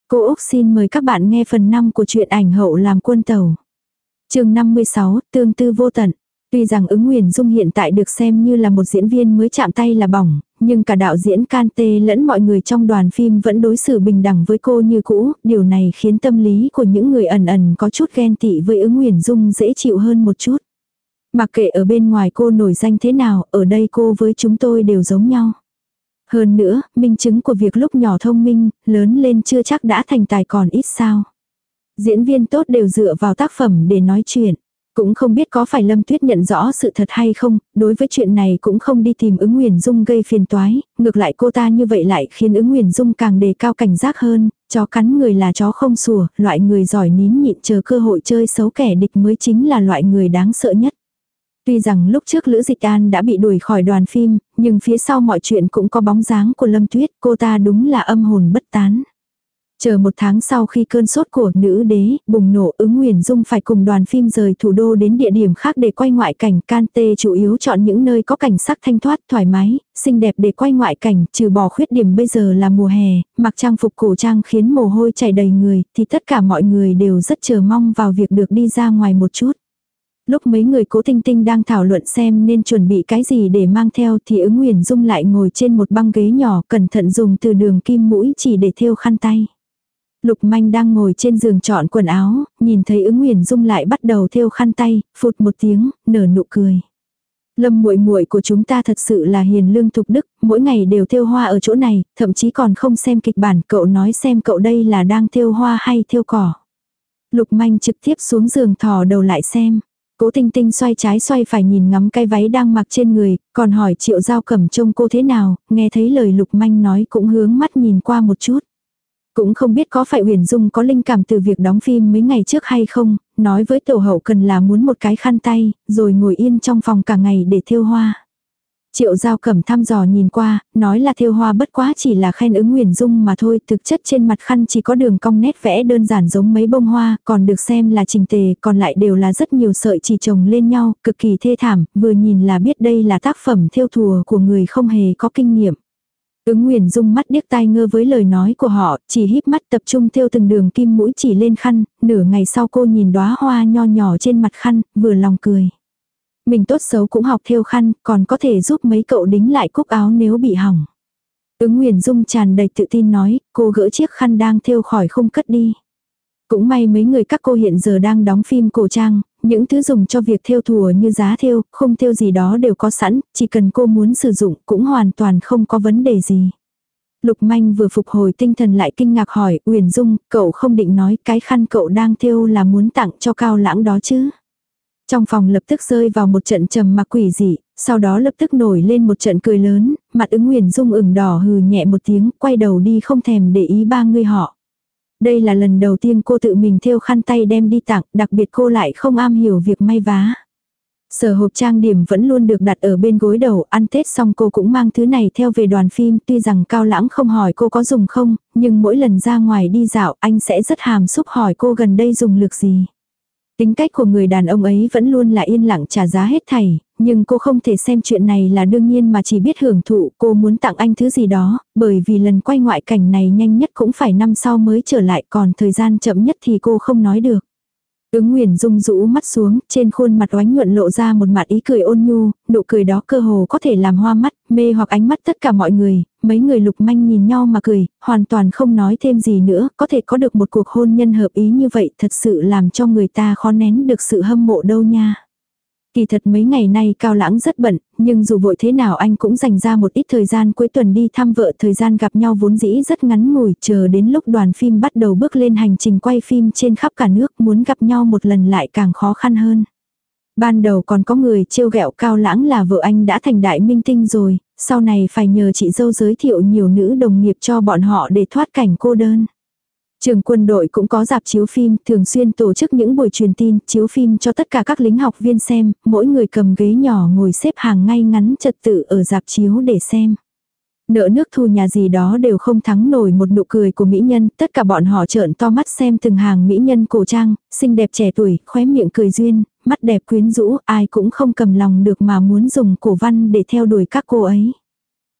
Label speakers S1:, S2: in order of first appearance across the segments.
S1: Cô Úc xin mời các bạn nghe phần 5 của truyện ảnh hậu làm quân tẩu. Chương 56, tương tư vô tận. Tuy rằng Ứng Nguyền Dung hiện tại được xem như là một diễn viên mới chạm tay là bỏng, nhưng cả đạo diễn Can Tê lẫn mọi người trong đoàn phim vẫn đối xử bình đẳng với cô như cũ, điều này khiến tâm lý của những người ẩn ẩn có chút ghen tị với Ứng Nguyền Dung dễ chịu hơn một chút. Mặc kệ ở bên ngoài cô nổi danh thế nào, ở đây cô với chúng tôi đều giống nhau. Hơn nữa, minh chứng của việc lúc nhỏ thông minh, lớn lên chưa chắc đã thành tài còn ít sao. Diễn viên tốt đều dựa vào tác phẩm để nói chuyện. Cũng không biết có phải Lâm Tuyết nhận rõ sự thật hay không, đối với chuyện này cũng không đi tìm Ứng Nguyền Dung gây phiền toái, ngược lại cô ta như vậy lại khiến Ứng Nguyền Dung càng đề cao cảnh giác hơn, chó cắn người là chó không sủa, loại người giỏi nín nhịn chờ cơ hội chơi xấu kẻ địch mới chính là loại người đáng sợ nhất. Tuy rằng lúc trước Lữ Dịch An đã bị đuổi khỏi đoàn phim, nhưng phía sau mọi chuyện cũng có bóng dáng của Lâm Tuyết, cô ta đúng là âm hồn bất tán. Chờ một tháng sau khi cơn sốt của nữ đế bùng nổ, Ứng Nguyền Dung phải cùng đoàn phim rời thủ đô đến địa điểm khác để quay ngoại cảnh. Can Tê chủ yếu chọn những nơi có cảnh sắc thanh thoát, thoải mái, xinh đẹp để quay ngoại cảnh, trừ bỏ khuyết điểm bây giờ là mùa hè, mặc trang phục cổ trang khiến mồ hôi chảy đầy người, thì tất cả mọi người đều rất chờ mong vào việc được đi ra ngoài một chút. Lúc mấy người Cố Tinh Tinh đang thảo luận xem nên chuẩn bị cái gì để mang theo thì Ứng Nguyền Dung lại ngồi trên một băng ghế nhỏ cẩn thận dùng từ đường kim mũi chỉ để thêu khăn tay. Lục Manh đang ngồi trên giường chọn quần áo, nhìn thấy Ứng Nguyền Dung lại bắt đầu thêu khăn tay, phụt một tiếng, nở nụ cười. Lâm muội muội của chúng ta thật sự là hiền lương thục đức, mỗi ngày đều thêu hoa ở chỗ này, thậm chí còn không xem kịch bản, cậu nói xem cậu đây là đang thêu hoa hay thêu cỏ. Lục Manh trực tiếp xuống giường thò đầu lại xem. Cố Tinh Tinh xoay trái xoay phải nhìn ngắm cái váy đang mặc trên người, còn hỏi Triệu Giao Cẩm trông cô thế nào, nghe thấy lời Lục Manh nói cũng hướng mắt nhìn qua một chút. Cũng không biết có phải Uyển Dung có linh cảm từ việc đóng phim mấy ngày trước hay không, nói với tổ hậu cần là muốn một cái khăn tay, rồi ngồi yên trong phòng cả ngày để thêu hoa. Triệu Giao Cẩm thăm dò nhìn qua, nói là thêu hoa bất quá chỉ là khen Ứng Nguyền Dung mà thôi, thực chất trên mặt khăn chỉ có đường cong nét vẽ đơn giản giống mấy bông hoa, còn được xem là chỉnh tề, còn lại đều là rất nhiều sợi chỉ chồng lên nhau, cực kỳ thê thảm, vừa nhìn là biết đây là tác phẩm thêu thùa của người không hề có kinh nghiệm. Ứng Nguyền Dung mắt điếc tai ngơ với lời nói của họ, chỉ híp mắt tập trung thêu từng đường kim mũi chỉ lên khăn, nửa ngày sau cô nhìn đóa hoa nho nhỏ trên mặt khăn, vừa lòng cười. Mình tốt xấu cũng học thêu khăn, còn có thể giúp mấy cậu đính lại cúc áo nếu bị hỏng. Ứng Nguyền Dung tràn đầy tự tin nói, cô gỡ chiếc khăn đang thêu khỏi không cất đi. Cũng may mấy người các cô hiện giờ đang đóng phim cổ trang, những thứ dùng cho việc thêu thùa như giá thêu, khung thêu gì đó đều có sẵn, chỉ cần cô muốn sử dụng cũng hoàn toàn không có vấn đề gì. Lục Manh vừa phục hồi tinh thần lại kinh ngạc hỏi, Uyển Dung, cậu không định nói cái khăn cậu đang thêu là muốn tặng cho Cao Lãng đó chứ? Trong phòng lập tức rơi vào một trận trầm mặc quỷ dị, sau đó lập tức nổi lên một trận cười lớn, mặt Ứng Nguyền Dung ửng đỏ hừ nhẹ một tiếng, quay đầu đi không thèm để ý ba người họ. Đây là lần đầu tiên cô tự mình thêu khăn tay đem đi tặng, đặc biệt cô lại không am hiểu việc may vá. Sở hộp trang điểm vẫn luôn được đặt ở bên gối đầu, ăn Tết xong cô cũng mang thứ này theo về đoàn phim, tuy rằng Cao Lãng không hỏi cô có dùng không, nhưng mỗi lần ra ngoài đi dạo anh sẽ rất hàm xúc hỏi cô gần đây dùng lược gì. Tính cách của người đàn ông ấy vẫn luôn là yên lặng trả giá hết thảy, nhưng cô không thể xem chuyện này là đương nhiên mà chỉ biết hưởng thụ, cô muốn tặng anh thứ gì đó, bởi vì lần quay ngoại cảnh này nhanh nhất cũng phải năm sau mới trở lại, còn thời gian chậm nhất thì cô không nói được. Ứng Nguyền Dung rũ mắt xuống, trên khuôn mặt oánh nhuận lộ ra một mặt ý cười ôn nhu, nụ cười đó cơ hồ có thể làm hoa mắt, mê hoặc ánh mắt tất cả mọi người, mấy người Lục Manh nhìn nhau mà cười, hoàn toàn không nói thêm gì nữa, có thể có được một cuộc hôn nhân hợp ý như vậy thật sự làm cho người ta khó nén được sự hâm mộ đâu nha. Kỳ thật mấy ngày nay Cao Lãng rất bận, nhưng dù vội thế nào anh cũng dành ra một ít thời gian cuối tuần đi thăm vợ, thời gian gặp nhau vốn dĩ rất ngắn ngủi, chờ đến lúc đoàn phim bắt đầu bước lên hành trình quay phim trên khắp cả nước, muốn gặp nhau một lần lại càng khó khăn hơn. Ban đầu còn có người trêu ghẹo Cao Lãng là vợ anh đã thành đại minh tinh rồi, sau này phải nhờ chị dâu giới thiệu nhiều nữ đồng nghiệp cho bọn họ để thoát cảnh cô đơn. Trường quân đội cũng có rạp chiếu phim, thường xuyên tổ chức những buổi truyền tin, chiếu phim cho tất cả các lính học viên xem, mỗi người cầm ghế nhỏ ngồi xếp hàng ngay ngắn trật tự ở rạp chiếu để xem. Nợ nước thù nhà gì đó đều không thắng nổi một nụ cười của mỹ nhân, tất cả bọn họ trợn to mắt xem từng hàng mỹ nhân cổ trang, xinh đẹp trẻ tuổi, khóe miệng cười duyên, mắt đẹp quyến rũ, ai cũng không cầm lòng được mà muốn dùng cổ văn để theo đuổi các cô ấy.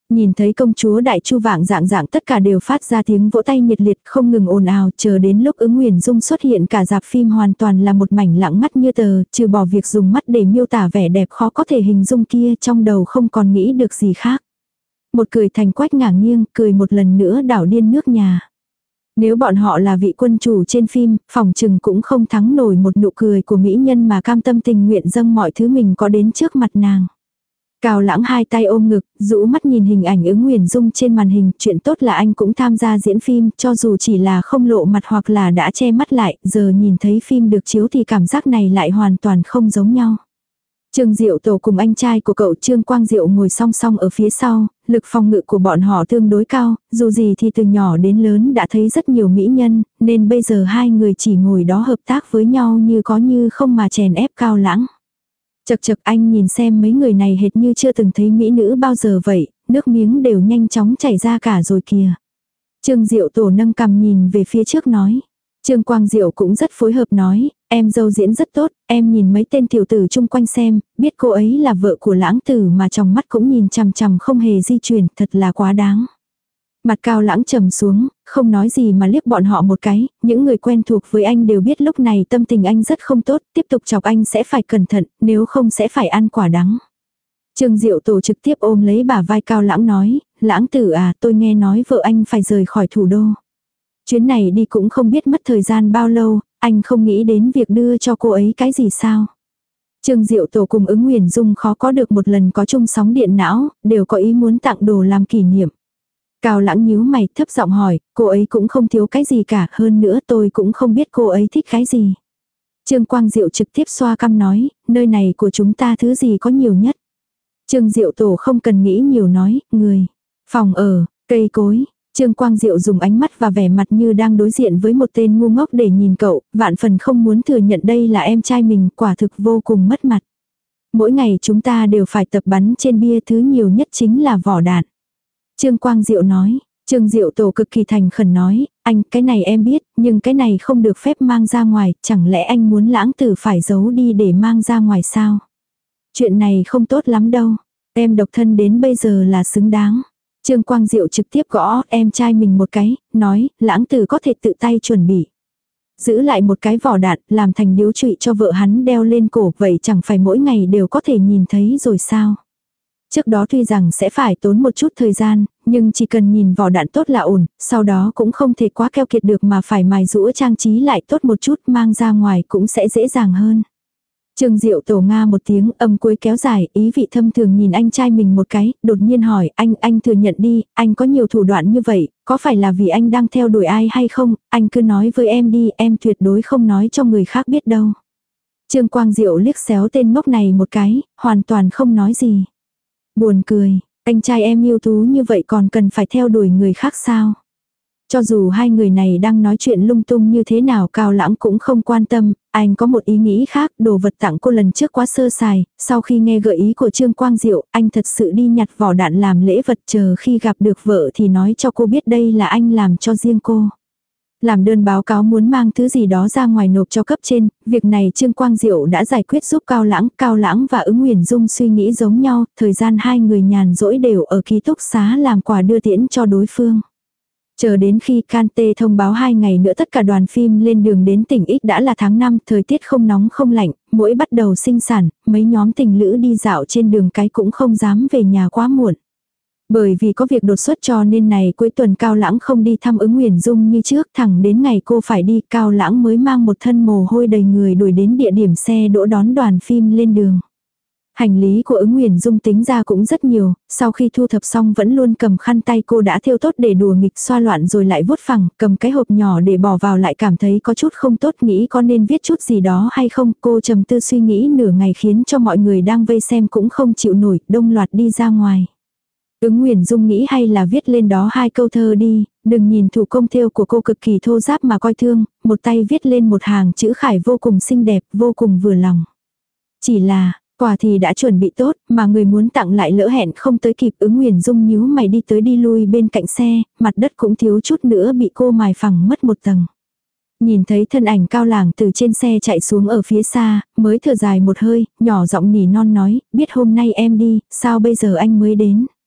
S1: Nhìn thấy công chúa Đại Chu vạng dạng dạng tất cả đều phát ra tiếng vỗ tay nhiệt liệt không ngừng ồn ào, chờ đến lúc Ứng Huyền Dung xuất hiện cả dạp phim hoàn toàn là một mảnh lặng ngắt như tờ, trừ bỏ việc dùng mắt để miêu tả vẻ đẹp khó có thể hình dung kia, trong đầu không còn nghĩ được gì khác. Một cười thành quách ngả nghiêng, cười một lần nữa đảo điên nước nhà. Nếu bọn họ là vị quân chủ trên phim, phòng trừng cũng không thắng nổi một nụ cười của mỹ nhân mà cam tâm tình nguyện dâng mọi thứ mình có đến trước mặt nàng. Cao Lãng hai tay ôm ngực, rũ mắt nhìn hình ảnh Ứng Huyền Dung trên màn hình, chuyện tốt là anh cũng tham gia diễn phim, cho dù chỉ là không lộ mặt hoặc là đã che mắt lại, giờ nhìn thấy phim được chiếu thì cảm giác này lại hoàn toàn không giống nhau. Trương Diệu Tổ cùng anh trai của cậu Trương Quang Diệu ngồi song song ở phía sau, lực phòng ngự của bọn họ tương đối cao, dù gì thì từ nhỏ đến lớn đã thấy rất nhiều mỹ nhân, nên bây giờ hai người chỉ ngồi đó hợp tác với nhau như có như không mà chèn ép Cao Lãng. Chật chật anh nhìn xem mấy người này hệt như chưa từng thấy mỹ nữ bao giờ vậy, nước miếng đều nhanh chóng chảy ra cả rồi kìa. Trương Diệu Tổ nâng cằm nhìn về phía trước nói. Trương Quang Diệu cũng rất phối hợp nói, em dâu diễn rất tốt, em nhìn mấy tên tiểu tử chung quanh xem, biết cô ấy là vợ của Lãng tử mà trong mắt cũng nhìn chằm chằm không hề di chuyển, thật là quá đáng. Mặt Cao Lãng trầm xuống, không nói gì mà liếc bọn họ một cái, những người quen thuộc với anh đều biết lúc này tâm tình anh rất không tốt, tiếp tục chọc anh sẽ phải cẩn thận, nếu không sẽ phải ăn quả đắng. Trương Diệu Tổ trực tiếp ôm lấy bả vai Cao Lãng nói, Lãng tử à, tôi nghe nói vợ anh phải rời khỏi thủ đô. Chuyến này đi cũng không biết mất thời gian bao lâu, anh không nghĩ đến việc đưa cho cô ấy cái gì sao. Trương Diệu Tổ cùng Ứng Huyền Dung khó có được một lần có chung sóng điện não, đều có ý muốn tặng đồ làm kỷ niệm. Cao Lãng nhíu mày thấp giọng hỏi, cô ấy cũng không thiếu cái gì cả, hơn nữa tôi cũng không biết cô ấy thích cái gì. Trương Quang Diệu trực tiếp xoa cằm nói, nơi này của chúng ta thứ gì có nhiều nhất. Trương Diệu Tổ không cần nghĩ nhiều nói, người, phòng ở, cây cối. Trương Quang Diệu dùng ánh mắt và vẻ mặt như đang đối diện với một tên ngu ngốc để nhìn cậu, vạn phần không muốn thừa nhận đây là em trai mình, quả thực vô cùng mất mặt. Mỗi ngày chúng ta đều phải tập bắn trên bia, thứ nhiều nhất chính là vỏ đạn. Trương Quang Diệu nói, Trương Diệu Tổ cực kỳ thành khẩn nói, anh cái này em biết, nhưng cái này không được phép mang ra ngoài, chẳng lẽ anh muốn Lãng tử phải giấu đi để mang ra ngoài sao? Chuyện này không tốt lắm đâu, em độc thân đến bây giờ là xứng đáng. Trương Quang Diệu trực tiếp gõ em trai mình một cái, nói, Lãng tử có thể tự tay chuẩn bị. Giữ lại một cái vỏ đạn, làm thành điếu trụy cho vợ hắn đeo lên cổ, vậy chẳng phải mỗi ngày đều có thể nhìn thấy rồi sao? Trước đó tuy rằng sẽ phải tốn một chút thời gian, nhưng chỉ cần nhìn vỏ đạn tốt là ổn, sau đó cũng không thể quá keo kiệt được mà phải mài rũa trang trí lại tốt một chút, mang ra ngoài cũng sẽ dễ dàng hơn. Trương Diệu Tổ nga một tiếng, âm cuối kéo dài, ý vị thâm thường nhìn anh trai mình một cái, đột nhiên hỏi, anh thừa nhận đi, anh có nhiều thủ đoạn như vậy, có phải là vì anh đang theo đuổi ai hay không, anh cứ nói với em đi, em tuyệt đối không nói cho người khác biết đâu. Trương Quang Diệu liếc xéo tên ngốc này một cái, hoàn toàn không nói gì. Buồn cười, anh trai em yêu tú như vậy còn cần phải theo đuổi người khác sao? Cho dù hai người này đang nói chuyện lung tung như thế nào Cao Lãng cũng không quan tâm, anh có một ý nghĩ khác, đồ vật tặng cô lần trước quá sơ sài, sau khi nghe gợi ý của Trương Quang Diệu, anh thật sự đi nhặt vỏ đạn làm lễ vật, chờ khi gặp được vợ thì nói cho cô biết đây là anh làm cho riêng cô. Làm đơn báo cáo muốn mang thứ gì đó ra ngoài nộp cho cấp trên, việc này Trương Quang Diệu đã giải quyết giúp Cao Lãng và Ứng Huyền Dung suy nghĩ giống nhau, thời gian hai người nhàn rỗi đều ở ký túc xá làm quà đưa tiễn cho đối phương. Chờ đến khi Kante thông báo 2 ngày nữa tất cả đoàn phim lên đường đến tỉnh X đã là tháng 5, thời tiết không nóng không lạnh, mỗi bắt đầu sinh sản, mấy nhóm tình lữ đi dạo trên đường cái cũng không dám về nhà quá muộn. Bởi vì có việc đột xuất cho nên này cuối tuần Cao Lãng không đi thăm Ứng Huyền Dung như trước, thẳng đến ngày cô phải đi Cao Lãng mới mang một thân mồ hôi đầy người đuổi đến địa điểm xe đỗ đón đoàn phim lên đường. Hành lý của Ứng Huyền Dung tính ra cũng rất nhiều, sau khi thu thập xong vẫn luôn cầm khăn tay cô đã thêu tốt để đùa nghịch xoa loạn rồi lại vuốt phẳng, cầm cái hộp nhỏ để bỏ vào lại cảm thấy có chút không tốt nghĩ có nên viết chút gì đó hay không, cô trầm tư suy nghĩ nửa ngày khiến cho mọi người đang vây xem cũng không chịu nổi, đông loạt đi ra ngoài. Ứng Huyền Dung nghĩ hay là viết lên đó 2 câu thơ đi, đừng nhìn thủ công thêu của cô cực kỳ thô ráp mà coi thương, một tay viết lên một hàng chữ khải vô cùng xinh đẹp, vô cùng vừa lòng. Chỉ là, quà thì đã chuẩn bị tốt, mà người muốn tặng lại lỡ hẹn không tới kịp. Ứng Huyền Dung nhíu mày đi tới đi lui bên cạnh xe, mặt đất cũng thiếu chút nữa bị cô mài phẳng mất một tầng. Nhìn thấy thân ảnh Cao Lãng từ trên xe chạy xuống ở phía xa, mới thở dài một hơi, nhỏ giọng nỉ non nói, biết hôm nay em đi, sao bây giờ anh mới đến.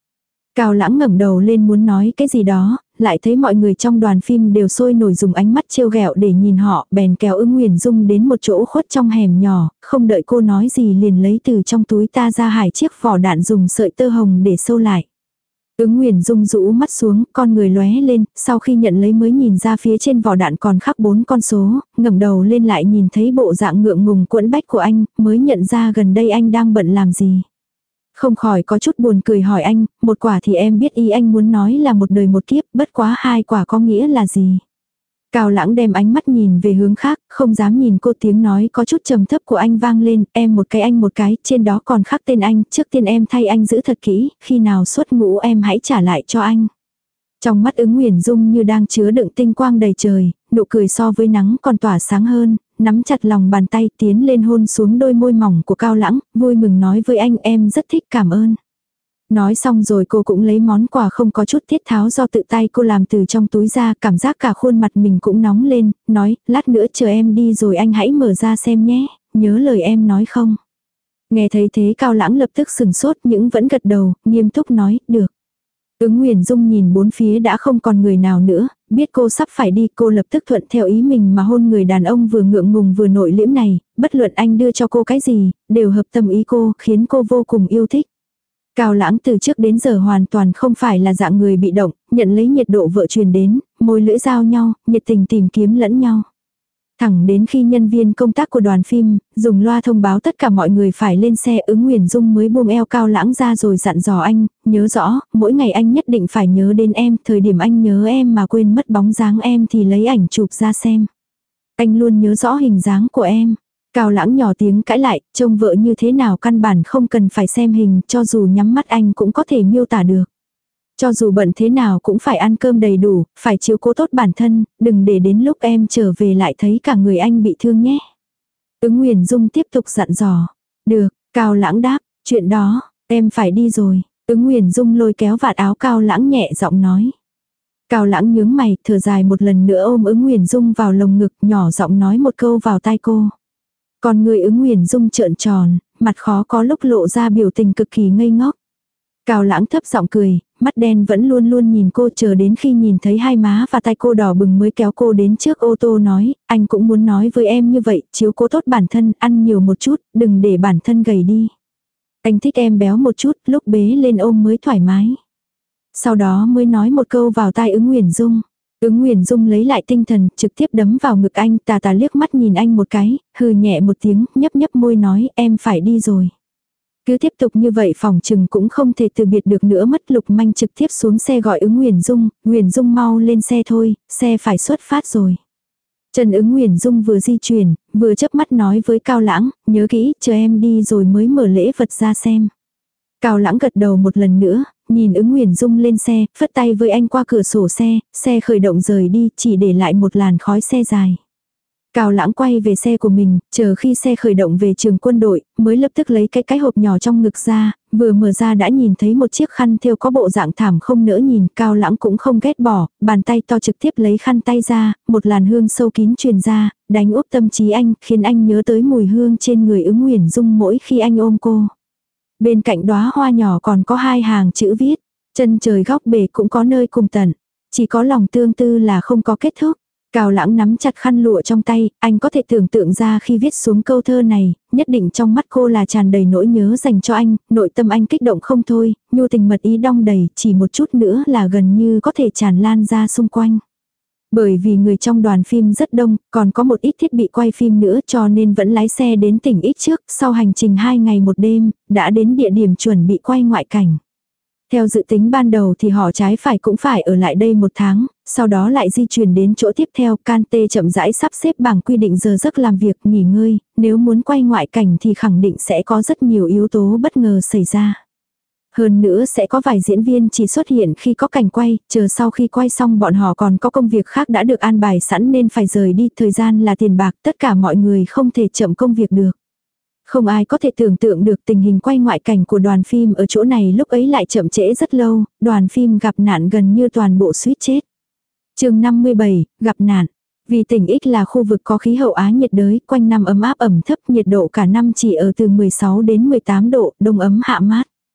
S1: Cao Lãng ngẩng đầu lên muốn nói cái gì đó, lại thấy mọi người trong đoàn phim đều sôi nổi dùng ánh mắt trêu ghẹo để nhìn họ, bèn kéo Ứng Huyền Dung đến một chỗ khuất trong hẻm nhỏ, không đợi cô nói gì liền lấy từ trong túi ta ra hải chiếc vỏ đạn dùng sợi tơ hồng để sâu lại. Ứng Huyền Dung rũ mắt xuống, con người lóe lên, sau khi nhận lấy mới nhìn ra phía trên vỏ đạn còn khắc 4 con số, ngẩng đầu lên lại nhìn thấy bộ dạng ngượng ngùng quẫn bách của anh, mới nhận ra gần đây anh đang bận làm gì. Không khỏi có chút buồn cười hỏi anh, một quả thì em biết ý anh muốn nói là một đời một kiếp, bất quá 2 quả có nghĩa là gì. Cao Lãng đem ánh mắt nhìn về hướng khác, không dám nhìn cô, tiếng nói có chút trầm thấp của anh vang lên, em một cái anh một cái, trên đó còn khắc tên anh, trước tiên em thay anh giữ thật kỹ, khi nào xuất ngũ em hãy trả lại cho anh. Trong mắt Ứng Huyền Dung như đang chứa đựng tinh quang đầy trời, nụ cười so với nắng còn tỏa sáng hơn, nắm chặt lòng bàn tay tiến lên hôn xuống đôi môi mỏng của Cao Lãng, vui mừng nói với anh em rất thích cảm ơn. Nói xong rồi cô cũng lấy món quà không có chút tiết tháo do tự tay cô làm từ trong túi ra, cảm giác cả khuôn mặt mình cũng nóng lên, nói, lát nữa chờ em đi rồi anh hãy mở ra xem nhé, nhớ lời em nói không. Nghe thấy thế Cao Lãng lập tức sừng sốt nhưng vẫn gật đầu, nghiêm túc nói, được. Ứng Huyền Dung nhìn bốn phía đã không còn người nào nữa, biết cô sắp phải đi, cô lập tức thuận theo ý mình mà hôn người đàn ông vừa ngượng ngùng vừa nội liễm này, bất luận anh đưa cho cô cái gì, đều hợp tâm ý cô, khiến cô vô cùng yêu thích. Cao Lãng từ trước đến giờ hoàn toàn không phải là dạng người bị động, nhận lấy nhiệt độ vợ truyền đến, môi lưỡi giao nhau, nhiệt tình tìm kiếm lẫn nhau. Thẳng đến khi nhân viên công tác của đoàn phim, dùng loa thông báo tất cả mọi người phải lên xe, Ứng Huyền Dung mới buông eo Cao Lãng ra rồi dặn dò anh, nhớ rõ, mỗi ngày anh nhất định phải nhớ đến em, thời điểm anh nhớ em mà quên mất bóng dáng em thì lấy ảnh chụp ra xem. Anh luôn nhớ rõ hình dáng của em. Cao Lãng nhỏ tiếng cãi lại, trông vợ như thế nào căn bản không cần phải xem hình, cho dù nhắm mắt anh cũng có thể miêu tả được. Cho dù bận thế nào cũng phải ăn cơm đầy đủ, phải chiếu cố tốt bản thân, đừng để đến lúc em trở về lại thấy cả người anh bị thương nhé. Ứng Huyền Dung tiếp tục dặn dò. Được, Cao Lãng đáp, chuyện đó, em phải đi rồi. Ứng Huyền Dung lôi kéo vạt áo Cao Lãng nhẹ giọng nói. Cao Lãng nhướng mày, thở dài một lần nữa ôm Ứng Huyền Dung vào lồng ngực, nhỏ giọng nói một câu vào tai cô. Còn người Ứng Huyền Dung trợn tròn, mặt khó có lúc lộ ra biểu tình cực kỳ ngây ngốc. Cao Lãng thấp giọng cười, mắt đen vẫn luôn luôn nhìn cô, chờ đến khi nhìn thấy hai má và tay cô đỏ bừng mới kéo cô đến trước ô tô nói, anh cũng muốn nói với em như vậy, chiếu cố tốt bản thân, ăn nhiều một chút, đừng để bản thân gầy đi. Anh thích em béo một chút, lúc bế lên ôm mới thoải mái. Sau đó mới nói một câu vào tai Ứng Huyền Dung. Ứng Huyền Dung lấy lại tinh thần, trực tiếp đấm vào ngực anh, tà tà liếc mắt nhìn anh một cái, hừ nhẹ một tiếng, nhấp nhấp môi nói, em phải đi rồi. Cứ tiếp tục như vậy phòng trừng cũng không thể từ biệt được nữa mất. Lục Manh trực tiếp xuống xe gọi Ứng Huyền Dung, Huyền Dung mau lên xe thôi, xe phải xuất phát rồi. Trần Ứng Huyền Dung vừa di chuyển, vừa chớp mắt nói với Cao Lãng, nhớ kỹ, chờ em đi rồi mới mở lễ vật ra xem. Cao Lãng gật đầu một lần nữa, nhìn Ứng Huyền Dung lên xe, phất tay với anh qua cửa sổ xe, xe khởi động rời đi, chỉ để lại một làn khói xe dài. Cao Lãng quay về xe của mình, chờ khi xe khởi động về trường quân đội, mới lập tức lấy cái hộp nhỏ trong ngực ra, vừa mở ra đã nhìn thấy một chiếc khăn thêu có bộ dạng thảm không nỡ nhìn, Cao Lãng cũng không ghét bỏ, bàn tay to trực tiếp lấy khăn tay ra, một làn hương sâu kín truyền ra, đánh úp tâm trí anh, khiến anh nhớ tới mùi hương trên người Ứng Huyền Dung mỗi khi anh ôm cô. Bên cạnh đóa hoa nhỏ còn có 2 hàng chữ viết, chân trời góc bể cũng có nơi cùng tận, chỉ có lòng tương tư là không có kết thúc. Cao Lãng nắm chặt khăn lụa trong tay, anh có thể tưởng tượng ra khi viết xuống câu thơ này, nhất định trong mắt cô là tràn đầy nỗi nhớ dành cho anh, nội tâm anh kích động không thôi, nhu tình mật ý đong đầy, chỉ một chút nữa là gần như có thể tràn lan ra xung quanh. Bởi vì người trong đoàn phim rất đông, còn có một ít thiết bị quay phim nữa cho nên vẫn lái xe đến tỉnh X trước, sau hành trình 2 ngày 1 đêm, đã đến địa điểm chuẩn bị quay ngoại cảnh. Theo dự tính ban đầu thì họ trái phải cũng phải ở lại đây 1 tháng, sau đó lại di chuyển đến chỗ tiếp theo. Can Tê chậm rãi sắp xếp bảng quy định giờ giấc làm việc nghỉ ngơi, nếu muốn quay ngoại cảnh thì khẳng định sẽ có rất nhiều yếu tố bất ngờ xảy ra. Hơn nữa sẽ có vài diễn viên chỉ xuất hiện khi có cảnh quay, chờ sau khi quay xong bọn họ còn có công việc khác đã được an bài sẵn nên phải rời đi, thời gian là tiền bạc, tất cả mọi người không thể chậm công việc được. Không ai có thể tưởng tượng được tình hình quay ngoại cảnh của đoàn phim ở chỗ này lúc ấy lại chậm trễ rất lâu, đoàn phim gặp nạn gần như toàn bộ suýt chết. Chương 57, gặp nạn. Vì tỉnh X là khu vực có khí hậu Á nhiệt đới, quanh năm ấm áp ẩm thấp, nhiệt độ cả năm chỉ ở từ 16 đến 18 độ, đông ấm hạ mát.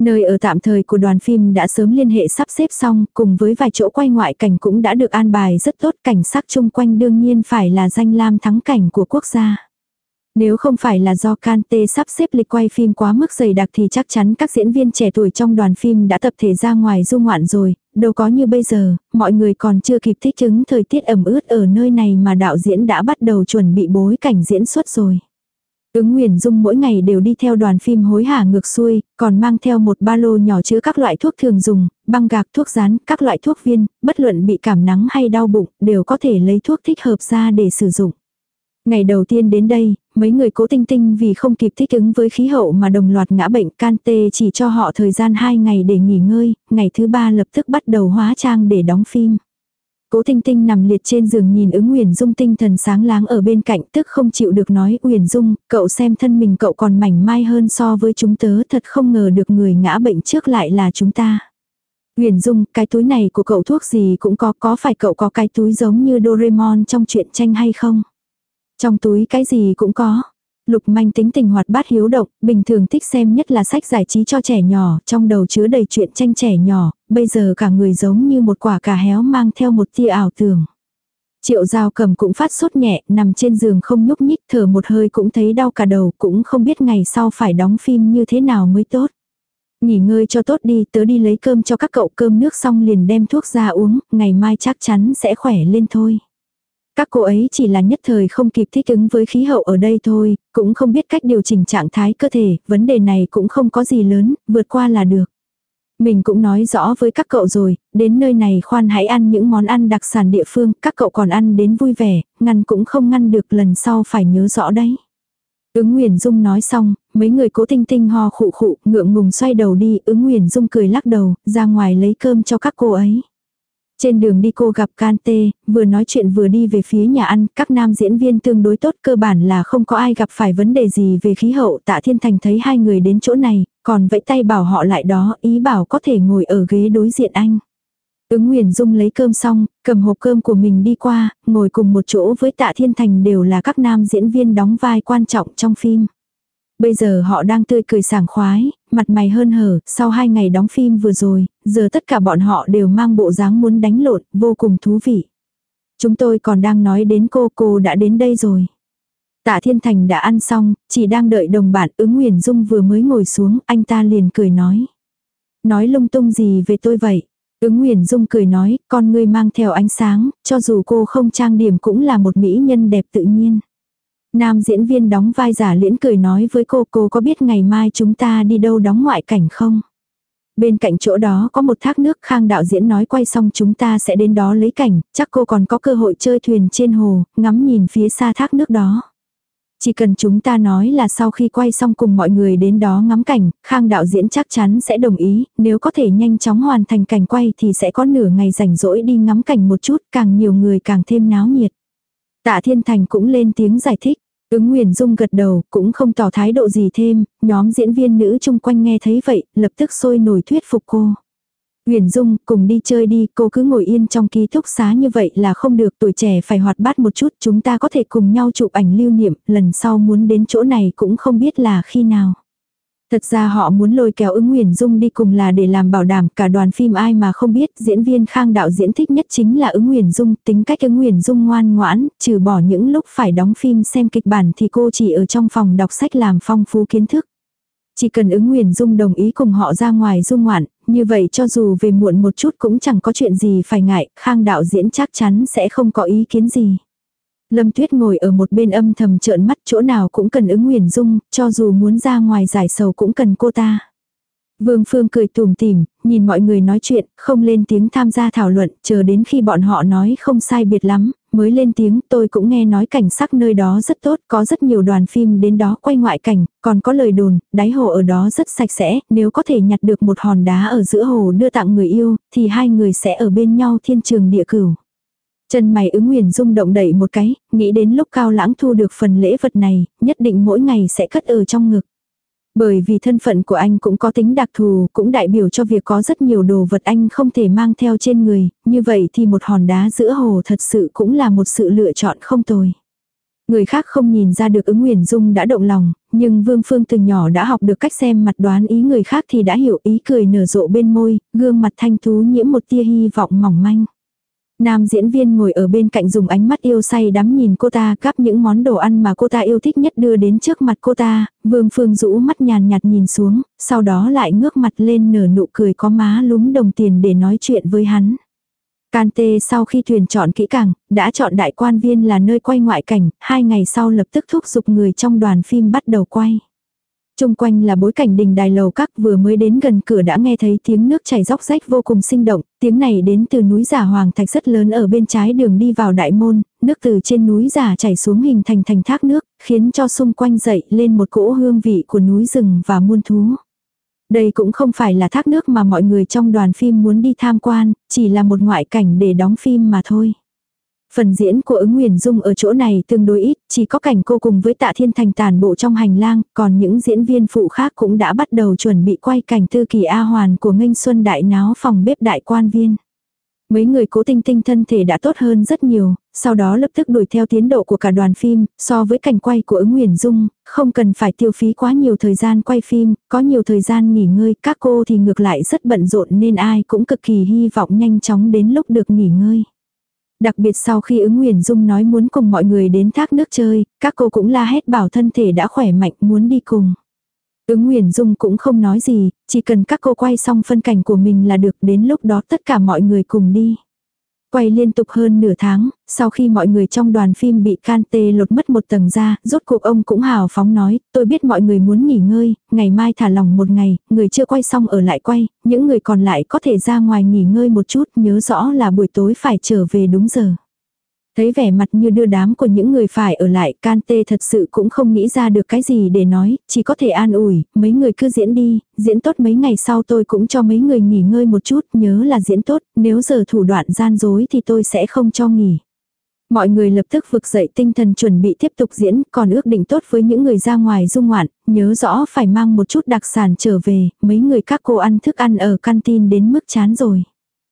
S1: Nơi ở tạm thời của đoàn phim đã sớm liên hệ sắp xếp xong, cùng với vài chỗ quay ngoại cảnh cũng đã được an bài rất tốt, cảnh sắc chung quanh đương nhiên phải là danh lam thắng cảnh của quốc gia. Nếu không phải là do Kante sắp xếp lịch quay phim quá mức dày đặc thì chắc chắn các diễn viên trẻ tuổi trong đoàn phim đã tập thể ra ngoài du ngoạn rồi, đâu có như bây giờ, mọi người còn chưa kịp thích ứng thời tiết ẩm ướt ở nơi này mà đạo diễn đã bắt đầu chuẩn bị bối cảnh diễn xuất rồi. Ứng Nguyền Dung mỗi ngày đều đi theo đoàn phim hối hả ngược xuôi, còn mang theo một ba lô nhỏ chứa các loại thuốc thường dùng, băng gạc, thuốc rán, các loại thuốc viên, bất luận bị cảm nắng hay đau bụng, đều có thể lấy thuốc thích hợp ra để sử dụng. Ngày đầu tiên đến đây, mấy người Cố Tinh Tinh vì không kịp thích ứng với khí hậu mà đồng loạt ngã bệnh. Kante chỉ cho họ thời gian 2 ngày để nghỉ ngơi, ngày thứ 3 lập tức bắt đầu hóa trang để đóng phim. Cố Tinh Tinh nằm liệt trên giường nhìn Ứng Uyển Dung tinh thần sáng láng ở bên cạnh, tức không chịu được nói: "Uyển Dung, cậu xem thân mình cậu còn mảnh mai hơn so với chúng tớ, thật không ngờ được người ngã bệnh trước lại là chúng ta." "Uyển Dung, cái túi này của cậu thuốc gì cũng có phải cậu có cái túi giống như Doraemon trong truyện tranh hay không?" "Trong túi cái gì cũng có." Lục Manh tính tình hoạt bát hiếu động, bình thường thích xem nhất là sách giải trí cho trẻ nhỏ, trong đầu chứa đầy truyện tranh trẻ nhỏ, bây giờ cả người giống như một quả cà héo mang theo một tia ảo tưởng. Triệu Giao Cầm cũng phát sốt nhẹ, nằm trên giường không nhúc nhích, thở một hơi cũng thấy đau cả đầu, cũng không biết ngày sau phải đóng phim như thế nào mới tốt. "Nghỉ ngơi cho tốt đi, tớ đi lấy cơm cho các cậu." Cơm nước xong liền đem thuốc ra uống, ngày mai chắc chắn sẽ khỏe lên thôi. Các cô ấy chỉ là nhất thời không kịp thích ứng với khí hậu ở đây thôi, cũng không biết cách điều chỉnh trạng thái cơ thể, vấn đề này cũng không có gì lớn, vượt qua là được. Mình cũng nói rõ với các cậu rồi, đến nơi này khoan hãy ăn những món ăn đặc sản địa phương, các cậu còn ăn đến vui vẻ, ngăn cũng không ngăn được, lần sau phải nhớ rõ đấy. Ứng Nguyền Dung nói xong, mấy người Cố Tinh Tinh ho khụ khụ, ngượng ngùng xoay đầu đi. Ứng Nguyền Dung cười lắc đầu, ra ngoài lấy cơm cho các cô ấy. Trên đường đi cô gặp Kante, vừa nói chuyện vừa đi về phía nhà ăn, các nam diễn viên tương đối tốt, cơ bản là không có ai gặp phải vấn đề gì về khí hậu. Tạ Thiên Thành thấy hai người đến chỗ này, còn vẫy tay bảo họ lại đó, ý bảo có thể ngồi ở ghế đối diện anh. Ứng Nguyền Dung lấy cơm xong, cầm hộp cơm của mình đi qua, ngồi cùng một chỗ với Tạ Thiên Thành, đều là các nam diễn viên đóng vai quan trọng trong phim. Bây giờ họ đang tươi cười sảng khoái, mặt mày hớn hở, sau 2 ngày đóng phim vừa rồi, giờ tất cả bọn họ đều mang bộ dáng muốn đánh lộn, vô cùng thú vị. "Chúng tôi còn đang nói đến cô đã đến đây rồi." Tạ Thiên Thành đã ăn xong, chỉ đang đợi đồng bạn. Ứng Nguyền Dung vừa mới ngồi xuống, anh ta liền cười nói: "Nói lung tung gì về tôi vậy?" Ứng Nguyền Dung cười nói, con ngươi mang theo ánh sáng, cho dù cô không trang điểm cũng là một mỹ nhân đẹp tự nhiên. Nam diễn viên đóng vai Giả Liễn cười nói với cô có biết ngày mai chúng ta đi đâu đóng ngoại cảnh không? Bên cạnh chỗ đó có một thác nước, Khang đạo diễn nói quay xong chúng ta sẽ đến đó lấy cảnh, chắc cô còn có cơ hội chơi thuyền trên hồ, ngắm nhìn phía xa thác nước đó. Chỉ cần chúng ta nói là sau khi quay xong cùng mọi người đến đó ngắm cảnh, Khang đạo diễn chắc chắn sẽ đồng ý, nếu có thể nhanh chóng hoàn thành cảnh quay thì sẽ có nửa ngày rảnh rỗi đi ngắm cảnh một chút, càng nhiều người càng thêm náo nhiệt. Tạ Thiên Thành cũng lên tiếng giải thích. Ứng Nguyền Dung gật đầu, cũng không tỏ thái độ gì thêm, nhóm diễn viên nữ chung quanh nghe thấy vậy, lập tức sôi nổi thuyết phục cô. "Nguyền Dung, cùng đi chơi đi, cô cứ ngồi yên trong ký túc xá như vậy là không được, tuổi trẻ phải hoạt bát một chút, chúng ta có thể cùng nhau chụp ảnh lưu niệm, lần sau muốn đến chỗ này cũng không biết là khi nào." Thật ra họ muốn lôi kéo Ứng Nguyền Dung đi cùng là để làm bảo đảm cả đoàn phim ai mà không biết, diễn viên Khang đạo diễn thích nhất chính là Ứng Nguyền Dung, tính cách Ứng Nguyền Dung ngoan ngoãn, trừ bỏ những lúc phải đóng phim xem kịch bản thì cô chỉ ở trong phòng đọc sách làm phong phú kiến thức. Chỉ cần Ứng Nguyền Dung đồng ý cùng họ ra ngoài du ngoạn, như vậy cho dù về muộn một chút cũng chẳng có chuyện gì phải ngại, Khang đạo diễn chắc chắn sẽ không có ý kiến gì. Lâm Tuyết ngồi ở một bên âm thầm trợn mắt, chỗ nào cũng cần Ứng Nguyền Dung, cho dù muốn ra ngoài giải sầu cũng cần cô ta. Vương Phương cười tủm tỉm, nhìn mọi người nói chuyện, không lên tiếng tham gia thảo luận, chờ đến khi bọn họ nói không sai biệt lắm, mới lên tiếng. "Tôi cũng nghe nói cảnh sắc nơi đó rất tốt, có rất nhiều đoàn phim đến đó quay ngoại cảnh, còn có lời đồn, đáy hồ ở đó rất sạch sẽ, nếu có thể nhặt được một hòn đá ở giữa hồ đưa tặng người yêu, thì hai người sẽ ở bên nhau thiên trường địa cửu." Chân mày Ứng Nguyền Dung động đẩy một cái, nghĩ đến lúc Cao Lãng thu được phần lễ vật này, nhất định mỗi ngày sẽ cất ở trong ngực. Bởi vì thân phận của anh cũng có tính đặc thù, cũng đại biểu cho việc có rất nhiều đồ vật anh không thể mang theo trên người, như vậy thì một hòn đá giữa hồ thật sự cũng là một sự lựa chọn không tồi. Người khác không nhìn ra được Ứng Nguyền Dung đã động lòng, nhưng Vương Phương từ nhỏ đã học được cách xem mặt đoán ý người khác thì đã hiểu, ý cười nở rộ bên môi, gương mặt thanh tú nhiễm một tia hy vọng mỏng manh. Nam diễn viên ngồi ở bên cạnh dùng ánh mắt yêu say đắm nhìn cô ta gắp những món đồ ăn mà cô ta yêu thích nhất đưa đến trước mặt cô ta, Vương Phương rũ mắt nhàn nhạt nhìn xuống, sau đó lại ngước mặt lên nở nụ cười có má lúm đồng tiền để nói chuyện với hắn. Can Tê sau khi tuyển chọn kỹ càng, đã chọn Đại Quan Viên là nơi quay ngoại cảnh, 2 ngày sau lập tức thúc giục người trong đoàn phim bắt đầu quay. Trung quanh là bối cảnh đình đài lầu các, vừa mới đến gần cửa đã nghe thấy tiếng nước chảy róc rách vô cùng sinh động, tiếng này đến từ núi giả Hoàng Thạch rất lớn ở bên trái đường đi vào đại môn, nước từ trên núi giả chảy xuống hình thành thành thác nước, khiến cho xung quanh dậy lên một cỗ hương vị của núi rừng và muôn thú. Đây cũng không phải là thác nước mà mọi người trong đoàn phim muốn đi tham quan, chỉ là một ngoại cảnh để đóng phim mà thôi. Phần diễn của Ứng Huyền Dung ở chỗ này tương đối ít, chỉ có cảnh cô cùng với Tạ Thiên Thành tản bộ trong hành lang, còn những diễn viên phụ khác cũng đã bắt đầu chuẩn bị quay cảnh Tư Kỳ A Hoàn của Nghênh Xuân đại náo phòng bếp Đại Quan Viên. Mấy người Cố Tinh Tinh thân thể đã tốt hơn rất nhiều, sau đó lập tức đuổi theo tiến độ của cả đoàn phim, so với cảnh quay của Ứng Huyền Dung, không cần phải tiêu phí quá nhiều thời gian quay phim, có nhiều thời gian nghỉ ngơi, các cô thì ngược lại rất bận rộn nên ai cũng cực kỳ hy vọng nhanh chóng đến lúc được nghỉ ngơi. Đặc biệt sau khi Ứng Huyền Dung nói muốn cùng mọi người đến thác nước chơi, các cô cũng la hét bảo thân thể đã khỏe mạnh muốn đi cùng. Ứng Huyền Dung cũng không nói gì, chỉ cần các cô quay xong phân cảnh của mình là được, đến lúc đó tất cả mọi người cùng đi. Quay liên tục hơn nửa tháng, sau khi mọi người trong đoàn phim bị Can Tê lột mất một tầng da, rốt cuộc ông cũng hào phóng nói, tôi biết mọi người muốn nghỉ ngơi, ngày mai thả lỏng một ngày, người chưa quay xong ở lại quay, những người còn lại có thể ra ngoài nghỉ ngơi một chút, nhớ rõ là buổi tối phải trở về đúng giờ. Thấy vẻ mặt như đưa đám của những người phải ở lại, Can Tê thật sự cũng không nghĩ ra được cái gì để nói, chỉ có thể an ủi, mấy người cứ diễn đi, diễn tốt mấy ngày sau tôi cũng cho mấy người nghỉ ngơi một chút, nhớ là diễn tốt, nếu giờ thủ đoạn gian dối thì tôi sẽ không cho nghỉ. Mọi người lập tức vực dậy tinh thần chuẩn bị tiếp tục diễn, còn ước định tốt với những người ra ngoài du ngoạn, nhớ rõ phải mang một chút đặc sản trở về, mấy người các cô ăn thức ăn ở canteen đến mức chán rồi.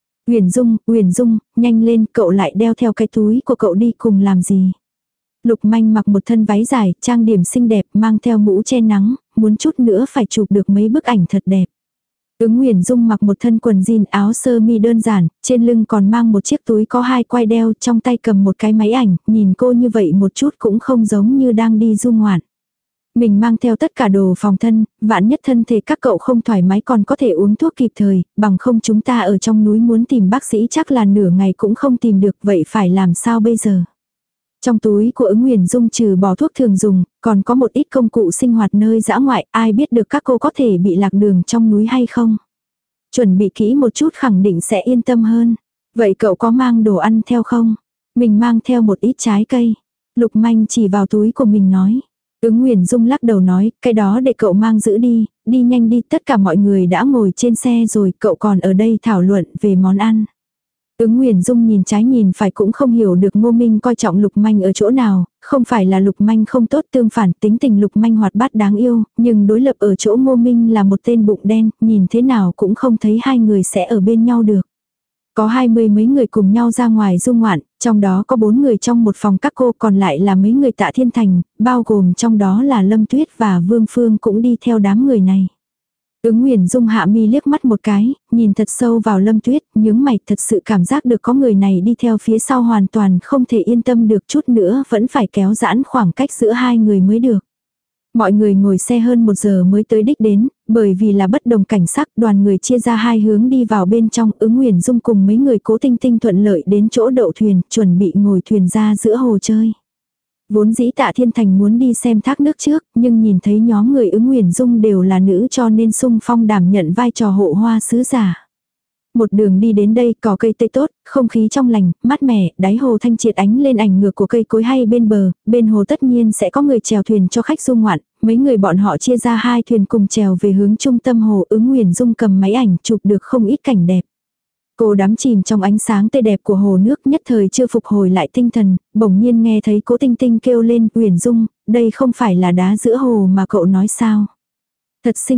S1: Huyền Dung, nhanh lên, cậu lại đeo theo cái túi của cậu đi cùng làm gì? Lục Manh mặc một thân váy dài, trang điểm xinh đẹp, mang theo mũ che nắng, muốn chút nữa phải chụp được mấy bức ảnh thật đẹp. Ứng Huyền Dung mặc một thân quần jean áo sơ mi đơn giản, trên lưng còn mang một chiếc túi có 2 quai đeo, trong tay cầm một cái máy ảnh, nhìn cô như vậy một chút cũng không giống như đang đi du ngoạn. Mình mang theo tất cả đồ phòng thân, vạn nhất thân thể các cậu không thoải mái còn có thể uống thuốc kịp thời, bằng không chúng ta ở trong núi muốn tìm bác sĩ chắc là nửa ngày cũng không tìm được, vậy phải làm sao bây giờ? Trong túi của Ứng Huyền Dung trừ bỏ thuốc thường dùng, còn có một ít công cụ sinh hoạt nơi dã ngoại, ai biết được các cô có thể bị lạc đường trong núi hay không? Chuẩn bị kỹ một chút khẳng định sẽ yên tâm hơn. Vậy cậu có mang đồ ăn theo không? Mình mang theo một ít trái cây. Lục Manh chỉ vào túi của mình nói. Ứng Huyền Dung lắc đầu nói, cái đó để cậu mang giữ đi, đi nhanh đi, tất cả mọi người đã ngồi trên xe rồi, cậu còn ở đây thảo luận về món ăn. Ứng Huyền Dung nhìn trái nhìn phải cũng không hiểu được Ngô Minh coi trọng Lục Manh ở chỗ nào, không phải là Lục Manh không tốt, tương phản tính tình Lục Manh hoạt bát đáng yêu, nhưng đối lập ở chỗ Ngô Minh là một tên bụng đen, nhìn thế nào cũng không thấy hai người sẽ ở bên nhau được. Có 20 mấy người cùng nhau ra ngoài du ngoạn, trong đó có 4 người trong một phòng các cô, còn lại là mấy người Tạ Thiên Thành, bao gồm trong đó là Lâm Tuyết và Vương Phương cũng đi theo đám người này. Ứng Huyền Dung hạ mi liếc mắt một cái, nhìn thật sâu vào Lâm Tuyết, nhướng mày, thật sự cảm giác được có người này đi theo phía sau hoàn toàn không thể yên tâm được, chút nữa vẫn phải kéo giãn khoảng cách giữa hai người mới được. Mọi người ngồi xe hơn 1 giờ mới tới đích đến, bởi vì là bất đồng cảnh sắc, đoàn người chia ra 2 hướng đi vào bên trong. Ứng Huyền Dung cùng mấy người Cố Tinh Tinh thuận lợi đến chỗ đậu thuyền, chuẩn bị ngồi thuyền ra giữa hồ chơi. Vốn dĩ Tạ Thiên Thành muốn đi xem thác nước trước, nhưng nhìn thấy nhóm người Ứng Huyền Dung đều là nữ cho nên xung phong đảm nhận vai trò hộ hoa sứ giả. Một đường đi đến đây, cỏ cây tươi tốt, không khí trong lành, mát mẻ, đáy hồ thanh triệt ánh lên ảnh ngược của cây cối hay bên bờ, bên hồ tất nhiên sẽ có người chèo thuyền cho khách du ngoạn, mấy người bọn họ chia ra 2 thuyền cùng chèo về hướng trung tâm hồ. Ứng Huyền Dung cầm máy ảnh chụp được không ít cảnh đẹp. Cô đắm chìm trong ánh sáng tươi đẹp của hồ nước, nhất thời chưa phục hồi lại tinh thần, bỗng nhiên nghe thấy Cố Tinh Tinh kêu lên, Huyền Dung, đây không phải là đá giữa hồ mà cậu nói sao? Thật xinh đẹp,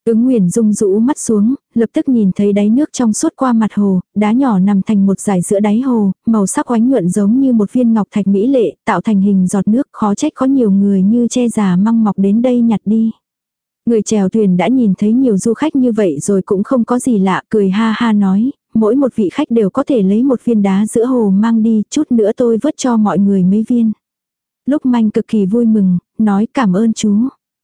S1: Ứng Nguyền Dung rũ mắt xuống, lập tức nhìn thấy đáy nước trong suốt qua mặt hồ, đá nhỏ nằm thành một dải giữa đáy hồ, màu sắc oánh nhuận giống như một viên ngọc thạch mỹ lệ, tạo thành hình giọt nước, khó trách có nhiều người như che già măng mọc đến đây nhặt đi. Người chèo thuyền đã nhìn thấy nhiều du khách như vậy rồi cũng không có gì lạ, cười ha ha nói, mỗi một vị khách đều có thể lấy một viên đá giữa hồ mang đi, chút nữa tôi vớt cho mọi người mấy viên. Lúc Manh cực kỳ vui mừng, nói cảm ơn chú.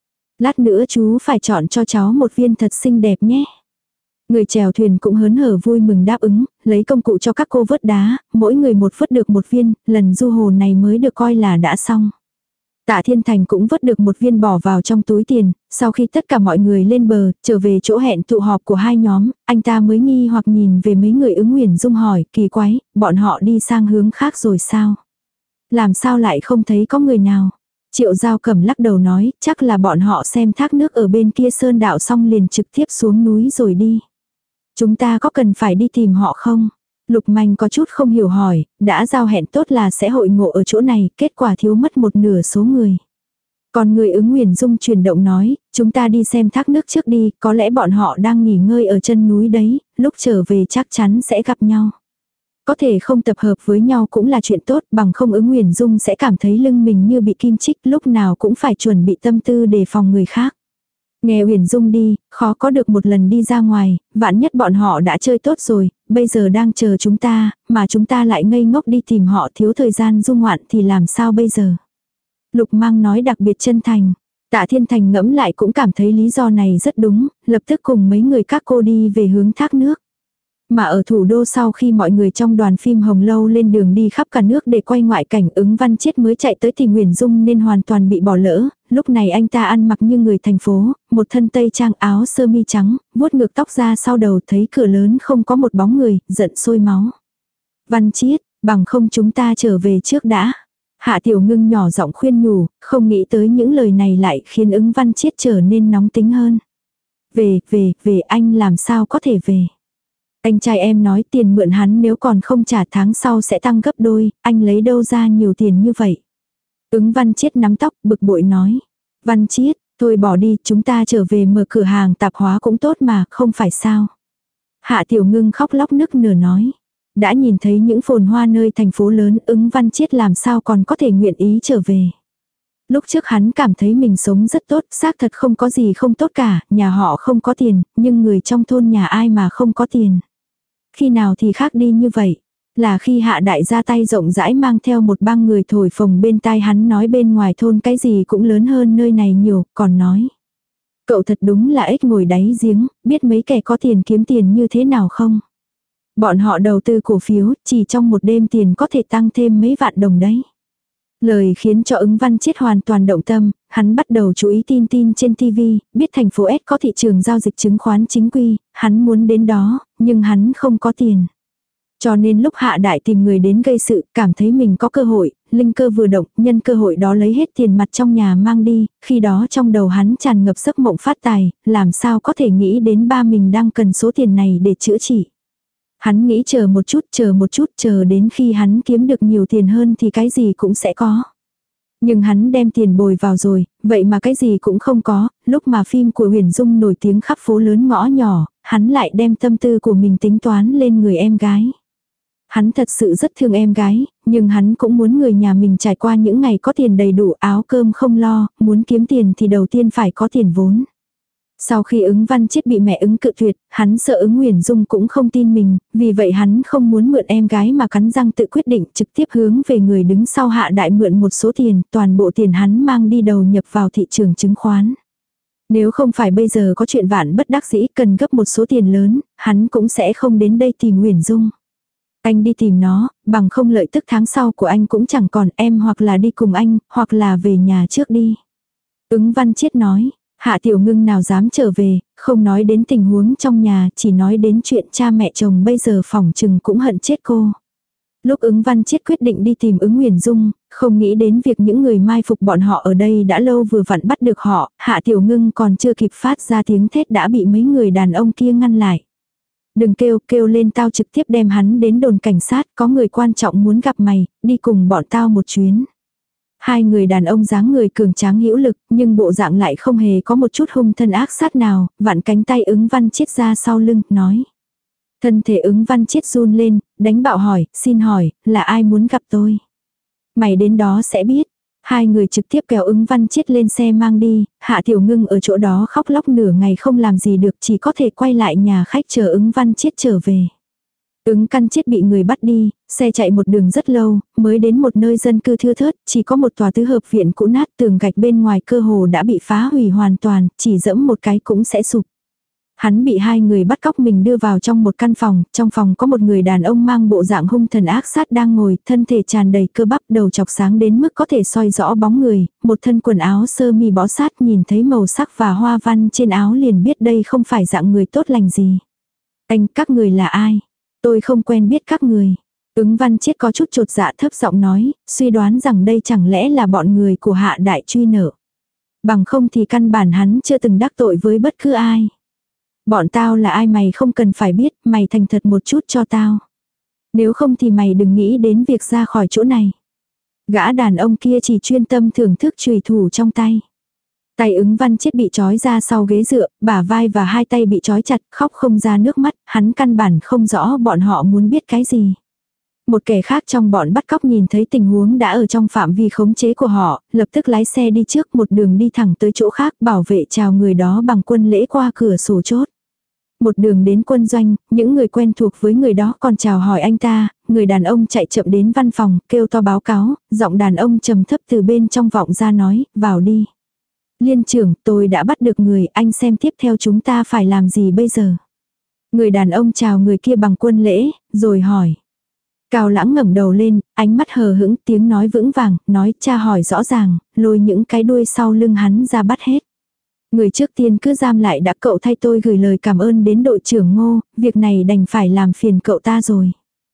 S1: Lát nữa chú phải chọn cho cháu một viên thật xinh đẹp nhé. Người chèo thuyền cũng hớn hở vui mừng đáp ứng, lấy công cụ cho các cô vớt đá, mỗi người một vớt được một viên, lần du hồ này mới được coi là đã xong. Tạ Thiên Thành cũng vớt được một viên bỏ vào trong túi tiền, sau khi tất cả mọi người lên bờ, trở về chỗ hẹn tụ họp của hai nhóm, anh ta mới nghi hoặc nhìn về mấy người Ứng Nguyền Dung hỏi, kỳ quái, bọn họ đi sang hướng khác rồi sao? Làm sao lại không thấy có người nào? Triệu Giao Cẩm lắc đầu nói, chắc là bọn họ xem thác nước ở bên kia sơn đạo xong liền trực tiếp xuống núi rồi đi. Chúng ta có cần phải đi tìm họ không? Lục Manh có chút không hiểu hỏi, đã giao hẹn tốt là sẽ hội ngộ ở chỗ này, kết quả thiếu mất một nửa số người. Còn người Ứng Nguyền Dung chuyển động nói, chúng ta đi xem thác nước trước đi, có lẽ bọn họ đang nghỉ ngơi ở chân núi đấy, lúc trở về chắc chắn sẽ gặp nhau. Có thể không tập hợp với nhau cũng là chuyện tốt, bằng không Ứng Nguyền Dung sẽ cảm thấy lưng mình như bị kim chích, lúc nào cũng phải chuẩn bị tâm tư đề phòng người khác. Nghe Huyền Dung đi, khó có được một lần đi ra ngoài, vạn nhất bọn họ đã chơi tốt rồi, bây giờ đang chờ chúng ta, mà chúng ta lại ngây ngốc đi tìm họ thiếu thời gian du ngoạn thì làm sao bây giờ. Lục Mang nói đặc biệt chân thành. Tạ Thiên Thành ngẫm lại cũng cảm thấy lý do này rất đúng, lập tức cùng mấy người các cô đi về hướng thác nước. Mà ở thủ đô sau khi mọi người trong đoàn phim Hồng Lâu lên đường đi khắp cả nước để quay ngoại cảnh, Ứng Văn Chiết mới chạy tới tìm Huyền Dung nên hoàn toàn bị bỏ lỡ. Lúc này anh ta ăn mặc như người thành phố, một thân tây trang áo sơ mi trắng, vuốt ngược tóc ra sau đầu, thấy cửa lớn không có một bóng người, giận sôi máu. Văn Chiết, bằng không chúng ta trở về trước đã. Hạ Tiểu Ngưng nhỏ giọng khuyên nhủ, không nghĩ tới những lời này lại khiến Ứng Văn Chiết trở nên nóng tính hơn. Về, anh làm sao có thể về. Anh trai em nói tiền mượn hắn nếu còn không trả tháng sau sẽ tăng gấp đôi, anh lấy đâu ra nhiều tiền như vậy. Ứng Văn Chiết nắm tóc bực bội nói. Văn Chiết, thôi bỏ đi, chúng ta trở về mở cửa hàng tạp hóa cũng tốt mà, không phải sao. Hạ Tiểu Ngưng khóc lóc nức nở nói. Đã nhìn thấy những phồn hoa nơi thành phố lớn, Ứng Văn Chiết làm sao còn có thể nguyện ý trở về. Lúc trước hắn cảm thấy mình sống rất tốt, xác thật không có gì không tốt cả, nhà họ không có tiền, nhưng người trong thôn nhà ai mà không có tiền. Khi nào thì khác đi như vậy, là khi Hạ Đại ra tay rộng rãi mang theo một băng người thổi phồng bên tai hắn nói bên ngoài thôn cái gì cũng lớn hơn nơi này nhiều, còn nói. Cậu thật đúng là ếch ngồi đáy giếng, biết mấy kẻ có tiền kiếm tiền như thế nào không? Bọn họ đầu tư cổ phiếu, chỉ trong một đêm tiền có thể tăng thêm mấy vạn đồng đấy. Lời khiến cho Ứng Văn Chiết hoàn toàn động tâm, hắn bắt đầu chú ý tin trên TV, biết thành phố S có thị trường giao dịch chứng khoán chính quy, hắn muốn đến đó, nhưng hắn không có tiền. Cho nên lúc Hạ Đại tìm người đến gây sự, cảm thấy mình có cơ hội, linh cơ vừa động, nhân cơ hội đó lấy hết tiền mặt trong nhà mang đi, khi đó trong đầu hắn tràn ngập giấc mộng phát tài, làm sao có thể nghĩ đến ba mình đang cần số tiền này để chữa trị. Hắn nghĩ chờ một chút, chờ đến khi hắn kiếm được nhiều tiền hơn thì cái gì cũng sẽ có. Nhưng hắn đem tiền bồi vào rồi, vậy mà cái gì cũng không có, lúc mà phim của Huyền Dung nổi tiếng khắp phố lớn ngõ nhỏ, hắn lại đem tâm tư của mình tính toán lên người em gái. Hắn thật sự rất thương em gái, nhưng hắn cũng muốn người nhà mình trải qua những ngày có tiền đầy đủ, áo cơm không lo, muốn kiếm tiền thì đầu tiên phải có tiền vốn. Sau khi Ứng Văn Chiết bị mẹ Ứng cự tuyệt, hắn sợ Ứng Nguyền Dung cũng không tin mình, vì vậy hắn không muốn mượn em gái mà cắn răng tự quyết định trực tiếp hướng về người đứng sau Hạ Đại mượn một số tiền, toàn bộ tiền hắn mang đi đầu nhập vào thị trường chứng khoán. Nếu không phải bây giờ có chuyện vạn bất đắc dĩ cần gấp một số tiền lớn, hắn cũng sẽ không đến đây tìm Nguyền Dung. Anh đi tìm nó, bằng không lợi tức tháng sau của anh cũng chẳng còn, em hoặc là đi cùng anh, hoặc là về nhà trước đi. Ứng Văn Chiết nói. Hạ Tiểu Ngưng nào dám trở về, không nói đến tình huống trong nhà, chỉ nói đến chuyện cha mẹ chồng bây giờ phỏng chừng cũng hận chết cô. Lúc Ứng Văn Chiết quyết định đi tìm Ứng Nguyền Dung, không nghĩ đến việc những người mai phục bọn họ ở đây đã lâu vừa vặn bắt được họ, Hạ Tiểu Ngưng còn chưa kịp phát ra tiếng thét đã bị mấy người đàn ông kia ngăn lại. Đừng kêu lên, tao trực tiếp đem hắn đến đồn cảnh sát, có người quan trọng muốn gặp mày, đi cùng bọn tao một chuyến. Hai người đàn ông dáng người cường tráng hữu lực, nhưng bộ dạng lại không hề có một chút hung thân ác sát nào, vặn cánh tay Ứng Văn Chiết ra sau lưng, nói. Thân thể Ứng Văn Chiết run lên, đánh bạo hỏi, xin hỏi, là ai muốn gặp tôi? Mày đến đó sẽ biết. Hai người trực tiếp kéo Ứng Văn Chiết lên xe mang đi, Hạ Tiểu Ngưng ở chỗ đó khóc lóc nửa ngày không làm gì được, chỉ có thể quay lại nhà khách chờ Ứng Văn Chiết trở về. Ứng Căn Chiết bị người bắt đi, xe chạy một đường rất lâu, mới đến một nơi dân cư thưa thớt, chỉ có một tòa tứ hợp viện cũ nát, tường gạch bên ngoài cơ hồ đã bị phá hủy hoàn toàn, chỉ dẫm một cái cũng sẽ sụp. Hắn bị hai người bắt cóc mình đưa vào trong một căn phòng, trong phòng có một người đàn ông mang bộ dạng hung thần ác sát đang ngồi, thân thể tràn đầy cơ bắp, đầu chọc sáng đến mức có thể soi rõ bóng người, một thân quần áo sơ mi bó sát, nhìn thấy màu sắc và hoa văn trên áo liền biết đây không phải dạng người tốt lành gì. Anh, các người là ai? Tôi không quen biết các người. Ứng Văn Chiết có chút chột dạ thấp giọng nói, suy đoán rằng đây chẳng lẽ là bọn người của Hạ Đại truy nợ. Bằng không thì căn bản hắn chưa từng đắc tội với bất cứ ai. Bọn tao là ai mày không cần phải biết, mày thành thật một chút cho tao. Nếu không thì mày đừng nghĩ đến việc ra khỏi chỗ này. Gã đàn ông kia chỉ chuyên tâm thưởng thức chùy thủ trong tay. Tay Ứng Văn Chiết bị trói ra sau ghế dựa, bả vai và hai tay bị trói chặt, khóc không ra nước mắt, hắn căn bản không rõ bọn họ muốn biết cái gì. Một kẻ khác trong bọn bắt cóc nhìn thấy tình huống đã ở trong phạm vi khống chế của họ, lập tức lái xe đi trước một đường đi thẳng tới chỗ khác, bảo vệ chào người đó bằng quân lễ qua cửa sổ chốt. Một đường đến quân doanh, những người quen thuộc với người đó còn chào hỏi anh ta, người đàn ông chạy chậm đến văn phòng, kêu to báo cáo, giọng đàn ông trầm thấp từ bên trong vọng ra nói, vào đi. Liên trưởng, tôi đã bắt được người, anh xem tiếp theo chúng ta phải làm gì bây giờ. Người đàn ông chào người kia bằng quân lễ, rồi hỏi. Cao Lãng ngẩng đầu lên, ánh mắt hờ hững, tiếng nói vững vàng, nói tra hỏi rõ ràng, lôi những cái đuôi sau lưng hắn ra bắt hết. Người trước tiên cứ giam lại đã, cậu thay tôi gửi lời cảm ơn đến đội trưởng Ngô, việc này đành phải làm phiền cậu ta rồi.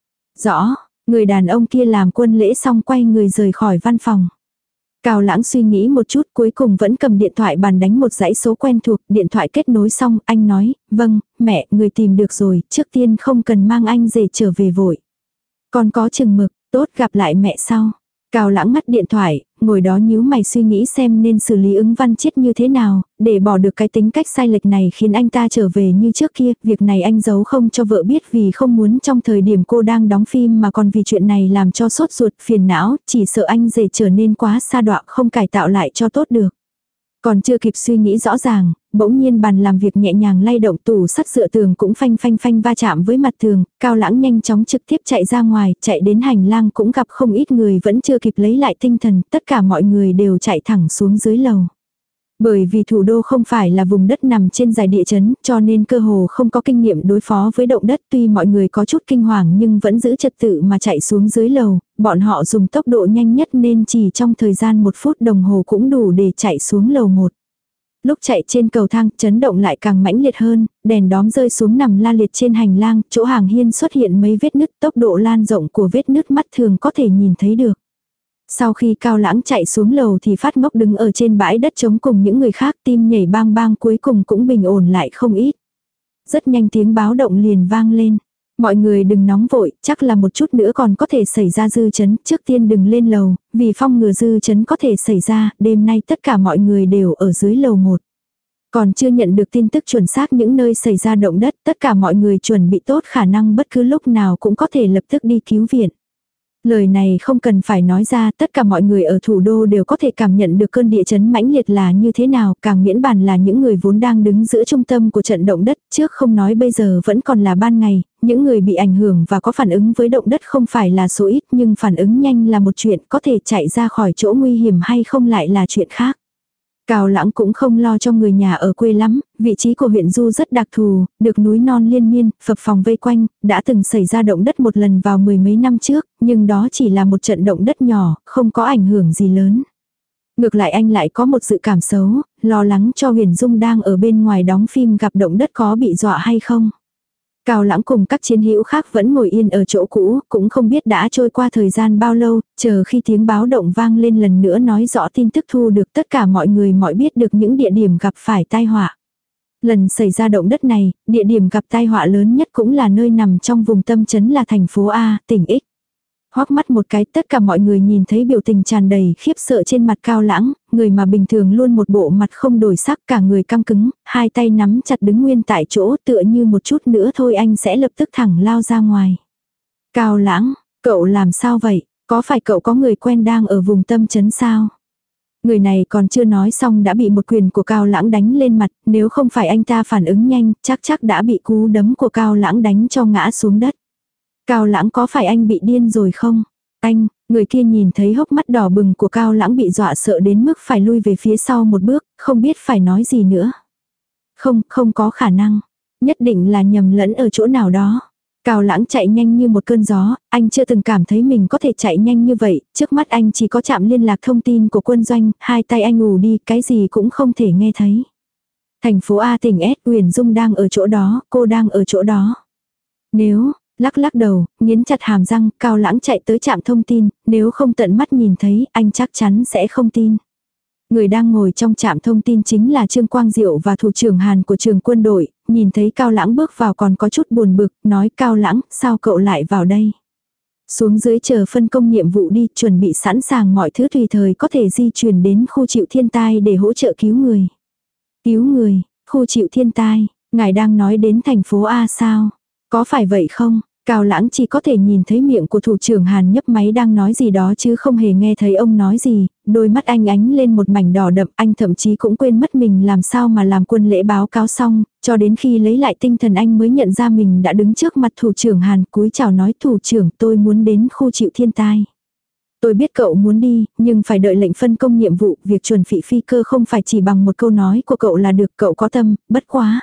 S1: Rõ, người đàn ông kia làm quân lễ xong quay người rời khỏi văn phòng. Cao Lãng suy nghĩ một chút, cuối cùng vẫn cầm điện thoại bàn đánh một dãy số quen thuộc, điện thoại kết nối xong, anh nói, vâng, mẹ, người tìm được rồi, trước tiên không cần mang anh rể trở về vội. Còn có chừng mực, tốt, gặp lại mẹ sau. Cao Lãng ngắt điện thoại, ngồi đó nhíu mày suy nghĩ xem nên xử lý Ứng Văn Chiết như thế nào, để bỏ được cái tính cách sai lệch này khiến anh ta trở về như trước kia. Việc này anh giấu không cho vợ biết vì không muốn trong thời điểm cô đang đóng phim mà còn vì chuyện này làm cho sốt ruột phiền não, chỉ sợ anh rể trở nên quá sa đọa không cải tạo lại cho tốt được. Còn chưa kịp suy nghĩ rõ ràng, bỗng nhiên bàn làm việc nhẹ nhàng lay động, tủ sắt dựa tường cũng phanh phanh phanh va chạm với mặt tường, Cao Lãng nhanh chóng trực tiếp chạy ra ngoài, chạy đến hành lang cũng gặp không ít người vẫn chưa kịp lấy lại tinh thần, tất cả mọi người đều chạy thẳng xuống dưới lầu. Bởi vì thủ đô không phải là vùng đất nằm trên dải địa chấn, cho nên cơ hồ không có kinh nghiệm đối phó với động đất, tuy mọi người có chút kinh hoàng nhưng vẫn giữ trật tự mà chạy xuống dưới lầu, bọn họ dùng tốc độ nhanh nhất nên chỉ trong thời gian 1 phút đồng hồ cũng đủ để chạy xuống lầu 1. Lúc chạy trên cầu thang, chấn động lại càng mãnh liệt hơn, đèn đóm rơi xuống nằm la liệt trên hành lang, chỗ hàng hiên xuất hiện mấy vết nứt, tốc độ lan rộng của vết nứt mắt thường có thể nhìn thấy được. Sau khi Cao Lãng chạy xuống lầu thì phát ngốc đứng ở trên bãi đất trống cùng những người khác, tim nhảy bang bang, cuối cùng cũng bình ổn lại không ít. Rất nhanh tiếng báo động liền vang lên. Mọi người đừng nóng vội, chắc là một chút nữa còn có thể xảy ra dư chấn, trước tiên đừng lên lầu, vì phong ngừa dư chấn có thể xảy ra, đêm nay tất cả mọi người đều ở dưới lầu 1. Còn chưa nhận được tin tức chuẩn xác những nơi xảy ra động đất, tất cả mọi người chuẩn bị tốt khả năng bất cứ lúc nào cũng có thể lập tức đi cứu viện. Lời này không cần phải nói ra, tất cả mọi người ở thủ đô đều có thể cảm nhận được cơn địa chấn mãnh liệt là như thế nào, càng miễn bàn là những người vốn đang đứng giữa trung tâm của trận động đất, trước không nói bây giờ vẫn còn là ban ngày, những người bị ảnh hưởng và có phản ứng với động đất không phải là số ít, nhưng phản ứng nhanh là một chuyện, có thể chạy ra khỏi chỗ nguy hiểm hay không lại là chuyện khác. Cao Lãng cũng không lo cho người nhà ở quê lắm, vị trí của huyện Du rất đặc thù, được núi non liên miên, phập phồng vây quanh, đã từng xảy ra động đất một lần vào 10 mấy năm trước, nhưng đó chỉ là một trận động đất nhỏ, không có ảnh hưởng gì lớn. Ngược lại anh lại có một dự cảm xấu, lo lắng cho Huyền Dung đang ở bên ngoài đóng phim gặp động đất có bị dọa hay không. Cao Lãng cùng các chiến hữu khác vẫn ngồi yên ở chỗ cũ, cũng không biết đã trôi qua thời gian bao lâu, chờ khi tiếng báo động vang lên lần nữa nói rõ tin tức thu được tất cả mọi người mọi biết được những địa điểm gặp phải tai họa. Lần xảy ra động đất này, địa điểm gặp tai họa lớn nhất cũng là nơi nằm trong vùng tâm trấn là thành phố A, tỉnh X. Hoắc mắt một cái, tất cả mọi người nhìn thấy biểu tình tràn đầy khiếp sợ trên mặt Cao Lãng, người mà bình thường luôn một bộ mặt không đổi sắc, cả người căng cứng, hai tay nắm chặt đứng nguyên tại chỗ, tựa như một chút nữa thôi anh sẽ lập tức thẳng lao ra ngoài. Cao Lãng, cậu làm sao vậy? Có phải cậu có người quen đang ở vùng tâm trấn sao? Người này còn chưa nói xong đã bị một quyền của Cao Lãng đánh lên mặt, nếu không phải anh ta phản ứng nhanh, chắc đã bị cú đấm của Cao Lãng đánh cho ngã xuống đất. Cao Lãng, có phải anh bị điên rồi không? Anh, người kia nhìn thấy hốc mắt đỏ bừng của Cao Lãng bị dọa sợ đến mức phải lui về phía sau một bước, không biết phải nói gì nữa. Không có khả năng. Nhất định là nhầm lẫn ở chỗ nào đó. Cao Lãng chạy nhanh như một cơn gió, anh chưa từng cảm thấy mình có thể chạy nhanh như vậy, trước mắt anh chỉ có trạm liên lạc thông tin của quân doanh, hai tay anh ù đi, cái gì cũng không thể nghe thấy. Thành phố A tỉnh S, Uyển Dung đang ở chỗ đó, cô đang ở chỗ đó. Nếu, lắc đầu, nghiến chặt hàm răng, Cao Lãng chạy tới trạm thông tin, nếu không tận mắt nhìn thấy, anh chắc chắn sẽ không tin. Người đang ngồi trong trạm thông tin chính là Trương Quang Diệu và thủ trưởng Hàn của trường quân đội, nhìn thấy Cao Lãng bước vào còn có chút buồn bực, nói Cao Lãng, sao cậu lại vào đây? Xuống dưới chờ phân công nhiệm vụ đi, chuẩn bị sẵn sàng mọi thứ tùy thời có thể di chuyển đến khu chịu thiên tai để hỗ trợ cứu người. Cứu người, khu chịu thiên tai, ngài đang nói đến thành phố A sao? Có phải vậy không? Cao Lãng chỉ có thể nhìn thấy miệng của thủ trưởng Hàn nhấp máy đang nói gì đó chứ không hề nghe thấy ông nói gì, đôi mắt anh ánh lên một mảnh đỏ đậm, anh thậm chí cũng quên mất mình làm sao mà làm quân lễ báo cáo xong, cho đến khi lấy lại tinh thần anh mới nhận ra mình đã đứng trước mặt thủ trưởng Hàn, cúi chào nói thủ trưởng, tôi muốn đến khu chịu thiên tai. Tôi biết cậu muốn đi, nhưng phải đợi lệnh phân công nhiệm vụ, việc chuẩn bị phi cơ không phải chỉ bằng một câu nói của cậu là được, cậu có tâm, bất quá.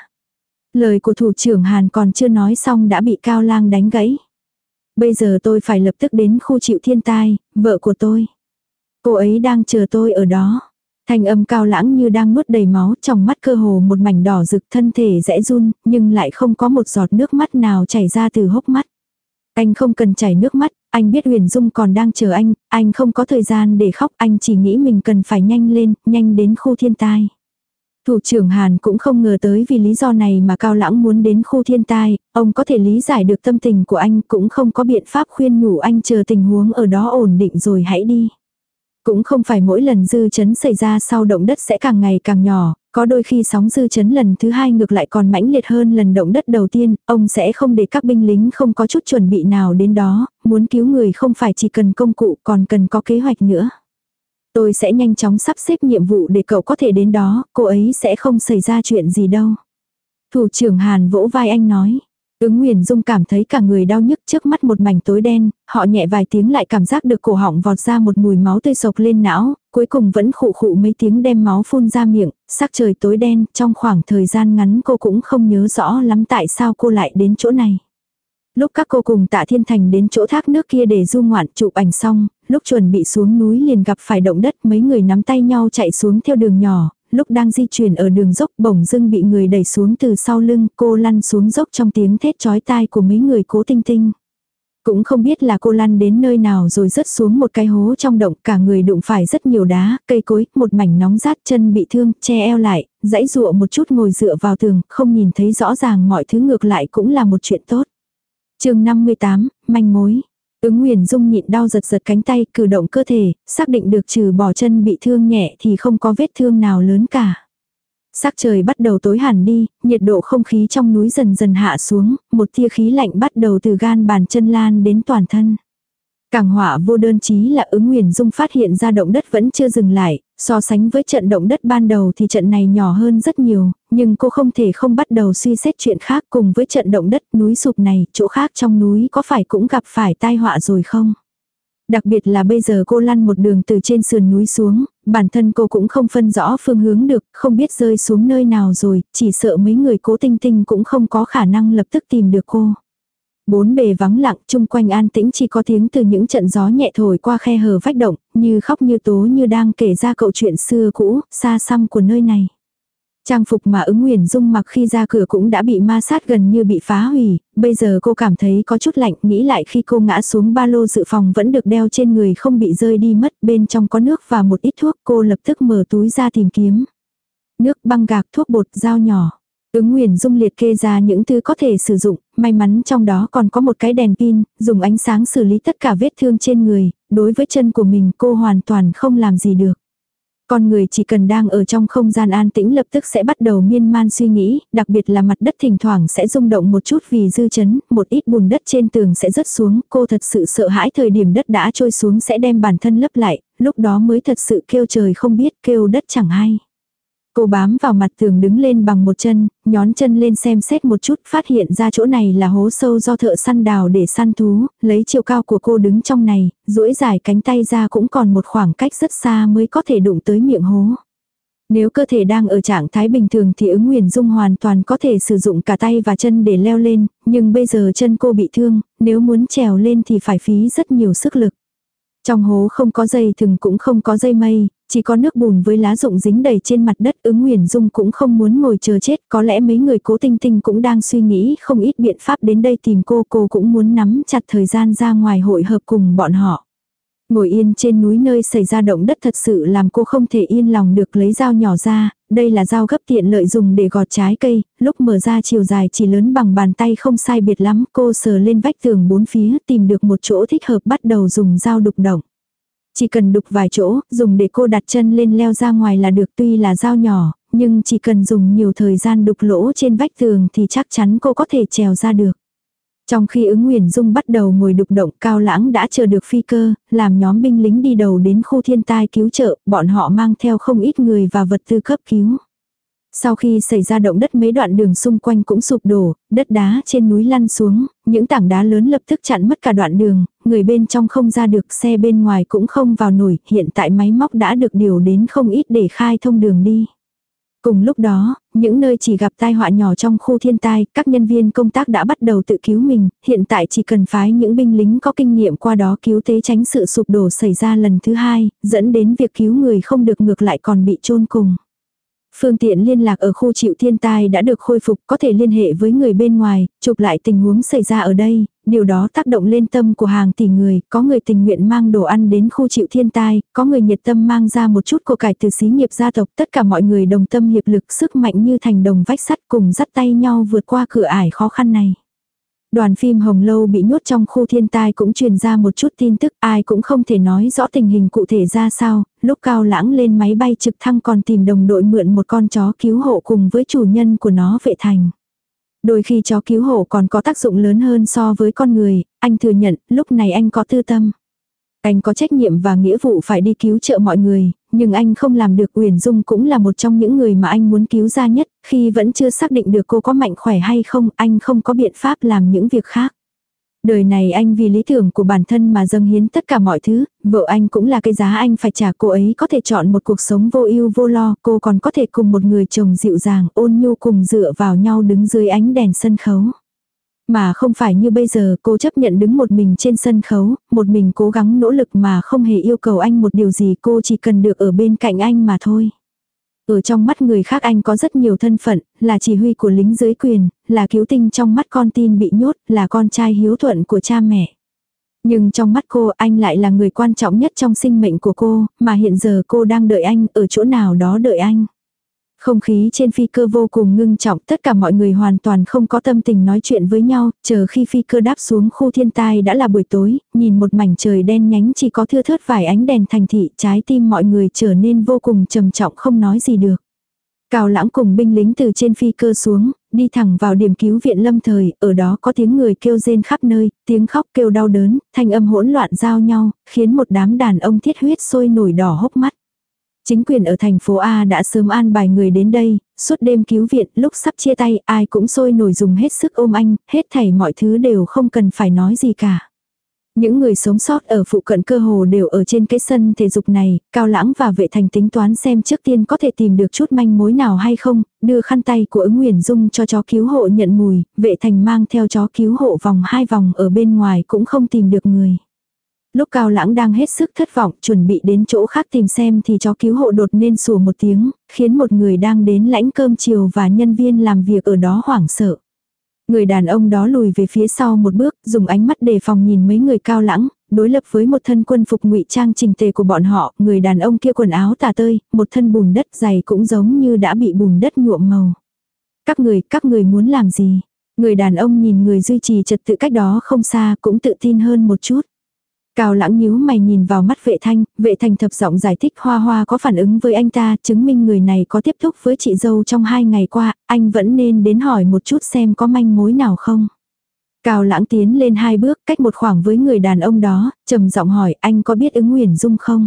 S1: Lời của thủ trưởng Hàn còn chưa nói xong đã bị Cao Lang đánh gãy. Bây giờ tôi phải lập tức đến khu chịu thiên tai, vợ của tôi. Cô ấy đang chờ tôi ở đó. Thanh âm Cao Lãng như đang nuốt đầy máu, trong mắt cơ hồ một mảnh đỏ rực, thân thể rẽ run, nhưng lại không có một giọt nước mắt nào chảy ra từ hốc mắt. Anh không cần chảy nước mắt, anh biết Huyền Dung còn đang chờ anh không có thời gian để khóc, anh chỉ nghĩ mình cần phải nhanh lên, nhanh đến khu thiên tai. Thủ trưởng Hàn cũng không ngờ tới vì lý do này mà Cao Lãng muốn đến khu thiên tai, ông có thể lý giải được tâm tình của anh, cũng không có biện pháp khuyên nhủ anh chờ tình huống ở đó ổn định rồi hãy đi. Cũng không phải mỗi lần dư chấn xảy ra sau động đất sẽ càng ngày càng nhỏ, có đôi khi sóng dư chấn lần thứ hai ngược lại còn mãnh liệt hơn lần động đất đầu tiên, ông sẽ không để các binh lính không có chút chuẩn bị nào đến đó, muốn cứu người không phải chỉ cần công cụ còn cần có kế hoạch nữa. Tôi sẽ nhanh chóng sắp xếp nhiệm vụ để cậu có thể đến đó, cô ấy sẽ không xảy ra chuyện gì đâu. Thủ trưởng Hàn vỗ vai anh nói. Ứng Huyền Dung cảm thấy cả người đau nhức, trước mắt một mảnh tối đen, họ nhẹ vài tiếng lại cảm giác được cổ họng vọt ra một mùi máu tươi sộc lên não, cuối cùng vẫn khụ khụ mấy tiếng đem máu phun ra miệng, sắc trời tối đen, trong khoảng thời gian ngắn cô cũng không nhớ rõ lắm tại sao cô lại đến chỗ này. Lúc các cô cùng Tạ Thiên Thành đến chỗ thác nước kia để du ngoạn chụp ảnh xong, lúc chuẩn bị xuống núi liền gặp phải động đất, mấy người nắm tay nhau chạy xuống theo đường nhỏ, lúc đang di chuyển ở đường dốc bỗng dưng bị người đẩy xuống từ sau lưng, cô lăn xuống dốc trong tiếng thét chói tai của mấy người Cố Tinh Tinh. Cũng không biết là cô lăn đến nơi nào rồi rớt xuống một cái hố trong động, cả người đụng phải rất nhiều đá, cây cối, một mảnh nóng rát, chân bị thương, che eo lại, giãy giụa một chút ngồi dựa vào tường, không nhìn thấy rõ ràng mọi thứ, ngược lại cũng là một chuyện tốt. Chương 58, manh mối. Ứng Huyền Dung nhịn đau giật giật cánh tay, cử động cơ thể, xác định được trừ bỏ chân bị thương nhẹ thì không có vết thương nào lớn cả. Sắc trời bắt đầu tối hẳn đi, nhiệt độ không khí trong núi dần dần hạ xuống, một tia khí lạnh bắt đầu từ gan bàn chân lan đến toàn thân. Cảng họa vô đơn chí là Ứng Huyền Dung phát hiện ra động đất vẫn chưa dừng lại, so sánh với trận động đất ban đầu thì trận này nhỏ hơn rất nhiều, nhưng cô không thể không bắt đầu suy xét chuyện khác. Cùng với trận động đất núi sụp này, chỗ khác trong núi có phải cũng gặp phải tai họa rồi không? Đặc biệt là bây giờ cô lăn một đường từ trên sườn núi xuống, bản thân cô cũng không phân rõ phương hướng được, không biết rơi xuống nơi nào rồi, chỉ sợ mấy người Cố Tinh Tinh cũng không có khả năng lập tức tìm được cô. Bốn bề vắng lặng, chung quanh an tĩnh, chỉ có tiếng từ những trận gió nhẹ thổi qua khe hở vách động, như khóc như tố, như đang kể ra câu chuyện xưa cũ, xa xăm của nơi này. Trang phục mà Ứng Huyền Dung mặc khi ra cửa cũng đã bị ma sát gần như bị phá hủy, bây giờ cô cảm thấy có chút lạnh, nghĩ lại khi cô ngã xuống ba lô dự phòng vẫn được đeo trên người không bị rơi đi mất, bên trong có nước và một ít thuốc, cô lập tức mở túi ra tìm kiếm. Nước, băng gạc, thuốc bột, dao nhỏ. Ứng Nguyền Dung liệt kê ra những thứ có thể sử dụng, may mắn trong đó còn có một cái đèn pin, dùng ánh sáng xử lý tất cả vết thương trên người, đối với chân của mình cô hoàn toàn không làm gì được. Con người chỉ cần đang ở trong không gian an tĩnh lập tức sẽ bắt đầu miên man suy nghĩ, đặc biệt là mặt đất thỉnh thoảng sẽ rung động một chút vì dư chấn, một ít bùn đất trên tường sẽ rớt xuống, cô thật sự sợ hãi thời điểm đất đã trôi xuống sẽ đem bản thân lấp lại, lúc đó mới thật sự kêu trời không biết, kêu đất chẳng hay. Cô bám vào mặt tường đứng lên bằng một chân, nhón chân lên xem xét một chút, phát hiện ra chỗ này là hố sâu do thợ săn đào để săn thú, lấy chiều cao của cô đứng trong này, duỗi dài cánh tay ra cũng còn một khoảng cách rất xa mới có thể đụng tới miệng hố. Nếu cơ thể đang ở trạng thái bình thường thì Ứng Nguyền Dung hoàn toàn có thể sử dụng cả tay và chân để leo lên, nhưng bây giờ chân cô bị thương, nếu muốn trèo lên thì phải phí rất nhiều sức lực. Trong hố không có dây thừng cũng không có dây mây, chỉ có nước bùn với lá rụng dính đầy trên mặt đất. Ứng Nguyền Dung cũng không muốn ngồi chờ chết, có lẽ mấy người Cố Tinh Tinh cũng đang suy nghĩ không ít biện pháp đến đây tìm cô cũng muốn nắm chặt thời gian ra ngoài hội hợp cùng bọn họ. Ngồi yên trên núi nơi xảy ra động đất thật sự làm cô không thể yên lòng được, lấy dao nhỏ ra, đây là dao gấp tiện lợi dùng để gọt trái cây, lúc mở ra chiều dài chỉ lớn bằng bàn tay không sai biệt lắm, cô sờ lên vách tường bốn phía tìm được một chỗ thích hợp bắt đầu dùng dao đục động. Chỉ cần đục vài chỗ, dùng để cô đặt chân lên leo ra ngoài là được, tuy là dao nhỏ, nhưng chỉ cần dùng nhiều thời gian đục lỗ trên vách tường thì chắc chắn cô có thể trèo ra được. Trong khi Ứng Nguyền Dung bắt đầu ngồi đục động, Cao Lãng đã chờ được phi cơ, làm nhóm binh lính đi đầu đến khu thiên tai cứu trợ, bọn họ mang theo không ít người và vật tư cấp cứu. Sau khi xảy ra động đất mấy đoạn đường xung quanh cũng sụp đổ, đất đá trên núi lăn xuống, những tảng đá lớn lập tức chặn mất cả đoạn đường, người bên trong không ra được, xe bên ngoài cũng không vào nổi, hiện tại máy móc đã được điều đến không ít để khai thông đường đi. Cùng lúc đó, những nơi chỉ gặp tai họa nhỏ trong khu thiên tai, các nhân viên công tác đã bắt đầu tự cứu mình, hiện tại chỉ cần phái những binh lính có kinh nghiệm qua đó cứu tế tránh sự sụp đổ xảy ra lần thứ hai, dẫn đến việc cứu người không được ngược lại còn bị chôn cùng. Phương tiện liên lạc ở khu chịu thiên tai đã được khôi phục, có thể liên hệ với người bên ngoài, chụp lại tình huống xảy ra ở đây, điều đó tác động lên tâm của hàng tỷ người, có người tình nguyện mang đồ ăn đến khu chịu thiên tai, có người nhiệt tâm mang ra một chút của cải từ xí nghiệp gia tộc, tất cả mọi người đồng tâm hiệp lực, sức mạnh như thành đồng vách sắt cùng dắt tay nhau vượt qua cửa ải khó khăn này. Đoàn phim Hồng Lâu bị nhốt trong khu thiên tai cũng truyền ra một chút tin tức, ai cũng không thể nói rõ tình hình cụ thể ra sao, lúc Cao Lãng lên máy bay trực thăng còn tìm đồng đội mượn một con chó cứu hộ cùng với chủ nhân của nó Vệ Thành. Đôi khi chó cứu hộ còn có tác dụng lớn hơn so với con người, anh thừa nhận, lúc này anh có tư tâm. Anh có trách nhiệm và nghĩa vụ phải đi cứu trợ mọi người, nhưng anh không làm được. Uyển Dung cũng là một trong những người mà anh muốn cứu ra nhất, khi vẫn chưa xác định được cô có mạnh khỏe hay không, anh không có biện pháp làm những việc khác. Đời này anh vì lý tưởng của bản thân mà dâng hiến tất cả mọi thứ, vợ anh cũng là cái giá anh phải trả. Cô ấy có thể chọn một cuộc sống vô ưu vô lo, cô còn có thể cùng một người chồng dịu dàng, ôn nhu cùng dựa vào nhau đứng dưới ánh đèn sân khấu. Mà không phải như bây giờ cô chấp nhận đứng một mình trên sân khấu, một mình cố gắng nỗ lực mà không hề yêu cầu anh một điều gì, cô chỉ cần được ở bên cạnh anh mà thôi. Ở trong mắt người khác anh có rất nhiều thân phận, là chỉ huy của lính dưới quyền, là cứu tinh trong mắt con tin bị nhốt, là con trai hiếu thuận của cha mẹ. Nhưng trong mắt cô anh lại là người quan trọng nhất trong sinh mệnh của cô, mà hiện giờ cô đang đợi anh, ở chỗ nào đó đợi anh. Không khí trên phi cơ vô cùng ngưng trọng, tất cả mọi người hoàn toàn không có tâm tình nói chuyện với nhau, chờ khi phi cơ đáp xuống khu thiên tai đã là buổi tối, nhìn một mảnh trời đen nhánh chỉ có thưa thớt vài ánh đèn thành thị, trái tim mọi người trở nên vô cùng trầm trọng không nói gì được. Cao Lãng cùng binh lính từ trên phi cơ xuống, đi thẳng vào điểm cứu viện lâm thời, ở đó có tiếng người kêu rên khắp nơi, tiếng khóc kêu đau đớn, thanh âm hỗn loạn giao nhau, khiến một đám đàn ông thiết huyết sôi nổi đỏ hốc mắt. Chính quyền ở thành phố A đã sớm an bài người đến đây, suốt đêm cứu viện, lúc sắp chia tay, ai cũng sôi nổi dùng hết sức ôm anh, hết thảy mọi thứ đều không cần phải nói gì cả. Những người sống sót ở phụ cận cơ hồ đều ở trên cái sân thể dục này, Cao Lãng và Vệ Thành tính toán xem trước tiên có thể tìm được chút manh mối nào hay không, đưa khăn tay của Ứng Nguyền Dung cho chó cứu hộ nhận mùi, Vệ Thành mang theo chó cứu hộ vòng 2 vòng ở bên ngoài cũng không tìm được người. Lúc Cao Lãng đang hết sức thất vọng, chuẩn bị đến chỗ khác tìm xem thì chó cứu hộ đột nên sủa một tiếng, khiến một người đang đến lãnh cơm chiều và nhân viên làm việc ở đó hoảng sợ. Người đàn ông đó lùi về phía sau một bước, dùng ánh mắt đề phòng nhìn mấy người Cao Lãng, đối lập với một thân quân phục ngụy trang chỉnh tề của bọn họ, người đàn ông kia quần áo tả tơi, một thân bùn đất, giày cũng giống như đã bị bùn đất nhuộm màu. Các người muốn làm gì? Người đàn ông nhìn người duy trì trật tự cách đó không xa cũng tự tin hơn một chút. Cao Lãng nhíu mày nhìn vào mắt Vệ Thành thập giọng giải thích Hoa Hoa có phản ứng với anh ta, chứng minh người này có tiếp xúc với chị dâu trong 2 ngày qua, anh vẫn nên đến hỏi một chút xem có manh mối nào không. Cao Lãng tiến lên 2 bước cách một khoảng với người đàn ông đó, trầm giọng hỏi anh có biết Ứng Nguyền Dung không?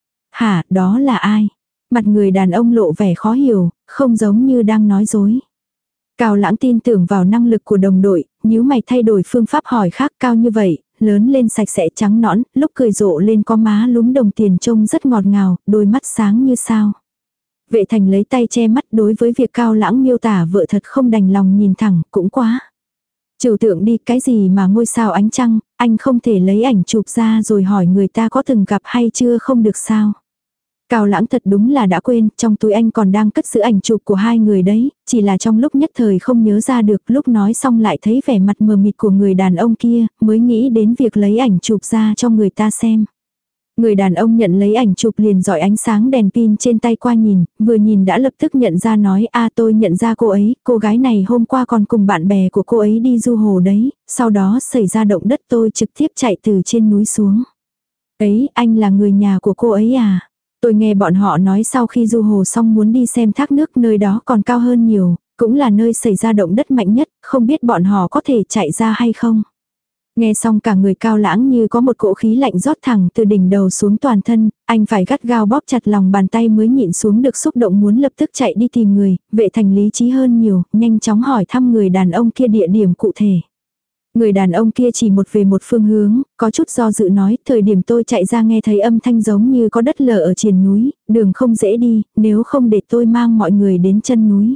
S1: Hả, đó là ai? Mặt người đàn ông lộ vẻ khó hiểu, không giống như đang nói dối. Cao Lãng tin tưởng vào năng lực của đồng đội, nhíu mày thay đổi phương pháp hỏi khác cao như vậy, lớn lên sạch sẽ trắng nõn, lúc cười rộ lên có má lúm đồng tiền trông rất ngọt ngào, đôi mắt sáng như sao. Vệ Thành lấy tay che mắt đối với việc Cao Lãng miêu tả vợ thật không đành lòng nhìn thẳng, cũng quá. Trừu tượng đi, cái gì mà ngôi sao ánh trăng, anh không thể lấy ảnh chụp ra rồi hỏi người ta có từng gặp hay chưa không được sao. Cao Lãng thật đúng là đã quên, trong túi anh còn đang cất giữ ảnh chụp của 2 người đấy, chỉ là trong lúc nhất thời không nhớ ra được, lúc nói xong lại thấy vẻ mặt mờ mịt của người đàn ông kia, mới nghĩ đến việc lấy ảnh chụp ra cho người ta xem. Người đàn ông nhận lấy ảnh chụp liền dọi ánh sáng đèn pin trên tay qua nhìn, vừa nhìn đã lập tức nhận ra nói tôi nhận ra cô ấy, cô gái này hôm qua còn cùng bạn bè của cô ấy đi du hồ đấy, sau đó xảy ra động đất tôi trực tiếp chạy từ trên núi xuống. Ấy, anh là người nhà của cô ấy à? Tôi nghe bọn họ nói sau khi du hồ xong muốn đi xem thác nước nơi đó còn cao hơn nhiều, cũng là nơi xảy ra động đất mạnh nhất, không biết bọn họ có thể chạy ra hay không. Nghe xong cả người Cao Lãng như có một cỗ khí lạnh rót thẳng từ đỉnh đầu xuống toàn thân, anh phải gắt gao bóp chặt lòng bàn tay mới nhịn xuống được xúc động muốn lập tức chạy đi tìm người, Vệ Thành lý trí hơn nhiều, nhanh chóng hỏi thăm người đàn ông kia địa điểm cụ thể. Người đàn ông kia chỉ về một phương hướng, có chút do dự nói, thời điểm tôi chạy ra nghe thấy âm thanh giống như có đất lở ở triền núi, đường không dễ đi, nếu không để tôi mang mọi người đến chân núi.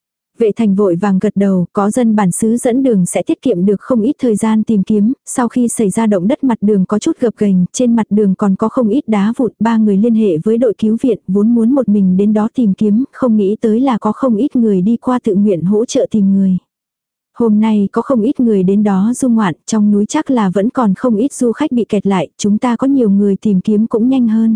S1: Vệ Thành vội vàng gật đầu, có dân bản xứ dẫn đường sẽ tiết kiệm được không ít thời gian tìm kiếm, sau khi xảy ra động đất mặt đường có chút gập ghềnh, trên mặt đường còn có không ít đá vụn, 3 người liên hệ với đội cứu viện, vốn muốn một mình đến đó tìm kiếm, không nghĩ tới là có không ít người đi qua tự nguyện hỗ trợ tìm người. Hôm nay có không ít người đến đó du ngoạn, trong núi chắc là vẫn còn không ít du khách bị kẹt lại, chúng ta có nhiều người tìm kiếm cũng nhanh hơn.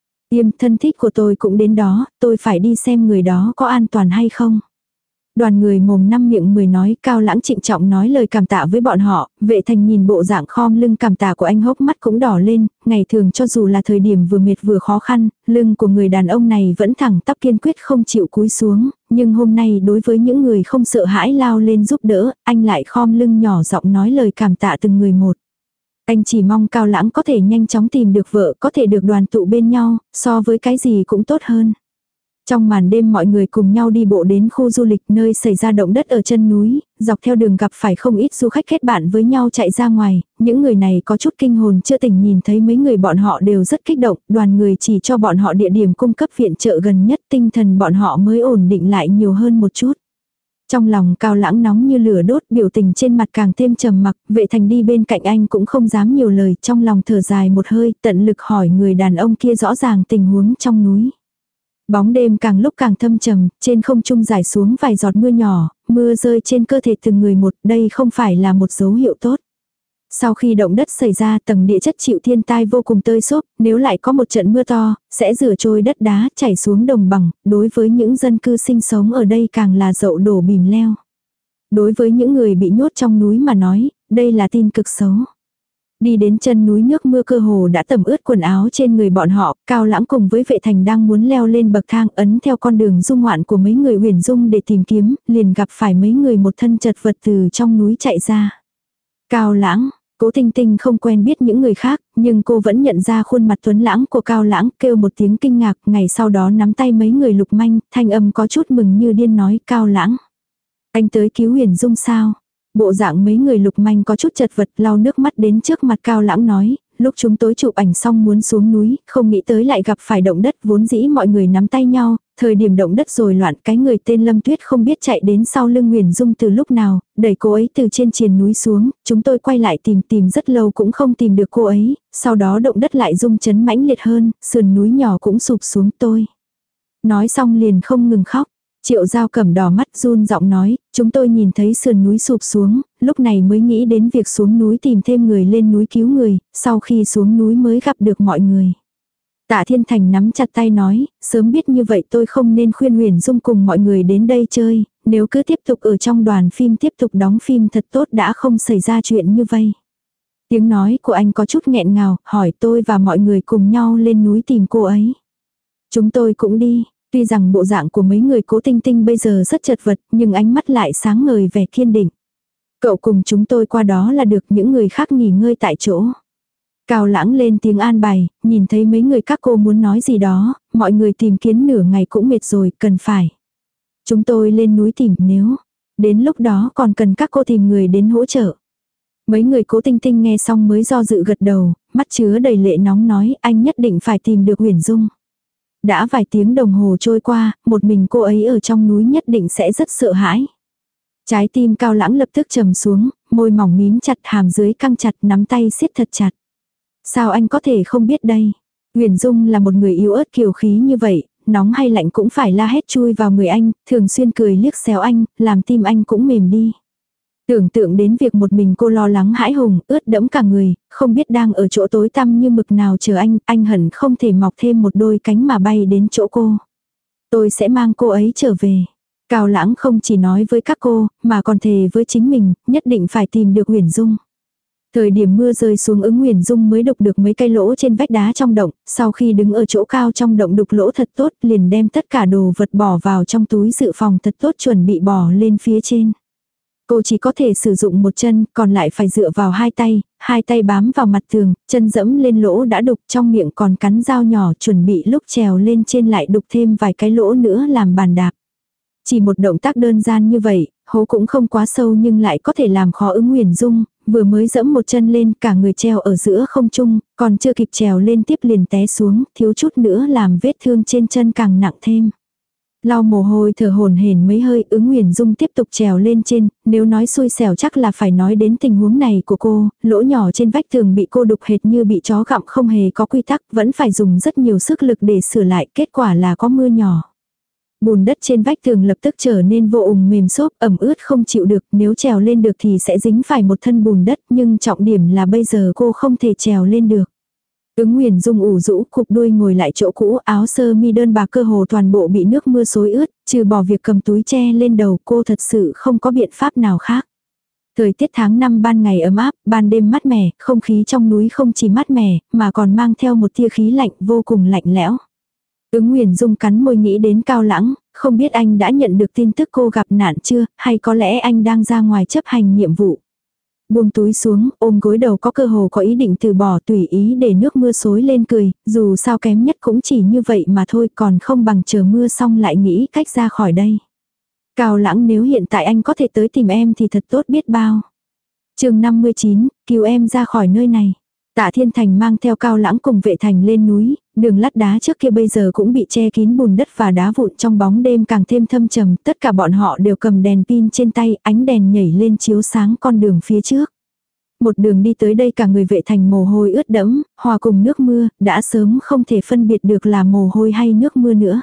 S1: Thân thích của tôi cũng đến đó, tôi phải đi xem người đó có an toàn hay không. Đoàn người mồm 5 miệng 10 nói, Cao Lãng trịnh trọng nói lời cảm tạ với bọn họ, Vệ Thành nhìn bộ dạng khom lưng cảm tạ của anh hốc mắt cũng đỏ lên, ngày thường cho dù là thời điểm vừa mệt vừa khó khăn, lưng của người đàn ông này vẫn thẳng tắp kiên quyết không chịu cúi xuống, nhưng hôm nay đối với những người không sợ hãi lao lên giúp đỡ, anh lại khom lưng nhỏ giọng nói lời cảm tạ từng người một. Anh chỉ mong Cao Lãng có thể nhanh chóng tìm được vợ, có thể được đoàn tụ bên nhau, so với cái gì cũng tốt hơn. Trong màn đêm mọi người cùng nhau đi bộ đến khu du lịch nơi xảy ra động đất ở chân núi, dọc theo đường gặp phải không ít du khách kết bạn với nhau chạy ra ngoài, những người này có chút kinh hồn chưa tỉnh nhìn thấy mấy người bọn họ đều rất kích động, đoàn người chỉ cho bọn họ địa điểm cung cấp viện trợ gần nhất tinh thần bọn họ mới ổn định lại nhiều hơn một chút. Trong lòng Cao Lãng nóng như lửa đốt, biểu tình trên mặt càng thêm trầm mặc, Vệ Thành đi bên cạnh anh cũng không dám nhiều lời, trong lòng thở dài một hơi, tận lực hỏi người đàn ông kia rõ ràng tình huống trong núi. Bóng đêm càng lúc càng thâm trầm, trên không trung rải xuống vài giọt mưa nhỏ, mưa rơi trên cơ thể từng người một, đây không phải là một dấu hiệu tốt. Sau khi động đất xảy ra tầng địa chất chịu thiên tai vô cùng tơi xốp, nếu lại có một trận mưa to, sẽ rửa trôi đất đá chảy xuống đồng bằng, đối với những dân cư sinh sống ở đây càng là dậu đổ bìm leo. Đối với những người bị nhốt trong núi mà nói, đây là tin cực xấu. Đi đến chân núi nước mưa cơ hồ đã tẩm ướt quần áo trên người bọn họ, Cao Lãng cùng với Vệ Thành đang muốn leo lên bậc thang ấn theo con đường du ngoạn của mấy người Huyền Dung để tìm kiếm, liền gặp phải mấy người một thân chật vật từ trong núi chạy ra. Cao Lãng, Cố Tinh Tinh không quen biết những người khác, nhưng cô vẫn nhận ra khuôn mặt tuấn lãng của Cao Lãng, kêu một tiếng kinh ngạc, ngày sau đó nắm tay mấy người Lục Manh, thanh âm có chút mừng như điên nói, Cao Lãng, anh tới cứu Huyền Dung sao? Bộ dạng mấy người Lục Manh có chút chật vật, lau nước mắt đến trước mặt Cao Lãng nói, lúc chúng tôi chụp ảnh xong muốn xuống núi, không nghĩ tới lại gặp phải động đất, vốn dĩ mọi người nắm tay nhau, thời điểm động đất rồi loạn, cái người tên Lâm Tuyết không biết chạy đến sau lưng Huyền Dung từ lúc nào, đẩy cô ấy từ trên triền núi xuống, chúng tôi quay lại tìm rất lâu cũng không tìm được cô ấy, sau đó động đất lại rung chấn mãnh liệt hơn, sườn núi nhỏ cũng sụp xuống tôi. Nói xong liền không ngừng khóc. Triệu Giao Cẩm đỏ mắt run giọng nói, chúng tôi nhìn thấy sườn núi sụp xuống, lúc này mới nghĩ đến việc xuống núi tìm thêm người lên núi cứu người, sau khi xuống núi mới gặp được mọi người. Tạ Thiên Thành nắm chặt tay nói, sớm biết như vậy tôi không nên khuyên Huyền Dung cùng mọi người đến đây chơi, nếu cứ tiếp tục ở trong đoàn phim tiếp tục đóng phim thật tốt đã không xảy ra chuyện như vây. Tiếng nói của anh có chút nghẹn ngào, hỏi tôi và mọi người cùng nhau lên núi tìm cô ấy. Chúng tôi cũng đi, tuy rằng bộ dạng của mấy người Cố Tinh Tinh bây giờ rất chật vật, nhưng ánh mắt lại sáng ngời vẻ kiên định. Cậu cùng chúng tôi qua đó là được, những người khác nghỉ ngơi tại chỗ. Cao Lãng lên tiếng an bài, nhìn thấy mấy người các cô muốn nói gì đó, mọi người tìm kiếm nửa ngày cũng mệt rồi, cần phải. Chúng tôi lên núi tìm, nếu đến lúc đó còn cần các cô tìm người đến hỗ trợ. Mấy người Cố Tinh Tinh nghe xong mới do dự gật đầu, mắt chứa đầy lệ nóng nói anh nhất định phải tìm được Huyền Dung. Đã vài tiếng đồng hồ trôi qua, một mình cô ấy ở trong núi nhất định sẽ rất sợ hãi. Trái tim Cao Lãng lập tức trầm xuống, môi mỏng mím chặt, hàm dưới căng chặt, nắm tay siết thật chặt. Sao anh có thể không biết đây? Huyền Dung là một người yếu ớt kiều khí như vậy, nóng hay lạnh cũng phải la hét chui vào người anh, thường xuyên cười liếc xéo anh, làm tim anh cũng mềm đi. Tưởng tượng đến việc một mình cô lo lắng hãi hùng, ướt đẫm cả người, không biết đang ở chỗ tối tăm như mực nào chờ anh hận không thể mọc thêm một đôi cánh mà bay đến chỗ cô. Tôi sẽ mang cô ấy trở về. Cao Lãng không chỉ nói với các cô, mà còn thề với chính mình, nhất định phải tìm được Huyền Dung. Thời điểm mưa rơi xuống, Ứng Huyền Dung mới đục được mấy cái lỗ trên vách đá trong động, sau khi đứng ở chỗ cao trong động đục lỗ thật tốt liền đem tất cả đồ vật bỏ vào trong túi dự phòng thật tốt chuẩn bị bỏ lên phía trên. Cô chỉ có thể sử dụng một chân, còn lại phải dựa vào hai tay bám vào mặt tường, chân dẫm lên lỗ đã đục, trong miệng còn cắn dao nhỏ chuẩn bị lúc trèo lên trên lại đục thêm vài cái lỗ nữa làm bàn đạp. Chỉ một động tác đơn giản như vậy, hố cũng không quá sâu nhưng lại có thể làm khó Ứng Huyền Dung, vừa mới dẫm một chân lên cả người treo ở giữa không trung, còn chưa kịp trèo lên tiếp liền té xuống, thiếu chút nữa làm vết thương trên chân càng nặng thêm. Lau mồ hôi thở hổn hển mấy hơi, Ứng Huyền Dung tiếp tục trèo lên trên, nếu nói xui xẻo chắc là phải nói đến tình huống này của cô, lỗ nhỏ trên vách tường bị cô đục hệt như bị chó gặm không hề có quy tắc, vẫn phải dùng rất nhiều sức lực để sửa lại, kết quả là có mưa nhỏ. Bùn đất trên vách tường lập tức trở nên vô ùng mềm xốp, ẩm ướt không chịu được, nếu trèo lên được thì sẽ dính phải một thân bùn đất, nhưng trọng điểm là bây giờ cô không thể trèo lên được. Ứng Huyền Dung ủ rũ cục đuôi ngồi lại chỗ cũ, áo sơ mi đơn bạc cơ hồ toàn bộ bị nước mưa xối ướt, trừ bỏ việc cầm túi che lên đầu cô thật sự không có biện pháp nào khác. Thời tiết tháng 5 ban ngày ấm áp, ban đêm mát mẻ, không khí trong núi không chỉ mát mẻ, mà còn mang theo một tia khí lạnh vô cùng lạnh lẽo. Ứng Huyền Dung cắn môi nghĩ đến Cao Lãng, không biết anh đã nhận được tin tức cô gặp nạn chưa, hay có lẽ anh đang ra ngoài chấp hành nhiệm vụ. Buông túi xuống, ôm gối đầu có cơ hồ có ý định từ bỏ, tùy ý để nước mưa xối lên cười, dù sao kém nhất cũng chỉ như vậy mà thôi, còn không bằng chờ mưa xong lại nghĩ cách ra khỏi đây. Cao Lãng, nếu hiện tại anh có thể tới tìm em thì thật tốt biết bao. Chương 59, cứu em ra khỏi nơi này. Tạ Thiên Thành mang theo Cao Lãng cùng Vệ Thành lên núi, đường lát đá trước kia bây giờ cũng bị che kín bùn đất và đá vụn, trong bóng đêm càng thêm thâm trầm, tất cả bọn họ đều cầm đèn pin trên tay, ánh đèn nhảy lên chiếu sáng con đường phía trước. Một đường đi tới đây cả người Vệ Thành mồ hôi ướt đẫm, hòa cùng nước mưa, đã sớm không thể phân biệt được là mồ hôi hay nước mưa nữa.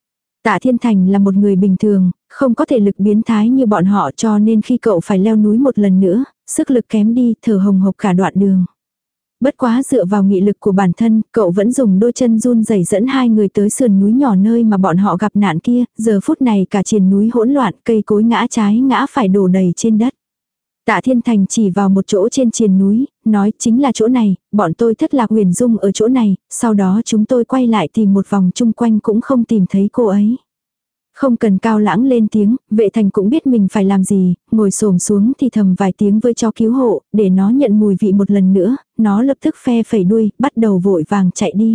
S1: Tạ Thiên Thành là một người bình thường, không có thể lực biến thái như bọn họ, cho nên khi cậu phải leo núi một lần nữa, sức lực kém đi, thở hồng hộc cả đoạn đường. Bất quá dựa vào nghị lực của bản thân, cậu vẫn dùng đôi chân run rẩy dẫn hai người tới sườn núi nhỏ nơi mà bọn họ gặp nạn kia, giờ phút này cả triền núi hỗn loạn, cây cối ngã trái ngã phải đổ đầy trên đất. Tạ Thiên Thành chỉ vào một chỗ trên triền núi, nói chính là chỗ này, bọn tôi thất lạc Huyền Dung ở chỗ này, sau đó chúng tôi quay lại tìm một vòng chung quanh cũng không tìm thấy cô ấy. Không cần Cao Lãng lên tiếng, Vệ Thành cũng biết mình phải làm gì, ngồi xổm xuống thì thầm vài tiếng với chó cứu hộ, để nó nhận mùi vị một lần nữa, nó lập tức phe phẩy đuôi, bắt đầu vội vàng chạy đi.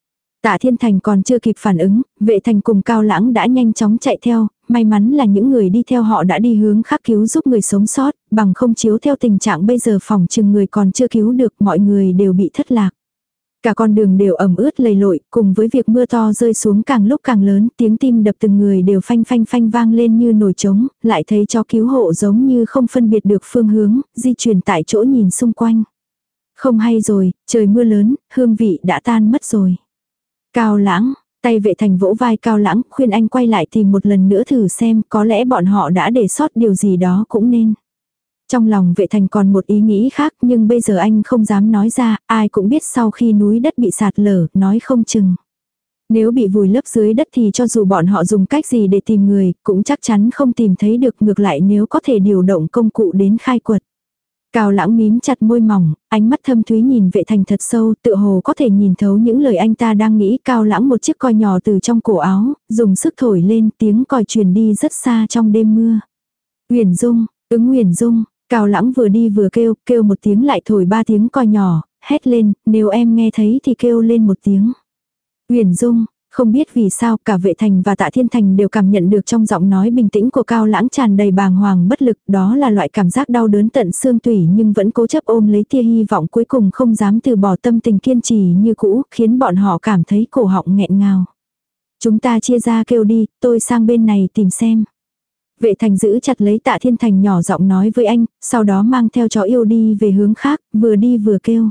S1: Tạ Thiên Thành còn chưa kịp phản ứng, Vệ Thành cùng Cao Lãng đã nhanh chóng chạy theo, may mắn là những người đi theo họ đã đi hướng khác cứu giúp người sống sót, bằng không chiếu theo tình trạng bây giờ phòng chừng người còn chưa cứu được, mọi người đều bị thất lạc. Cả con đường đều ẩm ướt lầy lội, cùng với việc mưa to rơi xuống càng lúc càng lớn, tiếng tim đập từng người đều phanh phanh phanh vang lên như nổi trống, lại thấy chó cứu hộ giống như không phân biệt được phương hướng, di chuyển tại chỗ nhìn xung quanh. Không hay rồi, trời mưa lớn, hương vị đã tan mất rồi. Cao Lãng, tay Vệ Thành vỗ vai Cao Lãng, khuyên anh quay lại tìm một lần nữa thử xem, có lẽ bọn họ đã để sót điều gì đó cũng nên. Trong lòng Vệ Thành còn một ý nghĩ khác, nhưng bây giờ anh không dám nói ra, ai cũng biết sau khi núi đất bị sạt lở, nói không chừng. Nếu bị vùi lấp dưới đất thì cho dù bọn họ dùng cách gì để tìm người, cũng chắc chắn không tìm thấy được, ngược lại nếu có thể điều động công cụ đến khai quật. Cao Lãng mím chặt môi mỏng, ánh mắt thâm thúy nhìn Vệ Thành thật sâu, tựa hồ có thể nhìn thấu những lời anh ta đang nghĩ. Cao Lãng một chiếc còi nhỏ từ trong cổ áo, dùng sức thổi lên, tiếng còi truyền đi rất xa trong đêm mưa. Uyển Dung, Uyển Dung, Cao Lãng vừa đi vừa kêu một tiếng lại thổi 3 tiếng còi nhỏ, hét lên, nếu em nghe thấy thì kêu lên một tiếng. Uyển Dung, không biết vì sao cả Vệ Thành và Tạ Thiên Thành đều cảm nhận được trong giọng nói bình tĩnh của Cao Lãng tràn đầy bàng hoàng bất lực, đó là loại cảm giác đau đớn tận xương tủy nhưng vẫn cố chấp ôm lấy tia hy vọng cuối cùng không dám từ bỏ tâm tình kiên trì như cũ, khiến bọn họ cảm thấy cổ họng nghẹn ngào. Chúng ta chia ra kêu đi, tôi sang bên này tìm xem. Vệ Thành giữ chặt lấy Tạ Thiên Thành nhỏ giọng nói với anh, sau đó mang theo chó yêu đi về hướng khác, vừa đi vừa kêu.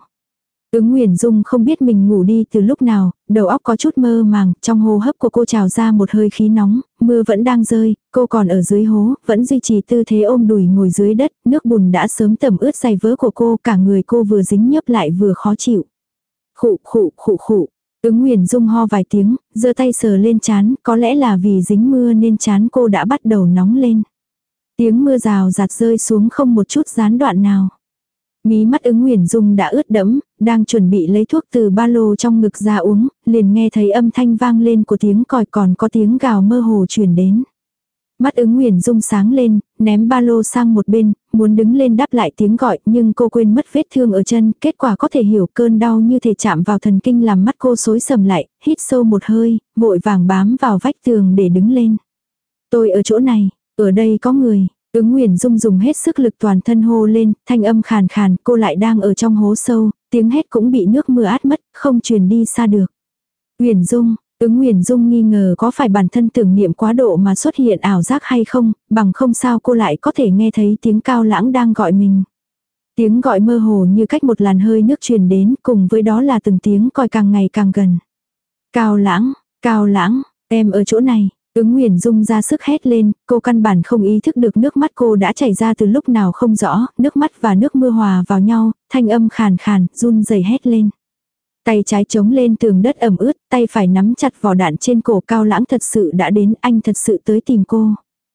S1: Uyển Dung không biết mình ngủ đi từ lúc nào, đầu óc có chút mơ màng, trong hô hấp của cô trào ra một hơi khí nóng, mưa vẫn đang rơi, cô còn ở dưới hố, vẫn duy trì tư thế ôm đùi ngồi dưới đất, nước bùn đã sớm tẩm ướt giày vớ của cô, cả người cô vừa dính nhớp lại vừa khó chịu. Khụ khụ khụ khụ. Uyển Dung ho vài tiếng, giơ tay sờ lên trán, có lẽ là vì dính mưa nên trán cô đã bắt đầu nóng lên. Tiếng mưa rào rạt rơi xuống không một chút gián đoạn nào. Mí mắt Uyển Dung đã ướt đẫm, đang chuẩn bị lấy thuốc từ ba lô trong ngực ra uống, liền nghe thấy âm thanh vang lên của tiếng còi, còn có tiếng gào mơ hồ truyền đến. Mắt Uyển Dung sáng lên, ném ba lô sang một bên, muốn đứng lên đáp lại tiếng gọi, nhưng cô quên mất vết thương ở chân, kết quả có thể hiểu cơn đau như thể chạm vào thần kinh làm mắt cô xối sầm lại, hít sâu một hơi, vội vàng bám vào vách tường để đứng lên. Tôi ở chỗ này, ở đây có người. Uyển Dung dùng hết sức lực toàn thân hô lên, thanh âm khàn khàn, cô lại đang ở trong hố sâu, tiếng hét cũng bị nước mưa át mất, không truyền đi xa được. Uyển Dung, Uyển Dung nghi ngờ có phải bản thân tưởng niệm quá độ mà xuất hiện ảo giác hay không, bằng không sao cô lại có thể nghe thấy tiếng Cao Lãng đang gọi mình. Tiếng gọi mơ hồ như cách một làn hơi nước truyền đến, cùng với đó là từng tiếng còi càng ngày càng gần. Cao Lãng, em ở chỗ này. Uyển Dung ra sức hét lên, cô căn bản không ý thức được nước mắt cô đã chảy ra từ lúc nào không rõ, nước mắt và nước mưa hòa vào nhau, thanh âm khàn khàn, run rẩy hét lên. Tay trái chống lên tường đất ẩm ướt, tay phải nắm chặt vỏ đạn trên cổ. Cao Lãng thật sự đã đến, anh thật sự tới tìm cô.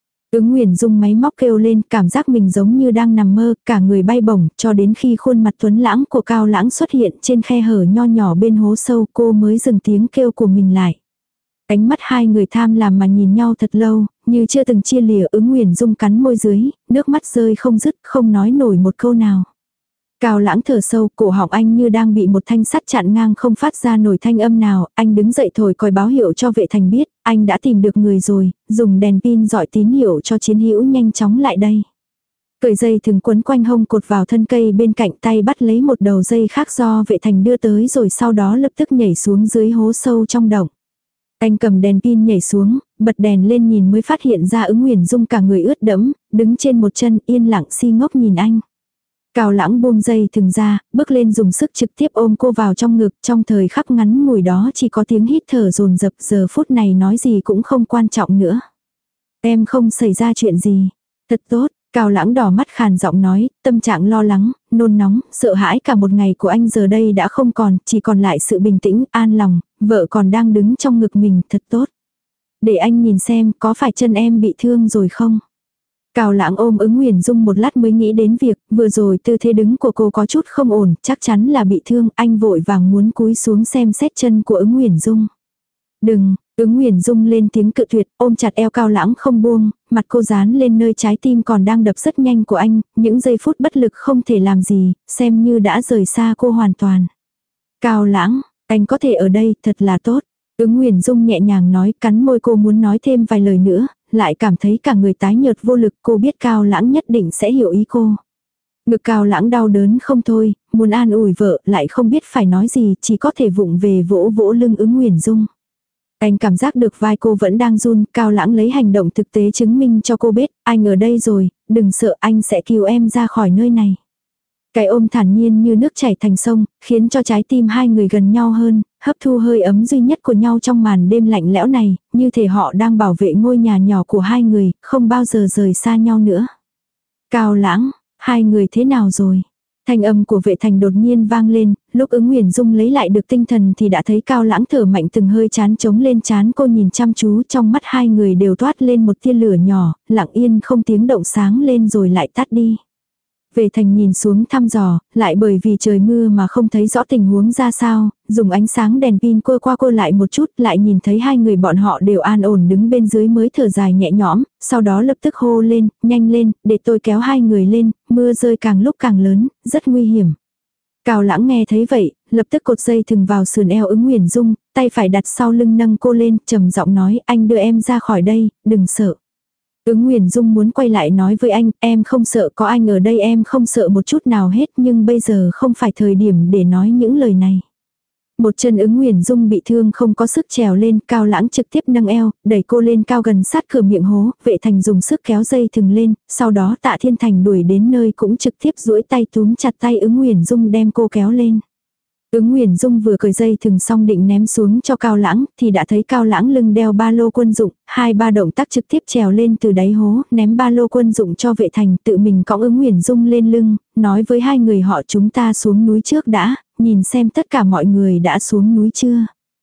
S1: Uyển Dung máy móc kêu lên, cảm giác mình giống như đang nằm mơ, cả người bay bổng, cho đến khi khuôn mặt tuấn lãng của Cao Lãng xuất hiện trên khe hở nho nhỏ bên hố sâu, cô mới dừng tiếng kêu của mình lại. Ánh mắt hai người tham lam mà nhìn nhau thật lâu, như chưa từng chia lìa. Uyển Dung cắn môi dưới, nước mắt rơi không dứt, không nói nổi một câu nào. Cao Lãng thở sâu, cổ họng anh như đang bị một thanh sắt chặn ngang, không phát ra nổi thanh âm nào. Anh đứng dậy thổi còi báo hiệu cho Vệ Thành biết, anh đã tìm được người rồi, dùng đèn pin dọi tín hiệu cho chiến hữu nhanh chóng lại đây. Cởi dây thừng quấn quanh hông cột vào thân cây bên cạnh, tay bắt lấy một đầu dây khác do Vệ Thành đưa tới, rồi sau đó lập tức nhảy xuống dưới hố sâu trong động. Anh cầm đèn pin nhảy xuống, bật đèn lên nhìn mới phát hiện ra Uyển Dung cả người ướt đẫm, đứng trên một chân yên lặng si ngốc nhìn anh. Cao Lãng buông dây thừng ra, bước lên dùng sức trực tiếp ôm cô vào trong ngực, trong thời khắc ngắn ngủi đó chỉ có tiếng hít thở dồn dập, giờ phút này nói gì cũng không quan trọng nữa. Em không xảy ra chuyện gì. Thật tốt. Cao Lãng đỏ mắt khàn giọng nói, tâm trạng lo lắng, nôn nóng, sợ hãi cả một ngày của anh giờ đây đã không còn, chỉ còn lại sự bình tĩnh, an lòng, vợ còn đang đứng trong ngực mình, thật tốt. Để anh nhìn xem có phải chân em bị thương rồi không? Cao Lãng ôm Uyển Dung một lát mới nghĩ đến việc, vừa rồi tư thế đứng của cô có chút không ổn, chắc chắn là bị thương, anh vội vàng muốn cúi xuống xem xét chân của Uyển Dung. Đừng, Uyển Dung lên tiếng cự tuyệt, ôm chặt eo Cao Lãng không buông, mặt cô dán lên nơi trái tim còn đang đập rất nhanh của anh, những giây phút bất lực không thể làm gì, xem như đã rời xa cô hoàn toàn. Cao Lãng, anh có thể ở đây, thật là tốt. Uyển Dung nhẹ nhàng nói, cắn môi, cô muốn nói thêm vài lời nữa, lại cảm thấy cả người tái nhợt vô lực, cô biết Cao Lãng nhất định sẽ hiểu ý cô. Ngực Cao Lãng đau đớn không thôi, muốn an ủi vợ, lại không biết phải nói gì, chỉ có thể vụng về vỗ vỗ lưng Uyển Dung. Anh cảm giác được vai cô vẫn đang run, Cao Lãng lấy hành động thực tế chứng minh cho cô biết, anh ở đây rồi, đừng sợ, anh sẽ cứu em ra khỏi nơi này. Cái ôm thản nhiên như nước chảy thành sông, khiến cho trái tim hai người gần nhau hơn, hấp thu hơi ấm duy nhất của nhau trong màn đêm lạnh lẽo này, như thể họ đang bảo vệ ngôi nhà nhỏ của hai người, không bao giờ rời xa nhau nữa. Cao Lãng, hai người thế nào rồi? Thanh âm của Vệ Thành đột nhiên vang lên, lúc Ứng Huyền Dung lấy lại được tinh thần thì đã thấy Cao Lãng thở mạnh từng hơi chán trống lên trán cô, nhìn chăm chú, trong mắt hai người đều toát lên một tia lửa nhỏ, lặng yên không tiếng động sáng lên rồi lại tắt đi. Vệ Thành nhìn xuống thăm dò, lại bởi vì trời mưa mà không thấy rõ tình huống ra sao, dùng ánh sáng đèn pin cô qua cô lại một chút, lại nhìn thấy hai người bọn họ đều an ổn đứng bên dưới mới thở dài nhẹ nhõm, sau đó lập tức hô lên, nhanh lên, để tôi kéo hai người lên, mưa rơi càng lúc càng lớn, rất nguy hiểm. Cao Lãng nghe thấy vậy, lập tức cột dây thừng vào sườn eo Ứng Huyền Dung, tay phải đặt sau lưng nâng cô lên, trầm giọng nói, anh đưa em ra khỏi đây, đừng sợ. Ứng Huyền Dung muốn quay lại nói với anh, em không sợ, có anh ở đây em không sợ một chút nào hết, nhưng bây giờ không phải thời điểm để nói những lời này. Một chân Ứng Huyền Dung bị thương không có sức trèo lên, Cao Lãng trực tiếp nâng eo, đẩy cô lên cao gần sát cửa miệng hố, Vệ Thành dùng sức kéo dây thừng lên, sau đó Tạ Thiên Thành đuổi đến nơi cũng trực tiếp duỗi tay túm chặt tay Ứng Huyền Dung đem cô kéo lên. Ứng Huyền Dung vừa cởi dây thừng xong định ném xuống cho Cao Lãng, thì đã thấy Cao Lãng lưng đeo ba lô quân dụng, 2-3 động tác trực tiếp trèo lên từ đáy hố, ném ba lô quân dụng cho Vệ Thành, tự mình cõng Ứng Huyền Dung lên lưng, nói với hai người họ, chúng ta xuống núi trước đã, nhìn xem tất cả mọi người đã xuống núi chưa.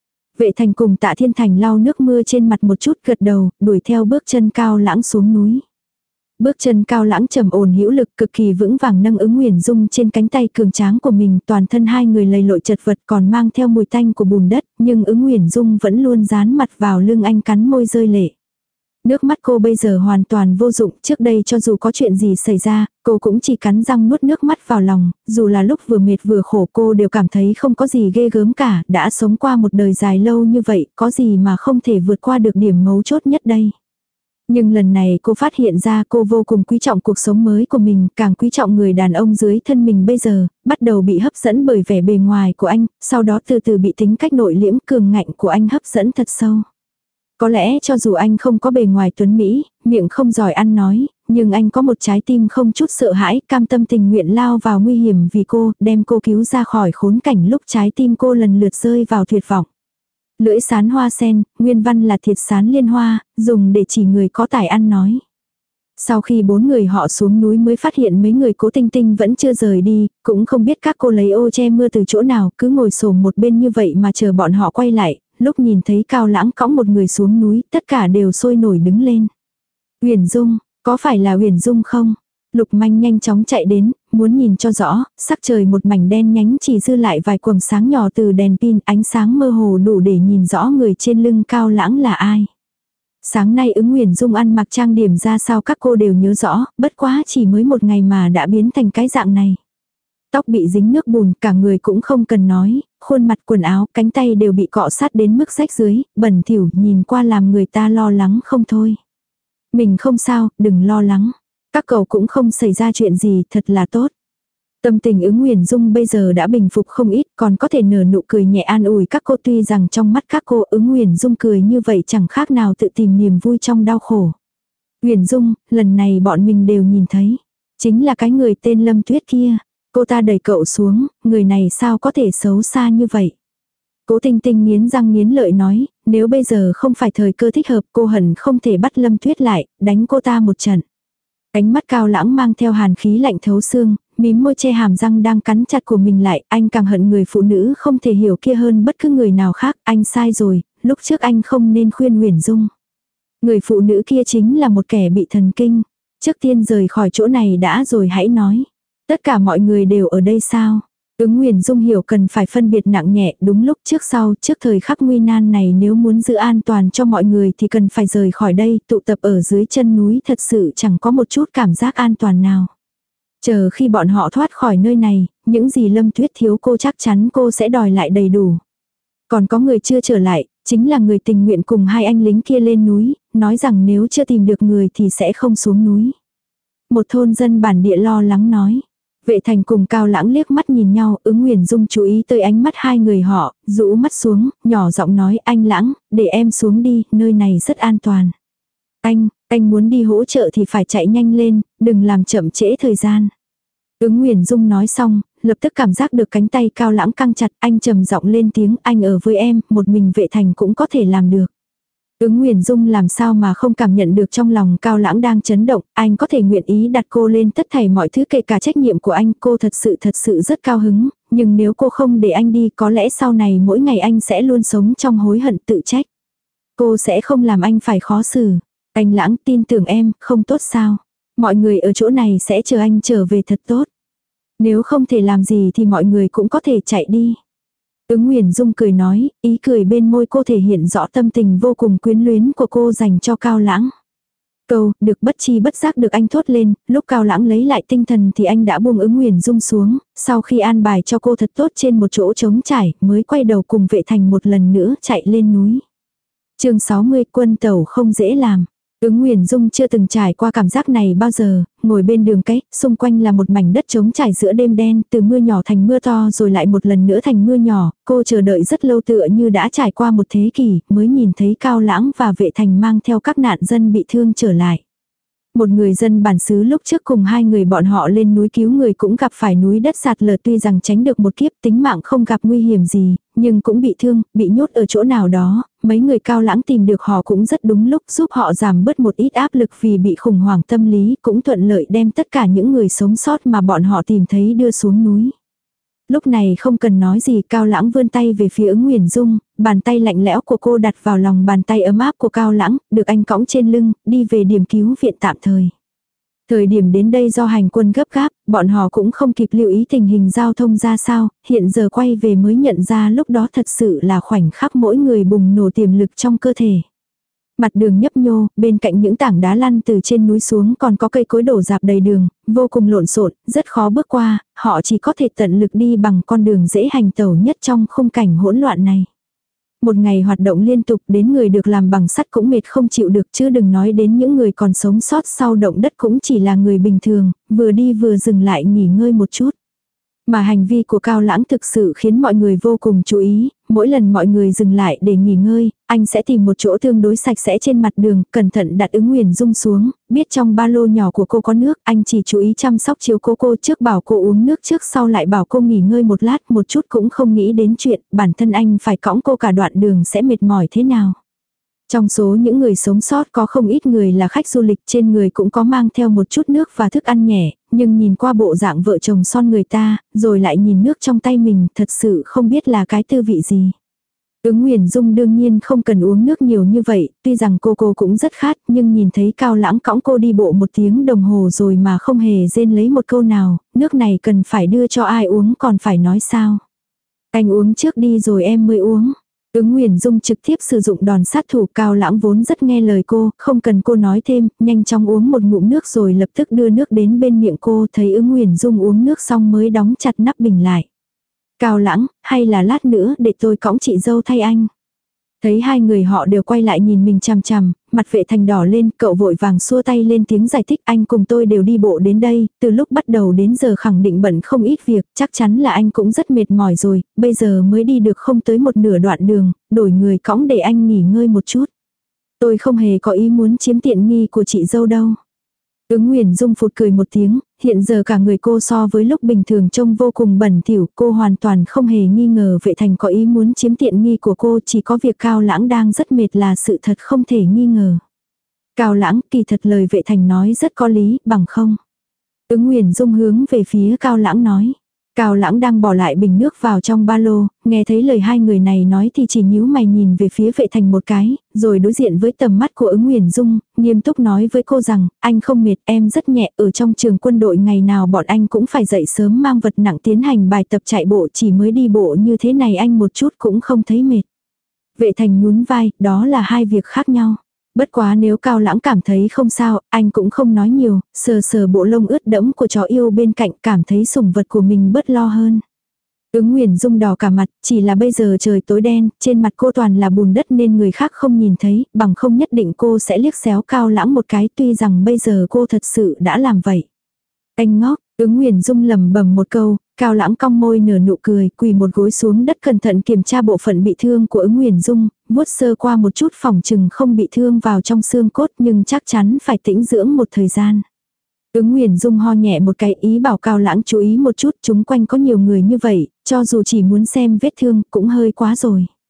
S1: Vệ Thành cùng Tạ Thiên Thành lau nước mưa trên mặt một chút, gật đầu, đuổi theo bước chân Cao Lãng xuống núi. Bước chân Cao Lãng trầm ổn hữu lực, cực kỳ vững vàng nâng Ứng Huyền Dung trên cánh tay cường tráng của mình, toàn thân hai người lầy lội chật vật còn mang theo mùi tanh của bùn đất, nhưng Ứng Huyền Dung vẫn luôn dán mặt vào lưng anh cắn môi rơi lệ. Nước mắt cô bây giờ hoàn toàn vô dụng, trước đây cho dù có chuyện gì xảy ra, cô cũng chỉ cắn răng nuốt nước mắt vào lòng, dù là lúc vừa mệt vừa khổ cô đều cảm thấy không có gì ghê gớm cả, đã sống qua một đời dài lâu như vậy, có gì mà không thể vượt qua được điểm mấu chốt nhất đây. Nhưng lần này cô phát hiện ra cô vô cùng quý trọng cuộc sống mới của mình, càng quý trọng người đàn ông dưới thân mình bây giờ, bắt đầu bị hấp dẫn bởi vẻ bề ngoài của anh, sau đó từ từ bị tính cách nội liễm cường ngạnh của anh hấp dẫn thật sâu. Có lẽ cho dù anh không có bề ngoài tuấn Mỹ, miệng không giỏi ăn nói, nhưng anh có một trái tim không chút sợ hãi, cam tâm tình nguyện lao vào nguy hiểm vì cô, đem cô cứu ra khỏi khốn cảnh lúc trái tim cô lần lượt rơi vào tuyệt vọng. Lưỡi sán hoa sen, nguyên văn là thiệt sán liên hoa, dùng để chỉ người có tài ăn nói. Sau khi 4 người họ xuống núi mới phát hiện mấy người Cố Tinh Tinh vẫn chưa rời đi, cũng không biết các cô lấy ô che mưa từ chỗ nào, cứ ngồi xổm một bên như vậy mà chờ bọn họ quay lại, lúc nhìn thấy Cao Lãng cõng một người xuống núi, tất cả đều sôi nổi đứng lên. Huyền Dung, có phải là Huyền Dung không? Lục Manh nhanh chóng chạy đến, muốn nhìn cho rõ, sắc trời một mảnh đen nhánh chỉ dư lại vài quầng sáng nhỏ từ đèn pin, ánh sáng mơ hồ đủ để nhìn rõ người trên lưng Cao Lãng là ai. Sáng nay Ứng Huyền Dung ăn mặc trang điểm ra sao các cô đều nhớ rõ, bất quá chỉ mới một ngày mà đã biến thành cái dạng này. Tóc bị dính nước bùn, cả người cũng không cần nói, khuôn mặt quần áo, cánh tay đều bị cọ sát đến mức rách dưới, bẩn thỉu nhìn qua làm người ta lo lắng không thôi. Mình không sao, đừng lo lắng. Các cậu cũng không xảy ra chuyện gì, thật là tốt. Tâm tình Ứng Huyền Dung bây giờ đã bình phục không ít, còn có thể nở nụ cười nhẹ an ủi các cô, tuy rằng trong mắt các cô Ứng Huyền Dung cười như vậy chẳng khác nào tự tìm niềm vui trong đau khổ. Huyền Dung, lần này bọn mình đều nhìn thấy. Chính là cái người tên Lâm Tuyết kia. Cô ta đẩy cậu xuống, người này sao có thể xấu xa như vậy. Cố Tinh Tinh nghiến răng nghiến lợi nói, nếu bây giờ không phải thời cơ thích hợp cô hận không thể bắt Lâm Tuyết lại, đánh cô ta một trận. Ánh mắt Cao Lãng mang theo hàn khí lạnh thấu xương, mím môi che hàm răng đang cắn chặt của mình lại, anh càng hận người phụ nữ không thể hiểu kia hơn bất cứ người nào khác, anh sai rồi, lúc trước anh không nên khuyên Huyền Dung. Người phụ nữ kia chính là một kẻ bị thần kinh, trước tiên rời khỏi chỗ này đã rồi hãy nói. Tất cả mọi người đều ở đây sao? Ứng Huyền Dung hiểu cần phải phân biệt nặng nhẹ, đúng lúc trước sau, trước thời khắc nguy nan này nếu muốn giữ an toàn cho mọi người thì cần phải rời khỏi đây, tụ tập ở dưới chân núi thật sự chẳng có một chút cảm giác an toàn nào. Chờ khi bọn họ thoát khỏi nơi này, những gì Lâm Tuyết thiếu cô chắc chắn cô sẽ đòi lại đầy đủ. Còn có người chưa trở lại, chính là người tình nguyện cùng hai anh lính kia lên núi, nói rằng nếu chưa tìm được người thì sẽ không xuống núi. Một thôn dân bản địa lo lắng nói. Vệ Thành cùng Cao Lãng liếc mắt nhìn nhau, Ứng Huyền Dung chú ý tới ánh mắt hai người họ, rũ mắt xuống, nhỏ giọng nói, anh Lãng, để em xuống đi, nơi này rất an toàn. Anh muốn đi hỗ trợ thì phải chạy nhanh lên, đừng làm chậm trễ thời gian. Ứng Huyền Dung nói xong, lập tức cảm giác được cánh tay Cao Lãng căng chặt, anh trầm giọng lên tiếng, anh ở với em, một mình Vệ Thành cũng có thể làm được. Ứng Nguyền Dung làm sao mà không cảm nhận được trong lòng Cao Lãng đang chấn động, anh có thể nguyện ý đặt cô lên tất thảy mọi thứ kể cả trách nhiệm của anh, cô thật sự rất cao hứng, nhưng nếu cô không để anh đi có lẽ sau này mỗi ngày anh sẽ luôn sống trong hối hận tự trách. Cô sẽ không làm anh phải khó xử. Anh Lãng tin tưởng em, không tốt sao? Mọi người ở chỗ này sẽ chờ anh trở về thật tốt. Nếu không thể làm gì thì mọi người cũng có thể chạy đi. Ứng Nguyền Dung cười nói, ý cười bên môi cô thể hiện rõ tâm tình vô cùng quyến luyến của cô dành cho Cao Lãng. Câu, được bất chi bất giác được anh thốt lên, lúc Cao Lãng lấy lại tinh thần thì anh đã buông Ứng Nguyền Dung xuống, sau khi an bài cho cô thật tốt trên một chỗ trống trải, mới quay đầu cùng Vệ Thành một lần nữa chạy lên núi. Chương 60 quân tẩu không dễ làm. Ứng Nguyền Dung chưa từng trải qua cảm giác này bao giờ, ngồi bên đường cái, xung quanh là một mảnh đất trống trải giữa đêm đen, từ mưa nhỏ thành mưa to rồi lại một lần nữa thành mưa nhỏ, cô chờ đợi rất lâu tựa như đã trải qua một thế kỷ, mới nhìn thấy Cao Lãng và Vệ Thành mang theo các nạn dân bị thương trở lại. Một người dân bản xứ lúc trước cùng hai người bọn họ lên núi cứu người cũng gặp phải núi đất sạt lở, tuy rằng tránh được một kiếp tính mạng không gặp nguy hiểm gì, nhưng cũng bị thương, bị nhốt ở chỗ nào đó, mấy người Cao Lãng tìm được họ cũng rất đúng lúc, giúp họ giảm bớt một ít áp lực vì bị khủng hoảng tâm lý, cũng thuận lợi đem tất cả những người sống sót mà bọn họ tìm thấy đưa xuống núi. Lúc này không cần nói gì, Cao Lãng vươn tay về phía Ứng Nguyền Dung, bàn tay lạnh lẽo của cô đặt vào lòng bàn tay ấm áp của Cao Lãng, được anh cõng trên lưng, đi về điểm cứu viện tạm thời. Thời điểm đến đây do hành quân gấp gáp, bọn họ cũng không kịp lưu ý tình hình giao thông ra sao, hiện giờ quay về mới nhận ra lúc đó thật sự là khoảnh khắc mỗi người bùng nổ tiềm lực trong cơ thể. Mặt đường nhấp nhô, bên cạnh những tảng đá lăn từ trên núi xuống còn có cây cối đổ rạp đầy đường, vô cùng lộn xộn, rất khó bước qua, họ chỉ có thể tận lực đi bằng con đường dễ hành tẩu nhất trong khung cảnh hỗn loạn này. Một ngày hoạt động liên tục, đến người được làm bằng sắt cũng mệt không chịu được, chứ đừng nói đến những người còn sống sót sau động đất cũng chỉ là người bình thường, vừa đi vừa dừng lại nghỉ ngơi một chút. Mà hành vi của Cao Lãng thực sự khiến mọi người vô cùng chú ý, mỗi lần mọi người dừng lại để nghỉ ngơi, anh sẽ tìm một chỗ tương đối sạch sẽ trên mặt đường, cẩn thận đặt Ứng Nguyền Dung xuống, biết trong ba lô nhỏ của cô có nước, anh chỉ chú ý chăm sóc chiếu cố cô, trước bảo cô uống nước trước sau lại bảo cô nghỉ ngơi một lát, một chút cũng không nghĩ đến chuyện bản thân anh phải cõng cô cả đoạn đường sẽ mệt mỏi thế nào. Trong số những người sống sót có không ít người là khách du lịch, trên người cũng có mang theo một chút nước và thức ăn nhẹ, nhưng nhìn qua bộ dạng vợ chồng son người ta, rồi lại nhìn nước trong tay mình, thật sự không biết là cái tư vị gì. Ứng Nguyền Dung đương nhiên không cần uống nước nhiều như vậy, tuy rằng cô cũng rất khát, nhưng nhìn thấy Cao Lãng cõng cô đi bộ 1 tiếng đồng hồ rồi mà không hề rên lấy một câu nào, nước này cần phải đưa cho ai uống còn phải nói sao. Anh uống trước đi rồi em mới uống. Ứng Nguyền Dung trực tiếp sử dụng đòn sát thủ, Cao Lãng vốn rất nghe lời cô, không cần cô nói thêm, nhanh chóng uống một ngụm nước rồi lập tức đưa nước đến bên miệng cô, thấy Ứng Nguyền Dung uống nước xong mới đóng chặt nắp bình lại. Cao Lãng, hay là lát nữa để tôi cõng chị dâu thay anh. Thấy hai người họ đều quay lại nhìn mình chằm chằm, mặt Vệ Thành đỏ lên, cậu vội vàng xua tay lên tiếng giải thích, anh cùng tôi đều đi bộ đến đây, từ lúc bắt đầu đến giờ khẳng định bận không ít việc, chắc chắn là anh cũng rất mệt mỏi rồi, bây giờ mới đi được không tới một nửa đoạn đường, đổi người cõng để anh nghỉ ngơi một chút. Tôi không hề có ý muốn chiếm tiện nghi của chị dâu đâu. Ứng Nguyền Dung phụt cười một tiếng, hiện giờ cả người cô so với lúc bình thường trông vô cùng bẩn thỉu, cô hoàn toàn không hề nghi ngờ Vệ Thành có ý muốn chiếm tiện nghi của cô, chỉ có việc Cao Lãng đang rất mệt là sự thật không thể nghi ngờ. Cao Lãng, kỳ thật lời Vệ Thành nói rất có lý, bằng không. Ứng Nguyền Dung hướng về phía Cao Lãng nói. Cao Lãng đang bỏ lại bình nước vào trong ba lô, nghe thấy lời hai người này nói thì chỉ nhíu mày nhìn về phía Vệ Thành một cái, rồi đối diện với tầm mắt của Ứng Nguyền Dung, nghiêm túc nói với cô rằng, anh không mệt, em rất nhẹ, ở trong trường quân đội ngày nào bọn anh cũng phải dậy sớm mang vật nặng tiến hành bài tập chạy bộ, chỉ mới đi bộ như thế này anh một chút cũng không thấy mệt. Vệ Thành nhún vai, đó là hai việc khác nhau. Bất quá nếu Cao Lãng cảm thấy không sao, anh cũng không nói nhiều, sờ sờ bộ lông ướt đẫm của chó yêu bên cạnh, cảm thấy sủng vật của mình bớt lo hơn. Ứng Nguyền Dung đỏ cả mặt, chỉ là bây giờ trời tối đen, trên mặt cô toàn là bùn đất nên người khác không nhìn thấy, bằng không nhất định cô sẽ liếc xéo Cao Lãng một cái, tuy rằng bây giờ cô thật sự đã làm vậy. Anh ngốc, Ứng Nguyền Dung lẩm bẩm một câu, Cao Lãng cong môi nở nụ cười, quỳ một gối xuống đất cẩn thận kiểm tra bộ phận bị thương của Ứng Nguyền Dung, vuốt sơ qua một chút phòng chừng không bị thương vào trong xương cốt nhưng chắc chắn phải tĩnh dưỡng một thời gian. Ứng Nguyền Dung ho nhẹ một cái, ý bảo Cao Lãng chú ý một chút, chúng quanh có nhiều người như vậy, cho dù chỉ muốn xem vết thương cũng hơi quá rồi.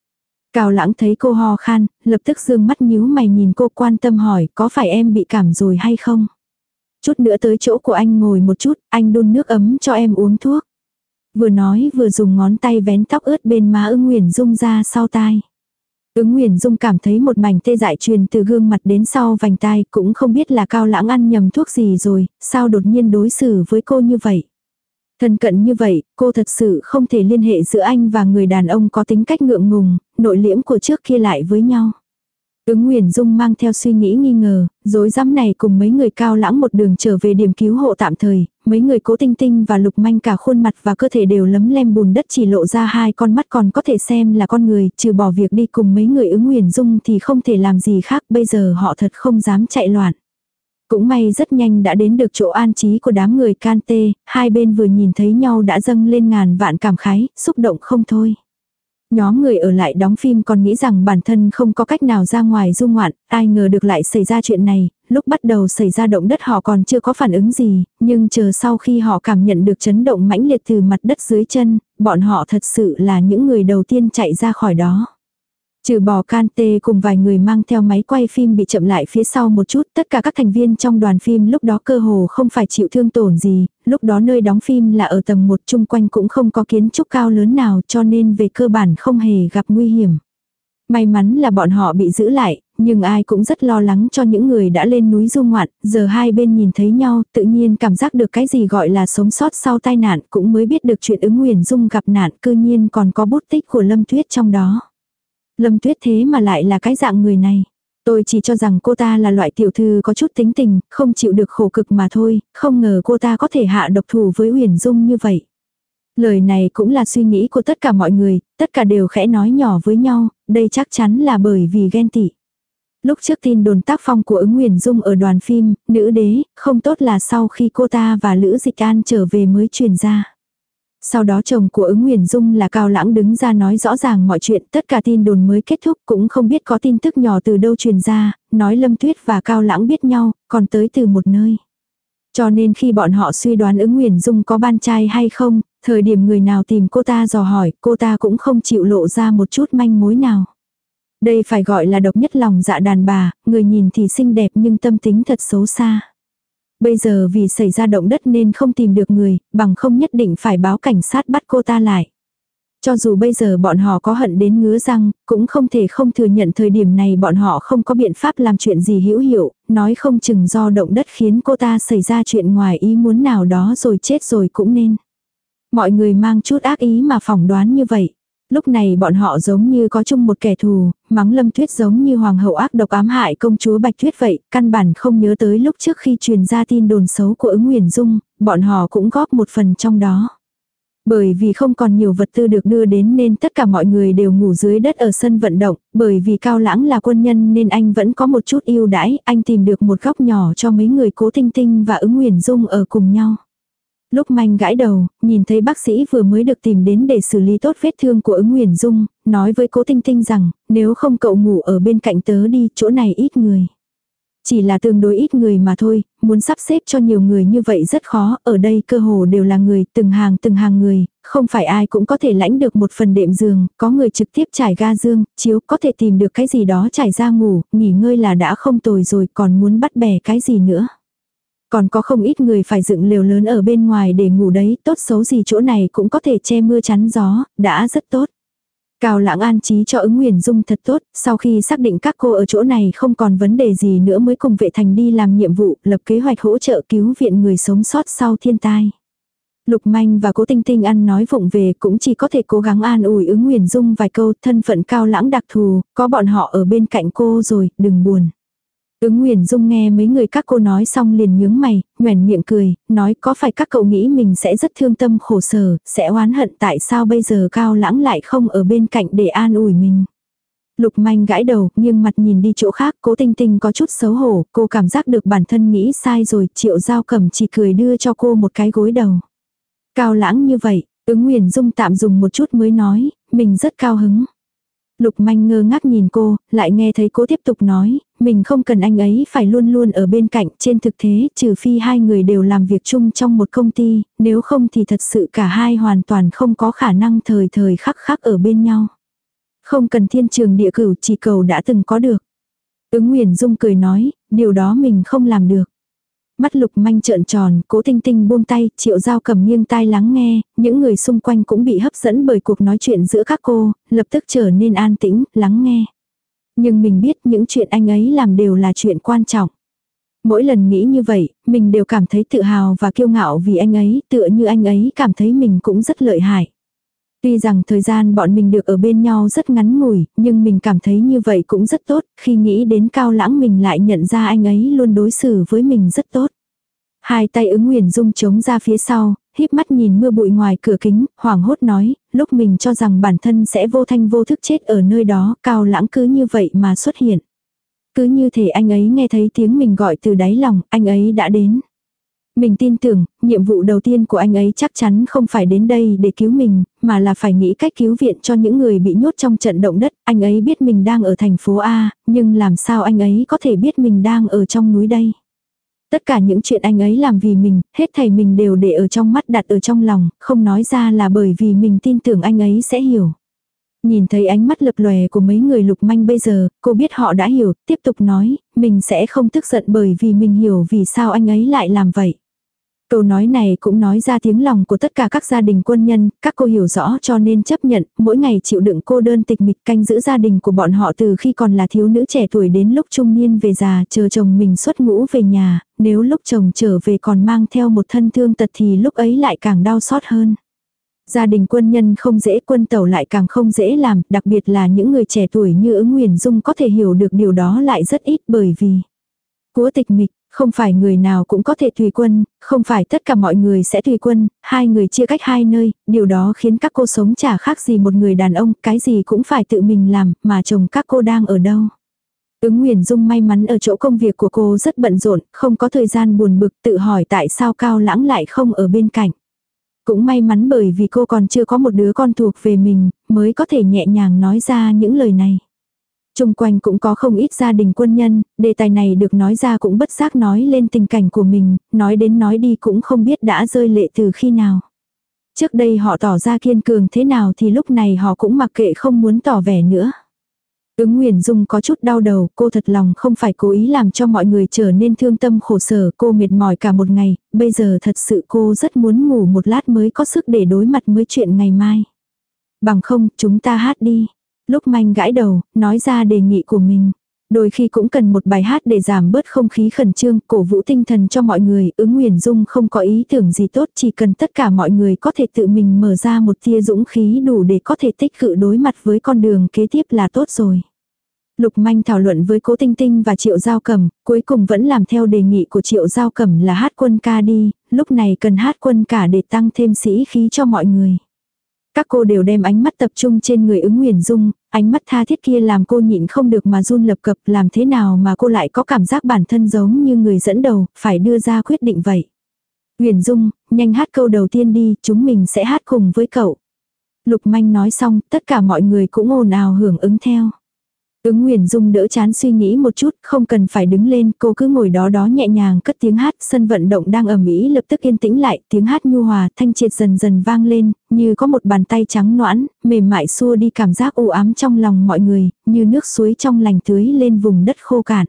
S1: Cao Lãng thấy cô ho khan, lập tức dương mắt nhíu mày nhìn cô, quan tâm hỏi có phải em bị cảm rồi hay không? Chút nữa tới chỗ của anh ngồi một chút, anh đun nước ấm cho em uống thuốc. Vừa nói vừa dùng ngón tay vén tóc ướt bên má Ứng Nguyền Dung ra sau tai. Ứng Nguyền Dung cảm thấy một mảnh tê dại truyền từ gương mặt đến sau vành tai, cũng không biết là Cao Lãng ăn nhầm thuốc gì rồi, sao đột nhiên đối xử với cô như vậy. Thân cận như vậy, cô thật sự không thể liên hệ giữa anh và người đàn ông có tính cách ngượng ngùng, nội liễm của trước kia lại với nhau. Ứng Nguyền Dung mang theo suy nghĩ nghi ngờ, rối rắm này cùng mấy người Cao Lãng một đường trở về điểm cứu hộ tạm thời, mấy người Cố Tinh Tinh và Lục Manh cả khuôn mặt và cơ thể đều lấm lem bùn đất, chỉ lộ ra hai con mắt còn có thể xem là con người, trừ bỏ việc đi cùng mấy người Ứng Nguyền Dung thì không thể làm gì khác, bây giờ họ thật không dám chạy loạn. Cũng may rất nhanh đã đến được chỗ an trí của đám người can tê, hai bên vừa nhìn thấy nhau đã dâng lên ngàn vạn cảm khái, xúc động không thôi. Nhóm người ở lại đóng phim còn nghĩ rằng bản thân không có cách nào ra ngoài du ngoạn, ai ngờ được lại xảy ra chuyện này, lúc bắt đầu xảy ra động đất họ còn chưa có phản ứng gì, nhưng chờ sau khi họ cảm nhận được chấn động mãnh liệt từ mặt đất dưới chân, bọn họ thật sự là những người đầu tiên chạy ra khỏi đó. Trừ bỏ can tê cùng vài người mang theo máy quay phim bị chậm lại phía sau một chút, tất cả các thành viên trong đoàn phim lúc đó cơ hồ không phải chịu thương tổn gì, lúc đó nơi đóng phim là ở tầng 1, chung quanh cũng không có kiến trúc cao lớn nào cho nên về cơ bản không hề gặp nguy hiểm. May mắn là bọn họ bị giữ lại, nhưng ai cũng rất lo lắng cho những người đã lên núi du ngoạn, giờ hai bên nhìn thấy nhau tự nhiên cảm giác được cái gì gọi là sống sót sau tai nạn, cũng mới biết được chuyện Ứng Nguyền Dung gặp nạn cư nhiên còn có bút tích của Lâm Tuyết trong đó. Lâm Tuyết thế mà lại là cái dạng người này. Tôi chỉ cho rằng cô ta là loại tiểu thư có chút tính tình, không chịu được khổ cực mà thôi, không ngờ cô ta có thể hạ độc thủ với Uyển Dung như vậy. Lời này cũng là suy nghĩ của tất cả mọi người, tất cả đều khẽ nói nhỏ với nhau, đây chắc chắn là bởi vì ghen tị. Lúc trước tin đồn tác phong của Ứng Nguyền Dung ở đoàn phim, nữ đế, không tốt là sau khi cô ta và Lữ Dịch An trở về mới truyền ra. Sau đó chồng của Ứng Nguyền Dung là Cao Lãng đứng ra nói rõ ràng mọi chuyện, tất cả tin đồn mới kết thúc, cũng không biết có tin tức nhỏ từ đâu truyền ra, nói Lâm Tuyết và Cao Lãng biết nhau, còn tới từ một nơi. Cho nên khi bọn họ suy đoán Ứng Nguyền Dung có ban trai hay không, thời điểm người nào tìm cô ta dò hỏi, cô ta cũng không chịu lộ ra một chút manh mối nào. Đây phải gọi là độc nhất lòng dạ đàn bà, người nhìn thì xinh đẹp nhưng tâm tính thật xấu xa. Bây giờ vì xảy ra động đất nên không tìm được người, bằng không nhất định phải báo cảnh sát bắt cô ta lại. Cho dù bây giờ bọn họ có hận đến ngứa răng, cũng không thể không thừa nhận thời điểm này bọn họ không có biện pháp làm chuyện gì hữu hiệu, nói không chừng do động đất khiến cô ta xảy ra chuyện ngoài ý muốn nào đó rồi chết rồi cũng nên. Mọi người mang chút ác ý mà phỏng đoán như vậy. Lúc này bọn họ giống như có chung một kẻ thù, mắng Lâm Tuyết giống như hoàng hậu ác độc ám hại công chúa Bạch Tuyết vậy, căn bản không nhớ tới lúc trước khi truyền ra tin đồn xấu của Ứng Nguyền Dung, bọn họ cũng góp một phần trong đó. Bởi vì không còn nhiều vật tư được đưa đến nên tất cả mọi người đều ngủ dưới đất ở sân vận động, bởi vì Cao Lãng là quân nhân nên anh vẫn có một chút ưu đãi, anh tìm được một góc nhỏ cho mấy người Cố Tinh Tinh và Ứng Nguyền Dung ở cùng nhau. Lúc Manh gãi đầu, nhìn thấy bác sĩ vừa mới được tìm đến để xử lý tốt vết thương của Ứng Nguyền Dung, nói với Cố Tinh Tinh rằng, nếu không cậu ngủ ở bên cạnh tớ đi, chỗ này ít người. Chỉ là tương đối ít người mà thôi, muốn sắp xếp cho nhiều người như vậy rất khó, ở đây cơ hồ đều là người, từng hàng người, không phải ai cũng có thể lãnh được một phần đệm giường, có người trực tiếp trải ga giường, chiếu, có thể tìm được cái gì đó trải ra ngủ, nghỉ ngơi là đã không tồi rồi, còn muốn bắt bẻ cái gì nữa. Còn có không ít người phải dựng lều lớn ở bên ngoài để ngủ đấy, tốt xấu gì chỗ này cũng có thể che mưa chắn gió, đã rất tốt. Cao Lãng an trí cho Ứng Nguyền Dung thật tốt, sau khi xác định các cô ở chỗ này không còn vấn đề gì nữa mới cùng vệ thành đi làm nhiệm vụ, lập kế hoạch hỗ trợ cứu viện người sống sót sau thiên tai. Lục Manh và Cố Tinh Tinh ăn nói vụng về cũng chỉ có thể cố gắng an ủi Ứng Nguyền Dung vài câu, thân phận Cao Lãng đặc thù, có bọn họ ở bên cạnh cô rồi, đừng buồn. Ứng Nguyền Dung nghe mấy người các cô nói xong liền nhướng mày, nhoẻn miệng cười, nói có phải các cậu nghĩ mình sẽ rất thương tâm khổ sở, sẽ oán hận tại sao bây giờ Cao Lãng lại không ở bên cạnh để an ủi mình. Lục Manh gãi đầu, nghiêng mặt nhìn đi chỗ khác, Cố Tinh Tinh có chút xấu hổ, cô cảm giác được bản thân nghĩ sai rồi, Triệu Giao Cẩm chỉ cười đưa cho cô một cái gối đầu. Cao Lãng như vậy, Ứng Nguyền Dung tạm dùng một chút mới nói, mình rất cao hứng. Lục Manh ngơ ngác nhìn cô, lại nghe thấy cô tiếp tục nói, mình không cần anh ấy phải luôn luôn ở bên cạnh, trên thực tế, trừ phi hai người đều làm việc chung trong một công ty, nếu không thì thật sự cả hai hoàn toàn không có khả năng thời thời khắc khắc ở bên nhau. Không cần thiên trường địa cửu, chỉ cầu đã từng có được. Ứng Nguyền Dung cười nói, điều đó mình không làm được. Mắt Lục Manh trợn tròn, Cố Tinh Tinh buông tay, Triệu Giao cầm nghiêng tai lắng nghe, những người xung quanh cũng bị hấp dẫn bởi cuộc nói chuyện giữa các cô, lập tức trở nên an tĩnh, lắng nghe. Nhưng mình biết những chuyện anh ấy làm đều là chuyện quan trọng. Mỗi lần nghĩ như vậy, mình đều cảm thấy tự hào và kiêu ngạo vì anh ấy, tựa như anh ấy cảm thấy mình cũng rất lợi hại. Tuy rằng thời gian bọn mình được ở bên nhau rất ngắn ngủi, nhưng mình cảm thấy như vậy cũng rất tốt, khi nghĩ đến Cao Lãng mình lại nhận ra anh ấy luôn đối xử với mình rất tốt. Hai tay Ứng Nguyền Dung chống ra phía sau, híp mắt nhìn mưa bụi ngoài cửa kính, hoảng hốt nói, lúc mình cho rằng bản thân sẽ vô thanh vô thức chết ở nơi đó, Cao Lãng cứ như vậy mà xuất hiện. Cứ như thể anh ấy nghe thấy tiếng mình gọi từ đáy lòng, anh ấy đã đến. Mình tin tưởng, nhiệm vụ đầu tiên của anh ấy chắc chắn không phải đến đây để cứu mình, mà là phải nghĩ cách cứu viện cho những người bị nhốt trong trận động đất. Anh ấy biết mình đang ở thành phố A, nhưng làm sao anh ấy có thể biết mình đang ở trong núi đây? Tất cả những chuyện anh ấy làm vì mình, hết thảy mình đều để ở trong mắt, đặt ở trong lòng, không nói ra là bởi vì mình tin tưởng anh ấy sẽ hiểu. Nhìn thấy ánh mắt lập lòe của mấy người Lục Manh bây giờ, cô biết họ đã hiểu, tiếp tục nói, mình sẽ không tức giận bởi vì mình hiểu vì sao anh ấy lại làm vậy. Câu nói này cũng nói ra tiếng lòng của tất cả các gia đình quân nhân, các cô hiểu rõ cho nên chấp nhận, mỗi ngày chịu đựng cô đơn tịch mịch canh giữ gia đình của bọn họ từ khi còn là thiếu nữ trẻ tuổi đến lúc trung niên về già, chờ chồng mình xuất ngũ về nhà, nếu lúc chồng trở về còn mang theo một thân thương tật thì lúc ấy lại càng đau xót hơn. Gia đình quân nhân không dễ, quân tẩu lại càng không dễ làm, đặc biệt là những người trẻ tuổi như Ứng Nguyền Dung có thể hiểu được điều đó lại rất ít bởi vì Cố tịch mịch. Không phải người nào cũng có thể tùy quân, không phải tất cả mọi người sẽ tùy quân, hai người chia cách hai nơi, điều đó khiến các cô sống chả khác gì một người đàn ông, cái gì cũng phải tự mình làm, mà chồng các cô đang ở đâu. Ứng Nguyền Dung may mắn ở chỗ công việc của cô rất bận rộn, không có thời gian buồn bực tự hỏi tại sao Cao Lãng lại không ở bên cạnh. Cũng may mắn bởi vì cô còn chưa có một đứa con thuộc về mình, mới có thể nhẹ nhàng nói ra những lời này. Chung quanh cũng có không ít gia đình quân nhân, đề tài này được nói ra cũng bất giác nói lên tình cảnh của mình, nói đến nói đi cũng không biết đã rơi lệ từ khi nào. Trước đây họ tỏ ra kiên cường thế nào thì lúc này họ cũng mặc kệ không muốn tỏ vẻ nữa. Ứng Nguyền Dung có chút đau đầu, cô thật lòng không phải cố ý làm cho mọi người trở nên thương tâm khổ sở, cô mệt mỏi cả một ngày, bây giờ thật sự cô rất muốn ngủ một lát mới có sức để đối mặt với chuyện ngày mai. Bằng không, chúng ta hát đi. Lúc Manh gãi đầu, nói ra đề nghị của mình. Đôi khi cũng cần một bài hát để giảm bớt không khí khẩn trương, cổ vũ tinh thần cho mọi người. Ứng Nguyền Dung không có ý tưởng gì tốt, chỉ cần tất cả mọi người có thể tự mình mở ra một tia dũng khí đủ để có thể tích cực đối mặt với con đường kế tiếp là tốt rồi. Lục Manh thảo luận với Cố Tinh Tinh và Triệu Giao Cẩm, cuối cùng vẫn làm theo đề nghị của Triệu Giao Cẩm là hát quân ca đi, lúc này cần hát quân cả để tăng thêm sĩ khí cho mọi người. Các cô đều đem ánh mắt tập trung trên người Ứng Nguyền Dung, ánh mắt tha thiết kia làm cô nhịn không được mà run lập cập, làm thế nào mà cô lại có cảm giác bản thân giống như người dẫn đầu, phải đưa ra quyết định vậy. Nguyền Dung, nhanh hát câu đầu tiên đi, chúng mình sẽ hát cùng với cậu. Lục Manh nói xong, tất cả mọi người cũng ồn ào hưởng ứng theo. Ứng Nguyền Dung đỡ chán suy nghĩ một chút, không cần phải đứng lên, cô cứ ngồi đó đó nhẹ nhàng cất tiếng hát, sân vận động đang ầm ĩ lập tức yên tĩnh lại, tiếng hát nhu hòa, thanh triệt dần dần vang lên, như có một bàn tay trắng noãn, mềm mại xua đi cảm giác u ám trong lòng mọi người, như nước suối trong lành tưới lên vùng đất khô cạn.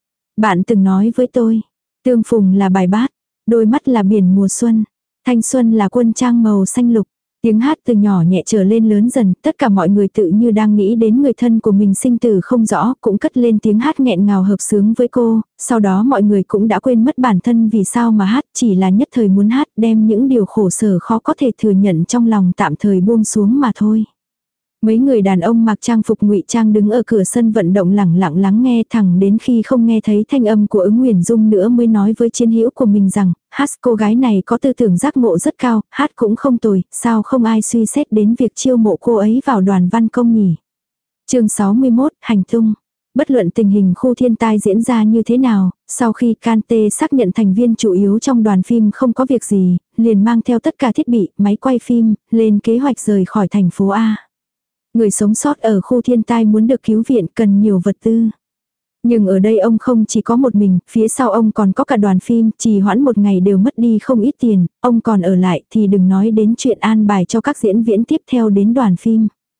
S1: Bạn từng nói với tôi, tương phùng là bài bát, đôi mắt là biển mùa xuân, thanh xuân là quân trang màu xanh lục. Tiếng hát từ nhỏ nhẹ trở lên lớn dần, tất cả mọi người tự như đang nghĩ đến người thân của mình sinh tử không rõ, cũng cất lên tiếng hát nghẹn ngào hợp xướng với cô, sau đó mọi người cũng đã quên mất bản thân vì sao mà hát, chỉ là nhất thời muốn hát, đem những điều khổ sở khó có thể thừa nhận trong lòng tạm thời buông xuống mà thôi. Mấy người đàn ông mặc trang phục ngụy trang đứng ở cửa sân vận động lẳng lặng lắng nghe, thẳng đến khi không nghe thấy thanh âm của Ứng Nguyền Dung nữa mới nói với chiến hữu của mình rằng, hát cô gái này có tư tưởng giác ngộ rất cao, hát cũng không tồi, sao không ai suy xét đến việc chiêu mộ cô ấy vào đoàn văn công nhỉ. Chương 61, hành tung. Bất luận tình hình khu thiên tai diễn ra như thế nào, sau khi Kante xác nhận thành viên chủ yếu trong đoàn phim không có việc gì, liền mang theo tất cả thiết bị, máy quay phim, lên kế hoạch rời khỏi thành phố A. Người sống sót ở khu thiên tai muốn được cứu viện cần nhiều vật tư. Nhưng ở đây ông không chỉ có một mình, phía sau ông còn có cả đoàn phim, trì hoãn một ngày đều mất đi không ít tiền, ông còn ở lại thì đừng nói đến chuyện an bài cho các diễn viên tiếp theo đến đoàn phim.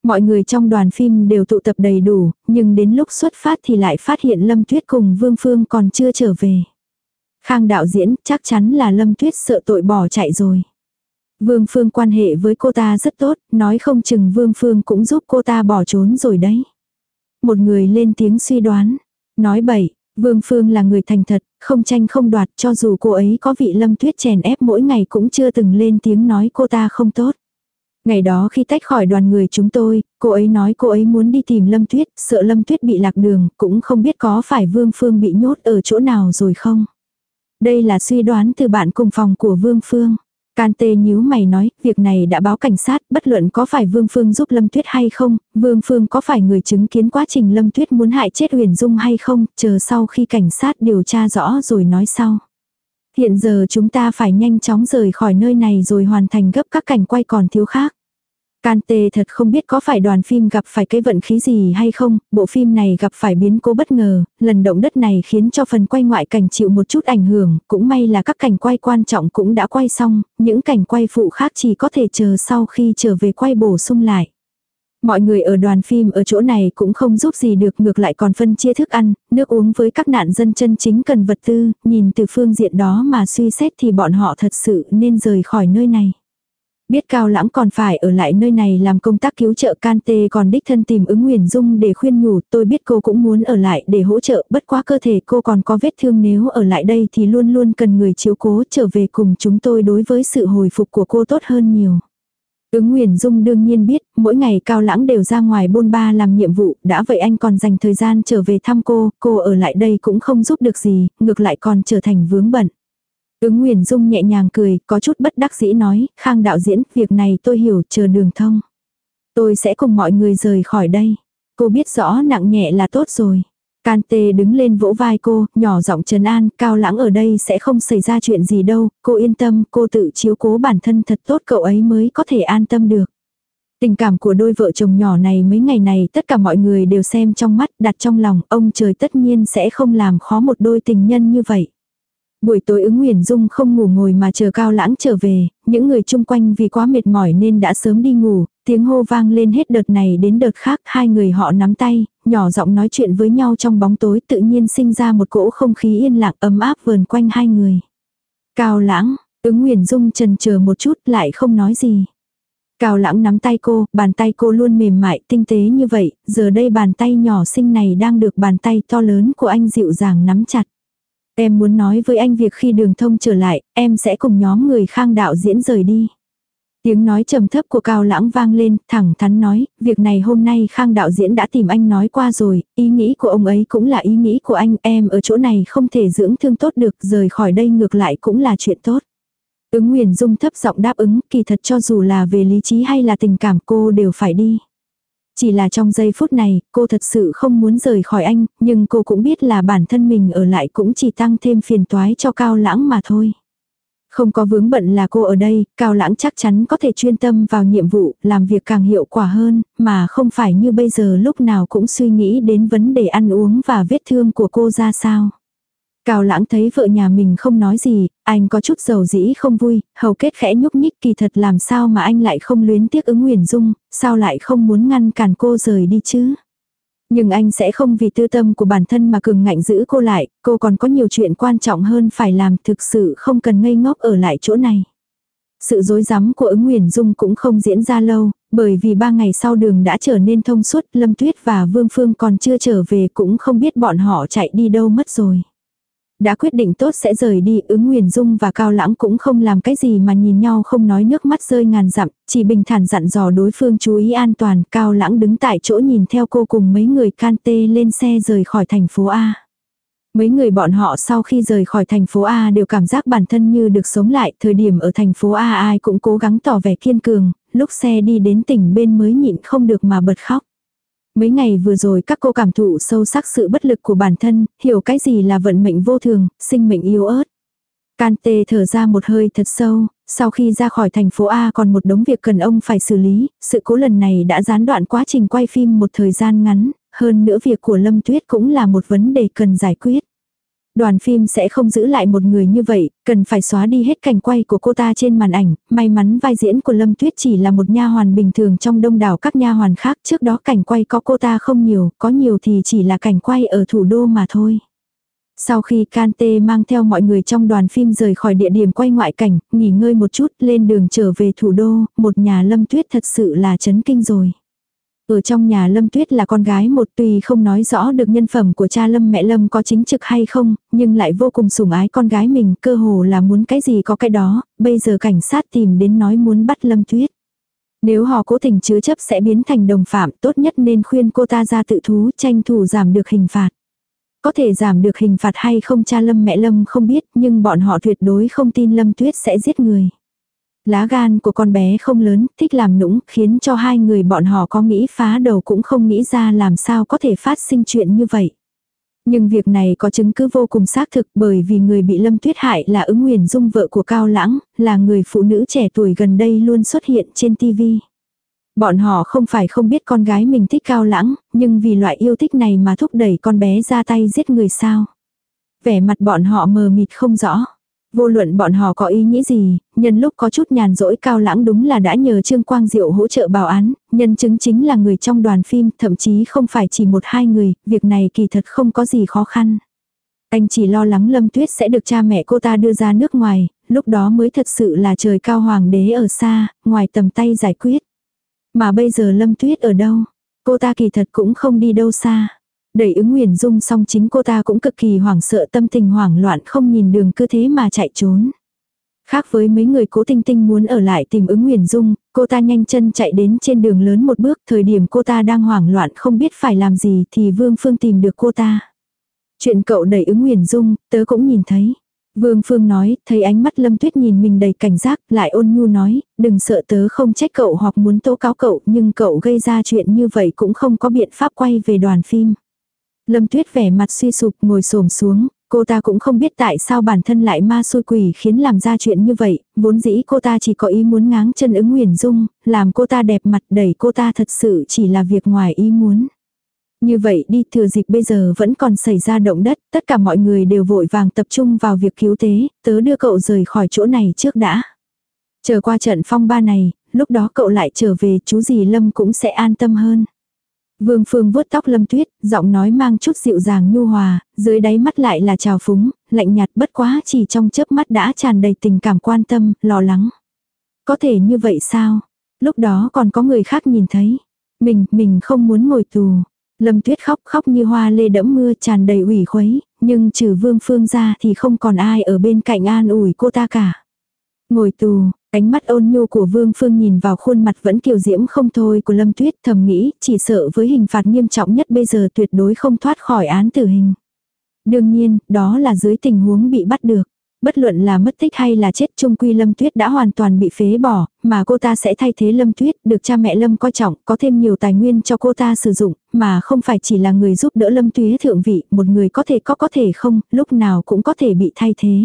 S1: Mọi người trong đoàn phim đều tụ tập đầy đủ, nhưng đến lúc xuất phát thì lại phát hiện Lâm Tuyết cùng Vương Phương còn chưa trở về. Khang đạo diễn chắc chắn là Lâm Tuyết sợ tội bỏ chạy rồi. Vương Phương quan hệ với cô ta rất tốt, nói không chừng Vương Phương cũng giúp cô ta bỏ trốn rồi đấy. Một người lên tiếng suy đoán, nói bậy, Vương Phương là người thành thật, không tranh không đoạt, cho dù cô ấy có vị Lâm Tuyết chèn ép mỗi ngày cũng chưa từng lên tiếng nói cô ta không tốt. Ngày đó khi tách khỏi đoàn người chúng tôi, cô ấy nói cô ấy muốn đi tìm Lâm Tuyết, sợ Lâm Tuyết bị lạc đường, cũng không biết có phải Vương Phương bị nhốt ở chỗ nào rồi không. Đây là suy đoán từ bạn cùng phòng của Vương Phương. Can Tê nhíu mày nói, việc này đã báo cảnh sát, bất luận có phải Vương Phương giúp Lâm Tuyết hay không, Vương Phương có phải người chứng kiến quá trình Lâm Tuyết muốn hại chết Huyền Dung hay không, chờ sau khi cảnh sát điều tra rõ rồi nói sau. Hiện giờ chúng ta phải nhanh chóng rời khỏi nơi này rồi hoàn thành gấp các cảnh quay còn thiếu khác. Can Tê thật không biết có phải đoàn phim gặp phải cái vận khí gì hay không, bộ phim này gặp phải biến cố bất ngờ, lần động đất này khiến cho phần quay ngoại cảnh chịu một chút ảnh hưởng, cũng may là các cảnh quay quan trọng cũng đã quay xong, những cảnh quay phụ khác chỉ có thể chờ sau khi trở về quay bổ sung lại. Mọi người ở đoàn phim ở chỗ này cũng không giúp gì được, ngược lại còn phân chia thức ăn, nước uống với các nạn dân chân chính cần vật tư, nhìn từ phương diện đó mà suy xét thì bọn họ thật sự nên rời khỏi nơi này. Biết Cao Lãng còn phải ở lại nơi này làm công tác cứu trợ, Can Tê còn đích thân tìm Ứng Huyền Dung để khuyên nhủ, tôi biết cô cũng muốn ở lại để hỗ trợ, bất quá cơ thể cô còn có vết thương, nếu ở lại đây thì luôn luôn cần người chiếu cố, trở về cùng chúng tôi đối với sự hồi phục của cô tốt hơn nhiều. Ứng Huyền Dung đương nhiên biết, mỗi ngày Cao Lãng đều ra ngoài bôn ba làm nhiệm vụ, đã vậy anh còn dành thời gian trở về thăm cô ở lại đây cũng không giúp được gì, ngược lại còn trở thành vướng bận. Ứng Huyền Dung nhẹ nhàng cười, có chút bất đắc dĩ nói, Khang đạo diễn, việc này tôi hiểu, chờ đường thông. Tôi sẽ cùng mọi người rời khỏi đây. Cô biết rõ nặng nhẹ là tốt rồi. Can Tê đứng lên vỗ vai cô, nhỏ giọng trấn an, Cao Lãng ở đây sẽ không xảy ra chuyện gì đâu, cô yên tâm, cô tự chiếu cố bản thân thật tốt, cậu ấy mới có thể an tâm được. Tình cảm của đôi vợ chồng nhỏ này mấy ngày này tất cả mọi người đều xem trong mắt, đặt trong lòng, ông trời tất nhiên sẽ không làm khó một đôi tình nhân như vậy. Buổi tối Ứng Huyền Dung không ngủ ngồi mà chờ Cao Lãng trở về, những người chung quanh vì quá mệt mỏi nên đã sớm đi ngủ, tiếng hô vang lên hết đợt này đến đợt khác, hai người họ nắm tay, nhỏ giọng nói chuyện với nhau trong bóng tối, tự nhiên sinh ra một cỗ không khí yên lặng ấm áp vờn quanh hai người. Cao Lãng, Ứng Huyền Dung chần chờ một chút lại không nói gì. Cao Lãng nắm tay cô, bàn tay cô luôn mềm mại, tinh tế như vậy, giờ đây bàn tay nhỏ xinh này đang được bàn tay to lớn của anh dịu dàng nắm chặt. Em muốn nói với anh việc khi đường thông trở lại, em sẽ cùng nhóm người Khang đạo diễn rời đi. Tiếng nói trầm thấp của Cao Lãng vang lên, thẳng thắn nói, việc này hôm nay Khang đạo diễn đã tìm anh nói qua rồi, ý nghĩ của ông ấy cũng là ý nghĩ của anh, em ở chỗ này không thể dưỡng thương tốt được, rời khỏi đây ngược lại cũng là chuyện tốt. Ứng Huyền Dung thấp giọng đáp ứng, kỳ thật cho dù là về lý trí hay là tình cảm cô đều phải đi. Chỉ là trong giây phút này, cô thật sự không muốn rời khỏi anh, nhưng cô cũng biết là bản thân mình ở lại cũng chỉ tăng thêm phiền toái cho Cao Lãng mà thôi. Không có vướng bận là cô ở đây, Cao Lãng chắc chắn có thể chuyên tâm vào nhiệm vụ, làm việc càng hiệu quả hơn, mà không phải như bây giờ lúc nào cũng suy nghĩ đến vấn đề ăn uống và vết thương của cô ra sao. Cao Lãng thấy vợ nhà mình không nói gì, anh có chút dầu dĩ không vui, hầu kết khẽ nhúc nhích, kỳ thật làm sao mà anh lại không luyến tiếc Ứng Huyền Dung, sao lại không muốn ngăn cản cô rời đi chứ. Nhưng anh sẽ không vì tư tâm của bản thân mà cường ngạnh giữ cô lại, cô còn có nhiều chuyện quan trọng hơn phải làm, thực sự không cần ngây ngốc ở lại chỗ này. Sự rối rắm của Ứng Huyền Dung cũng không diễn ra lâu, bởi vì 3 ngày sau đường đã trở nên thông suốt, Lâm Tuyết và Vương Phương còn chưa trở về, cũng không biết bọn họ chạy đi đâu mất rồi. Đã quyết định tốt sẽ rời đi, Ứng Huyền Dung và Cao Lãng cũng không làm cái gì mà nhìn nhau không nói, nước mắt rơi ngàn dặm, chỉ bình thản dặn dò đối phương chú ý an toàn. Cao Lãng đứng tại chỗ nhìn theo cô cùng mấy người Can Tê lên xe rời khỏi thành phố A. Mấy người bọn họ sau khi rời khỏi thành phố A đều cảm giác bản thân như được sống lại, thời điểm ở thành phố A ai cũng cố gắng tỏ vẻ kiên cường, lúc xe đi đến tỉnh bên mới nhịn không được mà bật khóc. Mấy ngày vừa rồi các cô cảm thụ sâu sắc sự bất lực của bản thân, hiểu cái gì là vận mệnh vô thường, sinh mệnh yếu ớt. Can Tê thở ra một hơi thật sâu, sau khi ra khỏi thành phố A còn một đống việc cần ông phải xử lý, sự cố lần này đã gián đoạn quá trình quay phim một thời gian ngắn, hơn nữa việc của Lâm Tuyết cũng là một vấn đề cần giải quyết. Đoàn phim sẽ không giữ lại một người như vậy, cần phải xóa đi hết cảnh quay của cô ta trên màn ảnh, may mắn vai diễn của Lâm Tuyết chỉ là một nha hoàn bình thường trong đông đảo các nha hoàn khác, trước đó cảnh quay có cô ta không nhiều, có nhiều thì chỉ là cảnh quay ở thủ đô mà thôi. Sau khi Kante mang theo mọi người trong đoàn phim rời khỏi địa điểm quay ngoại cảnh, nghỉ ngơi một chút, lên đường trở về thủ đô, một nhà Lâm Tuyết thật sự là chấn kinh rồi. Ở trong nhà Lâm Tuyết là con gái một, tuy không nói rõ được nhân phẩm của cha Lâm mẹ Lâm có chính trực hay không, nhưng lại vô cùng sủng ái con gái mình, cơ hồ là muốn cái gì có cái đó, bây giờ cảnh sát tìm đến nói muốn bắt Lâm Tuyết. Nếu họ cố tình chứa chấp sẽ biến thành đồng phạm, tốt nhất nên khuyên cô ta ra tự thú, tranh thủ giảm được hình phạt. Có thể giảm được hình phạt hay không cha Lâm mẹ Lâm không biết, nhưng bọn họ tuyệt đối không tin Lâm Tuyết sẽ giết người. Lá gan của con bé không lớn, thích làm nũng, khiến cho hai người bọn họ có nghĩ phá đầu cũng không nghĩ ra làm sao có thể phát sinh chuyện như vậy. Nhưng việc này có chứng cứ vô cùng xác thực, bởi vì người bị Lâm Tuyết hại là Ứng Nguyền Dung, vợ của Cao Lãng, là người phụ nữ trẻ tuổi gần đây luôn xuất hiện trên TV. Bọn họ không phải không biết con gái mình thích Cao Lãng, nhưng vì loại yêu thích này mà thúc đẩy con bé ra tay giết người sao. Vẻ mặt bọn họ mờ mịt không rõ. Vô luận bọn họ có ý nghĩ gì, nhân lúc có chút nhàn rỗi Cao Lãng đúng là đã nhờ Trương Quang Diệu hỗ trợ báo án, nhân chứng chính là người trong đoàn phim, thậm chí không phải chỉ một hai người, việc này kỳ thật không có gì khó khăn. Anh chỉ lo lắng Lâm Tuyết sẽ được cha mẹ cô ta đưa ra nước ngoài, lúc đó mới thật sự là trời cao hoàng đế ở xa, ngoài tầm tay giải quyết. Mà bây giờ Lâm Tuyết ở đâu? Cô ta kỳ thật cũng không đi đâu xa. Đẩy Ứng Nguyền Dung xong chính cô ta cũng cực kỳ hoảng sợ, tâm tình hoảng loạn không nhìn đường cứ thế mà chạy trốn. Khác với mấy người Cố Tinh Tinh muốn ở lại tìm Ứng Nguyền Dung, cô ta nhanh chân chạy đến trên đường lớn một bước, thời điểm cô ta đang hoảng loạn không biết phải làm gì thì Vương Phương tìm được cô ta. Chuyện cậu đẩy Ứng Nguyền Dung, tớ cũng nhìn thấy. Vương Phương nói, thấy ánh mắt Lâm Tuyết nhìn mình đầy cảnh giác, lại ôn nhu nói, đừng sợ, tớ không trách cậu hoặc muốn tố cáo cậu, nhưng cậu gây ra chuyện như vậy cũng không có biện pháp quay về đoàn phim. Lâm Tuyết vẻ mặt suy sụp ngồi xổm xuống, cô ta cũng không biết tại sao bản thân lại ma xui quỷ khiến làm ra chuyện như vậy, vốn dĩ cô ta chỉ có ý muốn ngáng chân Ứng Nguyền Dung, làm cô ta đẹp mặt, đẩy cô ta thật sự chỉ là việc ngoài ý muốn. Như vậy đi, thừa dịp bây giờ vẫn còn xảy ra động đất, tất cả mọi người đều vội vàng tập trung vào việc cứu tế, tớ đưa cậu rời khỏi chỗ này trước đã. Chờ qua trận phong ba này, lúc đó cậu lại trở về, chú dì Lâm cũng sẽ an tâm hơn. Vương Phương vuốt tóc Lâm Tuyết, giọng nói mang chút dịu dàng nhu hòa, dưới đáy mắt lại là trào phúng, lạnh nhạt, bất quá chỉ trong chớp mắt đã tràn đầy tình cảm quan tâm, lo lắng. Có thể như vậy sao? Lúc đó còn có người khác nhìn thấy. Mình không muốn ngồi tù. Lâm Tuyết khóc như hoa lê đẫm mưa, tràn đầy ủy khuấy, nhưng trừ Vương Phương ra thì không còn ai ở bên cạnh an ủi cô ta cả. Ngồi tù, ánh mắt ôn nhu của Vương Phương nhìn vào khuôn mặt vẫn kiều diễm không thôi của Lâm Tuyết, thầm nghĩ, chỉ sợ với hình phạt nghiêm trọng nhất bây giờ tuyệt đối không thoát khỏi án tử hình. Đương nhiên, đó là dưới tình huống bị bắt được. Bất luận là mất tích hay là chết, chung quy Lâm Tuyết đã hoàn toàn bị phế bỏ, mà cô ta sẽ thay thế Lâm Tuyết, được cha mẹ Lâm coi trọng, có thêm nhiều tài nguyên cho cô ta sử dụng, mà không phải chỉ là người giúp đỡ Lâm Tuyết thượng vị, một người có thể không, lúc nào cũng có thể bị thay thế.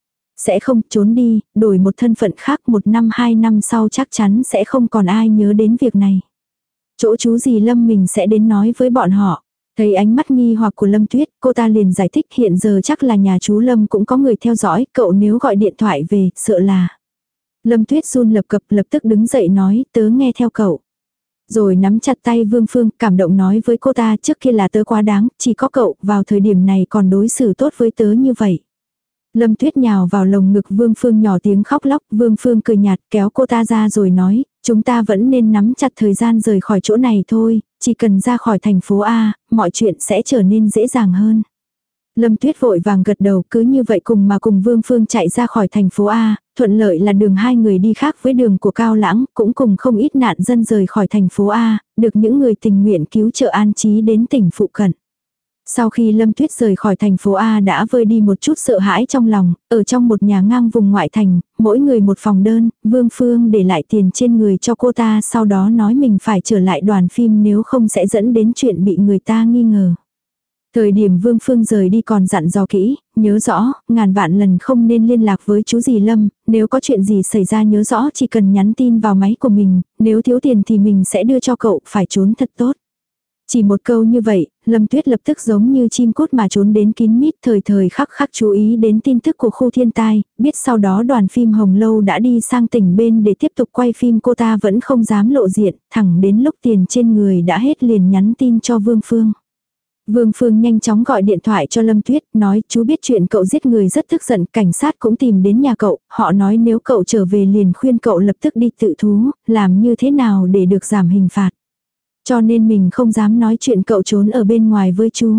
S1: Sẽ không trốn đi, đổi một thân phận khác, 1 năm 2 năm sau chắc chắn sẽ không còn ai nhớ đến việc này. Chỗ chú dì Lâm mình sẽ đến nói với bọn họ. Thấy ánh mắt nghi hoặc của Lâm Tuyết, cô ta liền giải thích, hiện giờ chắc là nhà chú Lâm cũng có người theo dõi, cậu nếu gọi điện thoại về, sợ là. Lâm Tuyết run lập cập, lập tức đứng dậy nói, tớ nghe theo cậu. Rồi nắm chặt tay Vương Phương, cảm động nói với cô ta, trước kia là tớ quá đáng, chỉ có cậu, vào thời điểm này còn đối xử tốt với tớ như vậy. Lâm Tuyết nhào vào lồng ngực Vương Phương nhỏ tiếng khóc lóc, Vương Phương cười nhạt kéo cô ta ra rồi nói, chúng ta vẫn nên nắm chặt thời gian rời khỏi chỗ này thôi, chỉ cần ra khỏi thành phố A, mọi chuyện sẽ trở nên dễ dàng hơn. Lâm Tuyết vội vàng gật đầu, cứ như vậy cùng Vương Phương chạy ra khỏi thành phố A, thuận lợi là đường hai người đi khác với đường của Cao Lãng, cũng cùng không ít nạn dân rời khỏi thành phố A, được những người tình nguyện cứu trợ an trí đến tỉnh phụ cận. Sau khi Lâm Tuyết rời khỏi thành phố A đã vơi đi một chút sợ hãi trong lòng, ở trong một nhà ngang vùng ngoại thành, mỗi người một phòng đơn, Vương Phương để lại tiền trên người cho cô ta, sau đó nói mình phải trở lại đoàn phim nếu không sẽ dẫn đến chuyện bị người ta nghi ngờ. Thời điểm Vương Phương rời đi còn dặn dò kỹ, nhớ rõ, ngàn vạn lần không nên liên lạc với chú dì Lâm, nếu có chuyện gì xảy ra nhớ rõ chỉ cần nhắn tin vào máy của mình, nếu thiếu tiền thì mình sẽ đưa cho cậu, phải trốn thật tốt. Chỉ một câu như vậy, Lâm Tuyết lập tức giống như chim cút mà trốn đến kín mít, thời thời khắc khắc chú ý đến tin tức của khu thiên tai, biết sau đó đoàn phim Hồng Lâu đã đi sang tỉnh bên để tiếp tục quay phim, cô ta vẫn không dám lộ diện, thẳng đến lúc tiền trên người đã hết liền nhắn tin cho Vương Phương. Vương Phương nhanh chóng gọi điện thoại cho Lâm Tuyết, nói chú biết chuyện cậu giết người rất tức giận, cảnh sát cũng tìm đến nhà cậu, họ nói nếu cậu trở về liền khuyên cậu lập tức đi tự thú, làm như thế nào để được giảm hình phạt. Cho nên mình không dám nói chuyện cậu trốn ở bên ngoài với chú.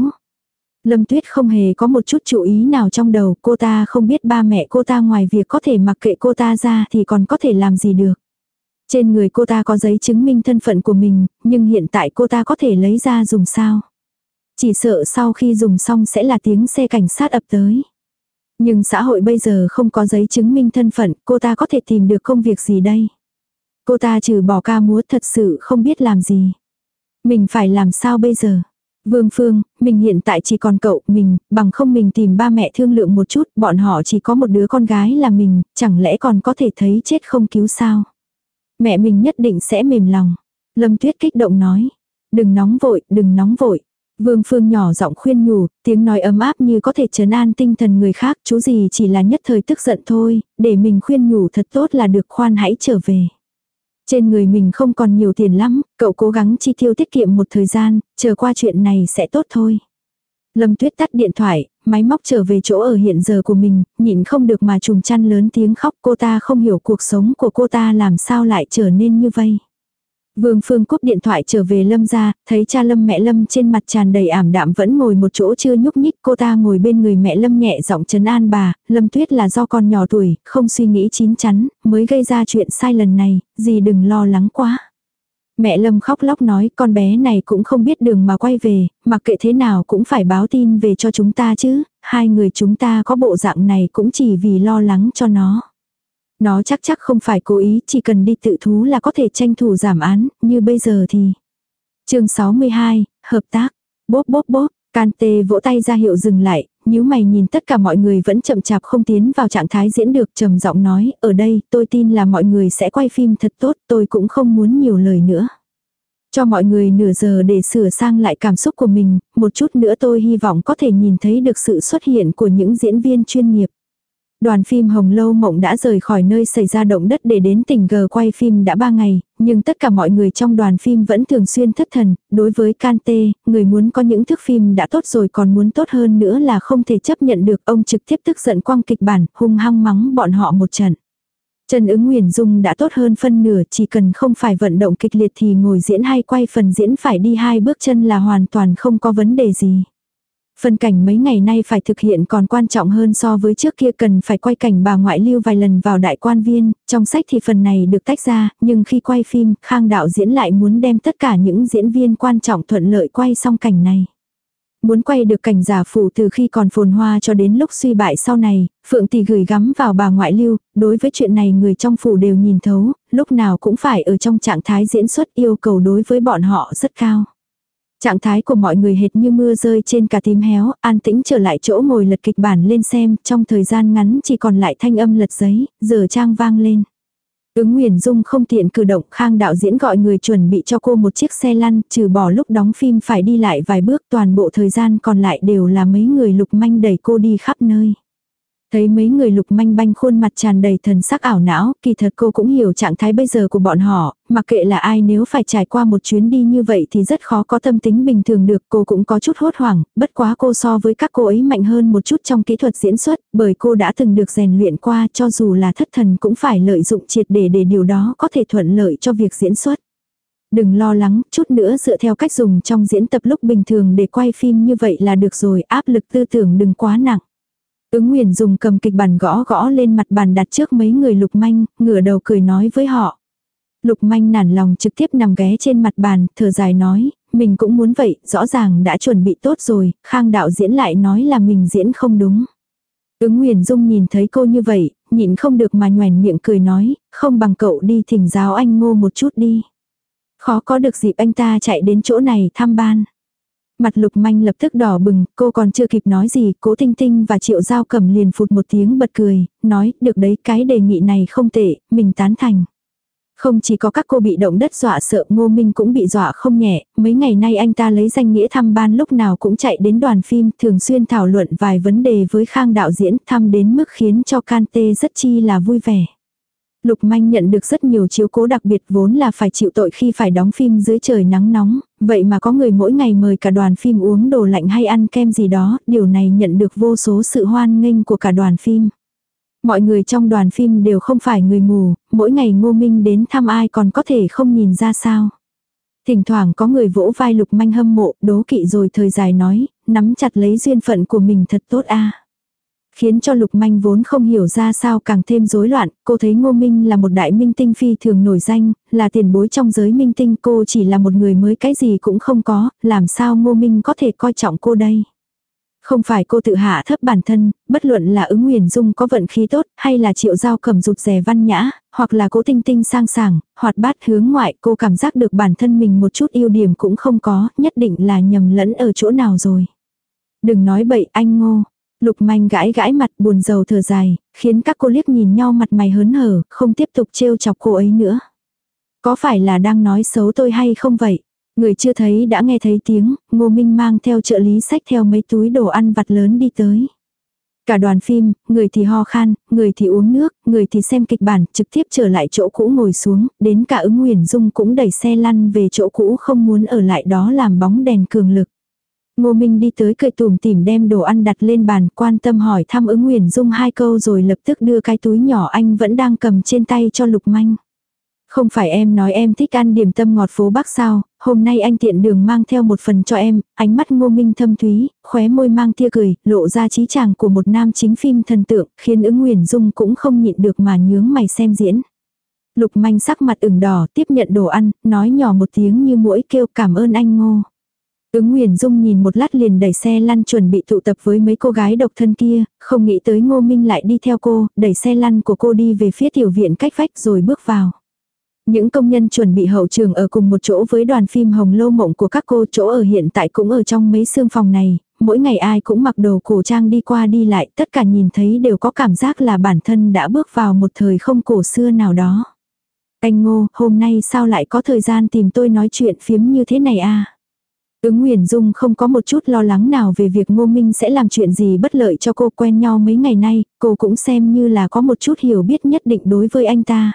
S1: Lâm Tuyết không hề có một chút chú ý nào trong đầu, cô ta không biết ba mẹ cô ta ngoài việc có thể mặc kệ cô ta ra thì còn có thể làm gì được. Trên người cô ta có giấy chứng minh thân phận của mình, nhưng hiện tại cô ta có thể lấy ra dùng sao? Chỉ sợ sau khi dùng xong sẽ là tiếng xe cảnh sát ập tới. Nhưng xã hội bây giờ không có giấy chứng minh thân phận, cô ta có thể tìm được công việc gì đây? Cô ta trừ bỏ ca múa thật sự không biết làm gì. Mình phải làm sao bây giờ? Vương Phương, mình hiện tại chỉ còn cậu, mình, bằng không mình tìm ba mẹ thương lượng một chút, bọn họ chỉ có một đứa con gái là mình, chẳng lẽ còn có thể thấy chết không cứu sao? Mẹ mình nhất định sẽ mềm lòng. Lâm Tuyết kích động nói. Đừng nóng vội, đừng nóng vội. Vương Phương nhỏ giọng khuyên nhủ, tiếng nói ấm áp như có thể trấn an tinh thần người khác, chú gì chỉ là nhất thời tức giận thôi, để mình khuyên nhủ thật tốt là được, khoan hãy trở về. Trên người mình không còn nhiều tiền lắm, cậu cố gắng chi tiêu tiết kiệm một thời gian, chờ qua chuyện này sẽ tốt thôi. Lâm Tuyết tắt điện thoại, máy móc trở về chỗ ở hiện giờ của mình, nhịn không được mà trùm chăn lớn tiếng khóc, cô ta không hiểu cuộc sống của cô ta làm sao lại trở nên như vậy. Vương Phương cúp điện thoại trở về Lâm gia, thấy cha Lâm mẹ Lâm trên mặt tràn đầy ảm đạm vẫn ngồi một chỗ chưa nhúc nhích, cô ta ngồi bên người mẹ Lâm nhẹ giọng trấn an bà, Lâm Tuyết là do con nhỏ tuổi, không suy nghĩ chín chắn, mới gây ra chuyện sai lần này, dì đừng lo lắng quá. Mẹ Lâm khóc lóc nói con bé này cũng không biết đường mà quay về, mặc kệ thế nào cũng phải báo tin về cho chúng ta chứ, hai người chúng ta có bộ dạng này cũng chỉ vì lo lắng cho nó. Nó chắc không phải cố ý, chỉ cần đi tự thú là có thể tranh thủ giảm án, như bây giờ thì. Chương 62, hợp tác. Bốp bốp bốp, Can Tê vỗ tay ra hiệu dừng lại, nhíu mày nhìn tất cả mọi người vẫn chậm chạp không tiến vào trạng thái diễn được, trầm giọng nói, ở đây, tôi tin là mọi người sẽ quay phim thật tốt, tôi cũng không muốn nhiều lời nữa. Cho mọi người nửa giờ để sửa sang lại cảm xúc của mình, một chút nữa tôi hy vọng có thể nhìn thấy được sự xuất hiện của những diễn viên chuyên nghiệp. Đoàn phim Hồng Lâu Mộng đã rời khỏi nơi xảy ra động đất để đến tỉnh G quay phim đã 3 ngày, nhưng tất cả mọi người trong đoàn phim vẫn thường xuyên thất thần. Đối với Can Tê, người muốn có những thước phim đã tốt rồi còn muốn tốt hơn nữa là không thể chấp nhận được. Ông trực tiếp tức giận quăng kịch bản, hung hăng mắng bọn họ một trận. Trần Ứng Nguyền Dung đã tốt hơn phân nửa, chỉ cần không phải vận động kịch liệt thì ngồi diễn hay quay phần diễn phải đi 2 bước chân là hoàn toàn không có vấn đề gì. Phân cảnh mấy ngày nay phải thực hiện còn quan trọng hơn so với trước kia, cần phải quay cảnh bà ngoại lưu vài lần vào đại quan viên, trong sách thì phần này được tách ra, nhưng khi quay phim, Khang đạo diễn lại muốn đem tất cả những diễn viên quan trọng thuận lợi quay xong cảnh này. Muốn quay được cảnh giả phủ từ khi còn phồn hoa cho đến lúc suy bại sau này, Phượng Tỷ gửi gắm vào bà ngoại lưu, đối với chuyện này người trong phủ đều nhìn thấu, lúc nào cũng phải ở trong trạng thái diễn xuất, yêu cầu đối với bọn họ rất cao. Trạng thái của mọi người hệt như mưa rơi trên cà tím héo, an tĩnh trở lại chỗ ngồi lật kịch bản lên xem, trong thời gian ngắn chỉ còn lại thanh âm lật giấy, giờ trang vang lên. Ứng Nguyền Dung không tiện cử động, Khang đạo diễn gọi người chuẩn bị cho cô một chiếc xe lăn, trừ bỏ lúc đóng phim phải đi lại vài bước, toàn bộ thời gian còn lại đều là mấy người Lục Manh đẩy cô đi khắp nơi. Thấy mấy người Lục Manh banh khuôn mặt tràn đầy thần sắc ảo não, kỳ thật cô cũng hiểu trạng thái bây giờ của bọn họ, mặc kệ là ai nếu phải trải qua một chuyến đi như vậy thì rất khó có tâm tính bình thường được, cô cũng có chút hốt hoảng, bất quá cô so với các cô ấy mạnh hơn một chút trong kỹ thuật diễn xuất, bởi cô đã từng được rèn luyện qua, cho dù là thất thần cũng phải lợi dụng triệt để điều đó có thể thuận lợi cho việc diễn xuất. Đừng lo lắng, chút nữa dựa theo cách dùng trong diễn tập lúc bình thường để quay phim như vậy là được rồi, áp lực tư tưởng đừng quá nặng. Ứng Nguyền Dung cầm kịch bản gõ gõ lên mặt bàn đặt trước mấy người Lục Manh, ngửa đầu cười nói với họ. Lục Manh nản lòng trực tiếp nằm ghé trên mặt bàn, thở dài nói, mình cũng muốn vậy, rõ ràng đã chuẩn bị tốt rồi, Khang đạo diễn lại nói là mình diễn không đúng. Ứng Nguyền Dung nhìn thấy cô như vậy, nhịn không được mà nhoẻn miệng cười nói, không bằng cậu đi thỉnh giáo anh Ngô một chút đi. Khó có được dịp anh ta chạy đến chỗ này thăm ban. Mặt Lục Manh lập tức đỏ bừng, cô còn chưa kịp nói gì, Cố Tinh Tinh và Triệu Giao Cầm liền phụt một tiếng bật cười, nói, được đấy, cái đề nghị này không tệ, mình tán thành. Không chỉ có các cô bị động đất dọa sợ, Ngô Minh cũng bị dọa không nhẹ, mấy ngày nay anh ta lấy danh nghĩa thăm ban lúc nào cũng chạy đến đoàn phim, thường xuyên thảo luận vài vấn đề với Khang đạo diễn, thăm đến mức khiến cho Can Tê rất chi là vui vẻ. Lục Manh nhận được rất nhiều chiếu cố đặc biệt, vốn là phải chịu tội khi phải đóng phim dưới trời nắng nóng, vậy mà có người mỗi ngày mời cả đoàn phim uống đồ lạnh hay ăn kem gì đó, điều này nhận được vô số sự hoan nghênh của cả đoàn phim. Mọi người trong đoàn phim đều không phải người mù, mỗi ngày Ngô Minh đến thăm ai còn có thể không nhìn ra sao. Thỉnh thoảng có người vỗ vai Lục Manh hâm mộ, đố kỵ rồi thời dài nói, nắm chặt lấy duyên phận của mình thật tốt a. Khiến cho Lục Manh vốn không hiểu ra sao càng thêm rối loạn, cô thấy Ngô Minh là một đại minh tinh phi thường nổi danh, là tiền bối trong giới minh tinh, cô chỉ là một người mới cái gì cũng không có, làm sao Ngô Minh có thể coi trọng cô đây. Không phải cô tự hạ thấp bản thân, bất luận là Ứng Huyền Dung có vận khí tốt, hay là Triệu Giao Cầm rụt rè văn nhã, hoặc là Cố Tinh Tinh sang sảng, hoạt bát hướng ngoại, cô cảm giác được bản thân mình một chút ưu điểm cũng không có, nhất định là nhầm lẫn ở chỗ nào rồi. Đừng nói bậy anh Ngô. Lục Manh gãi gãi mặt buồn rầu thở dài, khiến các cô liếc nhìn nhau mặt mày hớn hở, không tiếp tục trêu chọc cô ấy nữa. Có phải là đang nói xấu tôi hay không vậy? Người chưa thấy đã nghe thấy tiếng, Ngô Minh mang theo trợ lý xách theo mấy túi đồ ăn vặt lớn đi tới. Cả đoàn phim, người thì ho khan, người thì uống nước, người thì xem kịch bản, trực tiếp trở lại chỗ cũ ngồi xuống, đến cả Ứng Huyền Dung cũng đẩy xe lăn về chỗ cũ không muốn ở lại đó làm bóng đèn cường lực. Ngô Minh đi tới cười tủm tỉm đem đồ ăn đặt lên bàn, quan tâm hỏi thăm Ứng Huyền Dung 2 câu rồi lập tức đưa cái túi nhỏ anh vẫn đang cầm trên tay cho Lục Manh. Không phải em nói em thích ăn điểm tâm ngọt phố Bắc sao, hôm nay anh tiện đường mang theo một phần cho em, ánh mắt Ngô Minh thâm thúy, khóe môi mang tia cười, lộ ra trí chàng của một nam chính phim thần tượng, khiến Ứng Huyền Dung cũng không nhịn được mà nhướng mày xem diễn. Lục Manh sắc mặt ửng đỏ tiếp nhận đồ ăn, nói nhỏ một tiếng như muỗi kêu cảm ơn anh Ngô. Ứng Huyền Dung nhìn một lát liền đẩy xe lăn chuẩn bị tụ tập với mấy cô gái độc thân kia, không nghĩ tới Ngô Minh lại đi theo cô, đẩy xe lăn của cô đi về phía tiểu viện cách vách rồi bước vào. Những công nhân chuẩn bị hậu trường ở cùng một chỗ với đoàn phim Hồng Lâu Mộng của các cô, chỗ ở hiện tại cũng ở trong mấy xương phòng này, mỗi ngày ai cũng mặc đồ cổ trang đi qua đi lại, tất cả nhìn thấy đều có cảm giác là bản thân đã bước vào một thời không cổ xưa nào đó. Anh Ngô, hôm nay sao lại có thời gian tìm tôi nói chuyện phiếm như thế này à? Ứng Huyền Dung không có một chút lo lắng nào về việc Ngô Minh sẽ làm chuyện gì bất lợi cho cô, quen nhau mấy ngày nay, cô cũng xem như là có một chút hiểu biết nhất định đối với anh ta.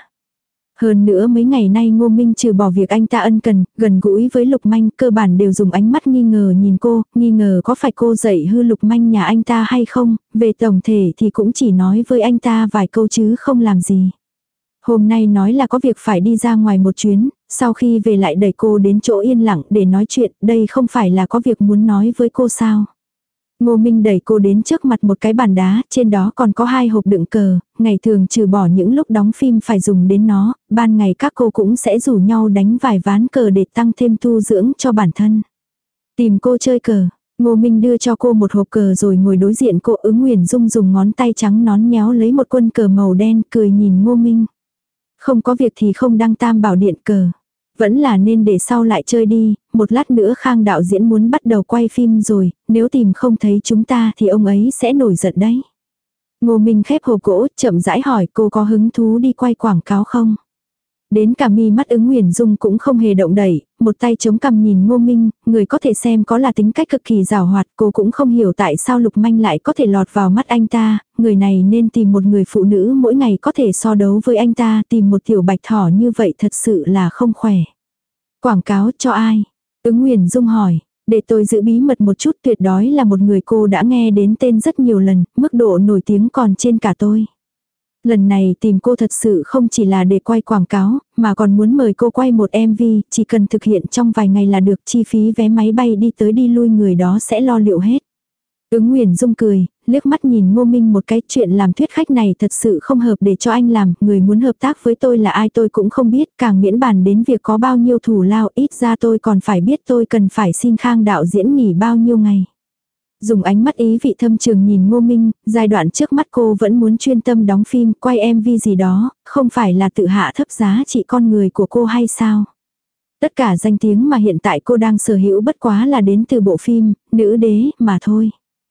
S1: Hơn nữa mấy ngày nay Ngô Minh trừ bỏ việc anh ta ân cần, gần gũi với Lục Manh, cơ bản đều dùng ánh mắt nghi ngờ nhìn cô, nghi ngờ có phải cô dạy hư Lục Manh nhà anh ta hay không, về tổng thể thì cũng chỉ nói với anh ta vài câu chứ không làm gì. Hôm nay nói là có việc phải đi ra ngoài một chuyến, sau khi về lại đẩy cô đến chỗ yên lặng để nói chuyện, đây không phải là có việc muốn nói với cô sao. Ngô Minh đẩy cô đến trước mặt một cái bàn đá, trên đó còn có 2 hộp đựng cờ, ngày thường trừ bỏ những lúc đóng phim phải dùng đến nó, ban ngày các cô cũng sẽ rủ nhau đánh vài ván cờ để tăng thêm tu dưỡng cho bản thân. Tìm cô chơi cờ, Ngô Minh đưa cho cô một hộp cờ rồi ngồi đối diện cô. Ứng Huyền Dung dùng ngón tay trắng nón nhéo lấy một quân cờ màu đen, cười nhìn Ngô Minh. Không có việc thì không đăng tam bảo điện cờ. Vẫn là nên để sau lại chơi đi, một lát nữa Khang đạo diễn muốn bắt đầu quay phim rồi, nếu tìm không thấy chúng ta thì ông ấy sẽ nổi giận đấy. Ngô Minh khép hộp gỗ, chậm rãi hỏi cô có hứng thú đi quay quảng cáo không? Đến cả mi mắt Ứng Huyền Dung cũng không hề động đẩy, một tay chống cằm nhìn Ngô Minh, người có thể xem có là tính cách cực kỳ giàu hoạt, cô cũng không hiểu tại sao Lục Manh lại có thể lọt vào mắt anh ta, người này nên tìm một người phụ nữ mỗi ngày có thể so đấu với anh ta, tìm một tiểu bạch thỏ như vậy thật sự là không khỏe. Quảng cáo cho ai? Ứng Huyền Dung hỏi, để tôi giữ bí mật một chút, tuyệt đối là một người cô đã nghe đến tên rất nhiều lần, mức độ nổi tiếng còn trên cả tôi. Lần này tìm cô thật sự không chỉ là để quay quảng cáo, mà còn muốn mời cô quay một MV, chỉ cần thực hiện trong vài ngày là được, chi phí vé máy bay đi tới đi lui người đó sẽ lo liệu hết. Ứng Huyền Dung cười, liếc mắt nhìn Ngô Minh một cái, chuyện làm thuyết khách này thật sự không hợp để cho anh làm, người muốn hợp tác với tôi là ai tôi cũng không biết, càng miễn bàn đến việc có bao nhiêu thù lao, ít ra tôi còn phải biết tôi cần phải xin Khang đạo diễn nghỉ bao nhiêu ngày. Dùng ánh mắt ý vị thâm trường nhìn Ngô Minh, giai đoạn trước mắt cô vẫn muốn chuyên tâm đóng phim, quay MV gì đó, không phải là tự hạ thấp giá trị con người của cô hay sao? Tất cả danh tiếng mà hiện tại cô đang sở hữu bất quá là đến từ bộ phim, nữ đế, mà thôi.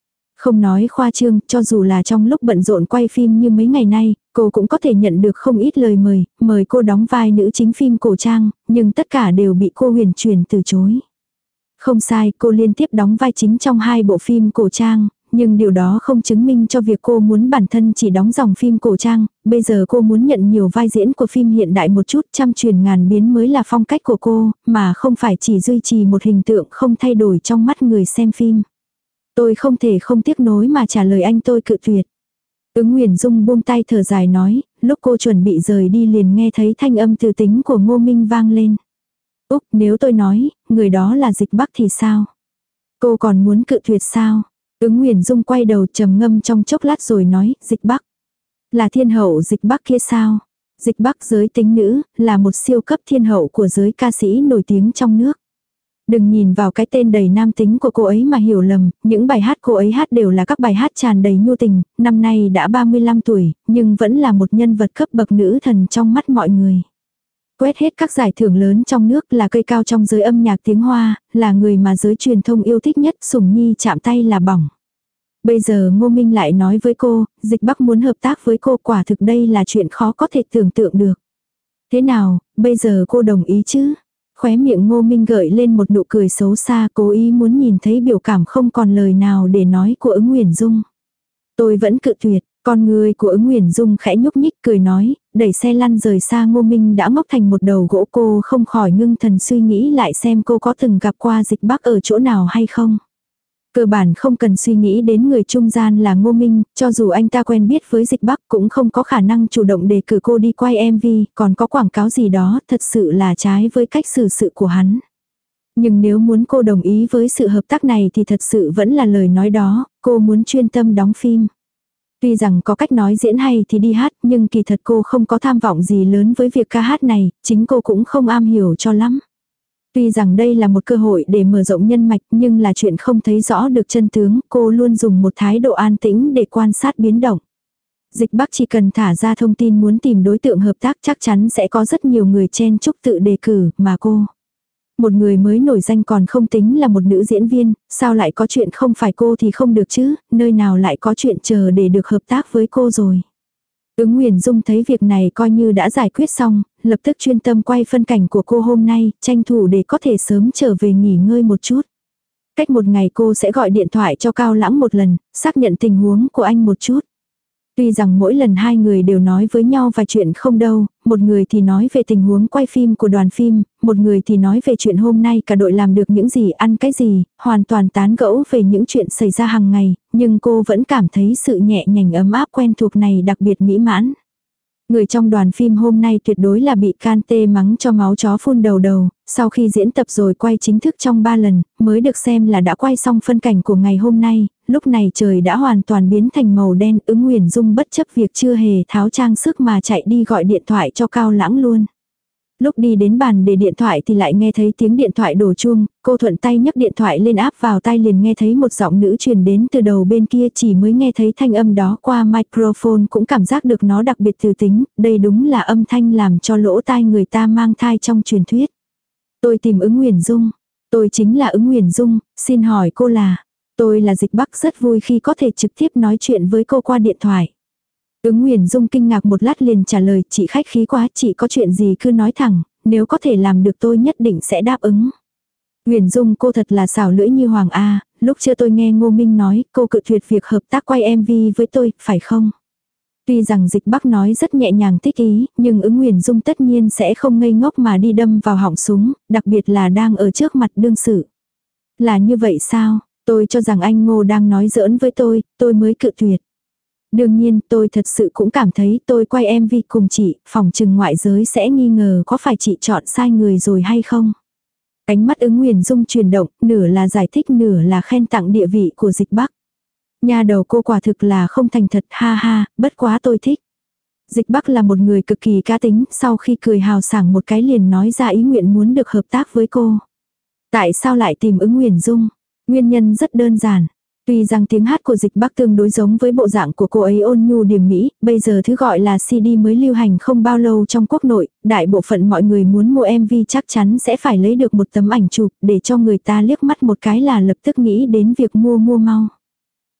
S1: Không nói khoa trương, cho dù là trong lúc bận rộn quay phim như mấy ngày nay, cô cũng có thể nhận được không ít lời mời cô đóng vai nữ chính phim cổ trang, nhưng tất cả đều bị cô huyền chuyển từ chối. Không sai, cô liên tiếp đóng vai chính trong 2 bộ phim cổ trang, nhưng điều đó không chứng minh cho việc cô muốn bản thân chỉ đóng dòng phim cổ trang, bây giờ cô muốn nhận nhiều vai diễn của phim hiện đại một chút, trăm truyền ngàn biến mới là phong cách của cô, mà không phải chỉ duy trì một hình tượng không thay đổi trong mắt người xem phim. Tôi không thể không tiếc nối mà trả lời anh, tôi cự tuyệt. Ứng Nguyền Dung buông tay thở dài nói, lúc cô chuẩn bị rời đi liền nghe thấy thanh âm từ tính của Ngô Minh vang lên. Úc, nếu tôi nói, người đó là Dịch Bắc thì sao? Cô còn muốn cự tuyệt sao? Ứng Nguyền Dung quay đầu trầm ngâm trong chốc lát rồi nói, Dịch Bắc. Là thiên hậu Dịch Bắc kia sao? Dịch Bắc giới tính nữ, là một siêu cấp thiên hậu của giới ca sĩ nổi tiếng trong nước. Đừng nhìn vào cái tên đầy nam tính của cô ấy mà hiểu lầm, những bài hát cô ấy hát đều là các bài hát tràn đầy nhu tình, năm nay đã 35 tuổi, nhưng vẫn là một nhân vật cấp bậc nữ thần trong mắt mọi người. Quét hết các giải thưởng lớn trong nước, là cây cao trong giới âm nhạc tiếng Hoa, là người mà giới truyền thông yêu thích nhất, sủng nhi chạm tay là bỏng. Bây giờ Ngô Minh lại nói với cô, Dịch Bắc muốn hợp tác với cô, quả thực đây là chuyện khó có thể tưởng tượng được. Thế nào, bây giờ cô đồng ý chứ? Khóe miệng Ngô Minh gợi lên một nụ cười xấu xa, cố ý muốn nhìn thấy biểu cảm không còn lời nào để nói của Ứng Nguyền Dung. Tôi vẫn cự tuyệt. Con người của Ứng Nguyền Dung khẽ nhúc nhích cười nói, đẩy xe lăn rời xa Ngô Minh đã ngốc thành một đầu gỗ. Cô không khỏi ngưng thần suy nghĩ lại xem cô có từng gặp qua Dịch Bắc ở chỗ nào hay không. Cơ bản không cần suy nghĩ đến người trung gian là Ngô Minh, cho dù anh ta quen biết với Dịch Bắc cũng không có khả năng chủ động đề cử cô đi quay MV, còn có quảng cáo gì đó, thật sự là trái với cách xử sự của hắn. Nhưng nếu muốn cô đồng ý với sự hợp tác này thì thật sự vẫn là lời nói đó, cô muốn chuyên tâm đóng phim. Tuy rằng có cách nói diễn hay thì đi hát, nhưng kỳ thật cô không có tham vọng gì lớn với việc ca hát này, chính cô cũng không am hiểu cho lắm. Tuy rằng đây là một cơ hội để mở rộng nhân mạch, nhưng là chuyện không thấy rõ được chân tướng, cô luôn dùng một thái độ an tĩnh để quan sát biến động. Dịch Bắc chỉ cần thả ra thông tin muốn tìm đối tượng hợp tác, chắc chắn sẽ có rất nhiều người chen chúc tự đề cử, mà cô. Một người mới nổi danh còn không tính là một nữ diễn viên, sao lại có chuyện không phải cô thì không được chứ, nơi nào lại có chuyện chờ để được hợp tác với cô rồi. Ứng Nguyền Dung thấy việc này coi như đã giải quyết xong, lập tức chuyên tâm quay phân cảnh của cô hôm nay, tranh thủ để có thể sớm trở về nghỉ ngơi một chút. Cách một ngày cô sẽ gọi điện thoại cho Cao Lãng một lần, xác nhận tình huống của anh một chút. Tuy rằng mỗi lần hai người đều nói với nhau vài chuyện không đâu, một người thì nói về tình huống quay phim của đoàn phim, một người thì nói về chuyện hôm nay cả đội làm được những gì, ăn cái gì, hoàn toàn tán gẫu về những chuyện xảy ra hàng ngày, nhưng cô vẫn cảm thấy sự nhẹ nhàng ấm áp quen thuộc này đặc biệt mỹ mãn. Người trong đoàn phim hôm nay tuyệt đối là bị can tê mắng cho máu chó phun đầu đầu, sau khi diễn tập rồi quay chính thức trong 3 lần, mới được xem là đã quay xong phân cảnh của ngày hôm nay, lúc này trời đã hoàn toàn biến thành màu đen. Ứng Nguyền Dung bất chấp việc chưa hề tháo trang sức mà chạy đi gọi điện thoại cho Cao Lãng luôn. Lúc đi đến bàn để điện thoại thì lại nghe thấy tiếng điện thoại đổ chuông, cô thuận tay nhấc điện thoại lên áp vào tai liền nghe thấy một giọng nữ truyền đến từ đầu bên kia, chỉ mới nghe thấy thanh âm đó qua microphone cũng cảm giác được nó đặc biệt từ tính, đây đúng là âm thanh làm cho lỗ tai người ta mang thai trong truyền thuyết. Tôi tìm Ứng Nguyền Dung. Tôi chính là Ứng Nguyền Dung, xin hỏi cô là. Tôi là Dịch Bắc, rất vui khi có thể trực tiếp nói chuyện với cô qua điện thoại. Ứng Nguyền Dung kinh ngạc một lát liền trả lời, chị khách khí quá, chị có chuyện gì cứ nói thẳng, nếu có thể làm được tôi nhất định sẽ đáp ứng. Nguyền Dung cô thật là xảo lưỡi như hoàng A, lúc chưa tôi nghe Ngô Minh nói, cô cự tuyệt việc hợp tác quay MV với tôi, phải không? Tuy rằng Dịch Bắc nói rất nhẹ nhàng thích ý, nhưng Ứng Nguyền Dung tất nhiên sẽ không ngây ngốc mà đi đâm vào họng súng, đặc biệt là đang ở trước mặt đương sự. Là như vậy sao? Tôi cho rằng anh Ngô đang nói giỡn với tôi mới cự tuyệt. Đương nhiên tôi thật sự cũng cảm thấy tôi quay MV cùng chị, phòng trừng ngoại giới sẽ nghi ngờ có phải chị chọn sai người rồi hay không. Ánh mắt Ứng Nguyền Dung chuyển động, nửa là giải thích nửa là khen tặng địa vị của Dịch Bắc. Nhà đầu cô quả thực là không thành thật, ha ha, bất quá tôi thích. Dịch Bắc là một người cực kỳ cá tính, sau khi cười hào sảng một cái liền nói ra ý nguyện muốn được hợp tác với cô. Tại sao lại tìm Ứng Nguyền Dung? Nguyên nhân rất đơn giản. Tuy rằng tiếng hát của Dịch Bắc tương đối giống với bộ dạng của cô ấy ôn nhu điềm mỹ, bây giờ thứ gọi là CD mới lưu hành không bao lâu trong quốc nội, đại bộ phận mọi người muốn mua MV chắc chắn sẽ phải lấy được một tấm ảnh chụp để cho người ta liếc mắt một cái là lập tức nghĩ đến việc mua mau.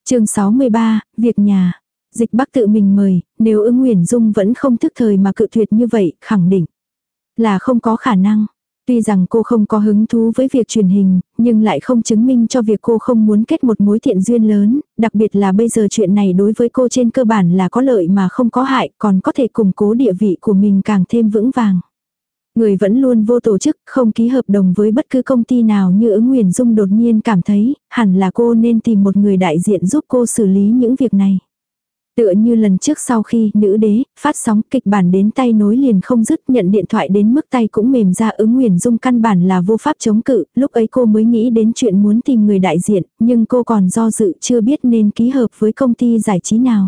S1: Chương 63, việc nhà. Dịch Bắc tự mình mời, nếu Ứng Nguyền Dung vẫn không thức thời mà cự tuyệt như vậy, khẳng định là không có khả năng. Tuy rằng cô không có hứng thú với việc truyền hình, nhưng lại không chứng minh cho việc cô không muốn kết một mối thiện duyên lớn, đặc biệt là bây giờ chuyện này đối với cô trên cơ bản là có lợi mà không có hại, còn có thể củng cố địa vị của mình càng thêm vững vàng. Người vẫn luôn vô tổ chức, không ký hợp đồng với bất cứ công ty nào như Ứng Nguyền Dung đột nhiên cảm thấy, hẳn là cô nên tìm một người đại diện giúp cô xử lý những việc này. Tựa như lần trước sau khi Nữ Đế phát sóng kịch bản đến tay nối liền không dứt, nhận điện thoại đến mức tay cũng mềm ra, Ứng Nguyền Dung căn bản là vô pháp chống cự, lúc ấy cô mới nghĩ đến chuyện muốn tìm người đại diện, nhưng cô còn do dự chưa biết nên ký hợp với công ty giải trí nào.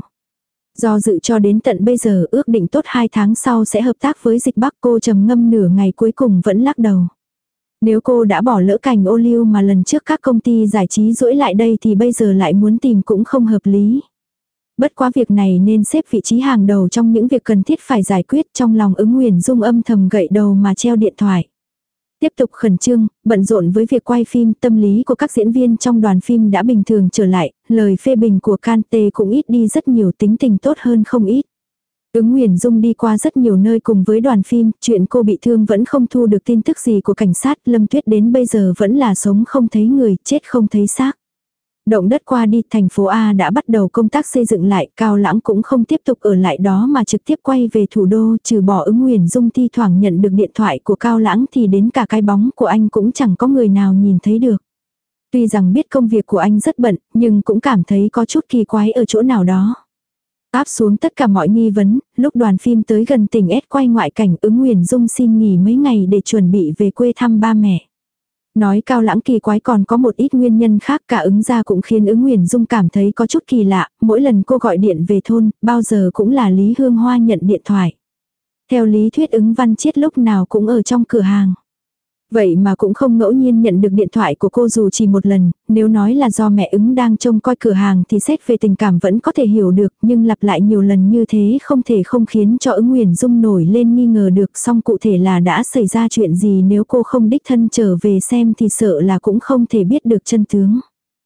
S1: Do dự cho đến tận bây giờ, ước định tốt 2 tháng sau sẽ hợp tác với Dịch Bắc, cô trầm ngâm nửa ngày cuối cùng vẫn lắc đầu. Nếu cô đã bỏ lỡ cảnh ô liu mà lần trước các công ty giải trí dỗi lại đây thì bây giờ lại muốn tìm cũng không hợp lý. Bất quá việc này nên xếp vị trí hàng đầu trong những việc cần thiết phải giải quyết, trong lòng Ứng Nguyền Dung âm thầm gậy đầu mà treo điện thoại. Tiếp tục khẩn trương, bận rộn với việc quay phim, tâm lý của các diễn viên trong đoàn phim đã bình thường trở lại, lời phê bình của Kante cũng ít đi rất nhiều, tính tình tốt hơn không ít. Ứng Nguyền Dung đi qua rất nhiều nơi cùng với đoàn phim, chuyện cô bị thương vẫn không thu được tin tức gì của cảnh sát, Lâm Tuyết đến bây giờ vẫn là sống không thấy người, chết không thấy xác. Động đất qua đi, thành phố A đã bắt đầu công tác xây dựng lại, Cao Lãng cũng không tiếp tục ở lại đó mà trực tiếp quay về thủ đô, trừ bỏ Ứng Nguyền Dung thi thoảng nhận được điện thoại của Cao Lãng thì đến cả cái bóng của anh cũng chẳng có người nào nhìn thấy được. Tuy rằng biết công việc của anh rất bận, nhưng cũng cảm thấy có chút kỳ quái ở chỗ nào đó. Áp xuống tất cả mọi nghi vấn, lúc đoàn phim tới gần tỉnh S quay ngoại cảnh, Ứng Nguyền Dung xin nghỉ mấy ngày để chuẩn bị về quê thăm ba mẹ. Nói Cao Lãng kỳ quái còn có một ít nguyên nhân khác, cả Ứng gia cũng khiến Ứng Nguyền Dung cảm thấy có chút kỳ lạ, mỗi lần cô gọi điện về thôn, bao giờ cũng là Lý Hương Hoa nhận điện thoại. Theo lý thuyết Ứng Văn Chiết lúc nào cũng ở trong cửa hàng. Vậy mà cũng không ngẫu nhiên nhận được điện thoại của cô dù chỉ một lần, nếu nói là do mẹ Ứng đang trông coi cửa hàng thì xét về tình cảm vẫn có thể hiểu được, nhưng lặp lại nhiều lần như thế không thể không khiến cho Ứng Nguyền Dung nổi lên nghi ngờ được, song cụ thể là đã xảy ra chuyện gì nếu cô không đích thân trở về xem thì sợ là cũng không thể biết được chân tướng.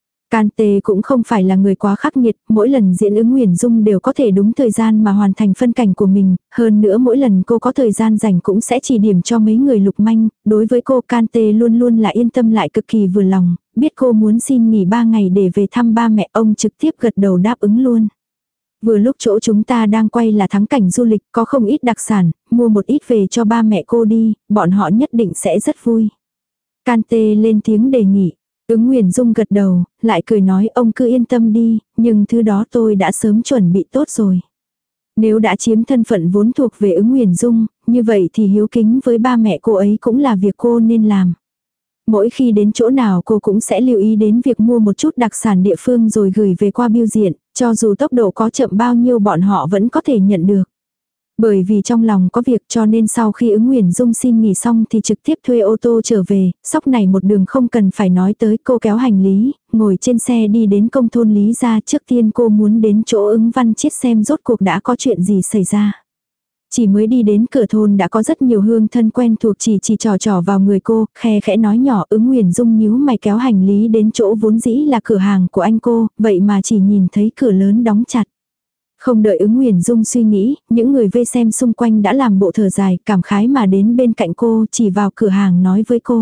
S1: Kante cũng không phải là người quá khắc nghiệt, mỗi lần diễn Ứng Nguyền Dung đều có thể đúng thời gian mà hoàn thành phân cảnh của mình, hơn nữa mỗi lần cô có thời gian rảnh cũng sẽ chỉ điểm cho mấy người lục manh, đối với cô Kante luôn luôn là yên tâm lại cực kỳ vừa lòng, biết cô muốn xin nghỉ 3 ngày để về thăm ba mẹ, ông trực tiếp gật đầu đáp ứng luôn. Vừa lúc chỗ chúng ta đang quay là thắng cảnh du lịch, có không ít đặc sản, mua một ít về cho ba mẹ cô đi, bọn họ nhất định sẽ rất vui. Kante lên tiếng đề nghị. Ứng Nguyền Dung gật đầu, lại cười nói ông cứ yên tâm đi, nhưng thứ đó tôi đã sớm chuẩn bị tốt rồi. Nếu đã chiếm thân phận vốn thuộc về Ứng Nguyền Dung, như vậy thì hiếu kính với ba mẹ cô ấy cũng là việc cô nên làm. Mỗi khi đến chỗ nào cô cũng sẽ lưu ý đến việc mua một chút đặc sản địa phương rồi gửi về qua bưu diện, cho dù tốc độ có chậm bao nhiêu bọn họ vẫn có thể nhận được. Bởi vì trong lòng có việc cho nên sau khi Ứng Nguyền Dung xin nghỉ xong thì trực tiếp thuê ô tô trở về, sóc này một đường không cần phải nói tới, cô kéo hành lý, ngồi trên xe đi đến công thôn Lý gia. Trước tiên cô muốn đến chỗ Ứng Văn Chiết xem rốt cuộc đã có chuyện gì xảy ra. Chỉ mới đi đến cửa thôn đã có rất nhiều hương thân quen thuộc chỉ trò vào người cô, khe khẽ nói nhỏ. Ứng Nguyền Dung nhíu mày kéo hành lý đến chỗ vốn dĩ là cửa hàng của anh cô, vậy mà chỉ nhìn thấy cửa lớn đóng chặt. Không đợi Ứng Nguyền Dung suy nghĩ, những người vây xem xung quanh đã làm bộ thở dài, cảm khái mà đến bên cạnh cô, chỉ vào cửa hàng nói với cô.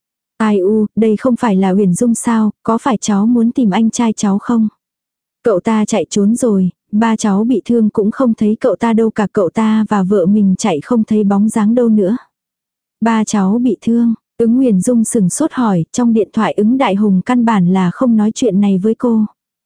S1: Ai u, đây không phải là Huyền Dung sao, có phải cháu muốn tìm anh trai cháu không? Cậu ta chạy trốn rồi, ba cháu bị thương cũng không thấy cậu ta đâu cả, cậu ta và vợ mình chạy không thấy bóng dáng đâu nữa. Ba cháu bị thương, Ứng Nguyền Dung sừng sốt hỏi, trong điện thoại Ứng Đại Hùng căn bản là không nói chuyện này với cô.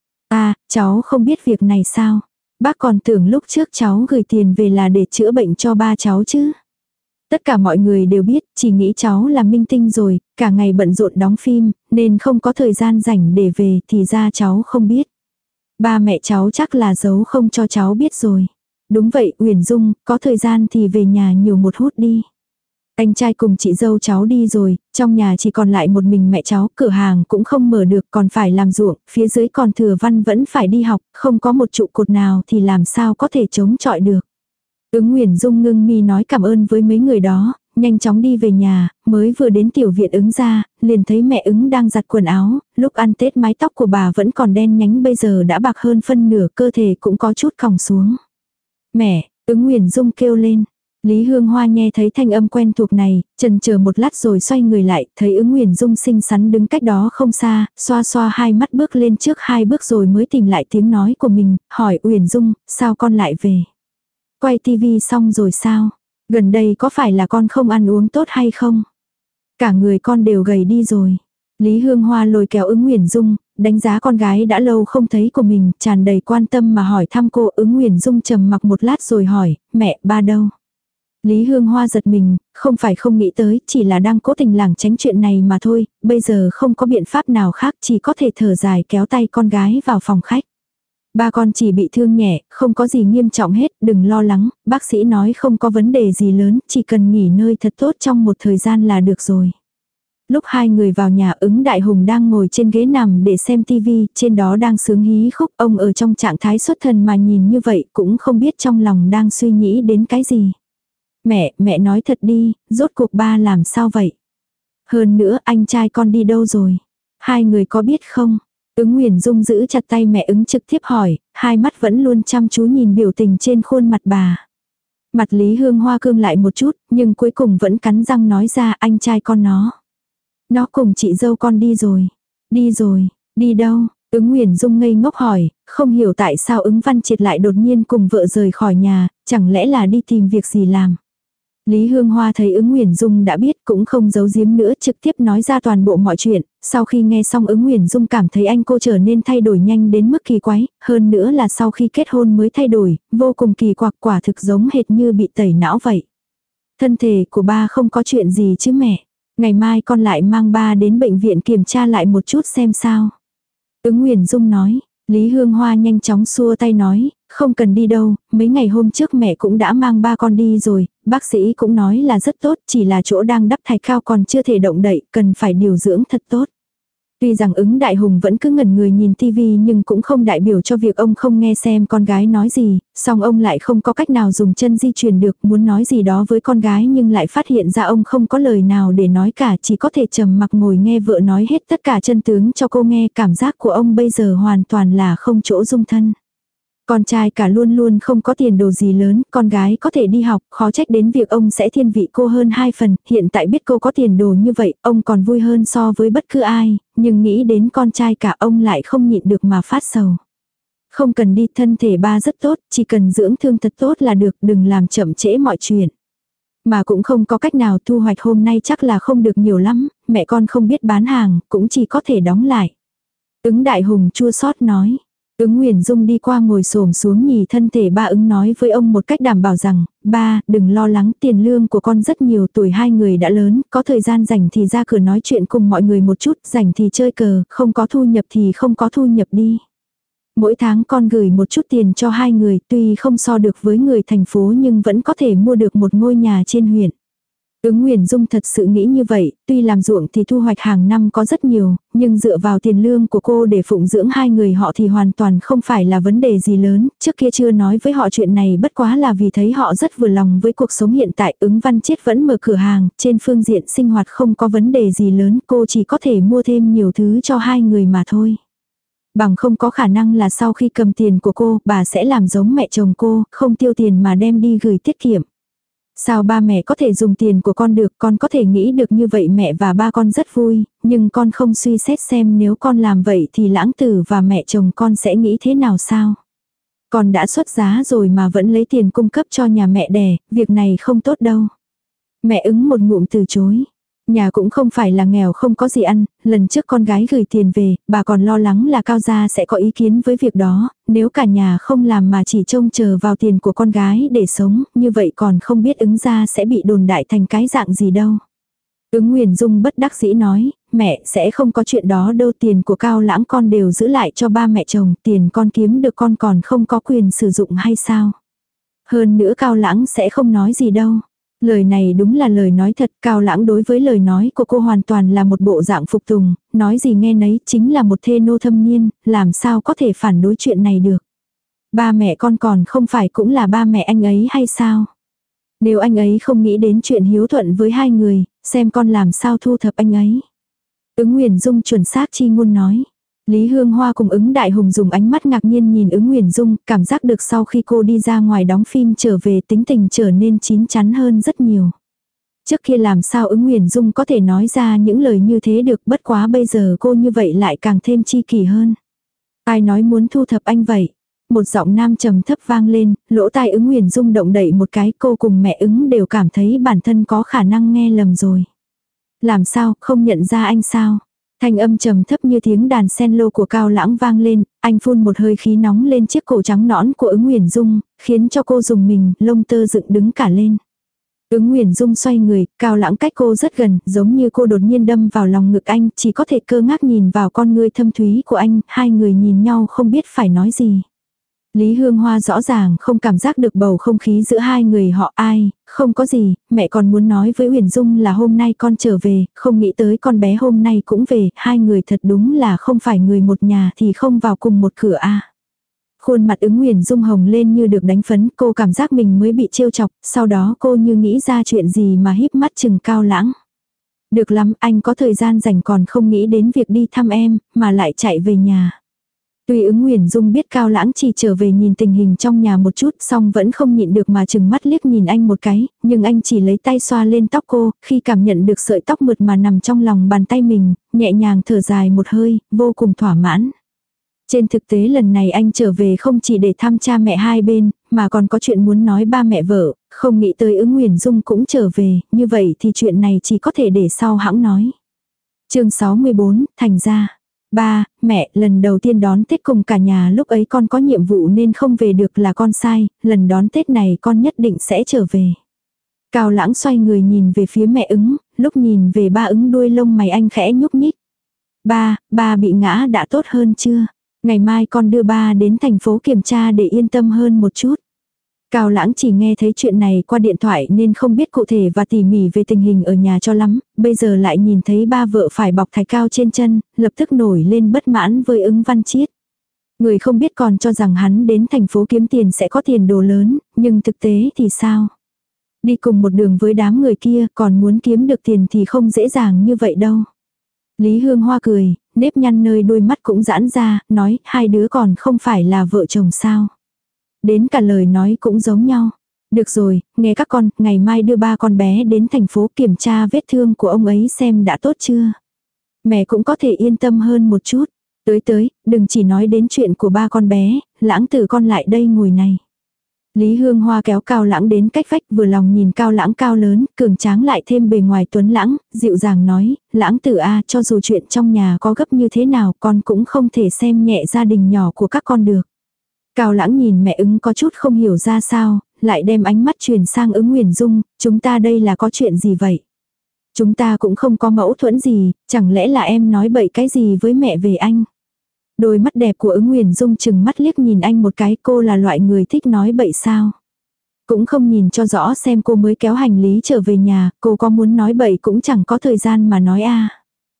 S1: Cháu không biết việc này sao? Bác còn tưởng lúc trước cháu gửi tiền về là để chữa bệnh cho ba cháu chứ. Tất cả mọi người đều biết, chỉ nghĩ cháu là minh tinh rồi, cả ngày bận rộn đóng phim, nên không có thời gian rảnh để về, thì ra cháu không biết. Ba mẹ cháu chắc là giấu không cho cháu biết rồi. Đúng vậy, Uyển Dung, có thời gian thì về nhà nhiều một hút đi. Anh trai cùng chị dâu cháu đi rồi, trong nhà chỉ còn lại một mình mẹ cháu, cửa hàng cũng không mở được, còn phải làm ruộng, phía dưới còn Thừa Văn vẫn phải đi học, không có một trụ cột nào thì làm sao có thể chống chọi được. Ứng Nguyền Dung ngưng mi nói cảm ơn với mấy người đó, nhanh chóng đi về nhà, mới vừa đến tiểu viện ứng ra, liền thấy mẹ ứng đang giặt quần áo, lúc ăn Tết mái tóc của bà vẫn còn đen nhánh bây giờ đã bạc hơn phân nửa, cơ thể cũng có chút còng xuống. Mẹ, ứng Nguyền Dung kêu lên. Lý Hương Hoa nghe thấy thanh âm quen thuộc này, chần chờ một lát rồi xoay người lại, thấy ứng Nguyền Dung xinh xắn đứng cách đó không xa, xoa xoa hai mắt bước lên trước 2 bước rồi mới tìm lại tiếng nói của mình, hỏi Nguyền Dung, sao con lại về? Quay tivi xong rồi sao? Gần đây có phải là con không ăn uống tốt hay không? Cả người con đều gầy đi rồi. Lý Hương Hoa lôi kéo ứng Nguyền Dung, đánh giá con gái đã lâu không thấy của mình, tràn đầy quan tâm mà hỏi thăm cô. Ứng Nguyền Dung trầm mặc một lát rồi hỏi, mẹ, ba đâu? Lý Hương Hoa giật mình, không phải không nghĩ tới, chỉ là đang cố tình lảng tránh chuyện này mà thôi, bây giờ không có biện pháp nào khác, chỉ có thể thở dài kéo tay con gái vào phòng khách. Ba con chỉ bị thương nhẹ, không có gì nghiêm trọng hết, đừng lo lắng, bác sĩ nói không có vấn đề gì lớn, chỉ cần nghỉ ngơi thật tốt trong một thời gian là được rồi. Lúc hai người vào nhà, ứng Đại Hùng đang ngồi trên ghế nằm để xem tivi, trên đó đang sướng hí khúc, ông ở trong trạng thái xuất thần mà nhìn như vậy cũng không biết trong lòng đang suy nghĩ đến cái gì. Mẹ nói thật đi, rốt cuộc ba làm sao vậy? Hơn nữa anh trai con đi đâu rồi? Hai người có biết không? Ứng Nguyền Dung giữ chặt tay mẹ ứng trực tiếp hỏi, hai mắt vẫn luôn chăm chú nhìn biểu tình trên khuôn mặt bà. Mặt Lý Hương Hoa cương lại một chút, nhưng cuối cùng vẫn cắn răng nói ra anh trai con nó. Nó cùng chị dâu con đi rồi. Đi rồi, đi đâu? Ứng Nguyền Dung ngây ngốc hỏi, không hiểu tại sao ứng Văn Triệt lại đột nhiên cùng vợ rời khỏi nhà, chẳng lẽ là đi tìm việc gì làm. Lý Hương Hoa thấy ứng Nguyền Dung đã biết cũng không giấu giếm nữa, trực tiếp nói ra toàn bộ mọi chuyện. Sau khi nghe xong ứng Nguyền Dung cảm thấy anh cô trở nên thay đổi nhanh đến mức kỳ quái, hơn nữa là sau khi kết hôn mới thay đổi, vô cùng kỳ quặc, quả thực giống hệt như bị tẩy não vậy. Thân thể của ba không có chuyện gì chứ mẹ. Ngày mai con lại mang ba đến bệnh viện kiểm tra lại một chút xem sao. Ứng Nguyền Dung nói. Lý Hương Hoa nhanh chóng xua tay nói, không cần đi đâu, mấy ngày hôm trước mẹ cũng đã mang ba con đi rồi, bác sĩ cũng nói là rất tốt, chỉ là chỗ đang đắp thạch cao còn chưa thể động đậy, cần phải điều dưỡng thật tốt. Tuy rằng ứng Đại Hùng vẫn cứ ngẩn người nhìn tivi nhưng cũng không đại biểu cho việc ông không nghe xem con gái nói gì, song ông lại không có cách nào dùng chân di chuyển được, muốn nói gì đó với con gái nhưng lại phát hiện ra ông không có lời nào để nói cả, chỉ có thể trầm mặc ngồi nghe vợ nói hết tất cả chân tướng cho cô nghe. Cảm giác của ông bây giờ hoàn toàn là không chỗ dung thân. Con trai cả luôn luôn không có tiền đồ gì lớn, con gái có thể đi học, khó trách đến việc ông sẽ thiên vị cô hơn 2 phần, hiện tại biết cô có tiền đồ như vậy, ông còn vui hơn so với bất cứ ai, nhưng nghĩ đến con trai cả ông lại không nhịn được mà phát sầu. Không cần đi, thân thể ba rất tốt, chỉ cần dưỡng thương thật tốt là được, đừng làm chậm trễ mọi chuyện. Mà cũng không có cách nào, thu hoạch hôm nay chắc là không được nhiều lắm, mẹ con không biết bán hàng, cũng chỉ có thể đóng lại. Ứng Đại Hùng chua xót nói. Ứng Nguyền Dung đi qua ngồi xổm xuống nhì thân thể ba ứng nói với ông một cách đảm bảo rằng, ba, đừng lo lắng, tiền lương của con rất nhiều, tuổi hai người đã lớn, có thời gian rảnh thì ra cửa nói chuyện cùng mọi người một chút, rảnh thì chơi cờ, không có thu nhập thì không có thu nhập đi. Mỗi tháng con gửi một chút tiền cho hai người, tuy không so được với người thành phố nhưng vẫn có thể mua được một ngôi nhà trên huyện. Ứng Nguyền Dung thật sự nghĩ như vậy, tuy làm ruộng thì thu hoạch hàng năm có rất nhiều, nhưng dựa vào tiền lương của cô để phụng dưỡng hai người họ thì hoàn toàn không phải là vấn đề gì lớn, trước kia chưa nói với họ chuyện này bất quá là vì thấy họ rất vừa lòng với cuộc sống hiện tại. Ứng Văn Chiết vẫn mở cửa hàng, trên phương diện sinh hoạt không có vấn đề gì lớn, cô chỉ có thể mua thêm nhiều thứ cho hai người mà thôi. Bằng không có khả năng là sau khi cầm tiền của cô, bà sẽ làm giống mẹ chồng cô, không tiêu tiền mà đem đi gửi tiết kiệm. Sao ba mẹ có thể dùng tiền của con được, con có thể nghĩ được như vậy mẹ và ba con rất vui, nhưng con không suy xét xem nếu con làm vậy thì Lãng Tử và mẹ chồng con sẽ nghĩ thế nào sao? Con đã xuất giá rồi mà vẫn lấy tiền cung cấp cho nhà mẹ đẻ, việc này không tốt đâu. Mẹ ứng một ngụm từ chối. Nhà cũng không phải là nghèo không có gì ăn, lần trước con gái gửi tiền về, bà còn lo lắng là Cao gia sẽ có ý kiến với việc đó, nếu cả nhà không làm mà chỉ trông chờ vào tiền của con gái để sống, như vậy còn không biết ứng gia sẽ bị đồn đại thành cái dạng gì đâu. Ứng Nguyền Dung bất đắc dĩ nói, mẹ sẽ không có chuyện đó đâu, tiền của Cao Lãng con đều giữ lại cho ba mẹ chồng, tiền con kiếm được con còn không có quyền sử dụng hay sao? Hơn nữa Cao Lãng sẽ không nói gì đâu. Lời này đúng là lời nói thật, Cao Lãng đối với lời nói của cô hoàn toàn là một bộ dạng phục tùng, nói gì nghe nấy, chính là một thê nô thâm niên, làm sao có thể phản đối chuyện này được. Ba mẹ con còn không phải cũng là ba mẹ anh ấy hay sao? Nếu anh ấy không nghĩ đến chuyện hiếu thuận với hai người, xem con làm sao thu thập anh ấy. Ứng Nguyền Dung chuẩn xác chi ngôn nói. Lý Hương Hoa cùng Ứng Đại Hùng dùng ánh mắt ngạc nhiên nhìn Ứng Nguyền Dung, cảm giác được sau khi cô đi ra ngoài đóng phim trở về tính tình trở nên chín chắn hơn rất nhiều. Trước kia làm sao Ứng Nguyền Dung có thể nói ra những lời như thế được, bất quá bây giờ cô như vậy lại càng thêm chi kỷ hơn. Ai nói muốn thu thập anh vậy? Một giọng nam trầm thấp vang lên, lỗ tai Ứng Nguyền Dung động đậy một cái, cô cùng mẹ Ứng đều cảm thấy bản thân có khả năng nghe lầm rồi. Làm sao, không nhận ra anh sao? Thanh âm trầm thấp như tiếng đàn cello của Cao Lãng vang lên, anh phun một hơi khí nóng lên chiếc cổ trắng nõn của Ứng Nguyền Dung, khiến cho cô rùng mình, lông tơ dựng đứng cả lên. Ứng Nguyền Dung xoay người, Cao Lãng cách cô rất gần, giống như cô đột nhiên đâm vào lòng ngực anh, chỉ có thể cơ ngác nhìn vào con ngươi thâm thúy của anh, hai người nhìn nhau không biết phải nói gì. Lý Hương Hoa rõ ràng không cảm giác được bầu không khí giữa hai người họ ai, không có gì, mẹ còn muốn nói với Uyển Dung là hôm nay con trở về, không nghĩ tới con bé hôm nay cũng về, hai người thật đúng là không phải người một nhà thì không vào cùng một cửa a. Khuôn mặt Ứng Uyển Dung hồng lên như được đánh phấn, cô cảm giác mình mới bị trêu chọc, sau đó cô như nghĩ ra chuyện gì mà híp mắt chừng Cao Lãng. Được lắm, anh có thời gian rảnh còn không nghĩ đến việc đi thăm em, mà lại chạy về nhà. Tuy Ứng Nguyền Dung biết Cao Lãng chỉ trở về nhìn tình hình trong nhà một chút, song vẫn không nhịn được mà chừng mắt liếc nhìn anh một cái, nhưng anh chỉ lấy tay xoa lên tóc cô, khi cảm nhận được sợi tóc mượt mà nằm trong lòng bàn tay mình, nhẹ nhàng thở dài một hơi, vô cùng thỏa mãn. Trên thực tế lần này anh trở về không chỉ để thăm cha mẹ hai bên, mà còn có chuyện muốn nói ba mẹ vợ, không nghĩ tới Ứng Nguyền Dung cũng trở về, như vậy thì chuyện này chỉ có thể để sau hãng nói. Chương 64, thành ra. Ba, mẹ, lần đầu tiên đón Tết cùng cả nhà lúc ấy con có nhiệm vụ nên không về được là con sai, lần đón Tết này con nhất định sẽ trở về. Cao Lãng xoay người nhìn về phía mẹ Ứng, lúc nhìn về ba Ứng đuôi lông mày anh khẽ nhúc nhích. Ba bị ngã đã tốt hơn chưa? Ngày mai con đưa ba đến thành phố kiểm tra để yên tâm hơn một chút. Cao Lãng chỉ nghe thấy chuyện này qua điện thoại nên không biết cụ thể và tỉ mỉ về tình hình ở nhà cho lắm, bây giờ lại nhìn thấy ba vợ phải bọc thạch cao trên chân, lập tức nổi lên bất mãn với Ứng Văn Chiết. Người không biết còn cho rằng hắn đến thành phố kiếm tiền sẽ có tiền đồ lớn, nhưng thực tế thì sao? Đi cùng một đường với đám người kia còn muốn kiếm được tiền thì không dễ dàng như vậy đâu. Lý Hương Hoa cười, nếp nhăn nơi đôi mắt cũng giãn ra, nói hai đứa còn không phải là vợ chồng sao? Đến cả lời nói cũng giống nhau. Được rồi, nghe các con, ngày mai đưa ba con bé đến thành phố kiểm tra vết thương của ông ấy xem đã tốt chưa. Mẹ cũng có thể yên tâm hơn một chút. Tới, đừng chỉ nói đến chuyện của ba con bé, Lãng Tử con lại đây ngồi này. Lý Hương Hoa kéo Cao Lãng đến cách vách, vừa lòng nhìn Cao Lãng cao lớn, cường tráng lại thêm bề ngoài tuấn lãng, dịu dàng nói, Lãng Tử a, cho dù chuyện trong nhà có gấp như thế nào con cũng không thể xem nhẹ gia đình nhỏ của các con được. Cao Lãng nhìn mẹ Ứng có chút không hiểu ra sao, lại đem ánh mắt truyền sang Ứng Nguyền Dung, chúng ta đây là có chuyện gì vậy? Chúng ta cũng không có mẫu thuẫn gì, chẳng lẽ là em nói bậy cái gì với mẹ về anh? Đôi mắt đẹp của Ứng Nguyền Dung chừng mắt liếc nhìn anh một cái, cô là loại người thích nói bậy sao? Cũng không nhìn cho rõ xem cô mới kéo hành lý trở về nhà, cô có muốn nói bậy cũng chẳng có thời gian mà nói a.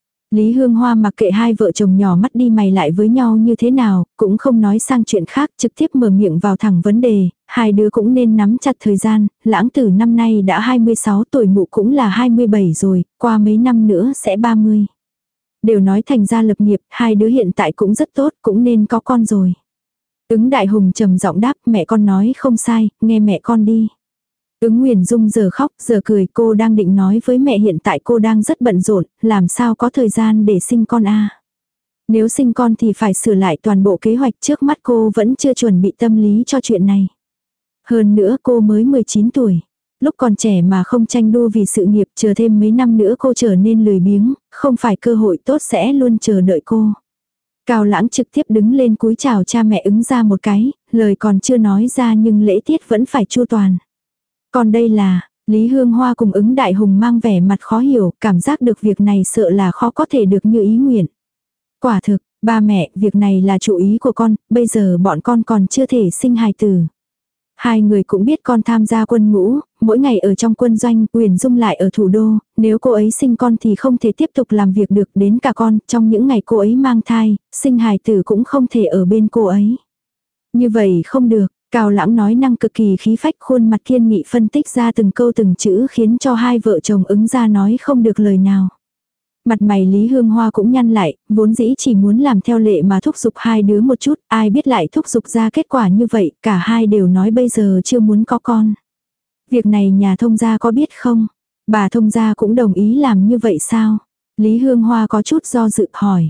S1: Lý Hương Hoa mặc kệ hai vợ chồng nhỏ mắt đi mày lại với nhau như thế nào, cũng không nói sang chuyện khác, trực tiếp mở miệng vào thẳng vấn đề, hai đứa cũng nên nắm chặt thời gian, Lãng Tử năm nay đã 26 tuổi, mụ cũng là 27 rồi, qua mấy năm nữa sẽ 30. Đều nói thành gia lập nghiệp, hai đứa hiện tại cũng rất tốt, cũng nên có con rồi. Ứng Đại Hùng trầm giọng đáp, mẹ con nói không sai, nghe mẹ con đi. Ứng Nguyền Dung giờ khóc giờ cười, cô đang định nói với mẹ hiện tại cô đang rất bận rộn, làm sao có thời gian để sinh con a. Nếu sinh con thì phải sửa lại toàn bộ kế hoạch, trước mắt cô vẫn chưa chuẩn bị tâm lý cho chuyện này. Hơn nữa cô mới 19 tuổi. Lúc còn trẻ mà không tranh đua vì sự nghiệp, chờ thêm mấy năm nữa cô trở nên lười biếng, không phải cơ hội tốt sẽ luôn chờ đợi cô. Cao Lãng trực tiếp đứng lên cúi chào cha mẹ Ứng ra một cái, lời còn chưa nói ra nhưng lễ tiết vẫn phải chu toàn. Còn đây là, Lý Hương Hoa cùng Ứng Đại Hùng mang vẻ mặt khó hiểu, cảm giác được việc này sợ là khó có thể được như ý nguyện. Quả thực, ba mẹ, việc này là chủ ý của con, bây giờ bọn con còn chưa thể sinh hài tử. Hai người cũng biết con tham gia quân ngũ, mỗi ngày ở trong quân doanh, Uyển Dung lại ở thủ đô, nếu cô ấy sinh con thì không thể tiếp tục làm việc được, đến cả con, trong những ngày cô ấy mang thai, sinh hài tử cũng không thể ở bên cô ấy. Như vậy không được, Cao Lãng nói năng cực kỳ khí phách, khuôn mặt kiên nghị phân tích ra từng câu từng chữ khiến cho hai vợ chồng Ứng Gia nói không được lời nào. Mặt mày Lý Hương Hoa cũng nhăn lại, vốn dĩ chỉ muốn làm theo lệ mà thúc giục hai đứa một chút, ai biết lại thúc giục ra kết quả như vậy, cả hai đều nói bây giờ chưa muốn có con. Việc này nhà thông gia có biết không? Bà thông gia cũng đồng ý làm như vậy sao? Lý Hương Hoa có chút do dự hỏi.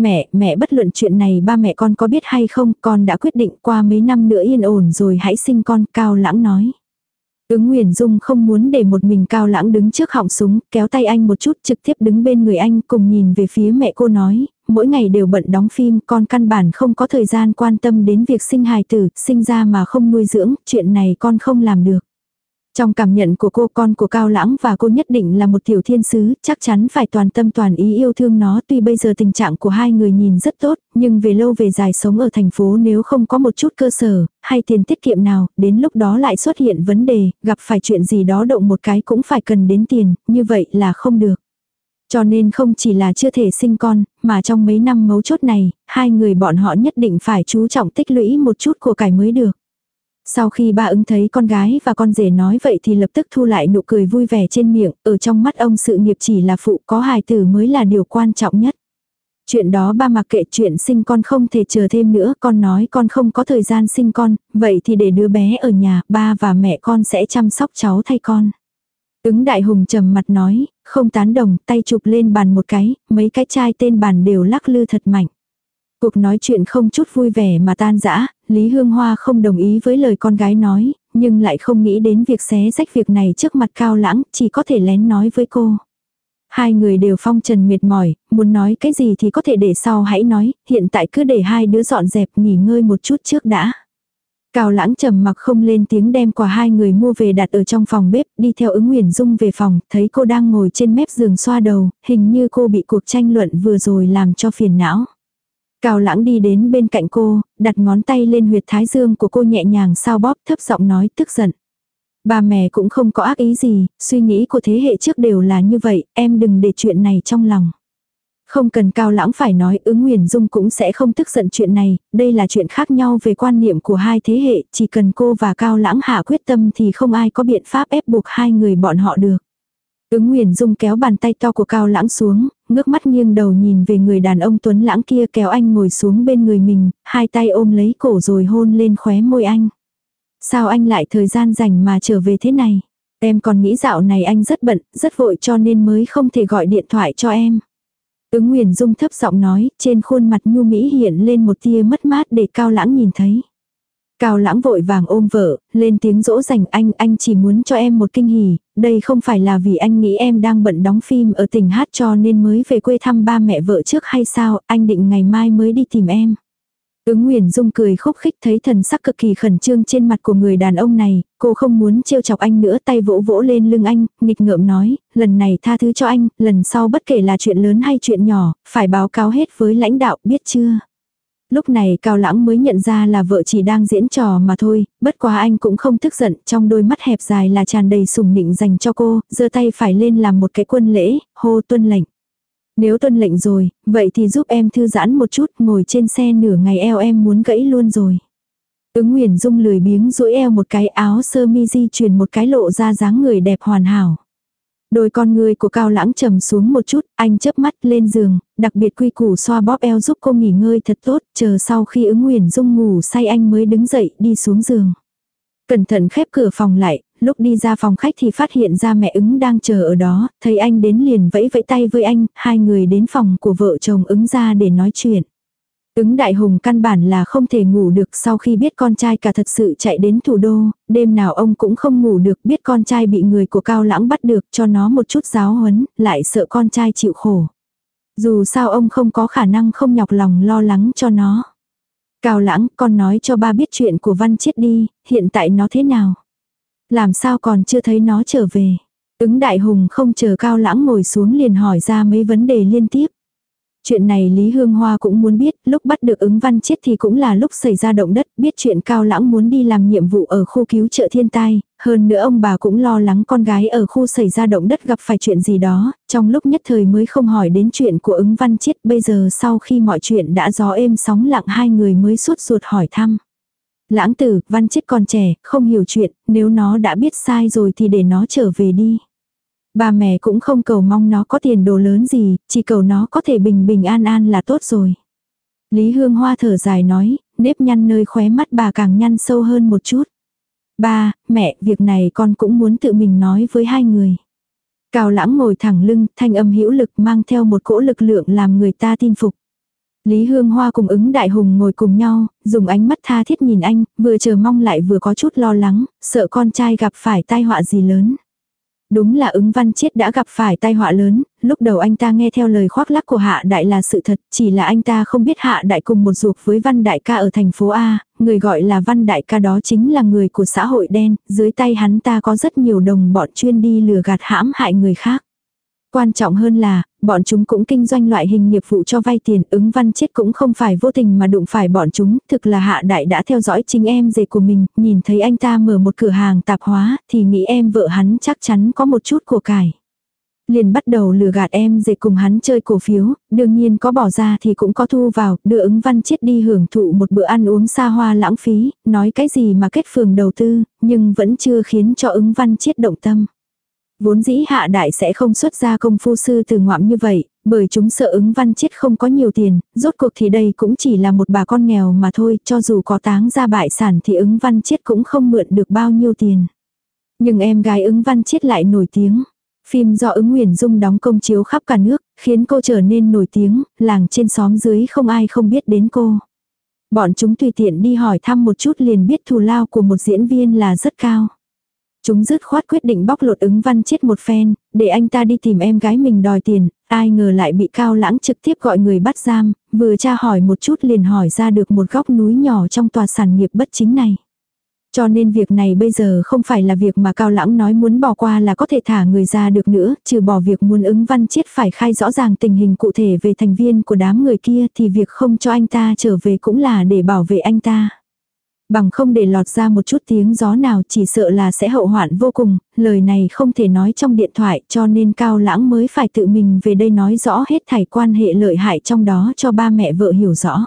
S1: Mẹ bất luận chuyện này ba mẹ con có biết hay không, con đã quyết định qua mấy năm nữa yên ổn rồi hãy sinh con, Cao Lãng nói. Ứng Nguyền Dung không muốn để một mình Cao Lãng đứng trước họng súng, kéo tay anh một chút trực tiếp đứng bên người anh cùng nhìn về phía mẹ cô nói, mỗi ngày đều bận đóng phim, con căn bản không có thời gian quan tâm đến việc sinh hài tử, sinh ra mà không nuôi dưỡng, chuyện này con không làm được. Trong cảm nhận của cô, con của Cao Lãng và cô nhất định là một tiểu thiên sứ, chắc chắn phải toàn tâm toàn ý yêu thương nó. Tuy bây giờ tình trạng của hai người nhìn rất tốt, nhưng về lâu về dài sống ở thành phố nếu không có một chút cơ sở, hay tiền tiết kiệm nào, đến lúc đó lại xuất hiện vấn đề, gặp phải chuyện gì đó động một cái cũng phải cần đến tiền, như vậy là không được. Cho nên không chỉ là chưa thể sinh con, mà trong mấy năm mấu chốt này, hai người bọn họ nhất định phải chú trọng tích lũy một chút của cải mới được. Sau khi ba Ứng thấy con gái và con rể nói vậy thì lập tức thu lại nụ cười vui vẻ trên miệng, ở trong mắt ông sự nghiệp chỉ là phụ, có hài tử mới là điều quan trọng nhất. Chuyện đó ba mặc kệ, chuyện sinh con không thể chờ thêm nữa, con nói con không có thời gian sinh con, vậy thì để đứa bé ở nhà, ba và mẹ con sẽ chăm sóc cháu thay con. Ứng Đại Hùng trầm mặt nói, không tán đồng, tay chụp lên bàn một cái, mấy cái chai tên bàn đều lắc lư thật mạnh. Cuộc nói chuyện không chút vui vẻ mà tan rã, Lý Hương Hoa không đồng ý với lời con gái nói, nhưng lại không nghĩ đến việc xé rách việc này trước mặt Cao Lãng, chỉ có thể lén nói với cô. Hai người đều phong trần mệt mỏi, muốn nói cái gì thì có thể để sau hãy nói, hiện tại cứ để hai đứa dọn dẹp nghỉ ngơi một chút trước đã. Cao Lãng trầm mặc không lên tiếng đem quà hai người mua về đặt ở trong phòng bếp, đi theo Ứng Nguyền Dung về phòng, thấy cô đang ngồi trên mép giường xoa đầu, hình như cô bị cuộc tranh luận vừa rồi làm cho phiền não. Cao Lãng đi đến bên cạnh cô, đặt ngón tay lên huyệt thái dương của cô nhẹ nhàng xoa bóp, thấp giọng nói tức giận. Ba mẹ cũng không có ác ý gì, suy nghĩ của thế hệ trước đều là như vậy, em đừng để chuyện này trong lòng. Không cần Cao Lãng phải nói, Ứng Nguyền Dung cũng sẽ không tức giận chuyện này, đây là chuyện khác nhau về quan niệm của hai thế hệ, chỉ cần cô và Cao Lãng hạ quyết tâm thì không ai có biện pháp ép buộc hai người bọn họ được. Ứng Nguyền Dung kéo bàn tay to của Cao Lãng xuống, ngước mắt nghiêng đầu nhìn về người đàn ông tuấn lãng kia, kéo anh ngồi xuống bên người mình, hai tay ôm lấy cổ rồi hôn lên khóe môi anh. Sao anh lại thời gian rảnh mà trở về thế này? Em còn nghĩ dạo này anh rất bận, rất vội cho nên mới không thể gọi điện thoại cho em. Ứng Nguyền Dung thấp giọng nói, trên khuôn mặt nhu mỹ hiện lên một tia mất mát để Cao Lãng nhìn thấy. Cao Lãng vội vàng ôm vợ, lên tiếng dỗ dành anh chỉ muốn cho em một kinh hỉ, đây không phải là vì anh nghĩ em đang bận đóng phim ở tỉnh Hát cho nên mới về quê thăm ba mẹ vợ trước hay sao, anh định ngày mai mới đi tìm em. Ứng Nguyền Dung cười khúc khích, thấy thần sắc cực kỳ khẩn trương trên mặt của người đàn ông này, cô không muốn trêu chọc anh nữa, tay vỗ vỗ lên lưng anh, nghịch ngợm nói, lần này tha thứ cho anh, lần sau bất kể là chuyện lớn hay chuyện nhỏ, phải báo cáo hết với lãnh đạo, biết chưa? Lúc này Cao Lãng mới nhận ra là vợ chỉ đang diễn trò mà thôi, bất quá anh cũng không tức giận, trong đôi mắt hẹp dài là tràn đầy sủng nịnh dành cho cô, giơ tay phải lên làm một cái quân lễ, hô tuân lệnh. Nếu tuân lệnh rồi, vậy thì giúp em thư giãn một chút, ngồi trên xe nửa ngày eo em muốn gãy luôn rồi. Ứng Nguyền Dung lười biếng duỗi eo một cái, áo sơ mi di chuyển một cái lộ ra dáng người đẹp hoàn hảo. Đôi con người của Cao Lãng trầm xuống một chút, anh chớp mắt lên giường, đặc biệt quy củ xoa bóp eo giúp cô nghỉ ngơi thật tốt, chờ sau khi Ứng Nguyền Dung ngủ say anh mới đứng dậy đi xuống giường. Cẩn thận khép cửa phòng lại, lúc đi ra phòng khách thì phát hiện ra mẹ Ứng đang chờ ở đó, thấy anh đến liền vẫy vẫy tay với anh, hai người đến phòng của vợ chồng Ứng ra để nói chuyện. Ứng Đại Hùng căn bản là không thể ngủ được sau khi biết con trai cả thật sự chạy đến thủ đô, đêm nào ông cũng không ngủ được, biết con trai bị người của Cao Lãng bắt được cho nó một chút giáo huấn, lại sợ con trai chịu khổ. Dù sao ông không có khả năng không nhọc lòng lo lắng cho nó. Cao Lãng, con nói cho ba biết chuyện của Văn Chiết đi, hiện tại nó thế nào? Làm sao còn chưa thấy nó trở về? Ứng Đại Hùng không chờ Cao Lãng ngồi xuống liền hỏi ra mấy vấn đề liên tiếp. Chuyện này Lý Hương Hoa cũng muốn biết, lúc bắt được Ứng Văn Chiết thì cũng là lúc xảy ra động đất, biết chuyện Cao Lãng muốn đi làm nhiệm vụ ở khu cứu trợ thiên tai, hơn nữa ông bà cũng lo lắng con gái ở khu xảy ra động đất gặp phải chuyện gì đó, trong lúc nhất thời mới không hỏi đến chuyện của Ứng Văn Chiết, bây giờ sau khi mọi chuyện đã gió êm sóng lặng hai người mới suốt ruột hỏi thăm. Lãng tử, Văn Chiết còn trẻ, không hiểu chuyện, nếu nó đã biết sai rồi thì để nó trở về đi. Ba mẹ cũng không cầu mong nó có tiền đồ lớn gì, chỉ cầu nó có thể bình bình an an là tốt rồi. Lý Hương Hoa thở dài nói, nếp nhăn nơi khóe mắt bà càng nhăn sâu hơn một chút. Ba, mẹ, việc này con cũng muốn tự mình nói với hai người. Cao Lãng ngồi thẳng lưng, thanh âm hữu lực mang theo một cỗ lực lượng làm người ta tin phục. Lý Hương Hoa cùng Ứng Đại Hùng ngồi cùng nhau, dùng ánh mắt tha thiết nhìn anh, vừa chờ mong lại vừa có chút lo lắng, sợ con trai gặp phải tai họa gì lớn. Đúng là Ứng Văn Chiết đã gặp phải tai họa lớn, lúc đầu anh ta nghe theo lời khoác lác của Hạ Đại là sự thật, chỉ là anh ta không biết Hạ Đại cùng một ruột với Văn Đại ca ở thành phố A, người gọi là Văn Đại ca đó chính là người của xã hội đen, dưới tay hắn ta có rất nhiều đồng bọn chuyên đi lừa gạt hãm hại người khác. Quan trọng hơn là, bọn chúng cũng kinh doanh loại hình nghiệp vụ cho vay tiền, Ứng Văn Chiết cũng không phải vô tình mà đụng phải bọn chúng, thực là Hạ Đại đã theo dõi chính em rể của mình, nhìn thấy anh ta mở một cửa hàng tạp hóa, thì nghĩ em vợ hắn chắc chắn có một chút của cải. Liền bắt đầu lừa gạt em rể cùng hắn chơi cổ phiếu, đương nhiên có bỏ ra thì cũng có thu vào, đưa Ứng Văn Chiết đi hưởng thụ một bữa ăn uống xa hoa lãng phí, nói cái gì mà kết phường đầu tư, nhưng vẫn chưa khiến cho Ứng Văn Chiết động tâm. Vốn dĩ Hạ Đại sẽ không xuất ra công phu sư từ ngoạm như vậy, bởi chúng sợ Ứng Văn Chiết không có nhiều tiền, rốt cuộc thì đây cũng chỉ là một bà con nghèo mà thôi, cho dù có táng ra bại sản thì Ứng Văn Chiết cũng không mượn được bao nhiêu tiền. Nhưng em gái Ứng Văn Chiết lại nổi tiếng. Phim do Ứng Nguyễn Dung đóng công chiếu khắp cả nước, khiến cô trở nên nổi tiếng, làng trên xóm dưới không ai không biết đến cô. Bọn chúng tùy tiện đi hỏi thăm một chút liền biết thù lao của một diễn viên là rất cao. Chúng dứt khoát quyết định bóc lột Ứng Văn Chiết một phen, để anh ta đi tìm em gái mình đòi tiền, ai ngờ lại bị Cao Lãng trực tiếp gọi người bắt giam, vừa tra hỏi một chút liền hỏi ra được một góc núi nhỏ trong tòa sản nghiệp bất chính này. Cho nên việc này bây giờ không phải là việc mà Cao Lãng nói muốn bỏ qua là có thể thả người ra được nữa, trừ bỏ việc muốn Ứng Văn Chiết phải khai rõ ràng tình hình cụ thể về thành viên của đám người kia thì việc không cho anh ta trở về cũng là để bảo vệ anh ta. Bằng không để lọt ra một chút tiếng gió nào chỉ sợ là sẽ hậu hoạn vô cùng, lời này không thể nói trong điện thoại cho nên Cao Lãng mới phải tự mình về đây nói rõ hết thảy quan hệ lợi hại trong đó cho ba mẹ vợ hiểu rõ.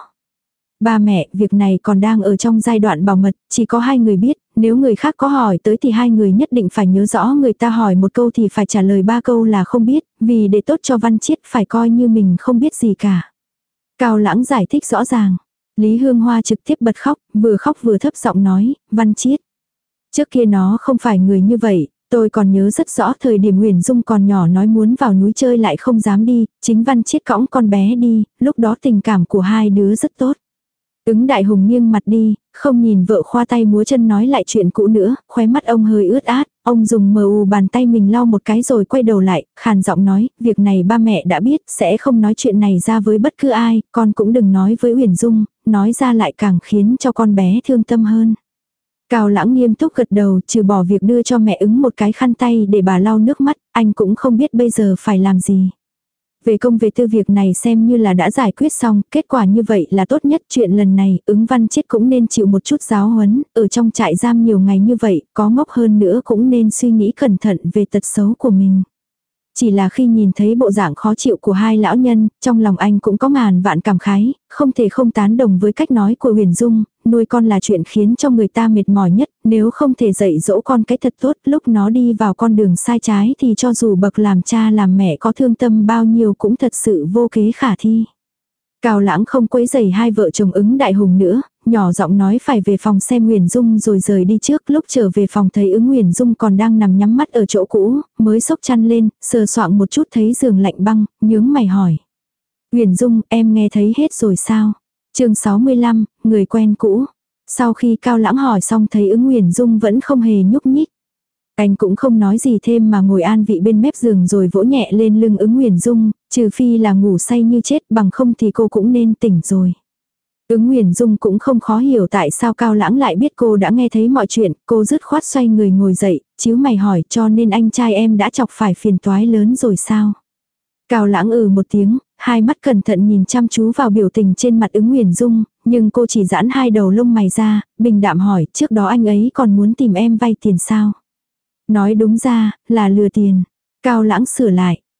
S1: Ba mẹ, việc này còn đang ở trong giai đoạn bảo mật, chỉ có hai người biết, nếu người khác có hỏi tới thì hai người nhất định phải nhớ rõ người ta hỏi một câu thì phải trả lời ba câu là không biết, vì để tốt cho Văn Chiết phải coi như mình không biết gì cả. Cao Lãng giải thích rõ ràng. Lý Hương Hoa trực tiếp bật khóc vừa thấp giọng nói, Văn Chiết. Trước kia nó không phải người như vậy, tôi còn nhớ rất rõ thời điểm Huyền Dung còn nhỏ nói muốn vào núi chơi lại không dám đi, chính Văn Chiết cõng con bé đi, lúc đó tình cảm của hai đứa rất tốt. Ứng Đại Hùng nghiêng mặt đi, không nhìn vợ khoa tay múa chân nói lại chuyện cũ nữa, khóe mắt ông hơi ướt át, ông dùng bàn tay mình lau một cái rồi quay đầu lại, khàn giọng nói, việc này ba mẹ đã biết, sẽ không nói chuyện này ra với bất cứ ai, con cũng đừng nói với Huyền Dung, nói ra lại càng khiến cho con bé thương tâm hơn. Cao Lãng nghiêm túc gật đầu, trừ bỏ việc đưa cho mẹ Ứng một cái khăn tay để bà lau nước mắt, anh cũng không biết bây giờ phải làm gì. Về công về tư việc này xem như là đã giải quyết xong, kết quả như vậy là tốt nhất. Chuyện lần này, Ứng Văn Chiết cũng nên chịu một chút giáo huấn, ở trong trại giam nhiều ngày như vậy, có ngốc hơn nữa cũng nên suy nghĩ cẩn thận về tật xấu của mình. Chỉ là khi nhìn thấy bộ dạng khó chịu của hai lão nhân, trong lòng anh cũng có ngàn vạn cảm khái, không thể không tán đồng với cách nói của Huyền Dung, nuôi con là chuyện khiến cho người ta mệt mỏi nhất, nếu không thể dạy dỗ con cái thật tốt, lúc nó đi vào con đường sai trái thì cho dù bậc làm cha làm mẹ có thương tâm bao nhiêu cũng thật sự vô kế khả thi. Cao Lãng không quấy rầy hai vợ chồng Ứng Đại Hùng nữa, nhỏ giọng nói phải về phòng xem Huyền Dung rồi rời đi trước. Lúc trở về phòng thấy Ứng Huyền Dung còn đang nằm nhắm mắt ở chỗ cũ, mới xốc chăn lên, sờ soạng một chút thấy giường lạnh băng, nhướng mày hỏi. Huyền Dung, em nghe thấy hết rồi sao? Chương 65, người quen cũ. Sau khi Cao Lãng hỏi xong thấy Ứng Huyền Dung vẫn không hề nhúc nhích. Anh cũng không nói gì thêm mà ngồi an vị bên mép giường rồi vỗ nhẹ lên lưng Ứng Huyền Dung, trừ phi là ngủ say như chết, bằng không thì cô cũng nên tỉnh rồi. Ứng Huyền Dung cũng không khó hiểu tại sao Cao Lãng lại biết cô đã nghe thấy mọi chuyện, cô dứt khoát xoay người ngồi dậy, chíu mày hỏi, cho nên anh trai em đã chọc phải phiền toái lớn rồi sao? Cao Lãng một tiếng, hai mắt cẩn thận nhìn chăm chú vào biểu tình trên mặt Ứng Huyền Dung, nhưng cô chỉ giãn hai đầu lông mày ra, bình đạm hỏi, trước đó anh ấy còn muốn tìm em vay tiền sao? Nói đúng ra, là lừa tiền. Cao Lãng sửa lại,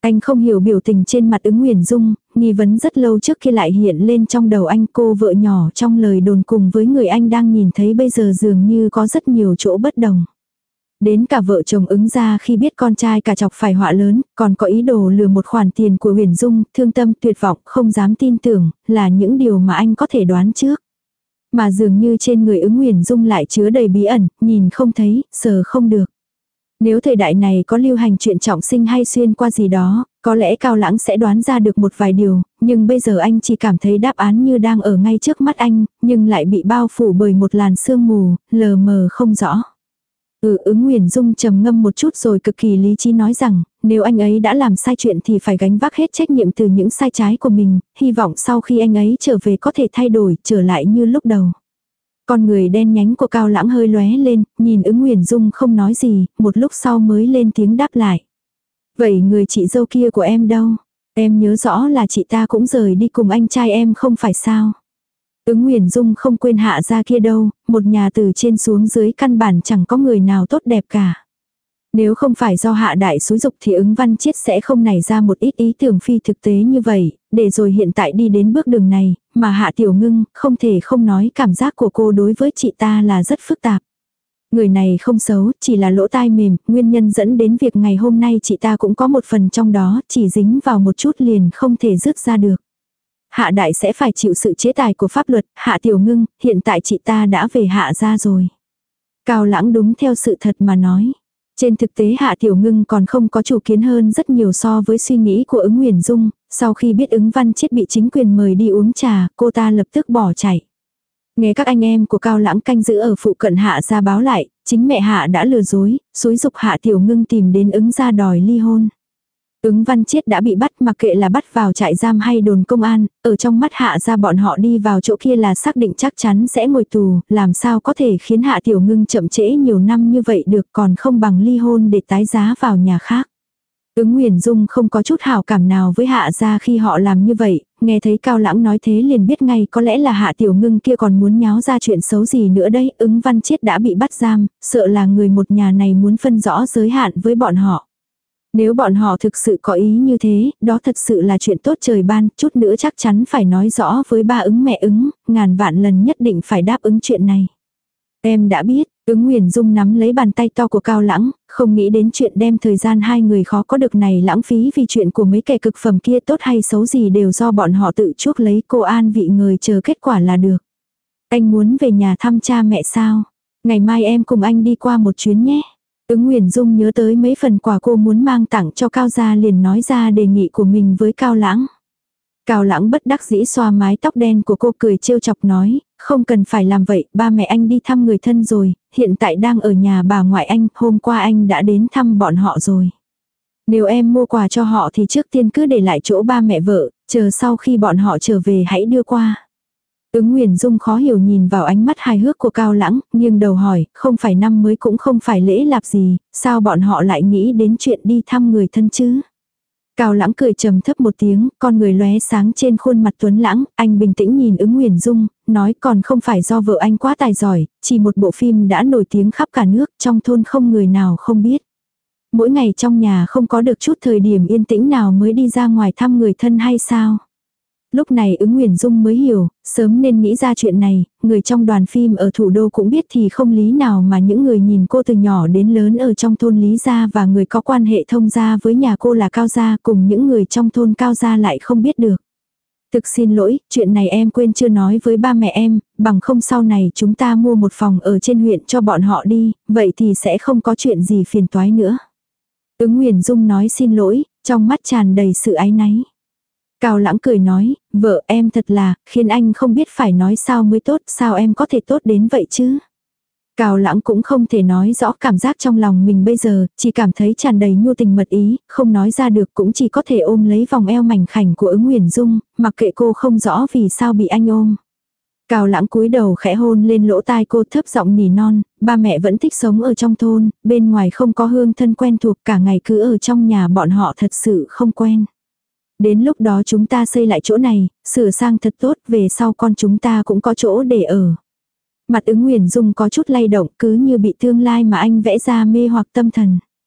S1: Anh không hiểu biểu tình trên mặt Ứng Nguyền Dung, nghi vấn rất lâu trước kia lại hiện lên trong đầu anh, cô vợ nhỏ trong lời đồn cùng với người anh đang nhìn thấy bây giờ dường như có rất nhiều chỗ bất đồng. Đến cả vợ chồng Ứng gia khi biết con trai cả chọc phải họa lớn, còn có ý đồ lừa một khoản tiền của Huyền Dung, thương tâm tuyệt vọng, không dám tin tưởng, là những điều mà anh có thể đoán trước. Mà dường như trên người Ứng Huyền Dung lại chứa đầy bí ẩn, nhìn không thấy, sờ không được. Nếu thời đại này có lưu hành chuyện trọng sinh hay xuyên qua gì đó, có lẽ Cao Lãng sẽ đoán ra được một vài điều, nhưng bây giờ anh chỉ cảm thấy đáp án như đang ở ngay trước mắt anh, nhưng lại bị bao phủ bởi một làn sương mù, lờ mờ không rõ. Ứng Nguyền Dung trầm ngâm một chút rồi cực kỳ lý trí nói rằng, nếu anh ấy đã làm sai chuyện thì phải gánh vác hết trách nhiệm từ những sai trái của mình, hy vọng sau khi anh ấy trở về có thể thay đổi, trở lại như lúc đầu. Con người đen nhánh của Cao Lãng hơi lóe lên, nhìn Ứng Nguyền Dung không nói gì, một lúc sau mới lên tiếng đáp lại. Vậy người chị dâu kia của em đâu? Em nhớ rõ là chị ta cũng rời đi cùng anh trai em không phải sao? Ứng Nguyền Dung không quên Hạ gia kia đâu, một nhà từ trên xuống dưới căn bản chẳng có người nào tốt đẹp cả. Nếu không phải do Hạ đại xúi dục thì Ứng Văn Chiết sẽ không nảy ra một ít ý tưởng phi thực tế như vậy, để rồi hiện tại đi đến bước đường này, mà Hạ Tiểu Ngưng không thể không nói cảm giác của cô đối với chị ta là rất phức tạp. Người này không xấu, chỉ là lỗ tai mềm, nguyên nhân dẫn đến việc ngày hôm nay chị ta cũng có một phần trong đó, chỉ dính vào một chút liền không thể dứt ra được. Hạ đại sẽ phải chịu sự chế tài của pháp luật, Hạ Tiểu Ngưng, hiện tại chị ta đã về Hạ gia rồi. Cao Lãng đúng theo sự thật mà nói. Trên thực tế Hạ Tiểu Ngưng còn không có chủ kiến hơn rất nhiều so với suy nghĩ của Ứng Nguyền Dung, sau khi biết Ứng Văn Chiết bị chính quyền mời đi uống trà, cô ta lập tức bỏ chạy. Nghe các anh em của Cao Lãng canh giữ ở phụ cận Hạ gia báo lại, chính mẹ Hạ đã lừa dối, xúi dục Hạ Tiểu Ngưng tìm đến Ứng gia đòi ly hôn. Ứng Văn Chiết đã bị bắt, mặc kệ là bắt vào trại giam hay đồn công an, ở trong mắt Hạ gia bọn họ đi vào chỗ kia là xác định chắc chắn sẽ ngồi tù, làm sao có thể khiến Hạ Tiểu Ngưng chậm trễ nhiều năm như vậy được, còn không bằng ly hôn để tái giá vào nhà khác. Ứng Nguyền Dung không có chút hảo cảm nào với Hạ gia khi họ làm như vậy, nghe thấy Cao Lãng nói thế liền biết ngay có lẽ là Hạ Tiểu Ngưng kia còn muốn nháo ra chuyện xấu gì nữa đấy. Ứng Văn Chiết đã bị bắt giam, sợ là người một nhà này muốn phân rõ giới hạn với bọn họ. Nếu bọn họ thực sự có ý như thế, đó thật sự là chuyện tốt trời ban, chút nữa chắc chắn phải nói rõ với ba Ứng mẹ Ứng, ngàn vạn lần nhất định phải đáp ứng chuyện này. Em đã biết, Ứng Nguyền Dung nắm lấy bàn tay to của Cao Lãng, không nghĩ đến chuyện đem thời gian hai người khó có được này lãng phí vì chuyện của mấy kẻ cực phẩm kia, tốt hay xấu gì đều do bọn họ tự chuốc lấy, cô an vị người chờ kết quả là được. Anh muốn về nhà thăm cha mẹ sao? Ngày mai em cùng anh đi qua một chuyến nhé. Ứng Nguyền Dung nhớ tới mấy phần quà cô muốn mang tặng cho Cao gia liền nói ra đề nghị của mình với Cao Lãng. Cao Lãng bất đắc dĩ xoa mái tóc đen của cô cười trêu chọc nói, không cần phải làm vậy, ba mẹ anh đi thăm người thân rồi, hiện tại đang ở nhà bà ngoại anh, hôm qua anh đã đến thăm bọn họ rồi. Nếu em mua quà cho họ thì trước tiên cứ để lại chỗ ba mẹ vợ, chờ sau khi bọn họ trở về hãy đưa qua. Ứng Nguyền Dung khó hiểu nhìn vào ánh mắt hài hước của Cao Lãng, nghiêng đầu hỏi, không phải năm mới cũng không phải lễ lạp gì, sao bọn họ lại nghĩ đến chuyện đi thăm người thân chứ? Cao Lãng cười trầm thấp một tiếng, con người lóe sáng trên khuôn mặt tuấn lãng, anh bình tĩnh nhìn Ứng Nguyền Dung, nói còn không phải do vợ anh quá tài giỏi, chỉ một bộ phim đã nổi tiếng khắp cả nước, trong thôn không người nào không biết. Mỗi ngày trong nhà không có được chút thời điểm yên tĩnh nào mới đi ra ngoài thăm người thân hay sao? Lúc này Ứng Nguyền Dung mới hiểu, sớm nên nghĩ ra chuyện này, người trong đoàn phim ở thủ đô cũng biết thì không lý nào mà những người nhìn cô từ nhỏ đến lớn ở trong thôn Lý gia và người có quan hệ thông gia với nhà cô là Cao gia cùng những người trong thôn Cao gia lại không biết được. Thực xin lỗi, chuyện này em quên chưa nói với ba mẹ em, bằng không sau này chúng ta mua một phòng ở trên huyện cho bọn họ đi, vậy thì sẽ không có chuyện gì phiền toái nữa. Ứng Nguyền Dung nói xin lỗi, trong mắt tràn đầy sự áy náy. Cao Lãng cười nói, vợ em thật là, khiến anh không biết phải nói sao mới tốt, sao em có thể tốt đến vậy chứ. Cao Lãng cũng không thể nói rõ cảm giác trong lòng mình bây giờ, chỉ cảm thấy tràn đầy nhu tình mật ý, không nói ra được cũng chỉ có thể ôm lấy vòng eo mảnh khảnh của Ứng Nguyền Dung, mặc kệ cô không rõ vì sao bị anh ôm. Cao Lãng cúi đầu khẽ hôn lên lỗ tai cô thấp giọng nỉ non, ba mẹ vẫn thích sống ở trong thôn, bên ngoài không có hương thân quen thuộc cả ngày cứ ở trong nhà bọn họ thật sự không quen. Đến lúc đó chúng ta xây lại chỗ này, sửa sang thật tốt, về sau con chúng ta cũng có chỗ để ở. Mặt Ứng Nguyền Dung có chút lay động cứ như bị tương lai mà anh vẽ ra mê hoặc tâm thần.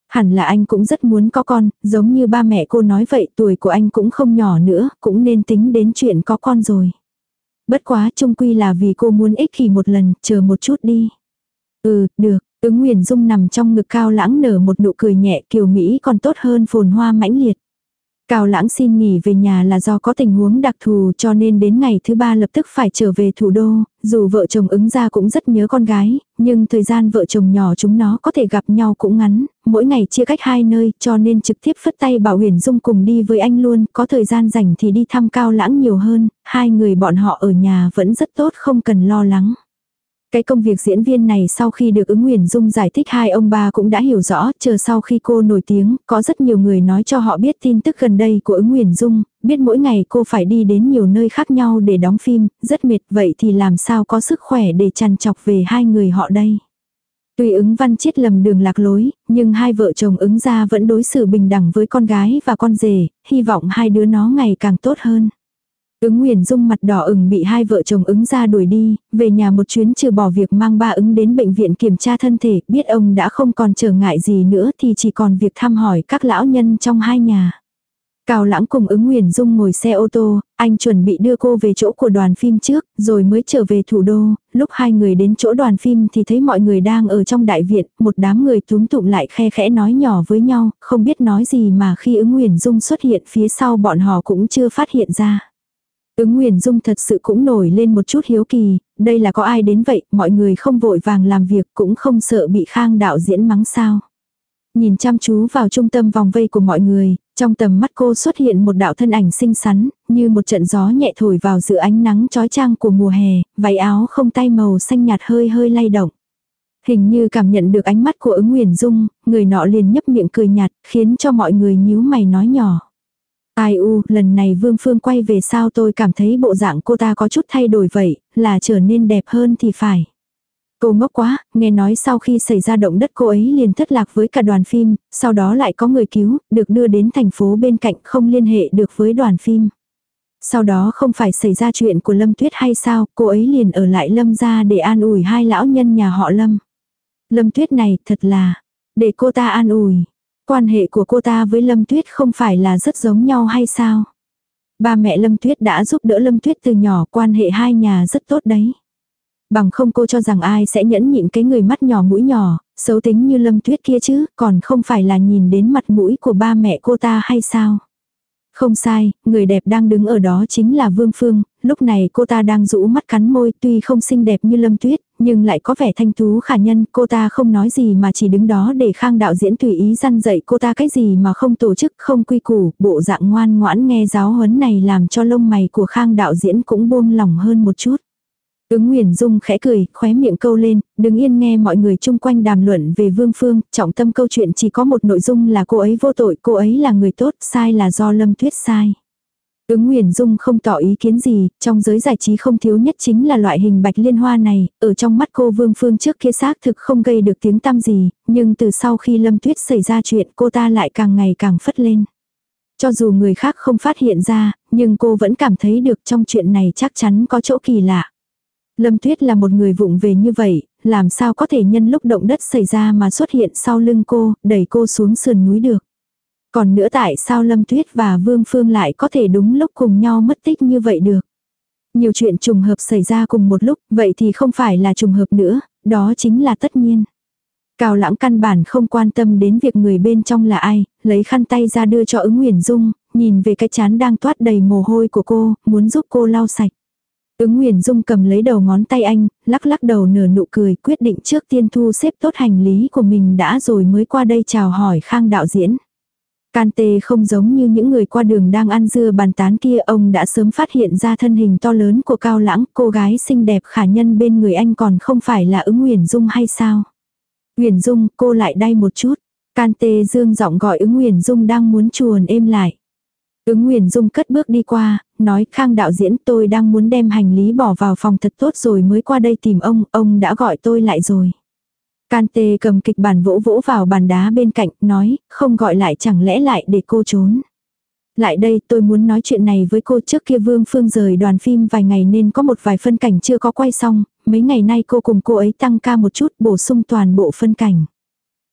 S1: Hẳn là anh cũng rất muốn có con, giống như ba mẹ cô nói vậy, tuổi của anh cũng không nhỏ nữa, cũng nên tính đến chuyện có con rồi. Bất quá chung quy là vì cô muốn ích kỷ một lần, chờ một chút đi. Ừ, được, Ứng Nguyền Dung nằm trong ngực Cao Lãng nở một nụ cười nhẹ, kiều Mỹ còn tốt hơn phồn hoa mãnh liệt. Cao Lãng xin nghỉ về nhà là do có tình huống đặc thù cho nên đến ngày thứ 3 lập tức phải trở về thủ đô, dù vợ chồng Ứng gia cũng rất nhớ con gái, nhưng thời gian vợ chồng nhỏ chúng nó có thể gặp nhau cũng ngắn, mỗi ngày chia cách 2 nơi cho nên trực tiếp phất tay bảo Huyền Dung cùng đi với anh luôn, có thời gian rảnh thì đi thăm Cao Lãng nhiều hơn, hai người bọn họ ở nhà vẫn rất tốt không cần lo lắng. Cái công việc diễn viên này sau khi được Ứng Nguyền Dung giải thích hai ông bà cũng đã hiểu rõ, chờ sau khi cô nổi tiếng, có rất nhiều người nói cho họ biết tin tức gần đây của Ứng Nguyền Dung, biết mỗi ngày cô phải đi đến nhiều nơi khác nhau để đóng phim, rất mệt vậy thì làm sao có sức khỏe để chằn chọc về hai người họ đây. Tuy Ứng Văn Chiết lầm đường lạc lối, nhưng hai vợ chồng Ứng gia vẫn đối xử bình đẳng với con gái và con rể, hy vọng hai đứa nó ngày càng tốt hơn. Ứng Nguyền Dung mặt đỏ ửng bị hai vợ chồng Ứng gia đuổi đi, về nhà một chuyến trừ bỏ việc mang ba Ứng đến bệnh viện kiểm tra thân thể, biết ông đã không còn trở ngại gì nữa thì chỉ còn việc thăm hỏi các lão nhân trong hai nhà. Cao Lãng cùng Ứng Nguyền Dung ngồi xe ô tô, anh chuẩn bị đưa cô về chỗ của đoàn phim trước, rồi mới trở về thủ đô. Lúc hai người đến chỗ đoàn phim thì thấy mọi người đang ở trong đại viện, một đám người túm tụm lại khe khẽ nói nhỏ với nhau, không biết nói gì mà khi Ứng Nguyền Dung xuất hiện phía sau bọn họ cũng chưa phát hiện ra. Ứng Nguyền Dung thật sự cũng nổi lên một chút hiếu kỳ, đây là có ai đến vậy, mọi người không vội vàng làm việc cũng không sợ bị Khang đạo diễn mắng sao. Nhìn chăm chú vào trung tâm vòng vây của mọi người, trong tầm mắt cô xuất hiện một đạo thân ảnh xinh xắn, như một trận gió nhẹ thổi vào giữa ánh nắng chói chang của mùa hè, váy áo không tay màu xanh nhạt hơi hơi lay động. Hình như cảm nhận được ánh mắt của Ứng Nguyền Dung, người nọ liền nhấp miệng cười nhạt, khiến cho mọi người nhíu mày nói nhỏ. Ai u, lần này Vương Phương quay về sao tôi cảm thấy bộ dạng cô ta có chút thay đổi vậy, là trở nên đẹp hơn thì phải. Cô ngốc quá, nghe nói sau khi xảy ra động đất cô ấy liền thất lạc với cả đoàn phim, sau đó lại có người cứu, được đưa đến thành phố bên cạnh không liên hệ được với đoàn phim. Sau đó không phải xảy ra chuyện của Lâm Tuyết hay sao, cô ấy liền ở lại Lâm gia để an ủi hai lão nhân nhà họ Lâm. Lâm Tuyết này thật là, để cô ta an ủi. Quan hệ của cô ta với Lâm Tuyết không phải là rất giống nhau hay sao? Ba mẹ Lâm Tuyết đã giúp đỡ Lâm Tuyết từ nhỏ, quan hệ hai nhà rất tốt đấy. Bằng không cô cho rằng ai sẽ nhẫn nhịn cái người mắt nhỏ mũi nhỏ, xấu tính như Lâm Tuyết kia chứ, còn không phải là nhìn đến mặt mũi của ba mẹ cô ta hay sao? Không sai, người đẹp đang đứng ở đó chính là Vương Phương, lúc này cô ta đang rũ mắt cắn môi, tuy không xinh đẹp như Lâm Tuyết, nhưng lại có vẻ thanh tú khả nhân, cô ta không nói gì mà chỉ đứng đó để Khang đạo diễn tùy ý răn dạy cô ta cái gì mà không tổ chức, không quy củ, bộ dạng ngoan ngoãn nghe giáo huấn này làm cho lông mày của Khang đạo diễn cũng buông lỏng hơn một chút. Ứng Nguyền Dung khẽ cười, khóe miệng câu lên, đứng yên nghe mọi người chung quanh đàm luận về Vương Phương, trọng tâm câu chuyện chỉ có một nội dung là cô ấy vô tội, cô ấy là người tốt, sai là do Lâm Tuyết sai. Ứng Nguyền Dung không tỏ ý kiến gì, trong giới giải trí không thiếu nhất chính là loại hình bạch liên hoa này, ở trong mắt cô Vương Phương trước kia xác thực không gây được tiếng tăm gì, nhưng từ sau khi Lâm Tuyết xảy ra chuyện cô ta lại càng ngày càng phất lên. Cho dù người khác không phát hiện ra, nhưng cô vẫn cảm thấy được trong chuyện này chắc chắn có chỗ kỳ lạ. Lâm Tuyết là một người vụng về như vậy, làm sao có thể nhân lúc động đất xảy ra mà xuất hiện sau lưng cô, đẩy cô xuống sườn núi được. Còn nữa tại sao Lâm Tuyết và Vương Phương lại có thể đúng lúc cùng nhau mất tích như vậy được. Nhiều chuyện trùng hợp xảy ra cùng một lúc, vậy thì không phải là trùng hợp nữa, đó chính là tất nhiên. Cao Lãng căn bản không quan tâm đến việc người bên trong là ai, lấy khăn tay ra đưa cho Ứng Nguyền Dung, nhìn về cái trán đang toát đầy mồ hôi của cô, muốn giúp cô lau sạch. Ứng Nguyền Dung cầm lấy đầu ngón tay anh, lắc lắc đầu nở nụ cười, quyết định trước tiên thu xếp tốt hành lý của mình đã rồi mới qua đây chào hỏi Khang đạo diễn. Can Tê không giống như những người qua đường đang ăn dưa bàn tán kia, ông đã sớm phát hiện ra thân hình to lớn của Cao Lãng, cô gái xinh đẹp khả nhân bên người anh còn không phải là Ứng Nguyền Dung hay sao? Nguyền Dung, cô lại đây một chút. Can Tê dương giọng gọi Ứng Nguyền Dung đang muốn chuồn êm lại. Ứng Nguyền Dung cất bước đi qua, nói Khang đạo diễn tôi đang muốn đem hành lý bỏ vào phòng thật tốt rồi mới qua đây tìm ông đã gọi tôi lại rồi. Can Tê cầm kịch bản vỗ vỗ vào bàn đá bên cạnh, nói, không gọi lại chẳng lẽ lại để cô trốn. Lại đây tôi muốn nói chuyện này với cô, trước kia Vương Phương rời đoàn phim vài ngày nên có một vài phân cảnh chưa có quay xong, mấy ngày nay cô cùng cô ấy tăng ca một chút bổ sung toàn bộ phân cảnh.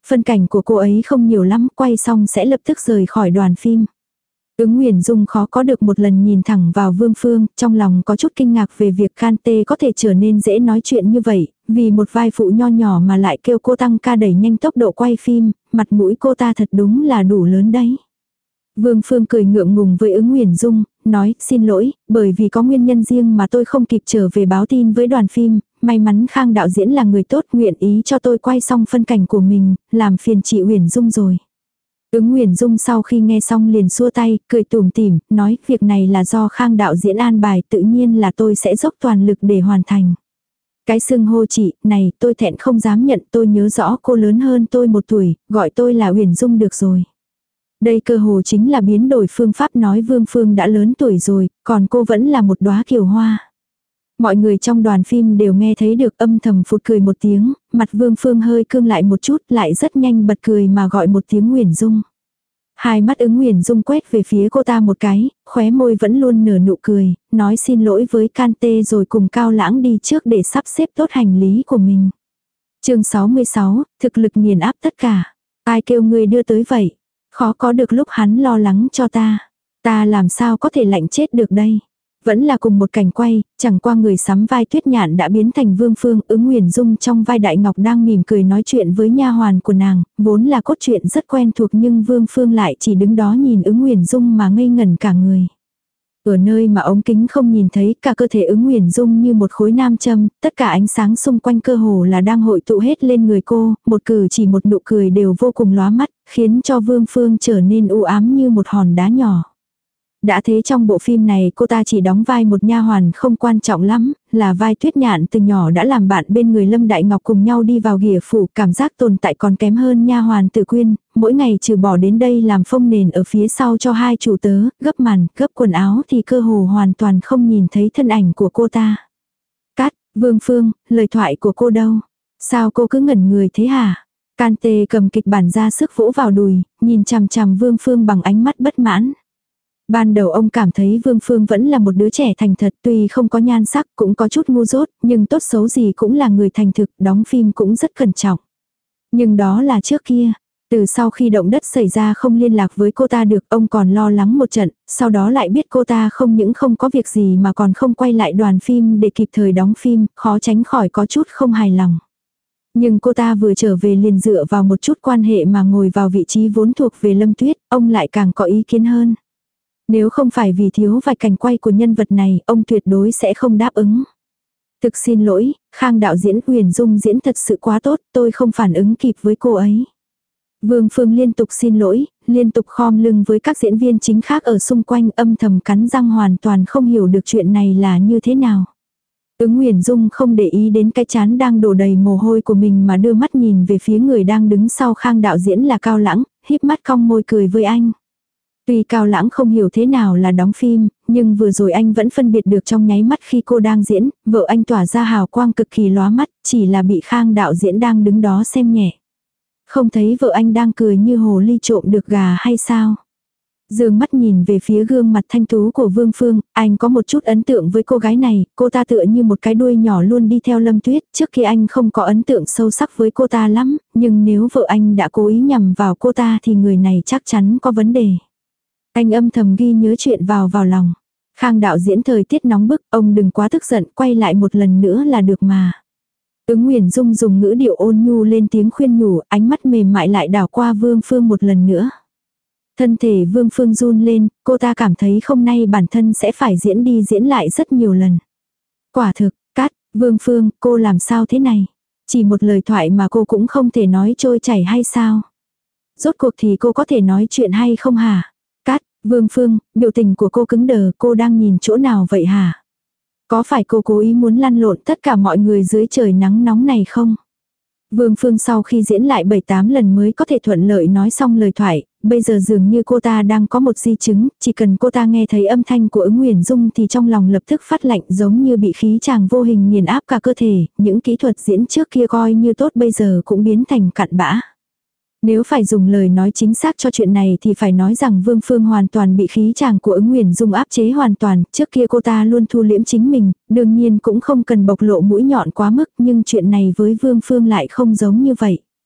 S1: Phân cảnh của cô ấy không nhiều lắm, quay xong sẽ lập tức rời khỏi đoàn phim. Ứng Nguyền Dung khó có được một lần nhìn thẳng vào Vương Phương, trong lòng có chút kinh ngạc về việc Can Tê có thể trở nên dễ nói chuyện như vậy, vì một vai phụ nho nhỏ mà lại kêu cô tăng ca đẩy nhanh tốc độ quay phim, mặt mũi cô ta thật đúng là đủ lớn đấy. Vương Phương cười ngượng ngùng với Ứng Nguyền Dung, nói xin lỗi, bởi vì có nguyên nhân riêng mà tôi không kịp trở về báo tin với đoàn phim, may mắn Khang đạo diễn là người tốt nguyện ý cho tôi quay xong phân cảnh của mình, làm phiền chị Uyển Dung rồi. Ứng Nguyền Dung sau khi nghe xong liền xua tay, cười tủm tỉm, nói việc này là do Khang đạo diễn an bài, tự nhiên là tôi sẽ dốc toàn lực để hoàn thành. Cái xưng hô chị, này tôi thẹn không dám nhận, tôi nhớ rõ cô lớn hơn tôi 1 tuổi, gọi tôi là Uyển Dung được rồi. Đây cơ hồ chính là biến đổi phương pháp nói Vương Phương đã lớn tuổi rồi, còn cô vẫn là một đóa kiều hoa. Mọi người trong đoàn phim đều nghe thấy được âm thầm phụt cười một tiếng, mặt Vương Phương hơi cương lại một chút, lại rất nhanh bật cười mà gọi một tiếng Nguyền Dung. Hai mắt Ứng Nguyền Dung quét về phía cô ta một cái, khóe môi vẫn luôn nở nụ cười, nói xin lỗi với Can Tê rồi cùng Cao Lãng đi trước để sắp xếp tốt hành lý của mình. Chương 66, thực lực nghiền áp tất cả. Ai kêu ngươi đưa tới vậy? Khó có được lúc hắn lo lắng cho ta. Ta làm sao có thể lạnh chết được đây? Vẫn là cùng một cảnh quay, chẳng qua người sắm vai Tuyết Nhạn đã biến thành Vương Phương, Ứng Nguyền Dung trong vai Đại Ngọc đang mỉm cười nói chuyện với nha hoàn của nàng, vốn là cốt truyện rất quen thuộc nhưng Vương Phương lại chỉ đứng đó nhìn Ứng Nguyền Dung mà ngây ngẩn cả người. Ở nơi mà ống kính không nhìn thấy, cả cơ thể Ứng Nguyền Dung như một khối nam châm, tất cả ánh sáng xung quanh cơ hồ là đang hội tụ hết lên người cô, một cử chỉ một nụ cười đều vô cùng lóa mắt, khiến cho Vương Phương trở nên u ám như một hòn đá nhỏ. Đã thế trong bộ phim này cô ta chỉ đóng vai một nha hoàn không quan trọng lắm, là vai Tuyết Nhạn từ nhỏ đã làm bạn bên người Lâm Đại Ngọc cùng nhau đi vào ghìa phủ, cảm giác tồn tại còn kém hơn nha hoàn Tử Quyên, mỗi ngày trừ bỏ đến đây làm phông nền ở phía sau cho hai chủ tớ, gấp màn, gấp quần áo thì cơ hồ hoàn toàn không nhìn thấy thân ảnh của cô ta. Cát, Vương Phương, lời thoại của cô đâu? Sao cô cứ ngẩn người thế hả? Can Tê cầm kịch bản ra sức vỗ vào đùi, nhìn chằm chằm Vương Phương bằng ánh mắt bất mãn. Ban đầu ông cảm thấy Vương Phương vẫn là một đứa trẻ thành thật, tuy không có nhan sắc cũng có chút ngu dốt, nhưng tốt xấu gì cũng là người thành thực, đóng phim cũng rất cẩn trọng. Nhưng đó là trước kia. Từ sau khi động đất xảy ra không liên lạc với cô ta được, ông còn lo lắng một trận, sau đó lại biết cô ta không những không có việc gì mà còn không quay lại đoàn phim để kịp thời đóng phim, khó tránh khỏi có chút không hài lòng. Nhưng cô ta vừa trở về liền dựa vào một chút quan hệ mà ngồi vào vị trí vốn thuộc về Lâm Tuyết, ông lại càng có ý kiến hơn. Nếu không phải vì thiếu vài cảnh quay của nhân vật này, ông tuyệt đối sẽ không đáp ứng. Thực xin lỗi, Khang đạo diễn Uyển Dung diễn thật sự quá tốt, tôi không phản ứng kịp với cô ấy. Vương Phương liên tục xin lỗi, liên tục khom lưng với các diễn viên chính khác ở xung quanh, âm thầm cắn răng hoàn toàn không hiểu được chuyện này là như thế nào. Ứng Nguyền Dung không để ý đến cái chán đang đổ đầy mồ hôi của mình mà đưa mắt nhìn về phía người đang đứng sau Khang đạo diễn là Cao Lãng, híp mắt cong môi cười với anh. Tuy Cao Lãng không hiểu thế nào là đóng phim, nhưng vừa rồi anh vẫn phân biệt được trong nháy mắt khi cô đang diễn, vợ anh tỏa ra hào quang cực kỳ lóa mắt, chỉ là bị Khang đạo diễn đang đứng đó xem nhẹ. Không thấy vợ anh đang cười như hồ ly trộm được gà hay sao? Dương mắt nhìn về phía gương mặt thanh tú của Vương Phương, anh có một chút ấn tượng với cô gái này, cô ta tựa như một cái đuôi nhỏ luôn đi theo Lâm Tuyết, trước khi anh không có ấn tượng sâu sắc với cô ta lắm, nhưng nếu vợ anh đã cố ý nhằm vào cô ta thì người này chắc chắn có vấn đề. Anh âm thầm ghi nhớ chuyện vào lòng. Khang đạo diễn thời tiết nóng bức, ông đừng quá tức giận, quay lại một lần nữa là được mà. Ứng Nguyền Dung dùng ngữ điệu ôn nhu lên tiếng khuyên nhủ, ánh mắt mềm mại lại đảo qua Vương Phương một lần nữa. Thân thể Vương Phương run lên, cô ta cảm thấy hôm nay bản thân sẽ phải diễn đi diễn lại rất nhiều lần. Quả thực, Cát, Vương Phương, cô làm sao thế này? Chỉ một lời thoại mà cô cũng không thể nói trôi chảy hay sao? Rốt cuộc thì cô có thể nói chuyện hay không hả? Cát, Vương Phương, biểu tình của cô cứng đờ, cô đang nhìn chỗ nào vậy hả? Có phải cô cố ý muốn lăn lộn tất cả mọi người dưới trời nắng nóng này không? Vương Phương sau khi diễn lại 7-8 lần mới có thể thuận lợi nói xong lời thoại, bây giờ dường như cô ta đang có một di chứng, chỉ cần cô ta nghe thấy âm thanh của Ứng Nguyền Dung thì trong lòng lập tức phát lạnh giống như bị khí chàng vô hình nghiền áp cả cơ thể, những kỹ thuật diễn trước kia coi như tốt bây giờ cũng biến thành cặn bã. Nếu phải dùng lời nói chính xác cho chuyện này thì phải nói rằng Vương Phương hoàn toàn bị khí chàng của Ứng Nguyền Dung áp chế hoàn toàn, trước kia cô ta luôn thu liễm chính mình, đương nhiên cũng không cần bộc lộ mũi nhọn quá mức, nhưng chuyện này với Vương Phương lại không giống như vậy.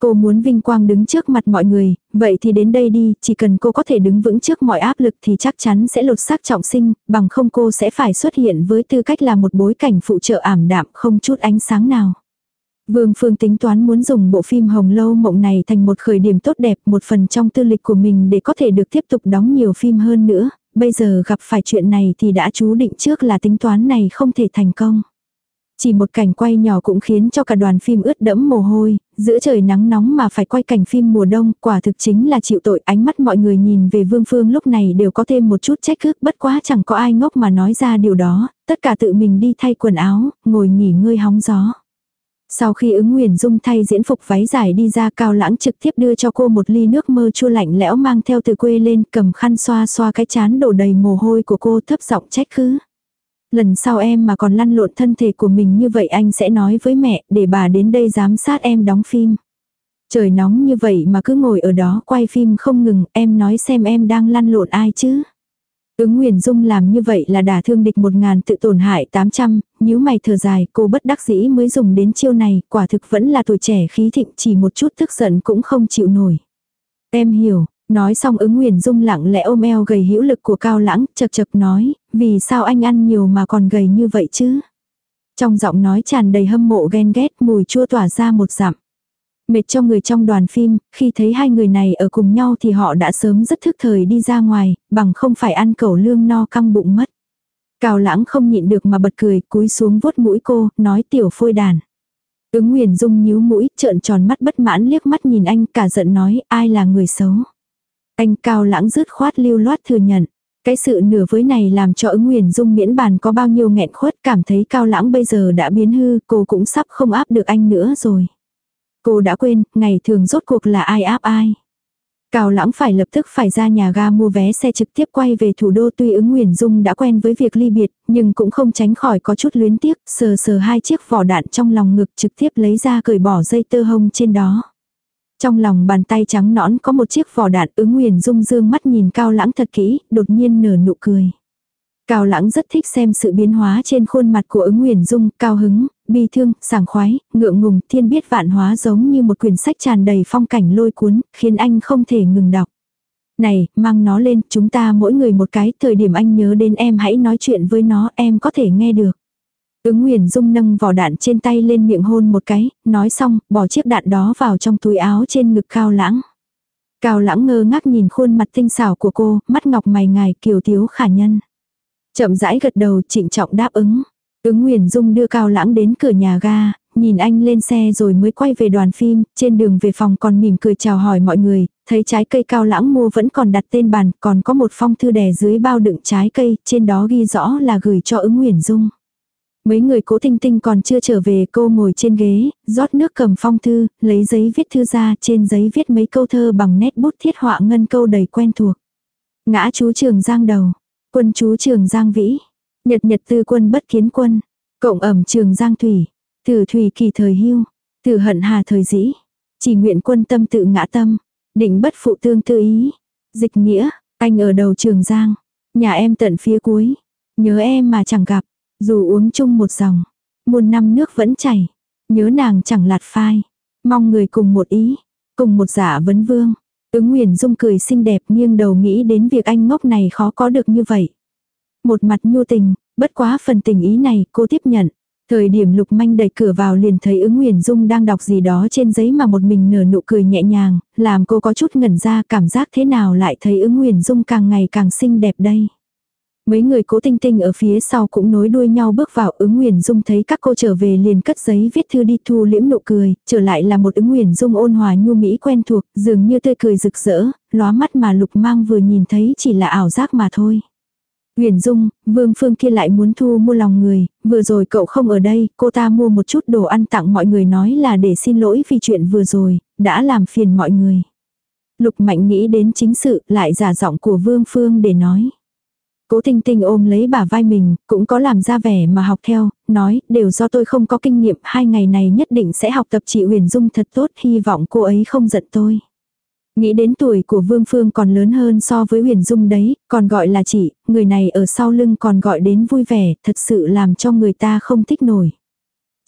S1: Cô muốn vinh quang đứng trước mặt mọi người, vậy thì đến đây đi, chỉ cần cô có thể đứng vững trước mọi áp lực thì chắc chắn sẽ lột xác trọng sinh, bằng không cô sẽ phải xuất hiện với tư cách là một bối cảnh phụ trợ ảm đạm không chút ánh sáng nào. Vương Phương tính toán muốn dùng bộ phim Hồng Lâu Mộng này thành một khởi điểm tốt đẹp, một phần trong tư lịch của mình để có thể được tiếp tục đóng nhiều phim hơn nữa, bây giờ gặp phải chuyện này thì đã chú định trước là tính toán này không thể thành công. Chỉ một cảnh quay nhỏ cũng khiến cho cả đoàn phim ướt đẫm mồ hôi, giữa trời nắng nóng mà phải quay cảnh phim mùa đông, quả thực chính là chịu tội. Ánh mắt mọi người nhìn về Vương Phương lúc này đều có thêm một chút trách cứ, bất quá chẳng có ai ngốc mà nói ra điều đó, tất cả tự mình đi thay quần áo, ngồi nghỉ ngơi hóng gió. Sau khi Ứng Nguyền Dung thay diễn phục váy dài đi ra, Cao Lãng trực tiếp đưa cho cô một ly nước mơ chua lạnh lẽo mang theo từ quê lên, cầm khăn xoa xoa cái trán đổ đầy mồ hôi của cô, thấp giọng trách cứ. Lần sau em mà còn lăn lộn thân thể của mình như vậy anh sẽ nói với mẹ, để bà đến đây giám sát em đóng phim. Trời nóng như vậy mà cứ ngồi ở đó quay phim không ngừng, em nói xem em đang lăn lộn ai chứ. Ứng Nguyền Dung làm như vậy là đả thương địch 1000 tự tổn hại 800, nhíu mày thở dài, cô bất đắc dĩ mới dùng đến chiêu này, quả thực vẫn là tuổi trẻ khí thịnh, chỉ một chút tức giận cũng không chịu nổi. Em hiểu. Nói xong Ứng Nguyền Dung lặng lẽ ôm eo gầy hữu lực của Cao Lãng, chật chật nói, vì sao anh ăn nhiều mà còn gầy như vậy chứ? Trong giọng nói tràn đầy hâm mộ ghen ghét, mùi chua tỏa ra một dặm. Mệt cho người trong đoàn phim, khi thấy hai người này ở cùng nhau thì họ đã sớm rất thức thời đi ra ngoài, bằng không phải ăn cẩu lương no căng bụng mất. Cao Lãng không nhịn được mà bật cười, cúi xuống vuốt mũi cô, nói tiểu phôi đàn. Ứng Nguyền Dung nhíu mũi, trợn tròn mắt bất mãn liếc mắt nhìn anh, cả giận nói, ai là người xấu? Anh Cao Lãng dứt khoát lưu loát thừa nhận. Cái sự nửa với này làm cho Ứng Nguyền Dung miễn bàn có bao nhiêu nghẹn khuất, cảm thấy Cao Lãng bây giờ đã biến hư, cô cũng sắp không áp được anh nữa rồi. Cô đã quên, ngày thường rốt cuộc là ai áp ai. Cao Lãng phải lập tức phải ra nhà ga mua vé xe trực tiếp quay về thủ đô, tuy Ứng Nguyền Dung đã quen với việc ly biệt, nhưng cũng không tránh khỏi có chút luyến tiếc, sờ sờ hai chiếc vỏ đạn trong lòng ngực trực tiếp lấy ra cởi bỏ dây tơ hông trên đó. Trong lòng bàn tay trắng nõn có một chiếc vỏ đạn, Ứng Nguyền Dung dương mắt nhìn Cao Lãng thật kỹ, đột nhiên nở nụ cười. Cao Lãng rất thích xem sự biến hóa trên khuôn mặt của Ứng Nguyền Dung, cao hứng, bi thương, sảng khoái, ngượng ngùng, thiên biết vạn hóa giống như một quyển sách tràn đầy phong cảnh lôi cuốn, khiến anh không thể ngừng đọc. Này, mang nó lên, chúng ta mỗi người một cái, thời điểm anh nhớ đến em hãy nói chuyện với nó, em có thể nghe được. Ứng Nguyền Dung nâng vỏ đạn trên tay lên miệng hôn một cái, nói xong, bỏ chiếc đạn đó vào trong túi áo trên ngực Cao Lãng. Cao Lãng ngơ ngác nhìn khuôn mặt tinh xảo của cô, mắt ngọc mày ngài kiều thiếu khả nhân. Chậm rãi gật đầu trịnh trọng đáp ứng. Ứng Nguyền Dung đưa Cao Lãng đến cửa nhà ga, nhìn anh lên xe rồi mới quay về đoàn phim, trên đường về phòng còn mỉm cười chào hỏi mọi người, thấy trái cây Cao Lãng mua vẫn còn đặt tên bàn, còn có một phong thư đè dưới bao đựng trái cây, trên đó ghi rõ là gửi cho Ứng Nguyền Dung. Mấy người Cố Tinh Tinh còn chưa trở về, cô ngồi trên ghế, rót nước cầm phong thư, lấy giấy viết thư ra, trên giấy viết mấy câu thơ bằng nét bút thiết họa ngân câu đầy quen thuộc. Ngã chú Trường Giang đầu, quân chú Trường Giang vĩ, nhật nhật tư quân bất kiến quân, cộng ẩm Trường Giang thủy, tử thủy kỳ thời hưu, tử hận hà thời dĩ, chỉ nguyện quân tâm tự ngã tâm, định bất phụ tương tư ý, dịch nghĩa, anh ở đầu Trường Giang, nhà em tận phía cuối, nhớ em mà chẳng gặp. Dù uống chung một dòng, muôn năm nước vẫn chảy, nhớ nàng chẳng lạt phai, mong người cùng một ý, cùng một dạ vấn vương. Ứng Nguyền Dung cười xinh đẹp nghiêng đầu nghĩ đến việc anh ngốc này khó có được như vậy. Một mặt nhu tình, bất quá phần tình ý này cô tiếp nhận. Thời điểm Lục Manh đẩy cửa vào liền thấy Ứng Nguyền Dung đang đọc gì đó trên giấy mà một mình nở nụ cười nhẹ nhàng, làm cô có chút ngẩn ra cảm giác thế nào lại thấy Ứng Nguyền Dung càng ngày càng xinh đẹp đây. Mấy người Cố Tinh Tinh ở phía sau cũng nối đuôi nhau bước vào. Ứng Nguyền Dung thấy các cô trở về liền cất giấy viết thư đi, thu liễm nụ cười, trở lại là một Ứng Nguyền Dung ôn hòa nhu mỹ quen thuộc, dường như tươi cười rực rỡ, lóa mắt mà Lục Mang vừa nhìn thấy chỉ là ảo giác mà thôi. Nguyền Dung, Vương Phương kia lại muốn thu mua lòng người, vừa rồi cậu không ở đây, cô ta mua một chút đồ ăn tặng mọi người nói là để xin lỗi vì chuyện vừa rồi, đã làm phiền mọi người. Lục Mạnh nghĩ đến chính sự, lại giả giọng của Vương Phương để nói. Cố Tinh Tinh ôm lấy bả vai mình, cũng có làm ra vẻ mà học theo, nói, đều do tôi không có kinh nghiệm, 2 ngày này nhất định sẽ học tập chị Huyền Dung thật tốt, hy vọng cô ấy không giận tôi. Nghĩ đến tuổi của Vương Phương còn lớn hơn so với Huyền Dung đấy, còn gọi là chị, người này ở sau lưng còn gọi đến vui vẻ, thật sự làm cho người ta không thích nổi.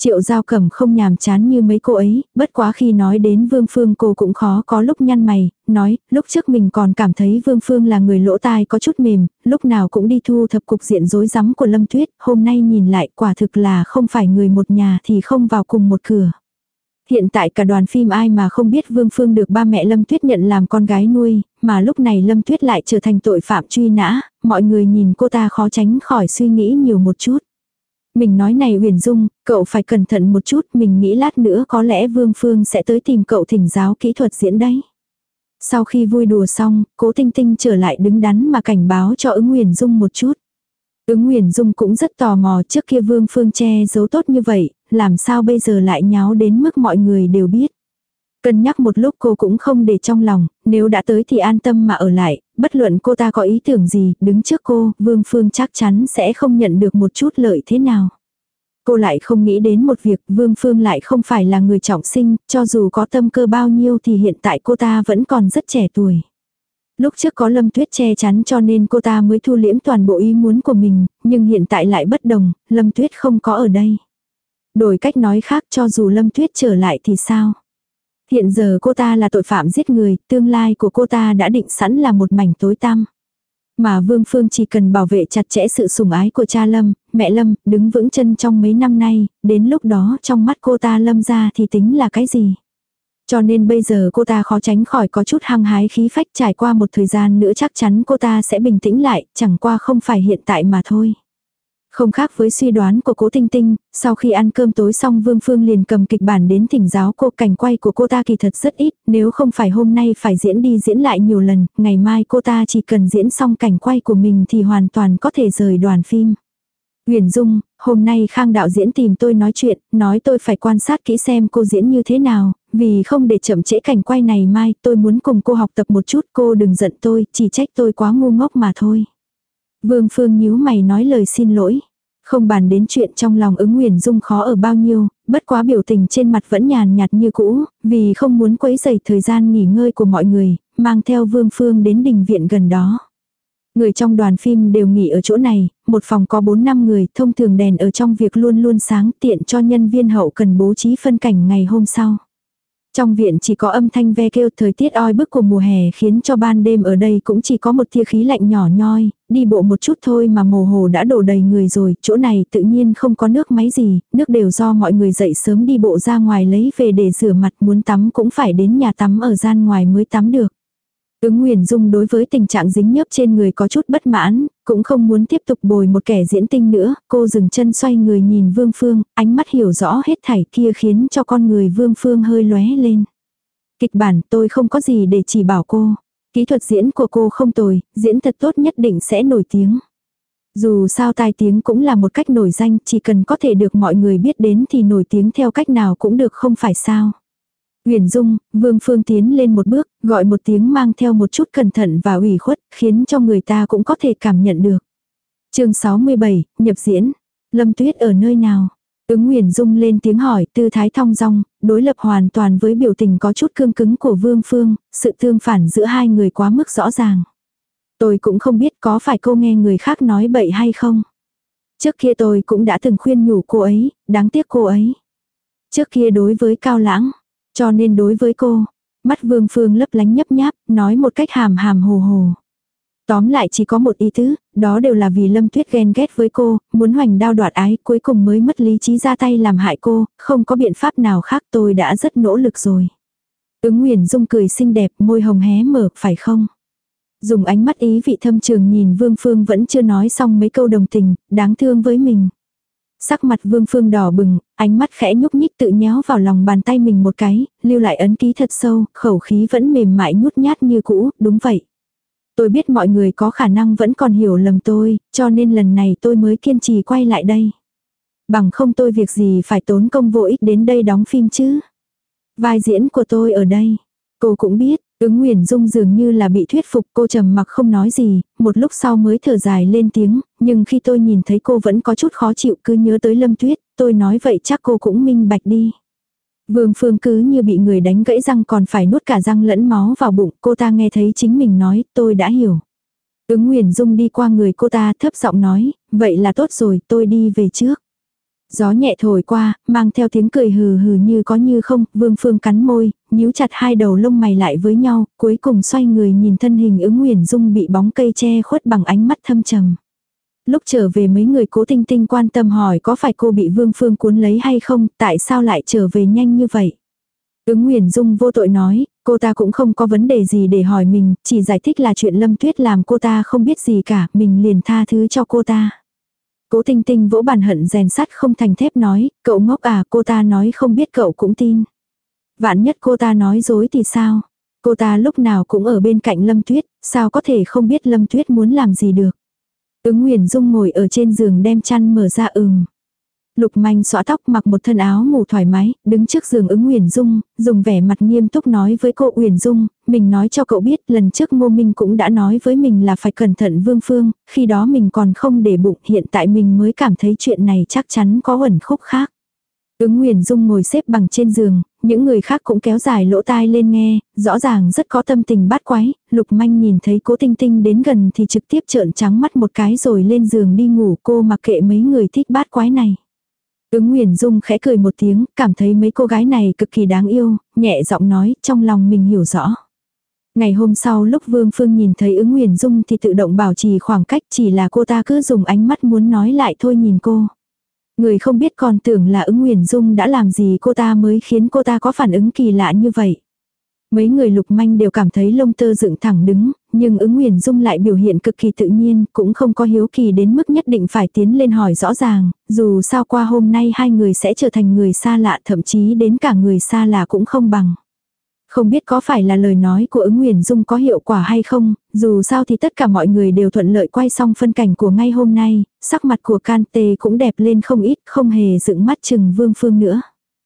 S1: Triệu Giao Cẩm không nhàm chán như mấy cô ấy, bất quá khi nói đến Vương Phương cô cũng khó có lúc nhăn mày, nói, lúc trước mình còn cảm thấy Vương Phương là người lỗ tai có chút mềm, lúc nào cũng đi thu thập cục diện rối rắm của Lâm Tuyết, hôm nay nhìn lại quả thực là không phải người một nhà thì không vào cùng một cửa. Hiện tại cả đoàn phim ai mà không biết Vương Phương được ba mẹ Lâm Tuyết nhận làm con gái nuôi, mà lúc này Lâm Tuyết lại trở thành tội phạm truy nã, mọi người nhìn cô ta khó tránh khỏi suy nghĩ nhiều một chút. Mình nói này Huyền Dung, cậu phải cẩn thận một chút, mình nghĩ lát nữa có lẽ Vương Phương sẽ tới tìm cậu thỉnh giáo kỹ thuật diễn đấy. Sau khi vui đùa xong, Cố Tinh Tinh trở lại đứng đắn mà cảnh báo cho Ứng Huyền Dung một chút. Ứng Huyền Dung cũng rất tò mò, trước kia Vương Phương che giấu tốt như vậy, làm sao bây giờ lại nháo đến mức mọi người đều biết. Cân nhắc một lúc cô cũng không để trong lòng, nếu đã tới thì an tâm mà ở lại, bất luận cô ta có ý tưởng gì, đứng trước cô, Vương Phương chắc chắn sẽ không nhận được một chút lợi thế nào. Cô lại không nghĩ đến một việc, Vương Phương lại không phải là người trọng sinh, cho dù có tâm cơ bao nhiêu thì hiện tại cô ta vẫn còn rất trẻ tuổi. Lúc trước có Lâm Tuyết che chắn cho nên cô ta mới thu liễm toàn bộ ý muốn của mình, nhưng hiện tại lại bất đồng, Lâm Tuyết không có ở đây. Đổi cách nói khác, cho dù Lâm Tuyết trở lại thì sao? Hiện giờ cô ta là tội phạm giết người, tương lai của cô ta đã định sẵn là một mảnh tối tăm. Mà Vương Phương chỉ cần bảo vệ chặt chẽ sự sủng ái của cha Lâm, mẹ Lâm, đứng vững chân trong mấy năm nay, đến lúc đó trong mắt cô ta Lâm ra thì tính là cái gì? Cho nên bây giờ cô ta khó tránh khỏi có chút hăng hái khí phách, trải qua một thời gian nữa chắc chắn cô ta sẽ bình tĩnh lại, chẳng qua không phải hiện tại mà thôi. Không khác với suy đoán của Cố Tinh Tinh, sau khi ăn cơm tối xong Vương Phương liền cầm kịch bản đến thỉnh giáo cô, cảnh quay của cô ta kỳ thật rất ít, nếu không phải hôm nay phải diễn đi diễn lại nhiều lần, ngày mai cô ta chỉ cần diễn xong cảnh quay của mình thì hoàn toàn có thể rời đoàn phim. Huyền Dung, hôm nay Khang đạo diễn tìm tôi nói chuyện, nói tôi phải quan sát kỹ xem cô diễn như thế nào, vì không để chậm trễ cảnh quay này mai tôi muốn cùng cô học tập một chút, cô đừng giận tôi, chỉ trách tôi quá ngu ngốc mà thôi. Vương Phương nhíu mày nói lời xin lỗi. Không bàn đến chuyện trong lòng Ứng Huyền Dung khó ở bao nhiêu, bất quá biểu tình trên mặt vẫn nhàn nhạt như cũ, vì không muốn quấy rầy thời gian nghỉ ngơi của mọi người, mang theo Vương Phương đến đình viện gần đó. Người trong đoàn phim đều nghỉ ở chỗ này, một phòng có 4-5 người, thông thường đèn ở trong việc luôn luôn sáng tiện cho nhân viên hậu cần bố trí phân cảnh ngày hôm sau. Trong viện chỉ có âm thanh ve kêu, thời tiết oi bức của mùa hè khiến cho ban đêm ở đây cũng chỉ có một tia khí lạnh nhỏ nhoi, đi bộ một chút thôi mà mồ hồ đã đổ đầy người rồi, chỗ này tự nhiên không có nước máy gì, nước đều do mọi người dậy sớm đi bộ ra ngoài lấy về để rửa mặt, muốn tắm cũng phải đến nhà tắm ở gian ngoài mới tắm được. Ứng Huyền Dung đối với tình trạng dính nhớp trên người có chút bất mãn, cũng không muốn tiếp tục bồi một kẻ diễn tinh nữa, cô dừng chân xoay người nhìn Vương Phương, ánh mắt hiểu rõ hết thảy kia khiến cho con người Vương Phương hơi lóe lên. Kịch bản tôi không có gì để chỉ bảo cô. Kỹ thuật diễn của cô không tồi, diễn thật tốt nhất định sẽ nổi tiếng. Dù sao tai tiếng cũng là một cách nổi danh, chỉ cần có thể được mọi người biết đến thì nổi tiếng theo cách nào cũng được không phải sao. Huyền Dung, Vương Phương tiến lên một bước, gọi một tiếng mang theo một chút cẩn thận và ủy khuất, khiến cho người ta cũng có thể cảm nhận được. Chương 67, nhập diễn. Lâm Tuyết ở nơi nào? Ứng Huyền Dung lên tiếng hỏi, tư thái thong dong, đối lập hoàn toàn với biểu tình có chút cương cứng của Vương Phương, sự tương phản giữa hai người quá mức rõ ràng. Tôi cũng không biết có phải cô nghe người khác nói bậy hay không. Trước kia tôi cũng đã từng khuyên nhủ cô ấy, đáng tiếc cô ấy. Trước kia đối với Cao Lãng, cho nên đối với cô, mắt Vương Phương lấp lánh nhấp nháp, nói một cách hàm hàm hồ hồ. Tóm lại chỉ có một ý tứ, đó đều là vì Lâm Tuyết ghen ghét với cô, muốn hoành đao đoạt ái, cuối cùng mới mất lý trí ra tay làm hại cô, không có biện pháp nào khác, tôi đã rất nỗ lực rồi. Ứng Huyền Dung cười xinh đẹp, môi hồng hé mở, phải không? Dùng ánh mắt ý vị thâm trường nhìn Vương Phương vẫn chưa nói xong mấy câu đồng tình, đáng thương với mình. Sắc mặt Vương Phương đỏ bừng, ánh mắt khẽ nhúc nhích tự nhéo vào lòng bàn tay mình một cái, lưu lại ấn ký thật sâu, khẩu khí vẫn mềm mại nhút nhát như cũ, đúng vậy. Tôi biết mọi người có khả năng vẫn còn hiểu lầm tôi, cho nên lần này tôi mới kiên trì quay lại đây. Bằng không tôi việc gì phải tốn công vô ích đến đây đóng phim chứ. Vai diễn của tôi ở đây. Cô cũng biết, Ứng Huyền Dung dường như là bị thuyết phục, cô trầm mặc không nói gì, một lúc sau mới thở dài lên tiếng, nhưng khi tôi nhìn thấy cô vẫn có chút khó chịu cứ nhớ tới Lâm Tuyết, tôi nói vậy chắc cô cũng minh bạch đi. Vương Phương cứ như bị người đánh gãy răng còn phải nuốt cả răng lẫn máu vào bụng, cô ta nghe thấy chính mình nói, tôi đã hiểu. Ứng Huyền Dung đi qua người cô ta thấp giọng nói, vậy là tốt rồi, tôi đi về trước. Gió nhẹ thổi qua, mang theo tiếng cười hừ hừ như có như không, Vương Phương cắn môi, nhíu chặt hai đầu lông mày lại với nhau, cuối cùng xoay người nhìn thân hình Ứng Nguyền Dung bị bóng cây che khuất bằng ánh mắt thâm trầm. Lúc trở về mấy người Cố Tinh Tinh quan tâm hỏi có phải cô bị Vương Phương cuốn lấy hay không, tại sao lại trở về nhanh như vậy. Ứng Nguyền Dung vô tội nói, cô ta cũng không có vấn đề gì để hỏi mình, chỉ giải thích là chuyện Lâm Tuyết làm cô ta không biết gì cả, mình liền tha thứ cho cô ta. Cố Tinh Tinh vỗ bàn hận rèn sắt không thành thép nói, cậu ngốc à, cô ta nói không biết cậu cũng tin. Vạn nhất cô ta nói dối thì sao? Cô ta lúc nào cũng ở bên cạnh Lâm Tuyết, sao có thể không biết Lâm Tuyết muốn làm gì được. Ứng Nguyền Dung ngồi ở trên giường đem chăn mở ra Lục Manh xõa tóc mặc một thân áo ngủ thoải mái, đứng trước giường Ứng Uyển Dung, dùng vẻ mặt nghiêm túc nói với cô Uyển Dung, mình nói cho cậu biết lần trước Ngô Minh cũng đã nói với mình là phải cẩn thận Vương Phương, khi đó mình còn không để bụng, hiện tại mình mới cảm thấy chuyện này chắc chắn có uẩn khúc khác. Ứng Uyển Dung ngồi xếp bằng trên giường, những người khác cũng kéo dài lỗ tai lên nghe, rõ ràng rất có tâm tình bát quái, Lục Manh nhìn thấy Cố Tinh Tinh đến gần thì trực tiếp trợn trắng mắt một cái rồi lên giường đi ngủ, cô mặc kệ mấy người thích bát quái này. Ứng Nguyền Dung khẽ cười một tiếng, cảm thấy mấy cô gái này cực kỳ đáng yêu, nhẹ giọng nói, trong lòng mình hiểu rõ. Ngày hôm sau lúc Vương Phương nhìn thấy Ứng Nguyền Dung thì tự động bảo trì khoảng cách, chỉ là cô ta cứ dùng ánh mắt muốn nói lại thôi nhìn cô. Người không biết còn tưởng là Ứng Nguyền Dung đã làm gì cô ta mới khiến cô ta có phản ứng kỳ lạ như vậy. Mấy người Lục Manh đều cảm thấy lông tơ dựng thẳng đứng, nhưng Ứng Nguyền Dung lại biểu hiện cực kỳ tự nhiên, cũng không có hiếu kỳ đến mức nhất định phải tiến lên hỏi rõ ràng, dù sao qua hôm nay hai người sẽ trở thành người xa lạ, thậm chí đến cả người xa lạ cũng không bằng. Không biết có phải là lời nói của Ứng Nguyền Dung có hiệu quả hay không, dù sao thì tất cả mọi người đều thuận lợi quay xong phân cảnh của ngay hôm nay, sắc mặt của Can Tê cũng đẹp lên không ít, không hề dựng mắt chừng Vương Phương nữa.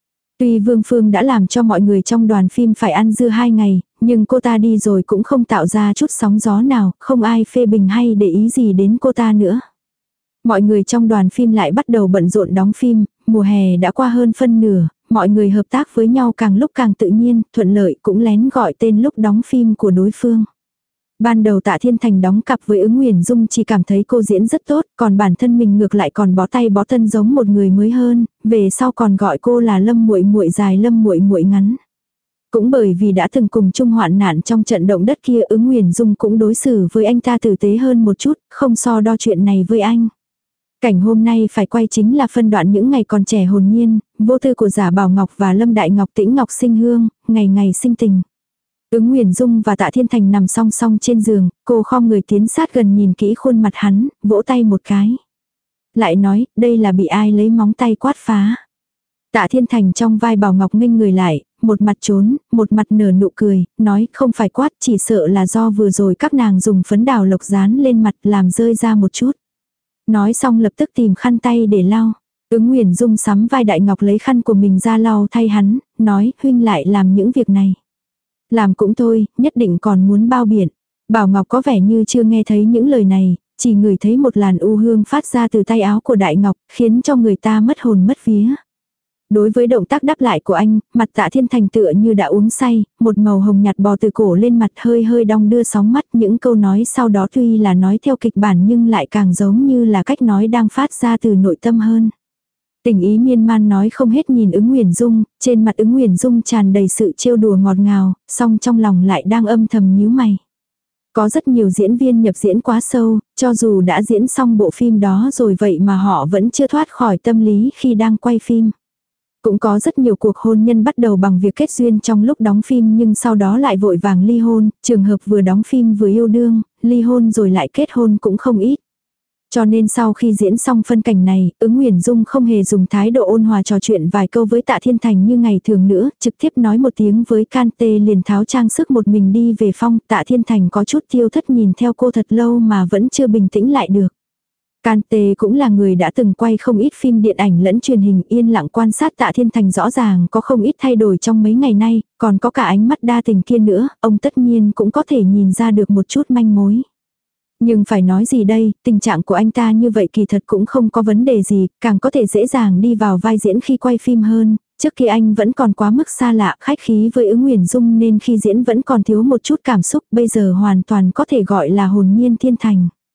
S1: Tuy Vương Phương đã làm cho mọi người trong đoàn phim phải ăn dưa 2 ngày, nhưng cô ta đi rồi cũng không tạo ra chút sóng gió nào, không ai phê bình hay để ý gì đến cô ta nữa. Mọi người trong đoàn phim lại bắt đầu bận rộn đóng phim, mùa hè đã qua hơn phân nửa, mọi người hợp tác với nhau càng lúc càng tự nhiên, thuận lợi cũng lén gọi tên lúc đóng phim của đối phương. Ban đầu Tạ Thiên Thành đóng cặp với Ứng Nguyền Dung chỉ cảm thấy cô diễn rất tốt, còn bản thân mình ngược lại còn bó tay bó chân giống một người mới hơn, về sau còn gọi cô là Lâm Muội Muội dài Lâm Muội Muội ngắn. Cũng bởi vì đã từng cùng chung hoạn nạn trong trận động đất kia, Ứng Nguyền Dung cũng đối xử với anh ta tử tế hơn một chút, không so đo chuyện này với anh. Cảnh hôm nay phải quay chính là phân đoạn những ngày còn trẻ hồn nhiên, vô tư của Giả Bảo Ngọc và Lâm Đại Ngọc Tĩnh Ngọc sinh hương, ngày ngày sinh tình. Ứng Nguyền Dung và Tạ Thiên Thành nằm song song trên giường, cô khom người tiến sát gần nhìn kỹ khuôn mặt hắn, vỗ tay một cái. Lại nói, đây là bị ai lấy móng tay quát phá. Tạ Thiên Thành trong vai Bảo Ngọc nghênh người lại, một mặt trốn, một mặt nở nụ cười, nói không phải quát, chỉ sợ là do vừa rồi các nàng dùng phấn đào lộc dán lên mặt làm rơi ra một chút. Nói xong lập tức tìm khăn tay để lau. Ứng Nguyền Dung sắm vai Đại Ngọc lấy khăn của mình ra lau thay hắn, nói huynh lại làm những việc này. Làm cũng thôi, nhất định còn muốn bao biện. Bảo Ngọc có vẻ như chưa nghe thấy những lời này, chỉ ngửi thấy một làn u hương phát ra từ tay áo của Đại Ngọc, khiến cho người ta mất hồn mất vía. Đối với động tác đáp lại của anh, mặt Tạ Thiên Thành tựa như đã uống say, một màu hồng nhạt bò từ cổ lên mặt hơi hơi đong đưa sóng mắt. Những câu nói sau đó tuy là nói theo kịch bản nhưng lại càng giống như là cách nói đang phát ra từ nội tâm hơn. Tình ý miên man nói không hết nhìn Ứng Nguyền Dung, trên mặt Ứng Nguyền Dung tràn đầy sự trêu đùa ngọt ngào, song trong lòng lại đang âm thầm nhíu mày. Có rất nhiều diễn viên nhập diễn quá sâu, cho dù đã diễn xong bộ phim đó rồi vậy mà họ vẫn chưa thoát khỏi tâm lý khi đang quay phim. Cũng có rất nhiều cuộc hôn nhân bắt đầu bằng việc kết duyên trong lúc đóng phim nhưng sau đó lại vội vàng ly hôn, trường hợp vừa đóng phim vừa yêu đương, ly hôn rồi lại kết hôn cũng không ít. Cho nên sau khi diễn xong phân cảnh này, Ứng Nguyền Dung không hề dùng thái độ ôn hòa trò chuyện vài câu với Tạ Thiên Thành như ngày thường nữa, trực tiếp nói một tiếng với Can Tê liền tháo trang sức một mình đi về phòng. Tạ Thiên Thành có chút tiêu thất nhìn theo cô thật lâu mà vẫn chưa bình tĩnh lại được. Can Tê cũng là người đã từng quay không ít phim điện ảnh lẫn truyền hình, yên lặng quan sát Tạ Thiên Thành rõ ràng có không ít thay đổi trong mấy ngày nay, còn có cả ánh mắt đa tình kia nữa, ông tất nhiên cũng có thể nhìn ra được một chút manh mối. Nhưng phải nói gì đây, tình trạng của anh ta như vậy kỳ thật cũng không có vấn đề gì, càng có thể dễ dàng đi vào vai diễn khi quay phim hơn. Trước kia anh vẫn còn quá mức xa lạ, khách khí với Ứng Nguyền Dung nên khi diễn vẫn còn thiếu một chút cảm xúc, bây giờ hoàn toàn có thể gọi là hồn nhiên thiên thành.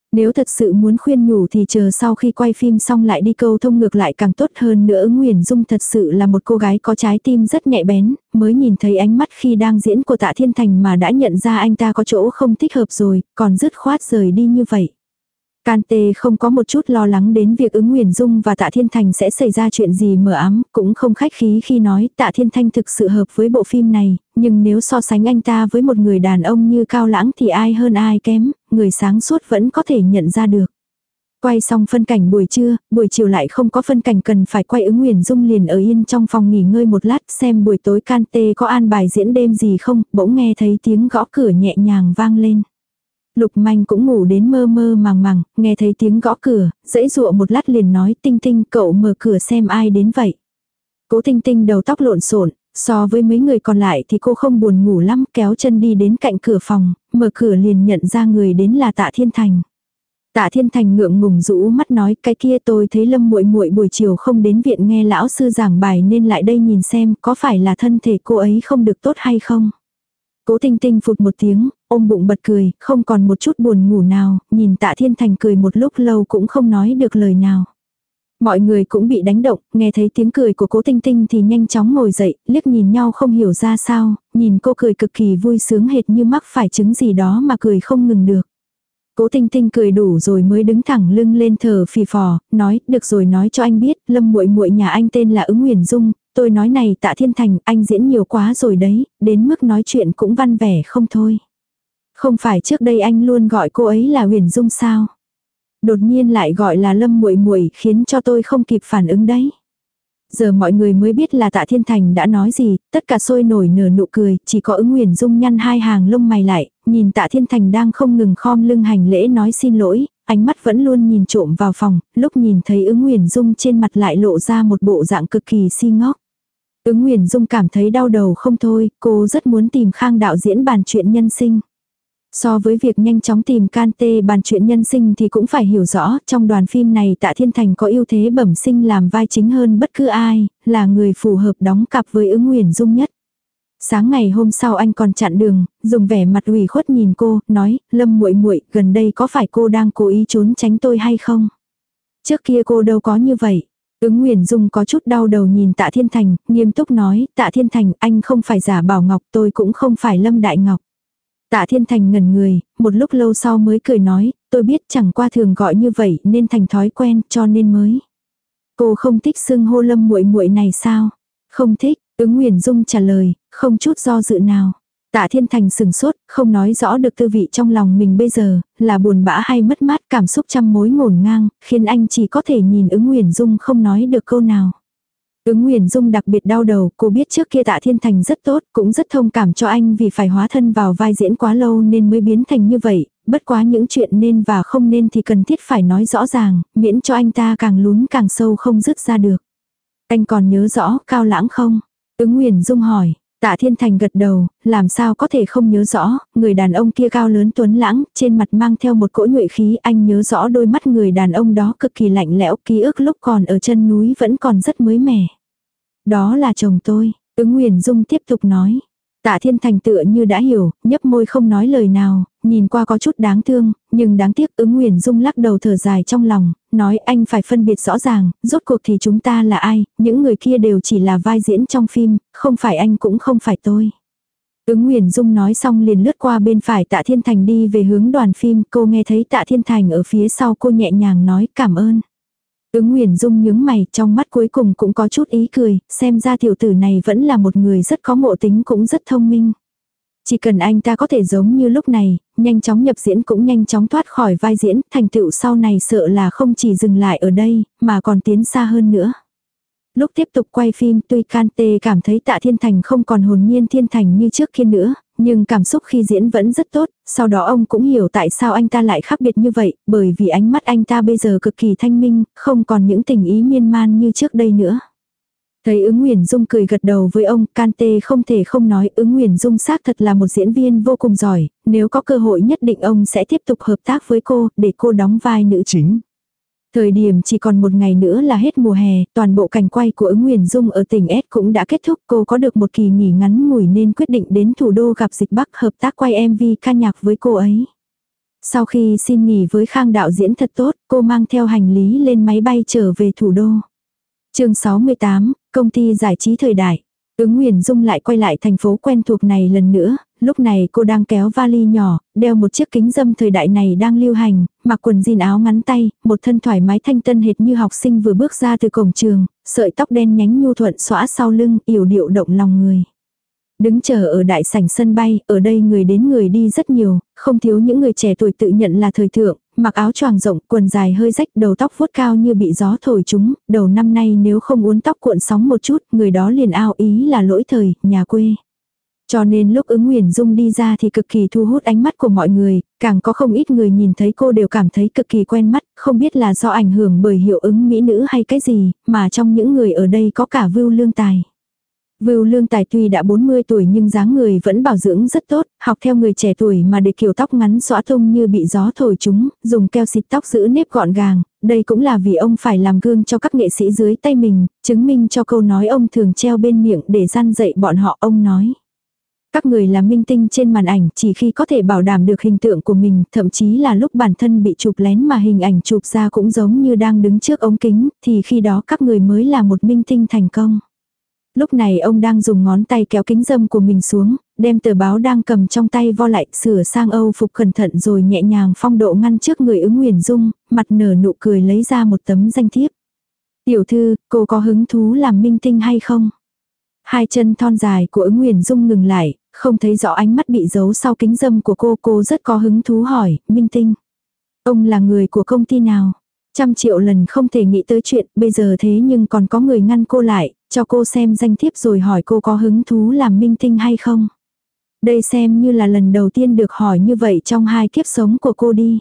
S1: Nếu thật sự muốn khuyên nhủ thì chờ sau khi quay phim xong lại đi câu thông ngược lại càng tốt hơn nữa. Nguyễn Dung thật sự là một cô gái có trái tim rất nhạy bén, mới nhìn thấy ánh mắt khi đang diễn của Tạ Thiên Thành mà đã nhận ra anh ta có chỗ không thích hợp rồi, còn dứt khoát rời đi như vậy. Can Tê không có một chút lo lắng đến việc Nguyễn Dung và Tạ Thiên Thành sẽ xảy ra chuyện gì mờ ám, cũng không khách khí khi nói Tạ Thiên Thành thực sự hợp với bộ phim này, nhưng nếu so sánh anh ta với một người đàn ông như Cao Lãng thì ai hơn ai kém, người sáng suốt vẫn có thể nhận ra được. Quay xong phân cảnh buổi trưa, buổi chiều lại không có phân cảnh cần phải quay. Nguyễn Dung liền ở yên trong phòng nghỉ ngơi một lát xem buổi tối Can Tê có an bài diễn đêm gì không, bỗng nghe thấy tiếng gõ cửa nhẹ nhàng vang lên. Lục Manh cũng ngủ đến mơ mơ màng màng, nghe thấy tiếng gõ cửa, giãy giụa một lát liền nói Tinh Tinh cậu mở cửa xem ai đến vậy. Cố Tinh Tinh đầu tóc lộn xộn, so với mấy người còn lại thì cô không buồn ngủ lắm, kéo chân đi đến cạnh cửa phòng, mở cửa liền nhận ra người đến là Tạ Thiên Thành. Tạ Thiên Thành ngượng ngùng rũ mắt nói cái kia tôi thấy Lâm muội muội buổi chiều không đến viện nghe lão sư giảng bài nên lại đây nhìn xem có phải là thân thể cô ấy không được tốt hay không. Cố Tinh Tinh phụt một tiếng, ôm bụng bật cười, không còn một chút buồn ngủ nào, nhìn Tạ Thiên Thành cười một lúc lâu cũng không nói được lời nào. Mọi người cũng bị đánh động, nghe thấy tiếng cười của Cố Tinh Tinh thì nhanh chóng ngồi dậy, liếc nhìn nhau không hiểu ra sao, nhìn cô cười cực kỳ vui sướng hệt như mắc phải chứng gì đó mà cười không ngừng được. Cố Tinh Tinh cười đủ rồi mới đứng thẳng lưng lên thở phì phò, nói, được rồi nói cho anh biết, Lâm muội muội nhà anh tên là Nguyễn Dung, tôi nói này Tạ Thiên Thành, anh diễn nhiều quá rồi đấy, đến mức nói chuyện cũng văn vẻ không thôi. Không phải trước đây anh luôn gọi cô ấy là Nguyễn Dung sao? Đột nhiên lại gọi là Lâm muội muội khiến cho tôi không kịp phản ứng đấy. Giờ mọi người mới biết là Tạ Thiên Thành đã nói gì, tất cả sôi nổi nở nụ cười, chỉ có Nguyễn Dung nhăn hai hàng lông mày lại, nhìn Tạ Thiên Thành đang không ngừng khom lưng hành lễ nói xin lỗi, ánh mắt vẫn luôn nhìn trộm vào phòng, lúc nhìn thấy Nguyễn Dung trên mặt lại lộ ra một bộ dạng cực kỳ si ngốc. Nguyễn Dung cảm thấy đau đầu không thôi, cô rất muốn tìm Khang đạo diễn bàn chuyện nhân sinh. So với việc nhanh chóng tìm Can Tê bàn chuyện nhân sinh thì cũng phải hiểu rõ, trong đoàn phim này Tạ Thiên Thành có ưu thế bẩm sinh làm vai chính hơn bất cứ ai, là người phù hợp đóng cặp với Nguyễn Dung nhất. Sáng ngày hôm sau anh còn chặn đường, dùng vẻ mặt ủy khuất nhìn cô, nói, Lâm muội muội, gần đây có phải cô đang cố ý trốn tránh tôi hay không? Trước kia cô đâu có như vậy. Nguyễn Dung có chút đau đầu nhìn Tạ Thiên Thành, nghiêm túc nói, Tạ Thiên Thành, anh không phải giả Bảo Ngọc, tôi cũng không phải Lâm Đại Ngọc. Tạ Thiên Thành ngẩn người, một lúc lâu sau mới cười nói, tôi biết chẳng qua thường gọi như vậy nên thành thói quen cho nên mới. Cô không thích xưng hô Lâm muội muội này sao? Không thích, Nguyễn Dung trả lời, không chút do dự nào. Tạ Thiên Thành sừng sốt, không nói rõ được tư vị trong lòng mình bây giờ, là buồn bã hay mất mát, cảm xúc trăm mối ngổn ngang, khiến anh chỉ có thể nhìn Nguyễn Dung không nói được câu nào. Nguyễn Dung đặc biệt đau đầu, cô biết trước kia Tạ Thiên Thành rất tốt, cũng rất thông cảm cho anh vì phải hóa thân vào vai diễn quá lâu nên mới biến thành như vậy, bất quá những chuyện nên và không nên thì cần thiết phải nói rõ ràng, miễn cho anh ta càng lún càng sâu không dứt ra được. Anh còn nhớ rõ Cao Lãng không? Nguyễn Dung hỏi. Tạ Thiên Thành gật đầu, làm sao có thể không nhớ rõ, người đàn ông kia cao lớn tuấn lãng, trên mặt mang theo một cỗ nhuệ khí, anh nhớ rõ đôi mắt người đàn ông đó cực kỳ lạnh lẽo, ký ức lúc còn ở chân núi vẫn còn rất mới mẻ. Đó là chồng tôi, Nguyễn Dung tiếp tục nói. Tạ Thiên Thành tựa như đã hiểu, nhấp môi không nói lời nào, nhìn qua có chút đáng thương, nhưng đáng tiếc Nguyễn Dung lắc đầu thở dài trong lòng, nói anh phải phân biệt rõ ràng, rốt cuộc thì chúng ta là ai, những người kia đều chỉ là vai diễn trong phim, không phải anh cũng không phải tôi. Nguyễn Dung nói xong liền lướt qua bên phải Tạ Thiên Thành đi về hướng đoàn phim, cô nghe thấy Tạ Thiên Thành ở phía sau cô nhẹ nhàng nói cảm ơn. Nguyễn Dung nhướng mày, trong mắt cuối cùng cũng có chút ý cười, xem ra tiểu tử này vẫn là một người rất có ngộ tính cũng rất thông minh. Chỉ cần anh ta có thể giống như lúc này, nhanh chóng nhập diễn cũng nhanh chóng thoát khỏi vai diễn, thành tựu sau này sợ là không chỉ dừng lại ở đây, mà còn tiến xa hơn nữa. Lúc tiếp tục quay phim tuy Can Tê cảm thấy Tạ Thiên Thành không còn hồn nhiên thiên thành như trước kia nữa, nhưng cảm xúc khi diễn vẫn rất tốt, sau đó ông cũng hiểu tại sao anh ta lại khác biệt như vậy, bởi vì ánh mắt anh ta bây giờ cực kỳ thanh minh, không còn những tình ý miên man như trước đây nữa. Thấy Nguyễn Dung cười gật đầu với ông, Can Tê không thể không nói Nguyễn Dung xác thật là một diễn viên vô cùng giỏi, nếu có cơ hội nhất định ông sẽ tiếp tục hợp tác với cô, để cô đóng vai nữ chính. Thời điểm chỉ còn một ngày nữa là hết mùa hè, toàn bộ cảnh quay của Nguyễn Dung ở tỉnh S cũng đã kết thúc, cô có được một kỳ nghỉ ngắn ngủi nên quyết định đến thủ đô gặp Dịch Bắc hợp tác quay MV ca nhạc với cô ấy. Sau khi xin nghỉ với Khang đạo diễn thật tốt, cô mang theo hành lý lên máy bay trở về thủ đô. Chương 68, công ty giải trí thời đại. Ứng Huyền Dung lại quay lại thành phố quen thuộc này lần nữa, lúc này cô đang kéo vali nhỏ, đeo một chiếc kính râm thời đại này đang lưu hành, mặc quần jean áo ngắn tay, một thân thoải mái thanh tân hệt như học sinh vừa bước ra từ cổng trường, sợi tóc đen nhánh nhu thuận xõa sau lưng, yểu điệu động lòng người. Đứng chờ ở đại sảnh sân bay, ở đây người đến người đi rất nhiều, không thiếu những người trẻ tuổi tự nhận là thời thượng, mặc áo choàng rộng, quần dài hơi rách, đầu tóc vuốt cao như bị gió thổi chúng, đầu năm nay nếu không uốn tóc cuộn sóng một chút, người đó liền ao ý là lỗi thời, nhà quê. Cho nên lúc Ứng Huyền Dung đi ra thì cực kỳ thu hút ánh mắt của mọi người, càng có không ít người nhìn thấy cô đều cảm thấy cực kỳ quen mắt, không biết là do ảnh hưởng bởi hiệu ứng mỹ nữ hay cái gì, mà trong những người ở đây có cả Vưu Lương Tài. Vưu Lương Tài tuy đã 40 tuổi nhưng dáng người vẫn bảo dưỡng rất tốt, học theo người trẻ tuổi mà để kiểu tóc ngắn xõa tung như bị gió thổi chúng, dùng keo xịt tóc giữ nếp gọn gàng, đây cũng là vì ông phải làm gương cho các nghệ sĩ dưới tay mình, chứng minh cho câu nói ông thường treo bên miệng để răn dạy bọn họ. Ông nói: các người là minh tinh trên màn ảnh chỉ khi có thể bảo đảm được hình tượng của mình, thậm chí là lúc bản thân bị chụp lén mà hình ảnh chụp ra cũng giống như đang đứng trước ống kính, thì khi đó các người mới là một minh tinh thành công. Lúc này ông đang dùng ngón tay kéo kính râm của mình xuống, đem tờ báo đang cầm trong tay vo lại, sửa sang Âu phục cẩn thận rồi nhẹ nhàng phong độ ngăn trước người Ứng Huyền Dung, mặt nở nụ cười lấy ra một tấm danh thiếp. Tiểu thư, cô có hứng thú làm minh tinh hay không? Hai chân thon dài của Ứng Huyền Dung ngừng lại, không thấy rõ ánh mắt bị giấu sau kính râm của cô rất có hứng thú hỏi: minh tinh? Ông là người của công ty nào? 100 triệu lần không thể nghĩ tới chuyện bây giờ thế nhưng còn có người ngăn cô lại, cho cô xem danh thiếp rồi hỏi cô có hứng thú làm minh tinh hay không. Đây xem như là lần đầu tiên được hỏi như vậy trong 2 kiếp sống của cô đi.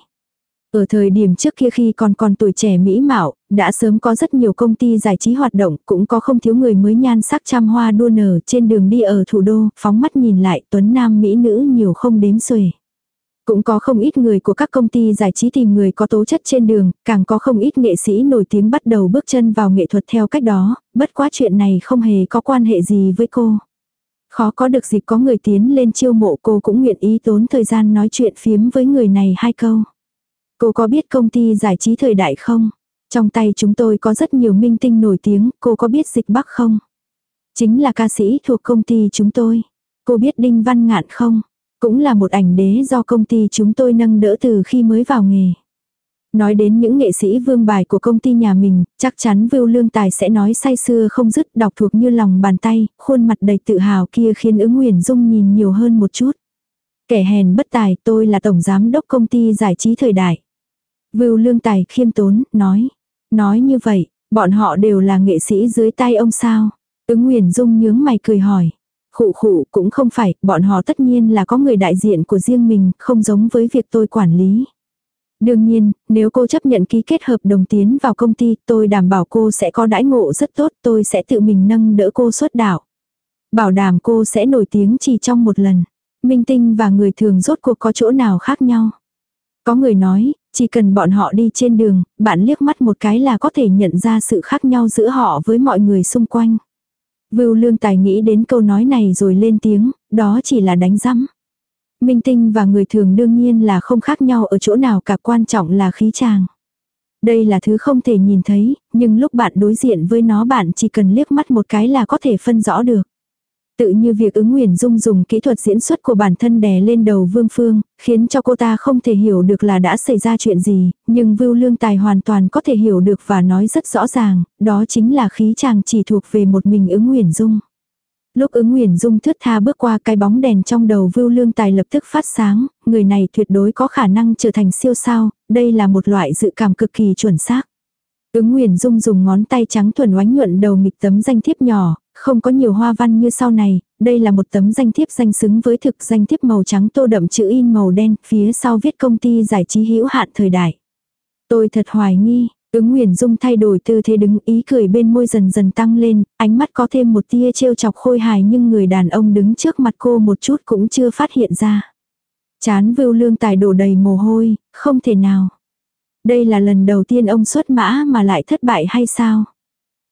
S1: Ở thời điểm trước kia khi còn tuổi trẻ mỹ mạo, đã sớm có rất nhiều công ty giải trí hoạt động, cũng có không thiếu người mới nhan sắc trăm hoa đua nở trên đường đi ở thủ đô, phóng mắt nhìn lại tuấn nam mỹ nữ nhiều không đếm xuể. Cũng có không ít người của các công ty giải trí tìm người có tố chất trên đường, càng có không ít nghệ sĩ nổi tiếng bắt đầu bước chân vào nghệ thuật theo cách đó, bất quá chuyện này không hề có quan hệ gì với cô. Khó có được dịp có người tiến lên chiêu mộ, cô cũng nguyện ý tốn thời gian nói chuyện phiếm với người này 2 câu. Cô có biết công ty giải trí thời đại không? Trong tay chúng tôi có rất nhiều minh tinh nổi tiếng, cô có biết Dịch Bắc không? Chính là ca sĩ thuộc công ty chúng tôi. Cô biết Đinh Văn Ngạn không? Cũng là một ảnh đế do công ty chúng tôi nâng đỡ từ khi mới vào nghề. Nói đến những nghệ sĩ vương bài của công ty nhà mình, chắc chắn Vưu Lương Tài sẽ nói say sưa không dứt, đọc thuộc như lòng bàn tay, khuôn mặt đầy tự hào kia khiến Ứng Huyền Dung nhìn nhiều hơn một chút. Kẻ hèn bất tài, tôi là tổng giám đốc công ty giải trí thời đại. Vưu Lương Tài khiêm tốn, nói. Nói như vậy, bọn họ đều là nghệ sĩ dưới tay ông sao? Ứng Huyền Dung nhướng mày cười hỏi. Khụ cũng không phải, bọn họ tất nhiên là có người đại diện của riêng mình, không giống với việc tôi quản lý. Đương nhiên, nếu cô chấp nhận ký kết hợp đồng tiến vào công ty, tôi đảm bảo cô sẽ có đãi ngộ rất tốt, tôi sẽ tự mình nâng đỡ cô xuất đạo. Bảo đảm cô sẽ nổi tiếng chỉ trong một lần. Minh tinh và người thường rốt cuộc có chỗ nào khác nhau? Có người nói, chỉ cần bọn họ đi trên đường, bạn liếc mắt một cái là có thể nhận ra sự khác nhau giữa họ với mọi người xung quanh. Vưu Lương Tài nghĩ đến câu nói này rồi lên tiếng, đó chỉ là đánh rắm. Minh tinh và người thường đương nhiên là không khác nhau ở chỗ nào cả, quan trọng là khí chàng. Đây là thứ không thể nhìn thấy, nhưng lúc bạn đối diện với nó bạn chỉ cần liếc mắt một cái là có thể phân rõ được. Tự như việc Ứng Huyền Dung dùng kỹ thuật diễn xuất của bản thân đè lên đầu Vương Phương, khiến cho cô ta không thể hiểu được là đã xảy ra chuyện gì, nhưng Vưu Lương Tài hoàn toàn có thể hiểu được và nói rất rõ ràng, đó chính là khí chàng chỉ thuộc về một mình Ứng Huyền Dung. Lúc Ứng Huyền Dung thướt tha bước qua, cái bóng đèn trong đầu Vưu Lương Tài lập tức phát sáng, người này tuyệt đối có khả năng trở thành siêu sao, đây là một loại dự cảm cực kỳ chuẩn xác. Ứng Huyền Dung dùng ngón tay trắng thuần oánh nhuận đầu nghịch tấm danh thiếp nhỏ, không có nhiều hoa văn như sau này, đây là một tấm danh thiếp danh xứng với thực, danh thiếp màu trắng tô đậm chữ in màu đen, phía sau viết công ty giải trí hữu hạn thời đại. Tôi thật hoài nghi. Ứng Huyền Dung thay đổi tư thế đứng, ý cười bên môi dần dần tăng lên, ánh mắt có thêm một tia trêu chọc khôi hài, nhưng người đàn ông đứng trước mặt cô một chút cũng chưa phát hiện ra. Trán Vưu Lương Tài đổ đầy mồ hôi, không thể nào. Đây là lần đầu tiên ông xuất mã mà lại thất bại hay sao?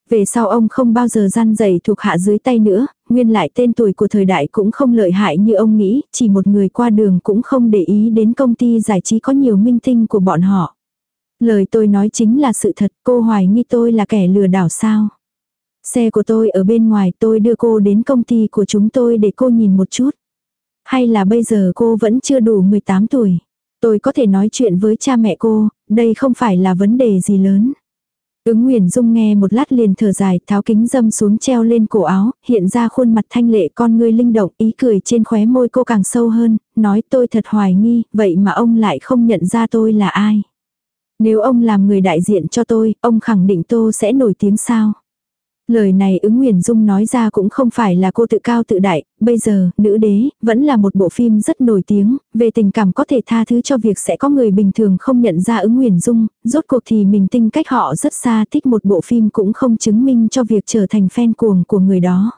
S1: Về sau ông không bao giờ gian dạy thuộc hạ dưới tay nữa, nguyên lại tên tuổi của thời đại cũng không lợi hại như ông nghĩ, chỉ một người qua đường cũng không để ý đến công ty giải trí có nhiều minh tinh của bọn họ. Lời tôi nói chính là sự thật, cô hoài nghi tôi là kẻ lừa đảo sao? Xe của tôi ở bên ngoài, tôi đưa cô đến công ty của chúng tôi để cô nhìn một chút. Hay là bây giờ cô vẫn chưa đủ 18 tuổi? Tôi có thể nói chuyện với cha mẹ cô, đây không phải là vấn đề gì lớn. Ứng Nguyền Dung nghe một lát liền thở dài, tháo kính dâm xuống treo lên cổ áo, hiện ra khuôn mặt thanh lệ con ngươi linh động, ý cười trên khóe môi cô càng sâu hơn, nói tôi thật hoài nghi, vậy mà ông lại không nhận ra tôi là ai. Nếu ông làm người đại diện cho tôi, ông khẳng định tôi sẽ nổi tiếng sao. Lời này Ứng Nguyền Dung nói ra cũng không phải là cô tự cao tự đại, bây giờ, Nữ Đế, vẫn là một bộ phim rất nổi tiếng, về tình cảm có thể tha thứ cho việc sẽ có người bình thường không nhận ra Ứng Nguyền Dung, rốt cuộc thì mình tinh cách họ rất xa, thích một bộ phim cũng không chứng minh cho việc trở thành fan cuồng của người đó.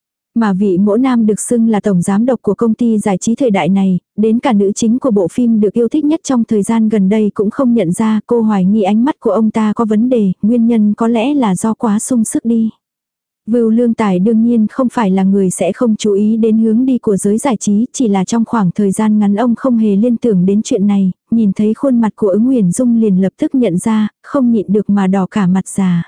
S1: Mà vị mỗ nam được xưng là tổng giám đốc của công ty giải trí thời đại này, đến cả nữ chính của bộ phim được yêu thích nhất trong thời gian gần đây cũng không nhận ra, cô hoài nghi ánh mắt của ông ta có vấn đề, nguyên nhân có lẽ là do quá sung sức đi. Vưu Lương Tài đương nhiên không phải là người sẽ không chú ý đến hướng đi của giới giải trí, chỉ là trong khoảng thời gian ngắn ông không hề liên tưởng đến chuyện này, nhìn thấy khuôn mặt của Ứng Nguyền Dung liền lập tức nhận ra, không nhịn được mà đỏ cả mặt già.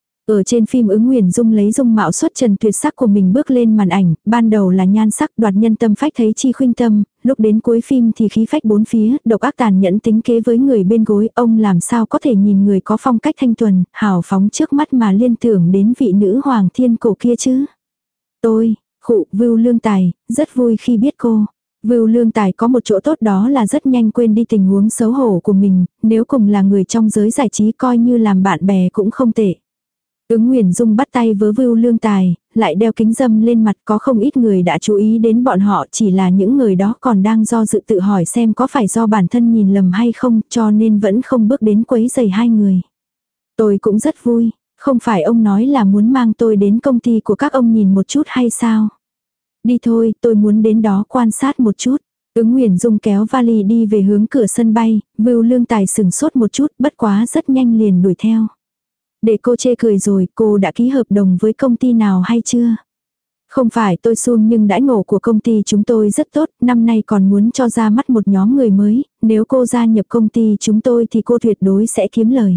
S1: Ở trên phim Ứng Nguyền Dung lấy dung mạo xuất trần tuyệt sắc của mình bước lên màn ảnh, ban đầu là nhan sắc đoạt nhân tâm phách thấy chi khuynh tâm, lúc đến cuối phim thì khí phách bốn phía, độc ác tàn nhẫn tính kế với người bên gối, ông làm sao có thể nhìn người có phong cách thanh tuần, hào phóng trước mắt mà liên tưởng đến vị nữ hoàng thiên cổ kia chứ. Tôi, Vưu Lương Tài, rất vui khi biết cô. Vưu Lương Tài có một chỗ tốt đó là rất nhanh quên đi tình huống xấu hổ của mình, nếu cùng là người trong giới giải trí coi như làm bạn bè cũng không tệ. Ứng Nguyền Dung bắt tay với Vưu Lương Tài, lại đeo kính dâm lên mặt, có không ít người đã chú ý đến bọn họ, chỉ là những người đó còn đang do dự tự hỏi xem có phải do bản thân nhìn lầm hay không, cho nên vẫn không bước đến quấy rầy hai người. Tôi cũng rất vui, không phải ông nói là muốn mang tôi đến công ty của các ông nhìn một chút hay sao? Đi thôi, tôi muốn đến đó quan sát một chút. Ứng Nguyền Dung kéo vali đi về hướng cửa sân bay, Vưu Lương Tài sừng sốt một chút, bất quá rất nhanh liền đuổi theo. Để cô chê cười rồi, cô đã ký hợp đồng với công ty nào hay chưa? Không phải tôi xung nhưng đãi ngộ của công ty chúng tôi rất tốt, năm nay còn muốn cho ra mắt một nhóm người mới, nếu cô gia nhập công ty chúng tôi thì cô tuyệt đối sẽ kiếm lời.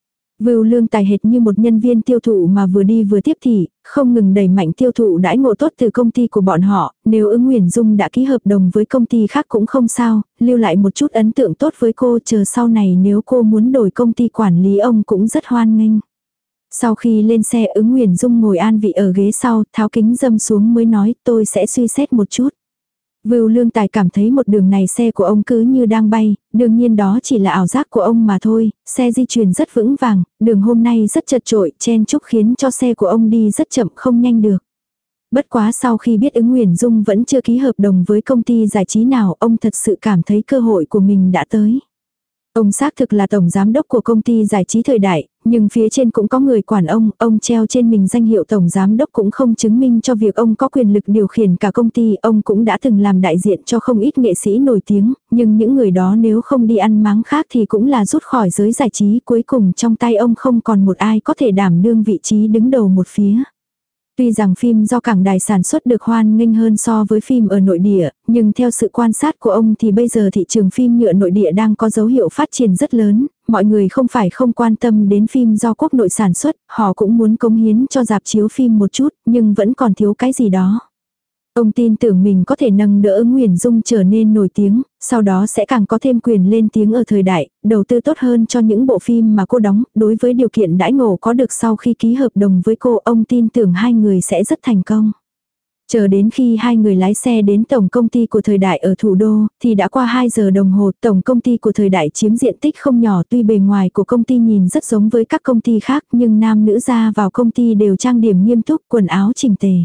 S1: Vưu Lương Tài hệt như một nhân viên tiêu thụ mà vừa đi vừa tiếp thị, không ngừng đẩy mạnh tiêu thụ đãi ngộ tốt từ công ty của bọn họ, nếu Ứng Nguyền Dung đã ký hợp đồng với công ty khác cũng không sao, lưu lại một chút ấn tượng tốt với cô, chờ sau này nếu cô muốn đổi công ty quản lý ông cũng rất hoan nghênh. Sau khi lên xe Ứng Nguyền Dung ngồi an vị ở ghế sau, tháo kính dâm xuống mới nói tôi sẽ suy xét một chút. Vưu Lương Tài cảm thấy một đường này xe của ông cứ như đang bay, đương nhiên đó chỉ là ảo giác của ông mà thôi, xe di chuyển rất vững vàng, đường hôm nay rất chật trội, chen chúc khiến cho xe của ông đi rất chậm không nhanh được. Bất quá sau khi biết Ứng Nguyền Dung vẫn chưa ký hợp đồng với công ty giải trí nào, ông thật sự cảm thấy cơ hội của mình đã tới. Ông xác thực là tổng giám đốc của công ty giải trí thời đại, nhưng phía trên cũng có người quản ông treo trên mình danh hiệu tổng giám đốc cũng không chứng minh cho việc ông có quyền lực điều khiển cả công ty, ông cũng đã từng làm đại diện cho không ít nghệ sĩ nổi tiếng, nhưng những người đó nếu không đi ăn máng khác thì cũng là rút khỏi giới giải trí, cuối cùng trong tay ông không còn một ai có thể đảm đương vị trí đứng đầu một phía. Tuy rằng phim do cảng đài sản xuất được hoan nghênh hơn so với phim ở nội địa, nhưng theo sự quan sát của ông thì bây giờ thị trường phim nhựa nội địa đang có dấu hiệu phát triển rất lớn, mọi người không phải không quan tâm đến phim do quốc nội sản xuất, họ cũng muốn cống hiến cho rạp chiếu phim một chút, nhưng vẫn còn thiếu cái gì đó. Ông tin tưởng mình có thể nâng đỡ Ứng Nguyền Dung trở nên nổi tiếng, sau đó sẽ càng có thêm quyền lên tiếng ở thời đại, đầu tư tốt hơn cho những bộ phim mà cô đóng, đối với điều kiện đãi ngộ có được sau khi ký hợp đồng với cô, ông tin tưởng hai người sẽ rất thành công. Chờ đến khi hai người lái xe đến tổng công ty của thời đại ở thủ đô, thì đã qua 2 giờ đồng hồ. Tổng công ty của thời đại chiếm diện tích không nhỏ, tuy bề ngoài của công ty nhìn rất giống với các công ty khác, nhưng nam nữ ra vào công ty đều trang điểm nghiêm túc, quần áo chỉnh tề.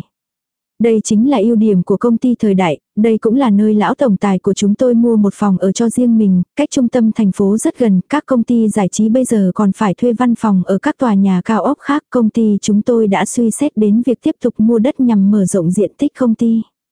S1: Đây chính là ưu điểm của công ty thời đại, đây cũng là nơi lão tổng tài của chúng tôi mua một phòng ở cho riêng mình, cách trung tâm thành phố rất gần, các công ty giải trí bây giờ còn phải thuê văn phòng ở các tòa nhà cao ốc khác, công ty chúng tôi đã suy xét đến việc tiếp tục mua đất nhằm mở rộng diện tích công ty.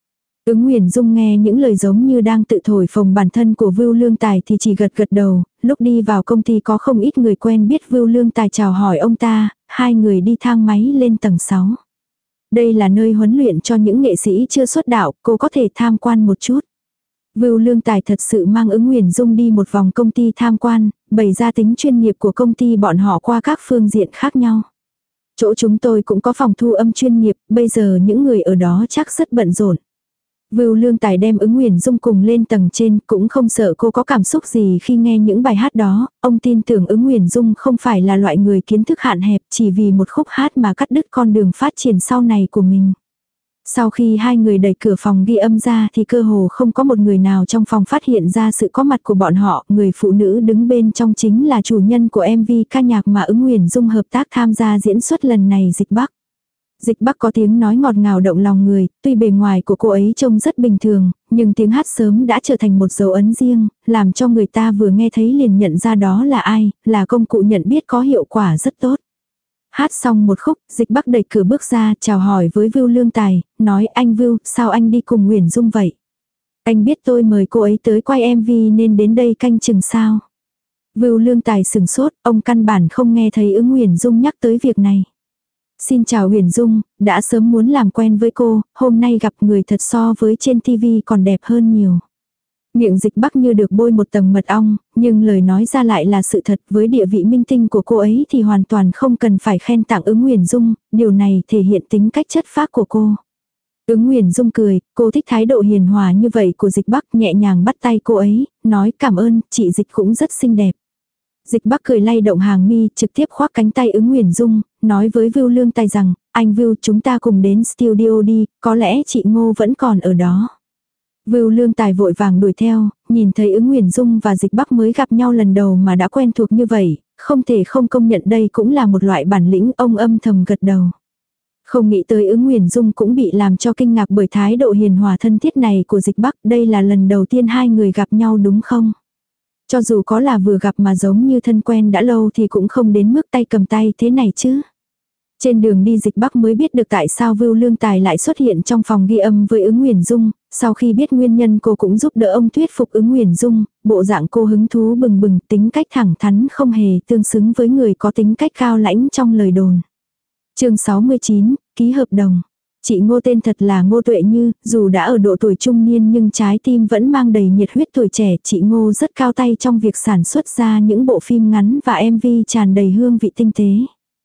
S1: Ứng Nguyền Dung nghe những lời giống như đang tự thổi phồng bản thân của Vưu Lương Tài thì chỉ gật gật đầu, lúc đi vào công ty có không ít người quen biết Vưu Lương Tài chào hỏi ông ta, hai người đi thang máy lên tầng 6. Đây là nơi huấn luyện cho những nghệ sĩ chưa xuất đạo, cô có thể tham quan một chút. Vưu Lương Tài thật sự mang Ứng Nguyền Dung đi một vòng công ty tham quan, bày ra tính chuyên nghiệp của công ty bọn họ qua các phương diện khác nhau. Chỗ chúng tôi cũng có phòng thu âm chuyên nghiệp, bây giờ những người ở đó chắc rất bận rộn. Vưu Lương Tài đem Ứng Nguyền Dung cùng lên tầng trên, cũng không sợ cô có cảm xúc gì khi nghe những bài hát đó, ông tin tưởng Ứng Nguyền Dung không phải là loại người kiến thức hạn hẹp chỉ vì một khúc hát mà cắt đứt con đường phát triển sau này của mình. Sau khi hai người đẩy cửa phòng ghi âm ra thì cơ hồ không có một người nào trong phòng phát hiện ra sự có mặt của bọn họ, người phụ nữ đứng bên trong chính là chủ nhân của MV ca nhạc mà Ứng Nguyền Dung hợp tác tham gia diễn xuất lần này, Dịch Bắc. Dịch Bắc có tiếng nói ngọt ngào động lòng người, tuy bề ngoài của cô ấy trông rất bình thường, nhưng tiếng hát sớm đã trở thành một dấu ấn riêng, làm cho người ta vừa nghe thấy liền nhận ra đó là ai, là công cụ nhận biết có hiệu quả rất tốt. Hát xong một khúc, Dịch Bắc đẩy cửa bước ra, chào hỏi với Vưu Lương Tài, nói: anh Vưu, sao anh đi cùng Nguyền Dung vậy? Anh biết tôi mời cô ấy tới quay MV nên đến đây canh chừng sao? Vưu Lương Tài sừng sốt, ông căn bản không nghe thấy Ứng Nguyền Dung nhắc tới việc này. Xin chào Huyền Dung, đã sớm muốn làm quen với cô, hôm nay gặp người thật so với trên TV còn đẹp hơn nhiều. Miệng Dịch Bắc như được bôi một tầng mật ong, nhưng lời nói ra lại là sự thật, với địa vị minh tinh của cô ấy thì hoàn toàn không cần phải khen tặng Ứng Nguyền Dung, điều này thể hiện tính cách chất phác của cô. Ứng Nguyền Dung cười, cô thích thái độ hiền hòa như vậy của Dịch Bắc, nhẹ nhàng bắt tay cô ấy, nói cảm ơn, chị Dịch cũng rất xinh đẹp. Dịch Bắc cười lay động hàng mi, trực tiếp khoác cánh tay Ứng Nguyền Dung, nói với Vưu Lương Tài rằng, anh Vưu, chúng ta cùng đến studio đi, có lẽ chị Ngô vẫn còn ở đó. Vưu Lương Tài vội vàng đuổi theo, nhìn thấy Ứng Nguyền Dung và Dịch Bắc mới gặp nhau lần đầu mà đã quen thuộc như vậy, không thể không công nhận đây cũng là một loại bản lĩnh, ông âm thầm gật đầu. Không nghĩ tới Ứng Nguyền Dung cũng bị làm cho kinh ngạc bởi thái độ hiền hòa thân thiết này của Dịch Bắc, đây là lần đầu tiên hai người gặp nhau đúng không? Cho dù có là vừa gặp mà giống như thân quen đã lâu thì cũng không đến mức tay cầm tay thế này chứ. Trên đường đi Dịch Bắc mới biết được tại sao Vưu Lương Tài lại xuất hiện trong phòng ghi âm với Ứng Nguyền Dung, sau khi biết nguyên nhân cô cũng giúp đỡ ông thuyết phục Ứng Nguyền Dung, bộ dạng cô hứng thú bừng bừng, tính cách thẳng thắn không hề tương xứng với người có tính cách cao lãnh trong lời đồn. Chương 69, ký hợp đồng. Chị Ngô tên thật là Ngô Tuệ Như, dù đã ở độ tuổi trung niên nhưng trái tim vẫn mang đầy nhiệt huyết tuổi trẻ. Chị Ngô rất cao tay trong việc sản xuất ra những bộ phim ngắn và MV tràn đầy hương vị tinh tế.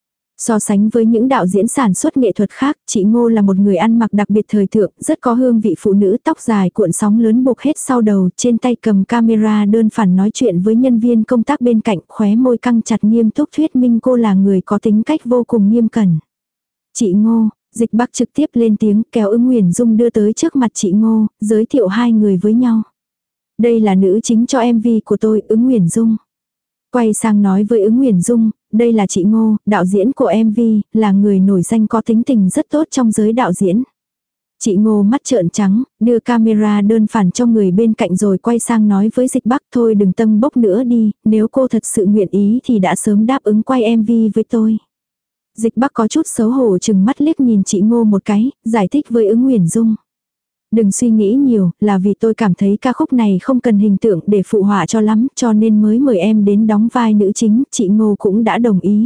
S1: So sánh với những đạo diễn sản xuất nghệ thuật khác, chị Ngô là một người ăn mặc đặc biệt thời thượng, rất có hương vị phụ nữ, tóc dài cuộn sóng lớn buộc hết sau đầu, trên tay cầm camera đơn phản nói chuyện với nhân viên công tác bên cạnh, khóe môi căng chặt nghiêm túc thuyết minh cô là người có tính cách vô cùng nghiêm cẩn. Chị Ngô, Dịch Bắc trực tiếp lên tiếng kéo Ứng Nguyền Dung đưa tới trước mặt chị Ngô, giới thiệu hai người với nhau. Đây là nữ chính cho MV của tôi, Ứng Nguyền Dung. Quay sang nói với Ứng Nguyền Dung, đây là chị Ngô, đạo diễn của MV, là người nổi danh có tính tình rất tốt trong giới đạo diễn. Chị Ngô mắt trợn trắng, đưa camera đơn phản cho người bên cạnh rồi quay sang nói với Dịch Bắc, thôi đừng tâng bốc nữa đi, nếu cô thật sự nguyện ý thì đã sớm đáp ứng quay MV với tôi. Dịch Bắc có chút xấu hổ chừng mắt liếc nhìn chị Ngô một cái, giải thích với Ứng Nguyền Dung. Đừng suy nghĩ nhiều, là vì tôi cảm thấy ca khúc này không cần hình tượng để phụ họa cho lắm, cho nên mới mời em đến đóng vai nữ chính, chị Ngô cũng đã đồng ý.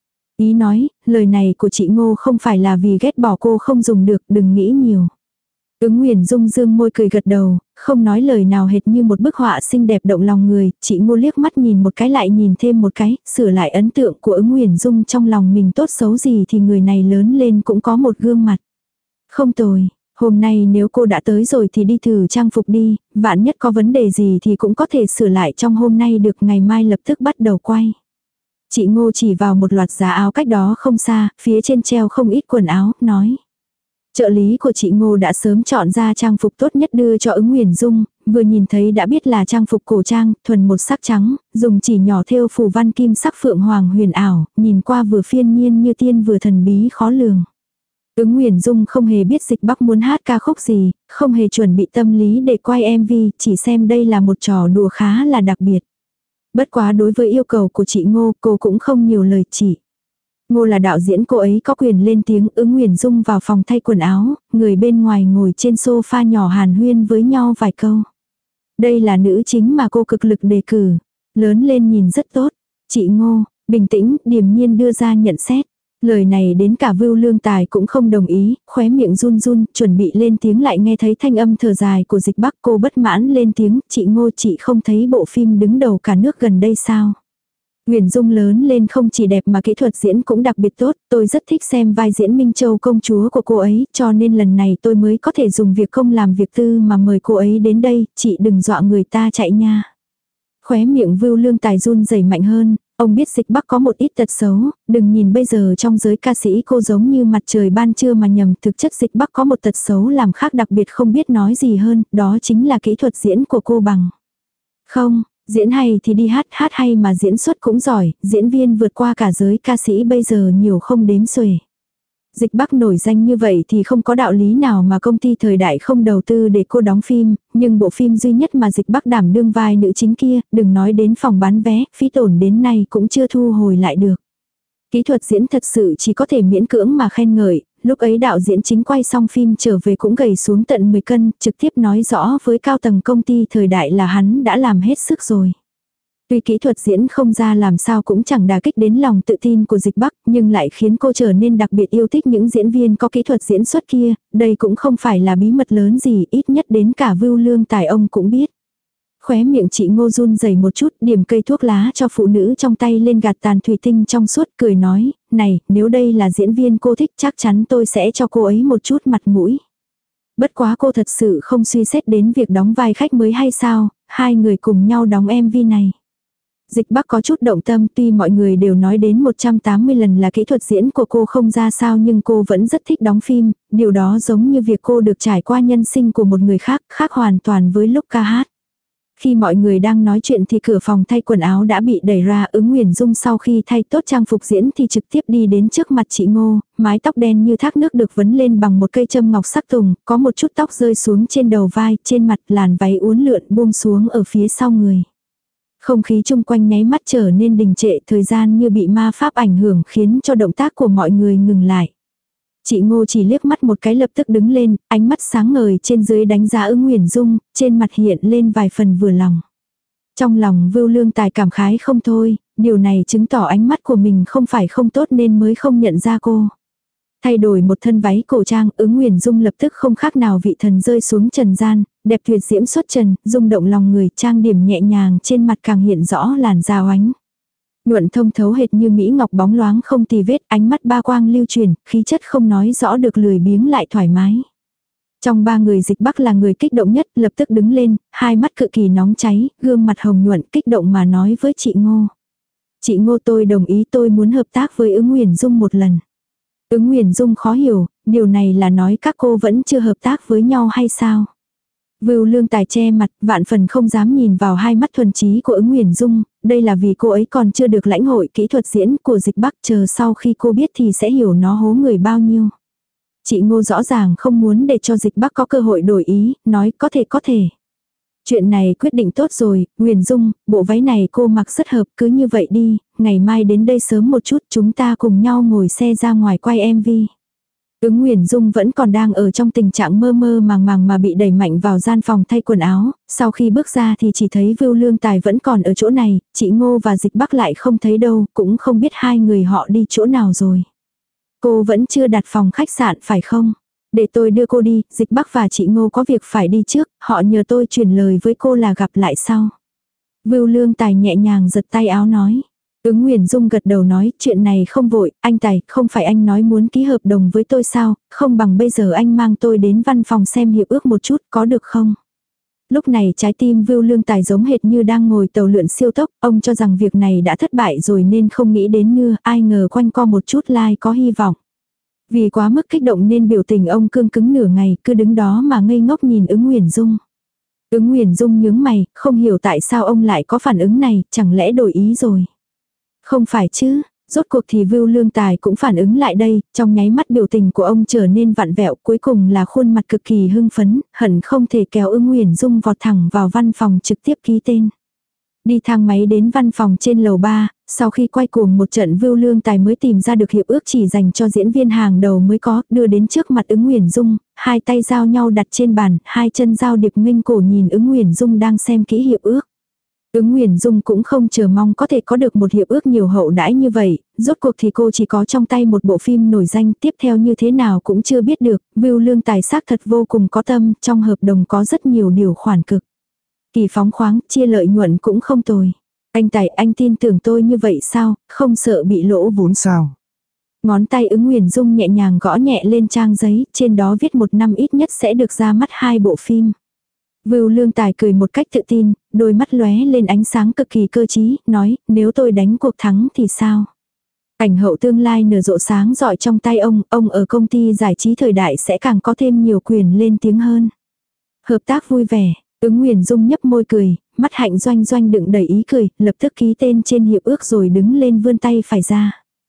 S1: Ý nói, lời này của chị Ngô không phải là vì ghét bỏ cô không dùng được, đừng nghĩ nhiều. Ứng Nguyền Dung dương môi cười gật đầu, không nói lời nào hệt như một bức họa xinh đẹp động lòng người, chị Ngô liếc mắt nhìn một cái lại nhìn thêm một cái, sửa lại ấn tượng của Ứng Nguyền Dung trong lòng mình tốt xấu gì thì người này lớn lên cũng có một gương mặt. Không tồi, hôm nay nếu cô đã tới rồi thì đi thử trang phục đi, vạn nhất có vấn đề gì thì cũng có thể sửa lại trong hôm nay được, ngày mai lập tức bắt đầu quay. Chị Ngô chỉ vào một loạt giá áo cách đó không xa, phía trên treo không ít quần áo, nói. Trợ lý của chị Ngô đã sớm chọn ra trang phục tốt nhất đưa cho Ứng Nguyền Dung, vừa nhìn thấy đã biết là trang phục cổ trang, thuần một sắc trắng, dùng chỉ nhỏ thêu phù văn kim sắc phượng hoàng huyền ảo, nhìn qua vừa phiên nhiên như tiên vừa thần bí khó lường. Ứng Nguyền Dung không hề biết Dịch Bắc muốn hát ca khúc gì, không hề chuẩn bị tâm lý để quay MV, chỉ xem đây là một trò đùa khá là đặc biệt. Bất quá đối với yêu cầu của chị Ngô, cô cũng không nhiều lời chỉ. Ngô là đạo diễn, cô ấy có quyền lên tiếng. Ứng Nguyền Dung vào phòng thay quần áo, người bên ngoài ngồi trên sofa nhỏ hàn huyên với nhau vài câu. Đây là nữ chính mà cô cực lực đề cử. Lớn lên nhìn rất tốt. Chị Ngô, bình tĩnh, điềm nhiên đưa ra nhận xét. Lời này đến cả Vưu Lương Tài cũng không đồng ý, khóe miệng run run, chuẩn bị lên tiếng lại nghe thấy thanh âm thở dài của Dịch Bắc. Cô bất mãn lên tiếng, chị Ngô, chị không thấy bộ phim đứng đầu cả nước gần đây sao? Nguyền Dung lớn lên không chỉ đẹp mà kỹ thuật diễn cũng đặc biệt tốt, tôi rất thích xem vai diễn Minh Châu công chúa của cô ấy, cho nên lần này tôi mới có thể dùng việc công làm việc tư mà mời cô ấy đến đây, chị đừng dọa người ta chạy nha. Khóe miệng Vưu Lương Tài run rẩy mạnh hơn, ông biết Dịch Bắc có một ít tật xấu, đừng nhìn bây giờ trong giới ca sĩ cô giống như mặt trời ban trưa mà nhầm, thực chất Dịch Bắc có một tật xấu làm khác đặc biệt không biết nói gì hơn, đó chính là kỹ thuật diễn của cô bằng. Không, diễn hay thì đi hát, hát hay mà diễn xuất cũng giỏi, diễn viên vượt qua cả giới ca sĩ bây giờ nhiều không đếm xuể. Dịch Bắc nổi danh như vậy thì không có đạo lý nào mà công ty thời đại không đầu tư để cô đóng phim, nhưng bộ phim duy nhất mà Dịch Bắc đảm đương vai nữ chính kia, đừng nói đến phòng bán vé, phí tổn đến nay cũng chưa thu hồi lại được. Kỹ thuật diễn thật sự chỉ có thể miễn cưỡng mà khen ngợi, lúc ấy đạo diễn chính quay xong phim trở về cũng gầy xuống tận 10 cân, trực tiếp nói rõ với cao tầng công ty thời đại là hắn đã làm hết sức rồi. Tuy kỹ thuật diễn không ra làm sao cũng chẳng đả kích đến lòng tự tin của Dịch Bắc, nhưng lại khiến cô trở nên đặc biệt yêu thích những diễn viên có kỹ thuật diễn xuất kia, đây cũng không phải là bí mật lớn gì, ít nhất đến cả Vưu Lương Tài ông cũng biết. Khóe miệng chị Ngô run rẩy một chút, điểm cây thuốc lá cho phụ nữ trong tay lên gạt tàn thủy tinh trong suốt, cười nói, này, nếu đây là diễn viên cô thích chắc chắn tôi sẽ cho cô ấy một chút mặt mũi. Bất quá cô thật sự không suy xét đến việc đóng vai khách mới hay sao, hai người cùng nhau đóng MV này. Dịch Bắc có chút động tâm, tuy mọi người đều nói đến 180 lần là kỹ thuật diễn của cô không ra sao nhưng cô vẫn rất thích đóng phim, điều đó giống như việc cô được trải qua nhân sinh của một người khác, khác hoàn toàn với lúc ca hát. Khi mọi người đang nói chuyện thì cửa phòng thay quần áo đã bị đẩy ra. Ứng Nguyền Dung sau khi thay tốt trang phục diễn thì trực tiếp đi đến trước mặt chị Ngô, mái tóc đen như thác nước được vấn lên bằng một cây châm ngọc sắc tùng, có một chút tóc rơi xuống trên đầu vai, trên mặt làn váy uốn lượn buông xuống ở phía sau người. Không khí chung quanh nháy mắt trở nên đình trệ, thời gian như bị ma pháp ảnh hưởng khiến cho động tác của mọi người ngừng lại. Chị Ngô chỉ liếc mắt một cái lập tức đứng lên, ánh mắt sáng ngời trên dưới đánh giá Ứng Nguyền Dung, trên mặt hiện lên vài phần vừa lòng. Trong lòng Vưu Lương Tài cảm khái không thôi, điều này chứng tỏ ánh mắt của mình không phải không tốt nên mới không nhận ra cô. Thay đổi một thân váy cổ trang, Ứng Nguyền Dung lập tức không khác nào vị thần rơi xuống trần gian, đẹp tuyệt diễm xuất trần, rung động lòng người, trang điểm nhẹ nhàng trên mặt càng hiện rõ làn da oánh. Nhuận thông thấu hệt như mỹ ngọc bóng loáng không tì vết, ánh mắt ba quang lưu truyền, khí chất không nói rõ được, lười biếng lại thoải mái. Trong ba người Dịch Bắc là người kích động nhất, lập tức đứng lên, hai mắt cực kỳ nóng cháy, gương mặt hồng nhuận kích động mà nói với chị Ngô. Chị Ngô, tôi đồng ý, tôi muốn hợp tác với Ứng Nguyền Dung một lần. Ứng Nguyền Dung khó hiểu, điều này là nói các cô vẫn chưa hợp tác với nhau hay sao? Vưu Lương Tài che mặt, vạn phần không dám nhìn vào hai mắt thuần trí của Ứng Nguyền Dung, đây là vì cô ấy còn chưa được lãnh hội kỹ thuật diễn của Dịch Bắc, chờ sau khi cô biết thì sẽ hiểu nó hố người bao nhiêu. Chị Ngô rõ ràng không muốn để cho Dịch Bắc có cơ hội đổi ý, nói có thể. Chuyện này quyết định tốt rồi, Nguyền Dung, bộ váy này cô mặc rất hợp, cứ như vậy đi, ngày mai đến đây sớm một chút chúng ta cùng nhau ngồi xe ra ngoài quay MV. Ứng Nguyền Dung vẫn còn đang ở trong tình trạng mơ mơ màng màng mà bị đẩy mạnh vào gian phòng thay quần áo, sau khi bước ra thì chỉ thấy Vưu Lương Tài vẫn còn ở chỗ này, chị Ngô và Dịch Bắc lại không thấy đâu, cũng không biết hai người họ đi chỗ nào rồi. Cô vẫn chưa đặt phòng khách sạn phải không? Để tôi đưa cô đi, Dịch Bắc và chị Ngô có việc phải đi trước, họ nhờ tôi truyền lời với cô là gặp lại sau. Vưu Lương Tài nhẹ nhàng giật tay áo nói. Ứng Nguyền Dung gật đầu nói, chuyện này không vội, anh Tài, không phải anh nói muốn ký hợp đồng với tôi sao, không bằng bây giờ anh mang tôi đến văn phòng xem hiệp ước một chút, có được không? Lúc này trái tim Vưu Lương Tài giống hệt như đang ngồi tàu lượn siêu tốc, ông cho rằng việc này đã thất bại rồi nên không nghĩ đến nữa, ai ngờ quanh co một chút lai có hy vọng. Vì quá mức kích động nên biểu tình ông cương cứng nửa ngày, cứ đứng đó mà ngây ngốc nhìn Ứng Nguyền Dung. Ứng Nguyền Dung nhướng mày, không hiểu tại sao ông lại có phản ứng này, chẳng lẽ đổi ý rồi. Không phải chứ, rốt cuộc thì Vưu Lương Tài cũng phản ứng lại đây, trong nháy mắt biểu tình của ông trở nên vặn vẹo, cuối cùng là khuôn mặt cực kỳ hưng phấn, hận không thể kéo Ứng Nguyền Dung vọt thẳng vào văn phòng trực tiếp ký tên. Đi thang máy đến văn phòng trên lầu 3, sau khi quay cuồng một trận Vưu Lương Tài mới tìm ra được hiệp ước chỉ dành cho diễn viên hàng đầu mới có, đưa đến trước mặt Ứng Uyển Dung, hai tay giao nhau đặt trên bàn, hai chân giao điệp nghênh cổ nhìn Ứng Uyển Dung đang xem kỹ hiệp ước. Ứng Uyển Dung cũng không chờ mong có thể có được một hiệp ước nhiều hậu đãi như vậy, rốt cuộc thì cô chỉ có trong tay một bộ phim nổi danh, tiếp theo như thế nào cũng chưa biết được, Vưu Lương Tài xác thật vô cùng có tâm, trong hợp đồng có rất nhiều điều khoản cực kỳ phóng khoáng, chia lợi nhuận cũng không tồi. Anh Tài, anh tin tưởng tôi như vậy sao, không sợ bị lỗ vốn sao? Ngón tay Ứng Uyển Dung nhẹ nhàng gõ nhẹ lên trang giấy, trên đó viết 1 năm ít nhất sẽ được ra mắt 2 bộ phim. Vưu Lương Tài cười một cách tự tin, đôi mắt lóe lên ánh sáng cực kỳ cơ trí, nói, nếu tôi đánh cuộc thắng thì sao? Ảnh hậu tương lai nở rộ sáng rọi trong tay ông ở công ty giải trí thời đại sẽ càng có thêm nhiều quyền lên tiếng hơn. Hợp tác vui vẻ, Ứng Uyển Dung nhấp môi cười, mắt hạnh doanh doanh đựng đầy ý cười, lập tức ký tên trên hiệp ước rồi đứng lên vươn tay phải ra.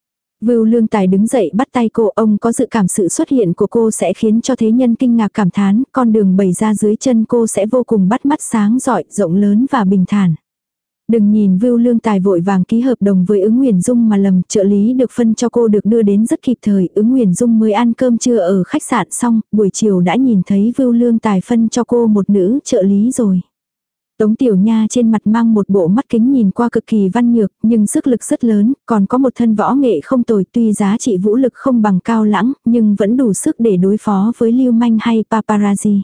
S1: Vưu Lương Tài đứng dậy bắt tay cô, ông có dự cảm sự xuất hiện của cô sẽ khiến cho thế nhân kinh ngạc cảm thán, con đường bày ra dưới chân cô sẽ vô cùng bắt mắt sáng rọi, rộng lớn và bình thản. Đừng nhìn Vưu Lương Tài vội vàng ký hợp đồng với Ứng Uyển Dung mà lầm, trợ lý được phân cho cô được đưa đến rất kịp thời, Ứng Uyển Dung mới ăn cơm trưa ở khách sạn xong, buổi chiều đã nhìn thấy Vưu Lương Tài phân cho cô một nữ trợ lý rồi. Tống Tiểu Nha trên mặt mang một bộ mắt kính nhìn qua cực kỳ văn nhược, nhưng sức lực rất lớn, còn có một thân võ nghệ không tồi, tuy giá trị vũ lực không bằng Cao Lãng, nhưng vẫn đủ sức để đối phó với lưu manh hay paparazzi.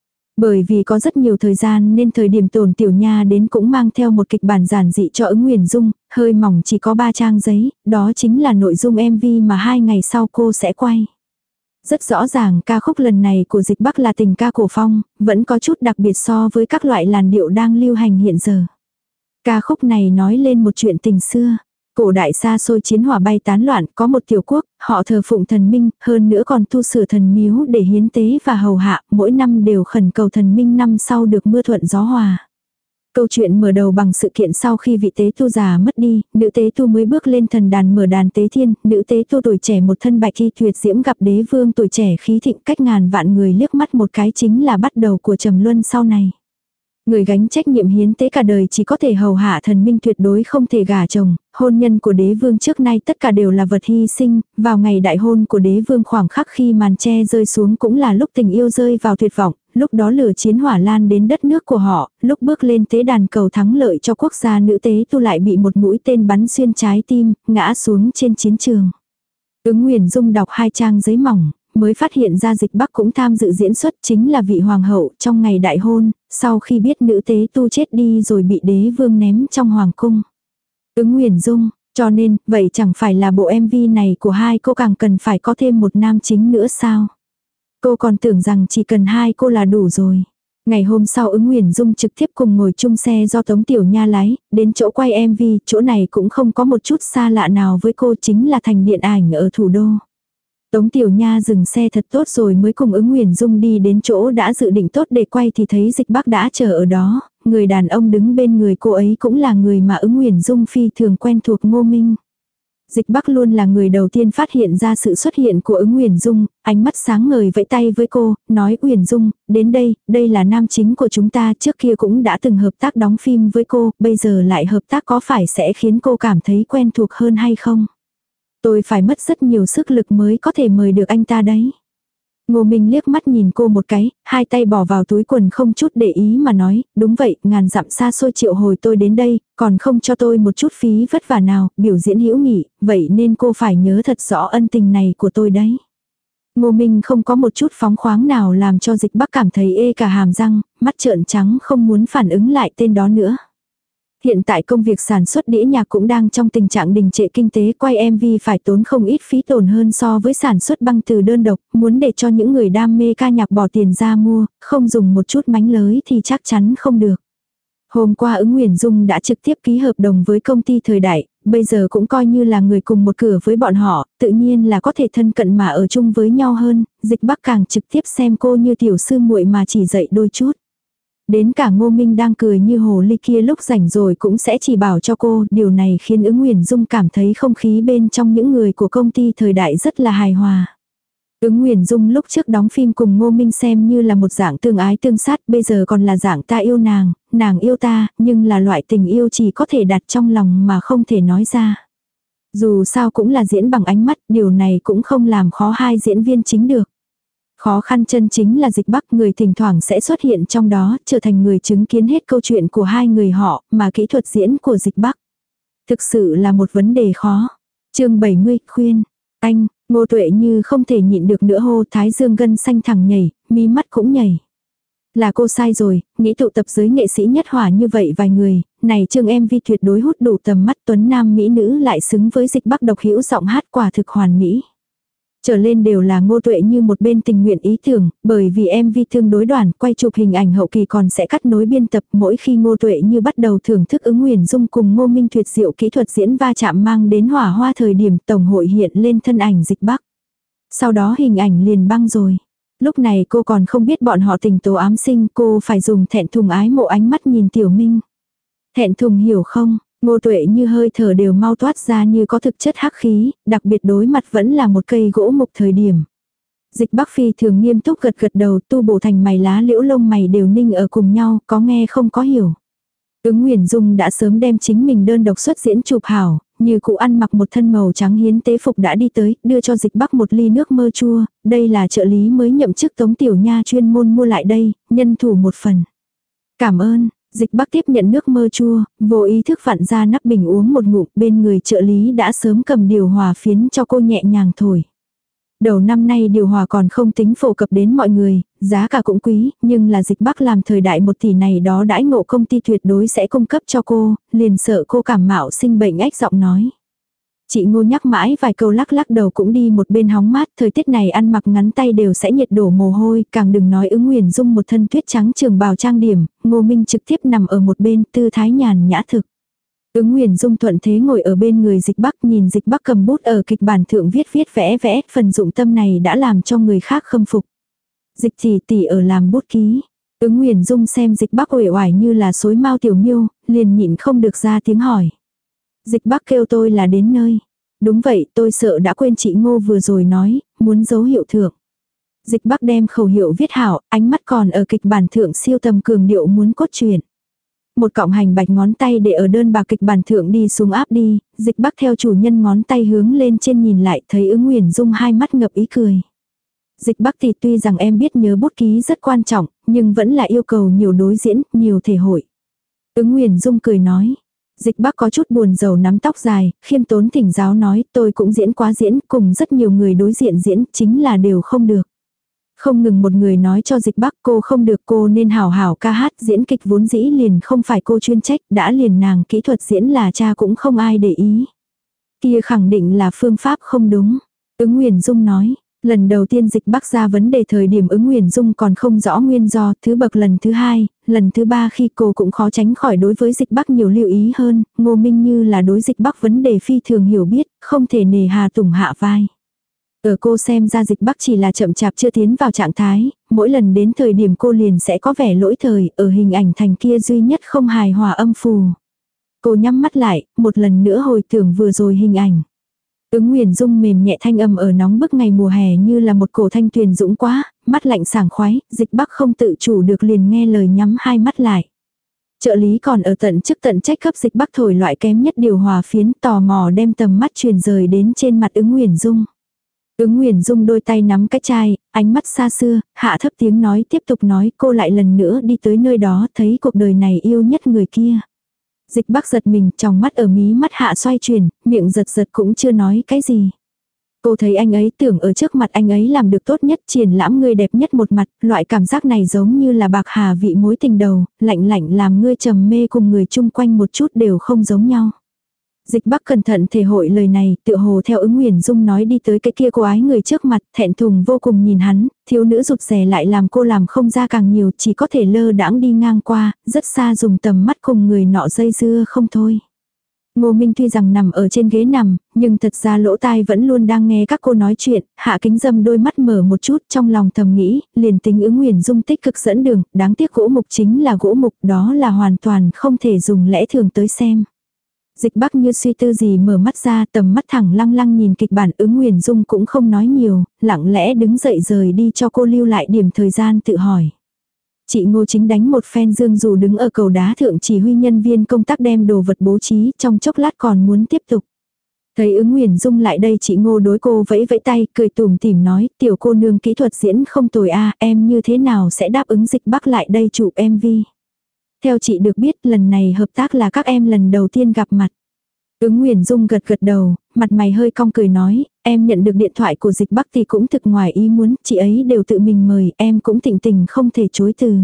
S1: Bởi vì có rất nhiều thời gian nên thời điểm Tống Tiểu Nha đến cũng mang theo một kịch bản giản dị cho Ứng Uyển Dung, hơi mỏng chỉ có 3 trang giấy, đó chính là nội dung MV mà 2 ngày sau cô sẽ quay. Rất rõ ràng ca khúc lần này của Dịch Bắc là tình ca cổ phong, vẫn có chút đặc biệt so với các loại làn điệu đang lưu hành hiện giờ. Ca khúc này nói lên một chuyện tình xưa. Cổ đại xa xôi chiến hỏa bay tán loạn, có một tiểu quốc, họ thờ phụng thần minh, hơn nữa còn tu sửa thần miếu để hiến tế và hầu hạ, mỗi năm đều khẩn cầu thần minh năm sau được mưa thuận gió hòa. Câu chuyện mở đầu bằng sự kiện sau khi vị tế tu già mất đi, nữ tế tu mới bước lên thần đàn mở đàn tế thiên, nữ tế tu tuổi trẻ một thân bạch y tuyệt diễm gặp đế vương tuổi trẻ khí thịnh cách ngàn vạn người liếc mắt một cái chính là bắt đầu của trầm luân sau này. Người gánh trách nhiệm hiến tế cả đời chỉ có thể hầu hạ thần minh tuyệt đối không thể gả chồng, hôn nhân của đế vương trước nay tất cả đều là vật hy sinh, vào ngày đại hôn của đế vương khoảng khắc khi màn tre rơi xuống cũng là lúc tình yêu rơi vào tuyệt vọng, lúc đó lửa chiến hỏa lan đến đất nước của họ, lúc bước lên tế đàn cầu thắng lợi cho quốc gia nữ tế tu lại bị một mũi tên bắn xuyên trái tim, ngã xuống trên chiến trường. Ứng Uyển Dung đọc 2 trang giấy mỏng, mới phát hiện ra Dịch Bắc cũng tham dự diễn xuất chính là vị hoàng hậu trong ngày đại hôn, sau khi biết nữ tế tu chết đi rồi bị đế vương ném trong hoàng cung. Ứng Uyển Dung, cho nên, vậy chẳng phải là bộ MV này của hai cô càng cần phải có thêm một nam chính nữa sao? Cô còn tưởng rằng chỉ cần 2 cô là đủ rồi. Ngày hôm sau Ứng Uyển Dung trực tiếp cùng ngồi chung xe do Tống Tiểu Nha lái, đến chỗ quay MV, chỗ này cũng không có một chút xa lạ nào với cô, chính là thành điện ảnh ở thủ đô. Tống Tiểu Nha dừng xe thật tốt rồi mới cùng Ứng Uyển Dung đi đến chỗ đã dự định tốt để quay thì thấy Dịch Bắc đã chờ ở đó, người đàn ông đứng bên người cô ấy cũng là người mà Ứng Uyển Dung phi thường quen thuộc, Ngô Minh. Dịch Bắc luôn là người đầu tiên phát hiện ra sự xuất hiện của Ứng Uyển Dung, ánh mắt sáng ngời vẫy tay với cô, nói Uyển Dung, đến đây, đây là nam chính của chúng ta, trước kia cũng đã từng hợp tác đóng phim với cô, bây giờ lại hợp tác có phải sẽ khiến cô cảm thấy quen thuộc hơn hay không? Tôi phải mất rất nhiều sức lực mới có thể mời được anh ta đấy. Ngô Minh liếc mắt nhìn cô một cái, hai tay bỏ vào túi quần không chút để ý mà nói, đúng vậy, ngàn dặm xa xôi triệu hồi tôi đến đây, còn không cho tôi một chút phí vất vả nào, biểu diễn hữu nghị, vậy nên cô phải nhớ thật rõ ân tình này của tôi đấy. Ngô Minh không có một chút phóng khoáng nào làm cho Dịch Bắc cảm thấy ê cả hàm răng, mắt trợn trắng không muốn phản ứng lại tên đó nữa. Hiện tại công việc sản xuất đĩa nhạc cũng đang trong tình trạng đình trệ kinh tế, quay MV phải tốn không ít phí tổn hơn so với sản xuất băng từ đơn độc, muốn để cho những người đam mê ca nhạc bỏ tiền ra mua, không dùng một chút mánh lới thì chắc chắn không được. Hôm qua Ứng Uyển Dung đã trực tiếp ký hợp đồng với công ty Thời Đại, bây giờ cũng coi như là người cùng một cửa với bọn họ, tự nhiên là có thể thân cận mà ở chung với nhau hơn, Dịch Bắc càng trực tiếp xem cô như tiểu sư muội mà chỉ dạy đôi chút. Đến cả Ngô Minh đang cười như hồ ly kia lúc rảnh rồi cũng sẽ chỉ bảo cho cô, điều này khiến Ứng Uyển Dung cảm thấy không khí bên trong những người của công ty Thời Đại rất là hài hòa. Ứng Uyển Dung lúc trước đóng phim cùng Ngô Minh xem như là một dạng tương ái tương sát, bây giờ còn là dạng ta yêu nàng, nàng yêu ta, nhưng là loại tình yêu chỉ có thể đặt trong lòng mà không thể nói ra. Dù sao cũng là diễn bằng ánh mắt, điều này cũng không làm khó hai diễn viên chính được. Khó khăn chân chính là Dịch Bắc, người thỉnh thoảng sẽ xuất hiện trong đó, trở thành người chứng kiến hết câu chuyện của hai người họ, mà kỹ thuật diễn của Dịch Bắc thực sự là một vấn đề khó. Chương 70, khuyên. Anh, Ngô Tuệ Như không thể nhịn được nữa hô, thái dương gân xanh thẳng nhảy, mí mắt cũng nhảy. Là cô sai rồi, nghĩ tụ tập giới nghệ sĩ nhất hỏa như vậy vài người, này chương MV tuyệt đối hút đủ tầm mắt, tuấn nam mỹ nữ lại xứng với Dịch Bắc độc hữu giọng hát quả thực hoàn mỹ. Trở lên đều là Ngô Tuệ Như một bên tình nguyện ý tưởng, bởi vì MV tương đối đoàn, quay chụp hình ảnh hậu kỳ còn sẽ cắt nối biên tập, mỗi khi Ngô Tuệ Như bắt đầu thưởng thức Ứng Huyền Dung cùng Ngô Minh tuyệt diệu kỹ thuật diễn va chạm mang đến hỏa hoa thời điểm tổng hội hiện lên thân ảnh Dịch Bắc. Sau đó hình ảnh liền băng rồi. Lúc này cô còn không biết bọn họ tình tố ám sinh, cô phải dùng thẹn thùng ái mộ ánh mắt nhìn Tiểu Minh. Thẹn thùng hiểu không? Ngô Tuệ Như hơi thở đều mau toát ra như có thực chất hắc khí, đặc biệt đối mặt vẫn là một cây gỗ mục thời điểm. Dịch Bắc Phi thường nghiêm túc gật gật đầu, tu bổ thành mày lá liễu lông mày đều ninh ở cùng nhau, có nghe không có hiểu. Ứng Huyền Dung đã sớm đem chính mình đơn độc xuất diễn chụp hảo, như cụ ăn mặc một thân màu trắng hiến tế phục đã đi tới, đưa cho Dịch Bắc một ly nước mơ chua, đây là trợ lý mới nhậm chức Tống Tiểu Nha chuyên môn mua lại đây, nhân thủ một phần. Cảm ơn. Dịch Bắc tiếp nhận nước mơ chua, vô ý thức vặn ra nắp bình uống một ngụm, bên người trợ lý đã sớm cầm điều hòa phiến cho cô nhẹ nhàng thổi. Đầu năm nay điều hòa còn không tính phổ cập đến mọi người, giá cả cũng quý, nhưng là Dịch Bắc làm thời đại 1 tỷ này đó đãi ngộ công ty tuyệt đối sẽ cung cấp cho cô, liền sợ cô cảm mạo sinh bệnh ách giọng nói. Chị Ngô nhắc mãi vài câu lắc lắc đầu cũng đi một bên hóng mát, thời tiết này ăn mặc ngắn tay đều sẽ nhiệt đổ mồ hôi, càng đừng nói Ứng Huyền Dung một thân tuyết trắng trường bào trang điểm, Ngô Minh trực tiếp nằm ở một bên tư thái nhàn nhã thực. Ứng Huyền Dung thuận thế ngồi ở bên người Dịch Bắc, nhìn Dịch Bắc cầm bút ở kịch bản thượng viết vẽ, phần dụng tâm này đã làm cho người khác khâm phục. Dịch tỷ ở làm bút ký. Ứng Huyền Dung xem Dịch Bắc uể oải như là sối mao tiểu miêu, liền nhịn không được ra tiếng hỏi. Dịch Bắc kêu tôi là đến nơi. Đúng vậy, tôi sợ đã quên chị Ngô vừa rồi nói, muốn dấu hiệu thượng. Dịch Bắc đem khẩu hiệu viết hảo, ánh mắt còn ở kịch bản thượng siêu tầm cường điệu muốn cốt truyện. Một cọng hành bạch ngón tay để ở đơn bạc kịch bản thượng đi xuống áp đi, Dịch Bắc theo chủ nhân ngón tay hướng lên trên nhìn lại thấy Ứng Huyền Dung hai mắt ngập ý cười. Dịch Bắc thì tuy rằng em biết nhớ bút ký rất quan trọng, nhưng vẫn là yêu cầu nhiều đối diễn, nhiều thể hội. Ứng Huyền Dung cười nói. Dịch Bắc có chút buồn rầu nắm tóc dài, khiêm tốn thỉnh giáo nói tôi cũng diễn quá diễn, cùng rất nhiều người đối diện diễn, chính là đều không được. Không ngừng một người nói cho Dịch Bắc cô không được, cô nên hảo hảo ca hát, diễn kịch vốn dĩ liền không phải cô chuyên trách, đã liền nàng kỹ thuật diễn là cha cũng không ai để ý. Kia khẳng định là phương pháp không đúng. Ứng Huyền Dung nói. Lần đầu tiên Dịch Bắc ra vấn đề thời điểm Ứng Huyền Dung còn không rõ nguyên do, thứ bậc lần thứ 2, lần thứ 3 khi cô cũng khó tránh khỏi đối với Dịch Bắc nhiều lưu ý hơn, Ngô Minh như là đối Dịch Bắc vấn đề phi thường hiểu biết, không thể nề hà tùng hạ vai. Ở cô xem ra Dịch Bắc chỉ là chậm chạp chưa tiến vào trạng thái, mỗi lần đến thời điểm cô liền sẽ có vẻ lỗi thời, ở hình ảnh thành kia duy nhất không hài hòa âm phù. Cô nhắm mắt lại, một lần nữa hồi tưởng vừa rồi hình ảnh. Ứng Huyền Dung mềm nhẹ thanh âm ở nóng bức ngày mùa hè như là một cổ thanh tuyền dũng quá, mắt lạnh sảng khoái, Dịch Bắc không tự chủ được liền nghe lời nhắm hai mắt lại. Trợ lý còn ở tận chức tận trách cấp Dịch Bắc thổi loại kém nhất điều hòa phiến, tò mò đem tầm mắt truyền rời đến trên mặt Ứng Huyền Dung. Ứng Huyền Dung đôi tay nắm cái chai, ánh mắt xa xưa, hạ thấp tiếng nói tiếp tục nói cô lại lần nữa đi tới nơi đó thấy cuộc đời này yêu nhất người kia. Dịch Bắc giật mình, trong mắt ở mí mắt hạ xoay chuyển, miệng giật giật cũng chưa nói cái gì. Cô thấy anh ấy tưởng ở trước mặt anh ấy làm được tốt nhất, triển lãm người đẹp nhất một mặt, loại cảm giác này giống như là bạc hà vị mối tình đầu, lạnh lạnh làm ngươi trầm mê cùng người chung quanh một chút đều không giống nhau. Dịch Bắc cẩn thận thể hội lời này, tựa hồ theo Ứng Huyền Dung nói đi tới cái kia cô ái người trước mặt, thẹn thùng vô cùng nhìn hắn, thiếu nữ rụt rè lại làm cô làm không ra càng nhiều, chỉ có thể lơ đãng đi ngang qua, rất xa dùng tầm mắt cùng người nọ dây dưa không thôi. Ngô Minh tuy rằng nằm ở trên ghế nằm, nhưng thật ra lỗ tai vẫn luôn đang nghe các cô nói chuyện, hạ kính dâm đôi mắt mở một chút trong lòng thầm nghĩ, liền tính Ứng Huyền Dung tích cực dẫn đường, đáng tiếc gỗ mục chính là gỗ mục, đó là hoàn toàn không thể dùng lẽ thường tới xem. Dịch Bắc như suy tư gì mở mắt ra, tầm mắt thẳng lăng lăng nhìn kịch bản. Ứng Huyền Dung cũng không nói nhiều, lặng lẽ đứng dậy rời đi cho cô lưu lại điểm thời gian tự hỏi. chị Ngô chính đánh một phen dương dù đứng ở cầu đá thượng chỉ huy nhân viên công tác đem đồ vật bố trí, trong chốc lát còn muốn tiếp tục. Thấy Ứng Nguyền Dung lại đây chị Ngô đối cô vẫy vẫy tay, cười tủm tỉm nói, tiểu cô nương kỹ thuật diễn không tồi a, em như thế nào sẽ đáp ứng Dịch Bắc lại đây chụp MV. Theo chị được biết lần này hợp tác là các em lần đầu tiên gặp mặt. Ứng Nguyền Dung gật gật đầu, mặt mày hơi cong cười nói, em nhận được điện thoại của Dịch Bắc thì cũng thực ngoài ý muốn, chị ấy đều tự mình mời, em cũng thỉnh tình không thể chối từ.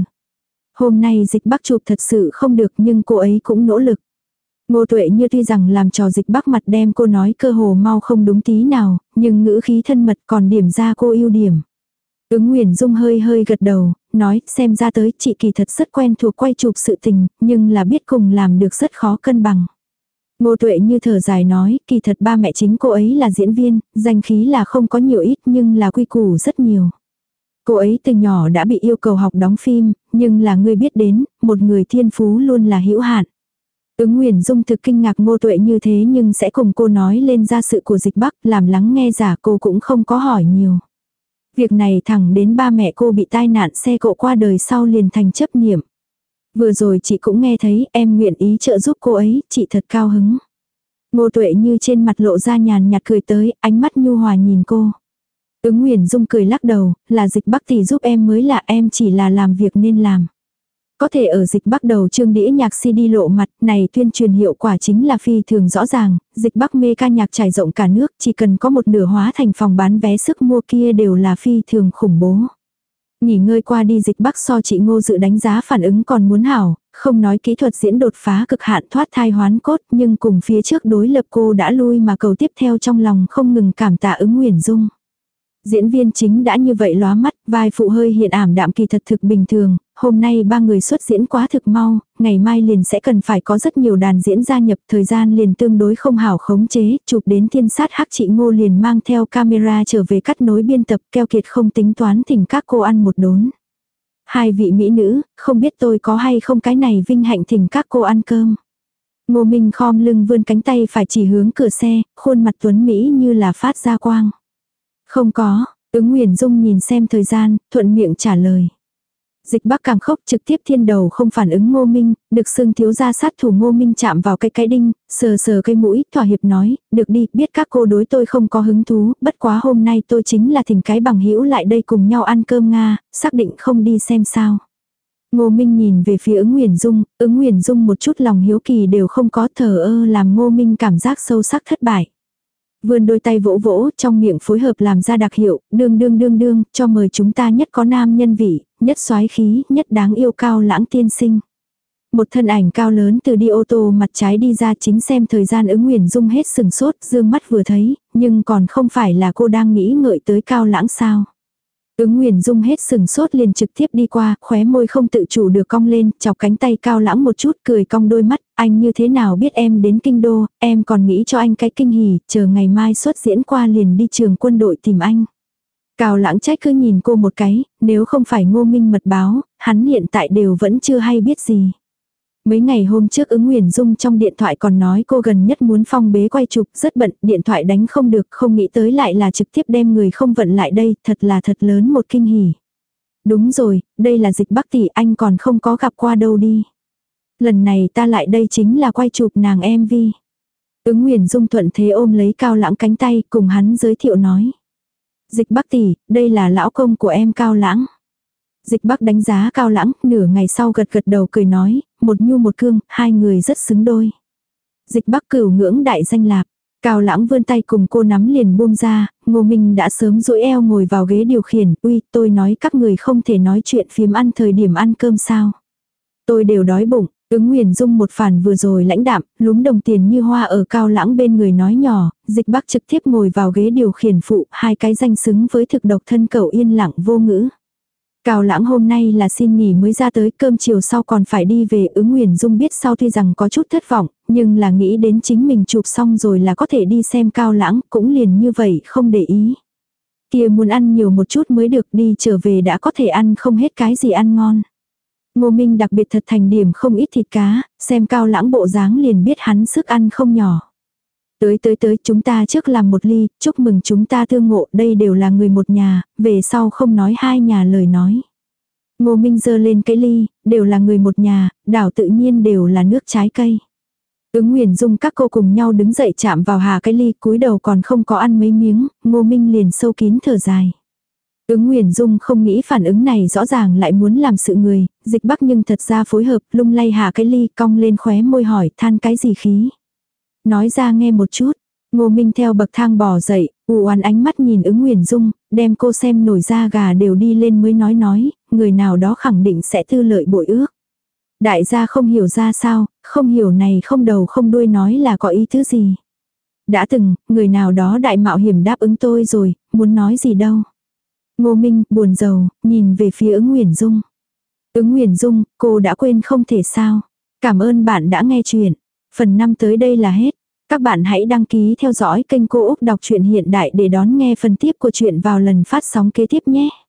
S1: Hôm nay Dịch Bắc chụp thật sự không được nhưng cô ấy cũng nỗ lực. Ngô Tuệ Như tuy rằng làm trò Dịch Bắc mặt đem cô nói cơ hồ mau không đúng tí nào, nhưng ngữ khí thân mật còn điểm ra cô ưu điểm. Ứng Nguyền Dung hơi hơi gật đầu, nói xem ra tới chị kỳ thật rất quen thuộc quay chụp sự tình, nhưng là biết cùng làm được rất khó cân bằng. Ngô Tuệ Như thở dài nói, kỳ thật ba mẹ chính cô ấy là diễn viên, danh khí là không có nhiều ít nhưng là quy củ rất nhiều. Cô ấy từ nhỏ đã bị yêu cầu học đóng phim, nhưng là người biết đến, một người thiên phú luôn là hữu hạn. Ứng Nguyền Dung thực kinh ngạc Ngô Tuệ Như thế nhưng sẽ cùng cô nói lên ra sự của Dịch Bắc, làm lắng nghe giả cô cũng không có hỏi nhiều. Việc này thẳng đến ba mẹ cô bị tai nạn xe cộ qua đời sau liền thành chấp niệm. Vừa rồi chị cũng nghe thấy em nguyện ý trợ giúp cô ấy, chị thật cao hứng. Ngô Tuệ Như trên mặt lộ ra nhàn nhạt cười tới, ánh mắt nhu hòa nhìn cô. Ứng Nguyền Dung cười lắc đầu, là Dịch Bắc thì giúp em mới là em chỉ là làm việc nên làm. Có thể ở Dịch Bắc đầu chương đĩa nhạc CD lộ mặt này tuyên truyền hiệu quả chính là phi thường rõ ràng, Dịch Bắc mê ca nhạc trải rộng cả nước, chỉ cần có một nửa hóa thành phòng bán vé sức mua kia đều là phi thường khủng bố. Nghỉ ngơi qua đi Dịch Bắc so chị Ngô Dự đánh giá phản ứng còn muốn hảo, không nói kỹ thuật diễn đột phá cực hạn thoát thai hoán cốt nhưng cùng phía trước đối lập cô đã lui mà cầu tiếp theo trong lòng không ngừng cảm tạ Ứng Nguyền Dung. Diễn viên chính đã như vậy lóa mắt, vai phụ hơi hiện ảm đạm kỳ thật thực bình thường, hôm nay ba người xuất diễn quá thực mau, ngày mai liền sẽ cần phải có rất nhiều đàn diễn gia nhập, thời gian liền tương đối không hảo khống chế, chụp đến thiên sát hắc chị Ngô liền mang theo camera trở về cắt nối biên tập, keo kiệt không tính toán thỉnh các cô ăn một đốn. Hai vị mỹ nữ, không biết tôi có hay không cái này vinh hạnh thỉnh các cô ăn cơm. Ngô Minh khom lưng vươn cánh tay phải chỉ hướng cửa xe, khuôn mặt tuấn Mỹ như là phát ra quang. Không có, Ứng Nguyền Dung nhìn xem thời gian, thuận miệng trả lời. Dịch Bắc càng khóc trực tiếp thiên đầu không phản ứng Ngô Minh, được xưng thiếu gia sát thủ Ngô Minh chạm vào cái đinh, sờ sờ cái mũi, thỏa hiệp nói, được đi, biết các cô đối tôi không có hứng thú, bất quá hôm nay tôi chính là thỉnh cái bằng hữu lại đây cùng nhau ăn cơm Nga, xác định không đi xem sao. Ngô Minh nhìn về phía Ứng Nguyền Dung một chút lòng hiếu kỳ đều không có, thờ ơ làm Ngô Minh cảm giác sâu sắc thất bại. Vươn đôi tay vỗ vỗ, trong miệng phối hợp làm ra đặc hiệu, đương, cho mời chúng ta nhất có nam nhân vị, nhất soái khí, nhất đáng yêu Cao Lãng tiên sinh. Một thân ảnh cao lớn từ đi ô tô mặt trái đi ra chính xem thời gian Ứng Nguyền Dung hết sừng sốt, dương mắt vừa thấy, nhưng còn không phải là cô đang nghĩ ngợi tới Cao Lãng sao. Ứng Nguyền Dung hết sừng sốt liền trực tiếp đi qua, khóe môi không tự chủ được cong lên, chọc cánh tay Cao Lãng một chút, cười cong đôi mắt, anh như thế nào biết em đến kinh đô, em còn nghĩ cho anh cái kinh hỉ, chờ ngày mai xuất diễn qua liền đi trường quân đội tìm anh. Cao Lãng trách cứ nhìn cô một cái, nếu không phải Ngô Minh mật báo, hắn hiện tại đều vẫn chưa hay biết gì. Mấy ngày hôm trước Ứng Nguyền Dung trong điện thoại còn nói cô gần nhất muốn phong bế quay chụp, rất bận, điện thoại đánh không được, không nghĩ tới lại là trực tiếp đem người không vận lại đây, thật là thật lớn một kinh hỉ. Đúng rồi, đây là Dịch Bắc tỷ, anh còn không có gặp qua đâu đi. Lần này ta lại đây chính là quay chụp nàng MV. Ứng Nguyền Dung thuận thế ôm lấy Cao Lãng cánh tay, cùng hắn giới thiệu nói. Dịch Bắc tỷ, đây là lão công của em Cao Lãng. Dịch Bắc đánh giá Cao Lãng, nửa ngày sau gật gật đầu cười nói, một nhu một cương, hai người rất xứng đôi. Dịch Bắc cửu ngưỡng đại danh lạc. Cao Lãng vươn tay cùng cô nắm liền buông ra, Ngô Minh đã sớm duỗi eo ngồi vào ghế điều khiển, uy, tôi nói các người không thể nói chuyện phiếm ăn thời điểm ăn cơm sao. Tôi đều đói bụng. Ứng Nguyền Dung một phản vừa rồi lãnh đạm, lúm đồng tiền như hoa ở Cao Lãng bên người nói nhỏ, Dịch Bắc trực tiếp ngồi vào ghế điều khiển phụ, hai cái danh xứng với thực độc thân cậu yên lặng vô ngữ. Cao Lãng hôm nay là xin nghỉ mới ra tới, cơm chiều sau còn phải đi về. Ứng Nguyền Dung biết sau tuy rằng có chút thất vọng, nhưng là nghĩ đến chính mình chụp xong rồi là có thể đi xem Cao Lãng, cũng liền như vậy không để ý. Kia muốn ăn nhiều một chút mới được, đi trở về đã có thể ăn không hết cái gì ăn ngon. Ngô Minh đặc biệt thật thành điểm không ít thịt cá, xem Cao Lãng bộ dáng liền biết hắn sức ăn không nhỏ. Tới chúng ta trước làm một ly, chúc mừng chúng ta tương ngộ, đây đều là người một nhà, về sau không nói hai nhà lời nói. Ngô Minh giơ lên cái ly, đều là người một nhà, đảo tự nhiên đều là nước trái cây. Ứng Nguyền Dung các cô cùng nhau đứng dậy chạm vào Hà cái ly, cúi đầu còn không có ăn mấy miếng, Ngô Minh liền sâu kín thở dài. Ứng Nguyền Dung không nghĩ phản ứng này rõ ràng lại muốn làm sự người, Dịch Bắc nhưng thật ra phối hợp, lung lay Hà cái ly, cong lên khóe môi hỏi, than cái gì khí. Nói ra nghe một chút. Ngô Minh theo bậc thang bò dậy, u oán ánh mắt nhìn Ứng Nguyền Dung, đem cô xem nổi da gà đều đi lên mới nói, người nào đó khẳng định sẽ tư lợi bội ước. Đại gia không hiểu ra sao, không hiểu này không đầu không đuôi nói là có ý thứ gì. Đã từng, người nào đó đại mạo hiểm đáp ứng tôi rồi, muốn nói gì đâu. Ngô Minh, buồn rầu, nhìn về phía Ứng Nguyền Dung. Ứng Nguyền Dung, cô đã quên không thể sao. Cảm ơn bạn đã nghe chuyện. Phần 5 tới đây là hết. Các bạn hãy đăng ký theo dõi kênh Cô Úc Đọc truyện Hiện Đại để đón nghe phần tiếp của chuyện vào lần phát sóng kế tiếp nhé.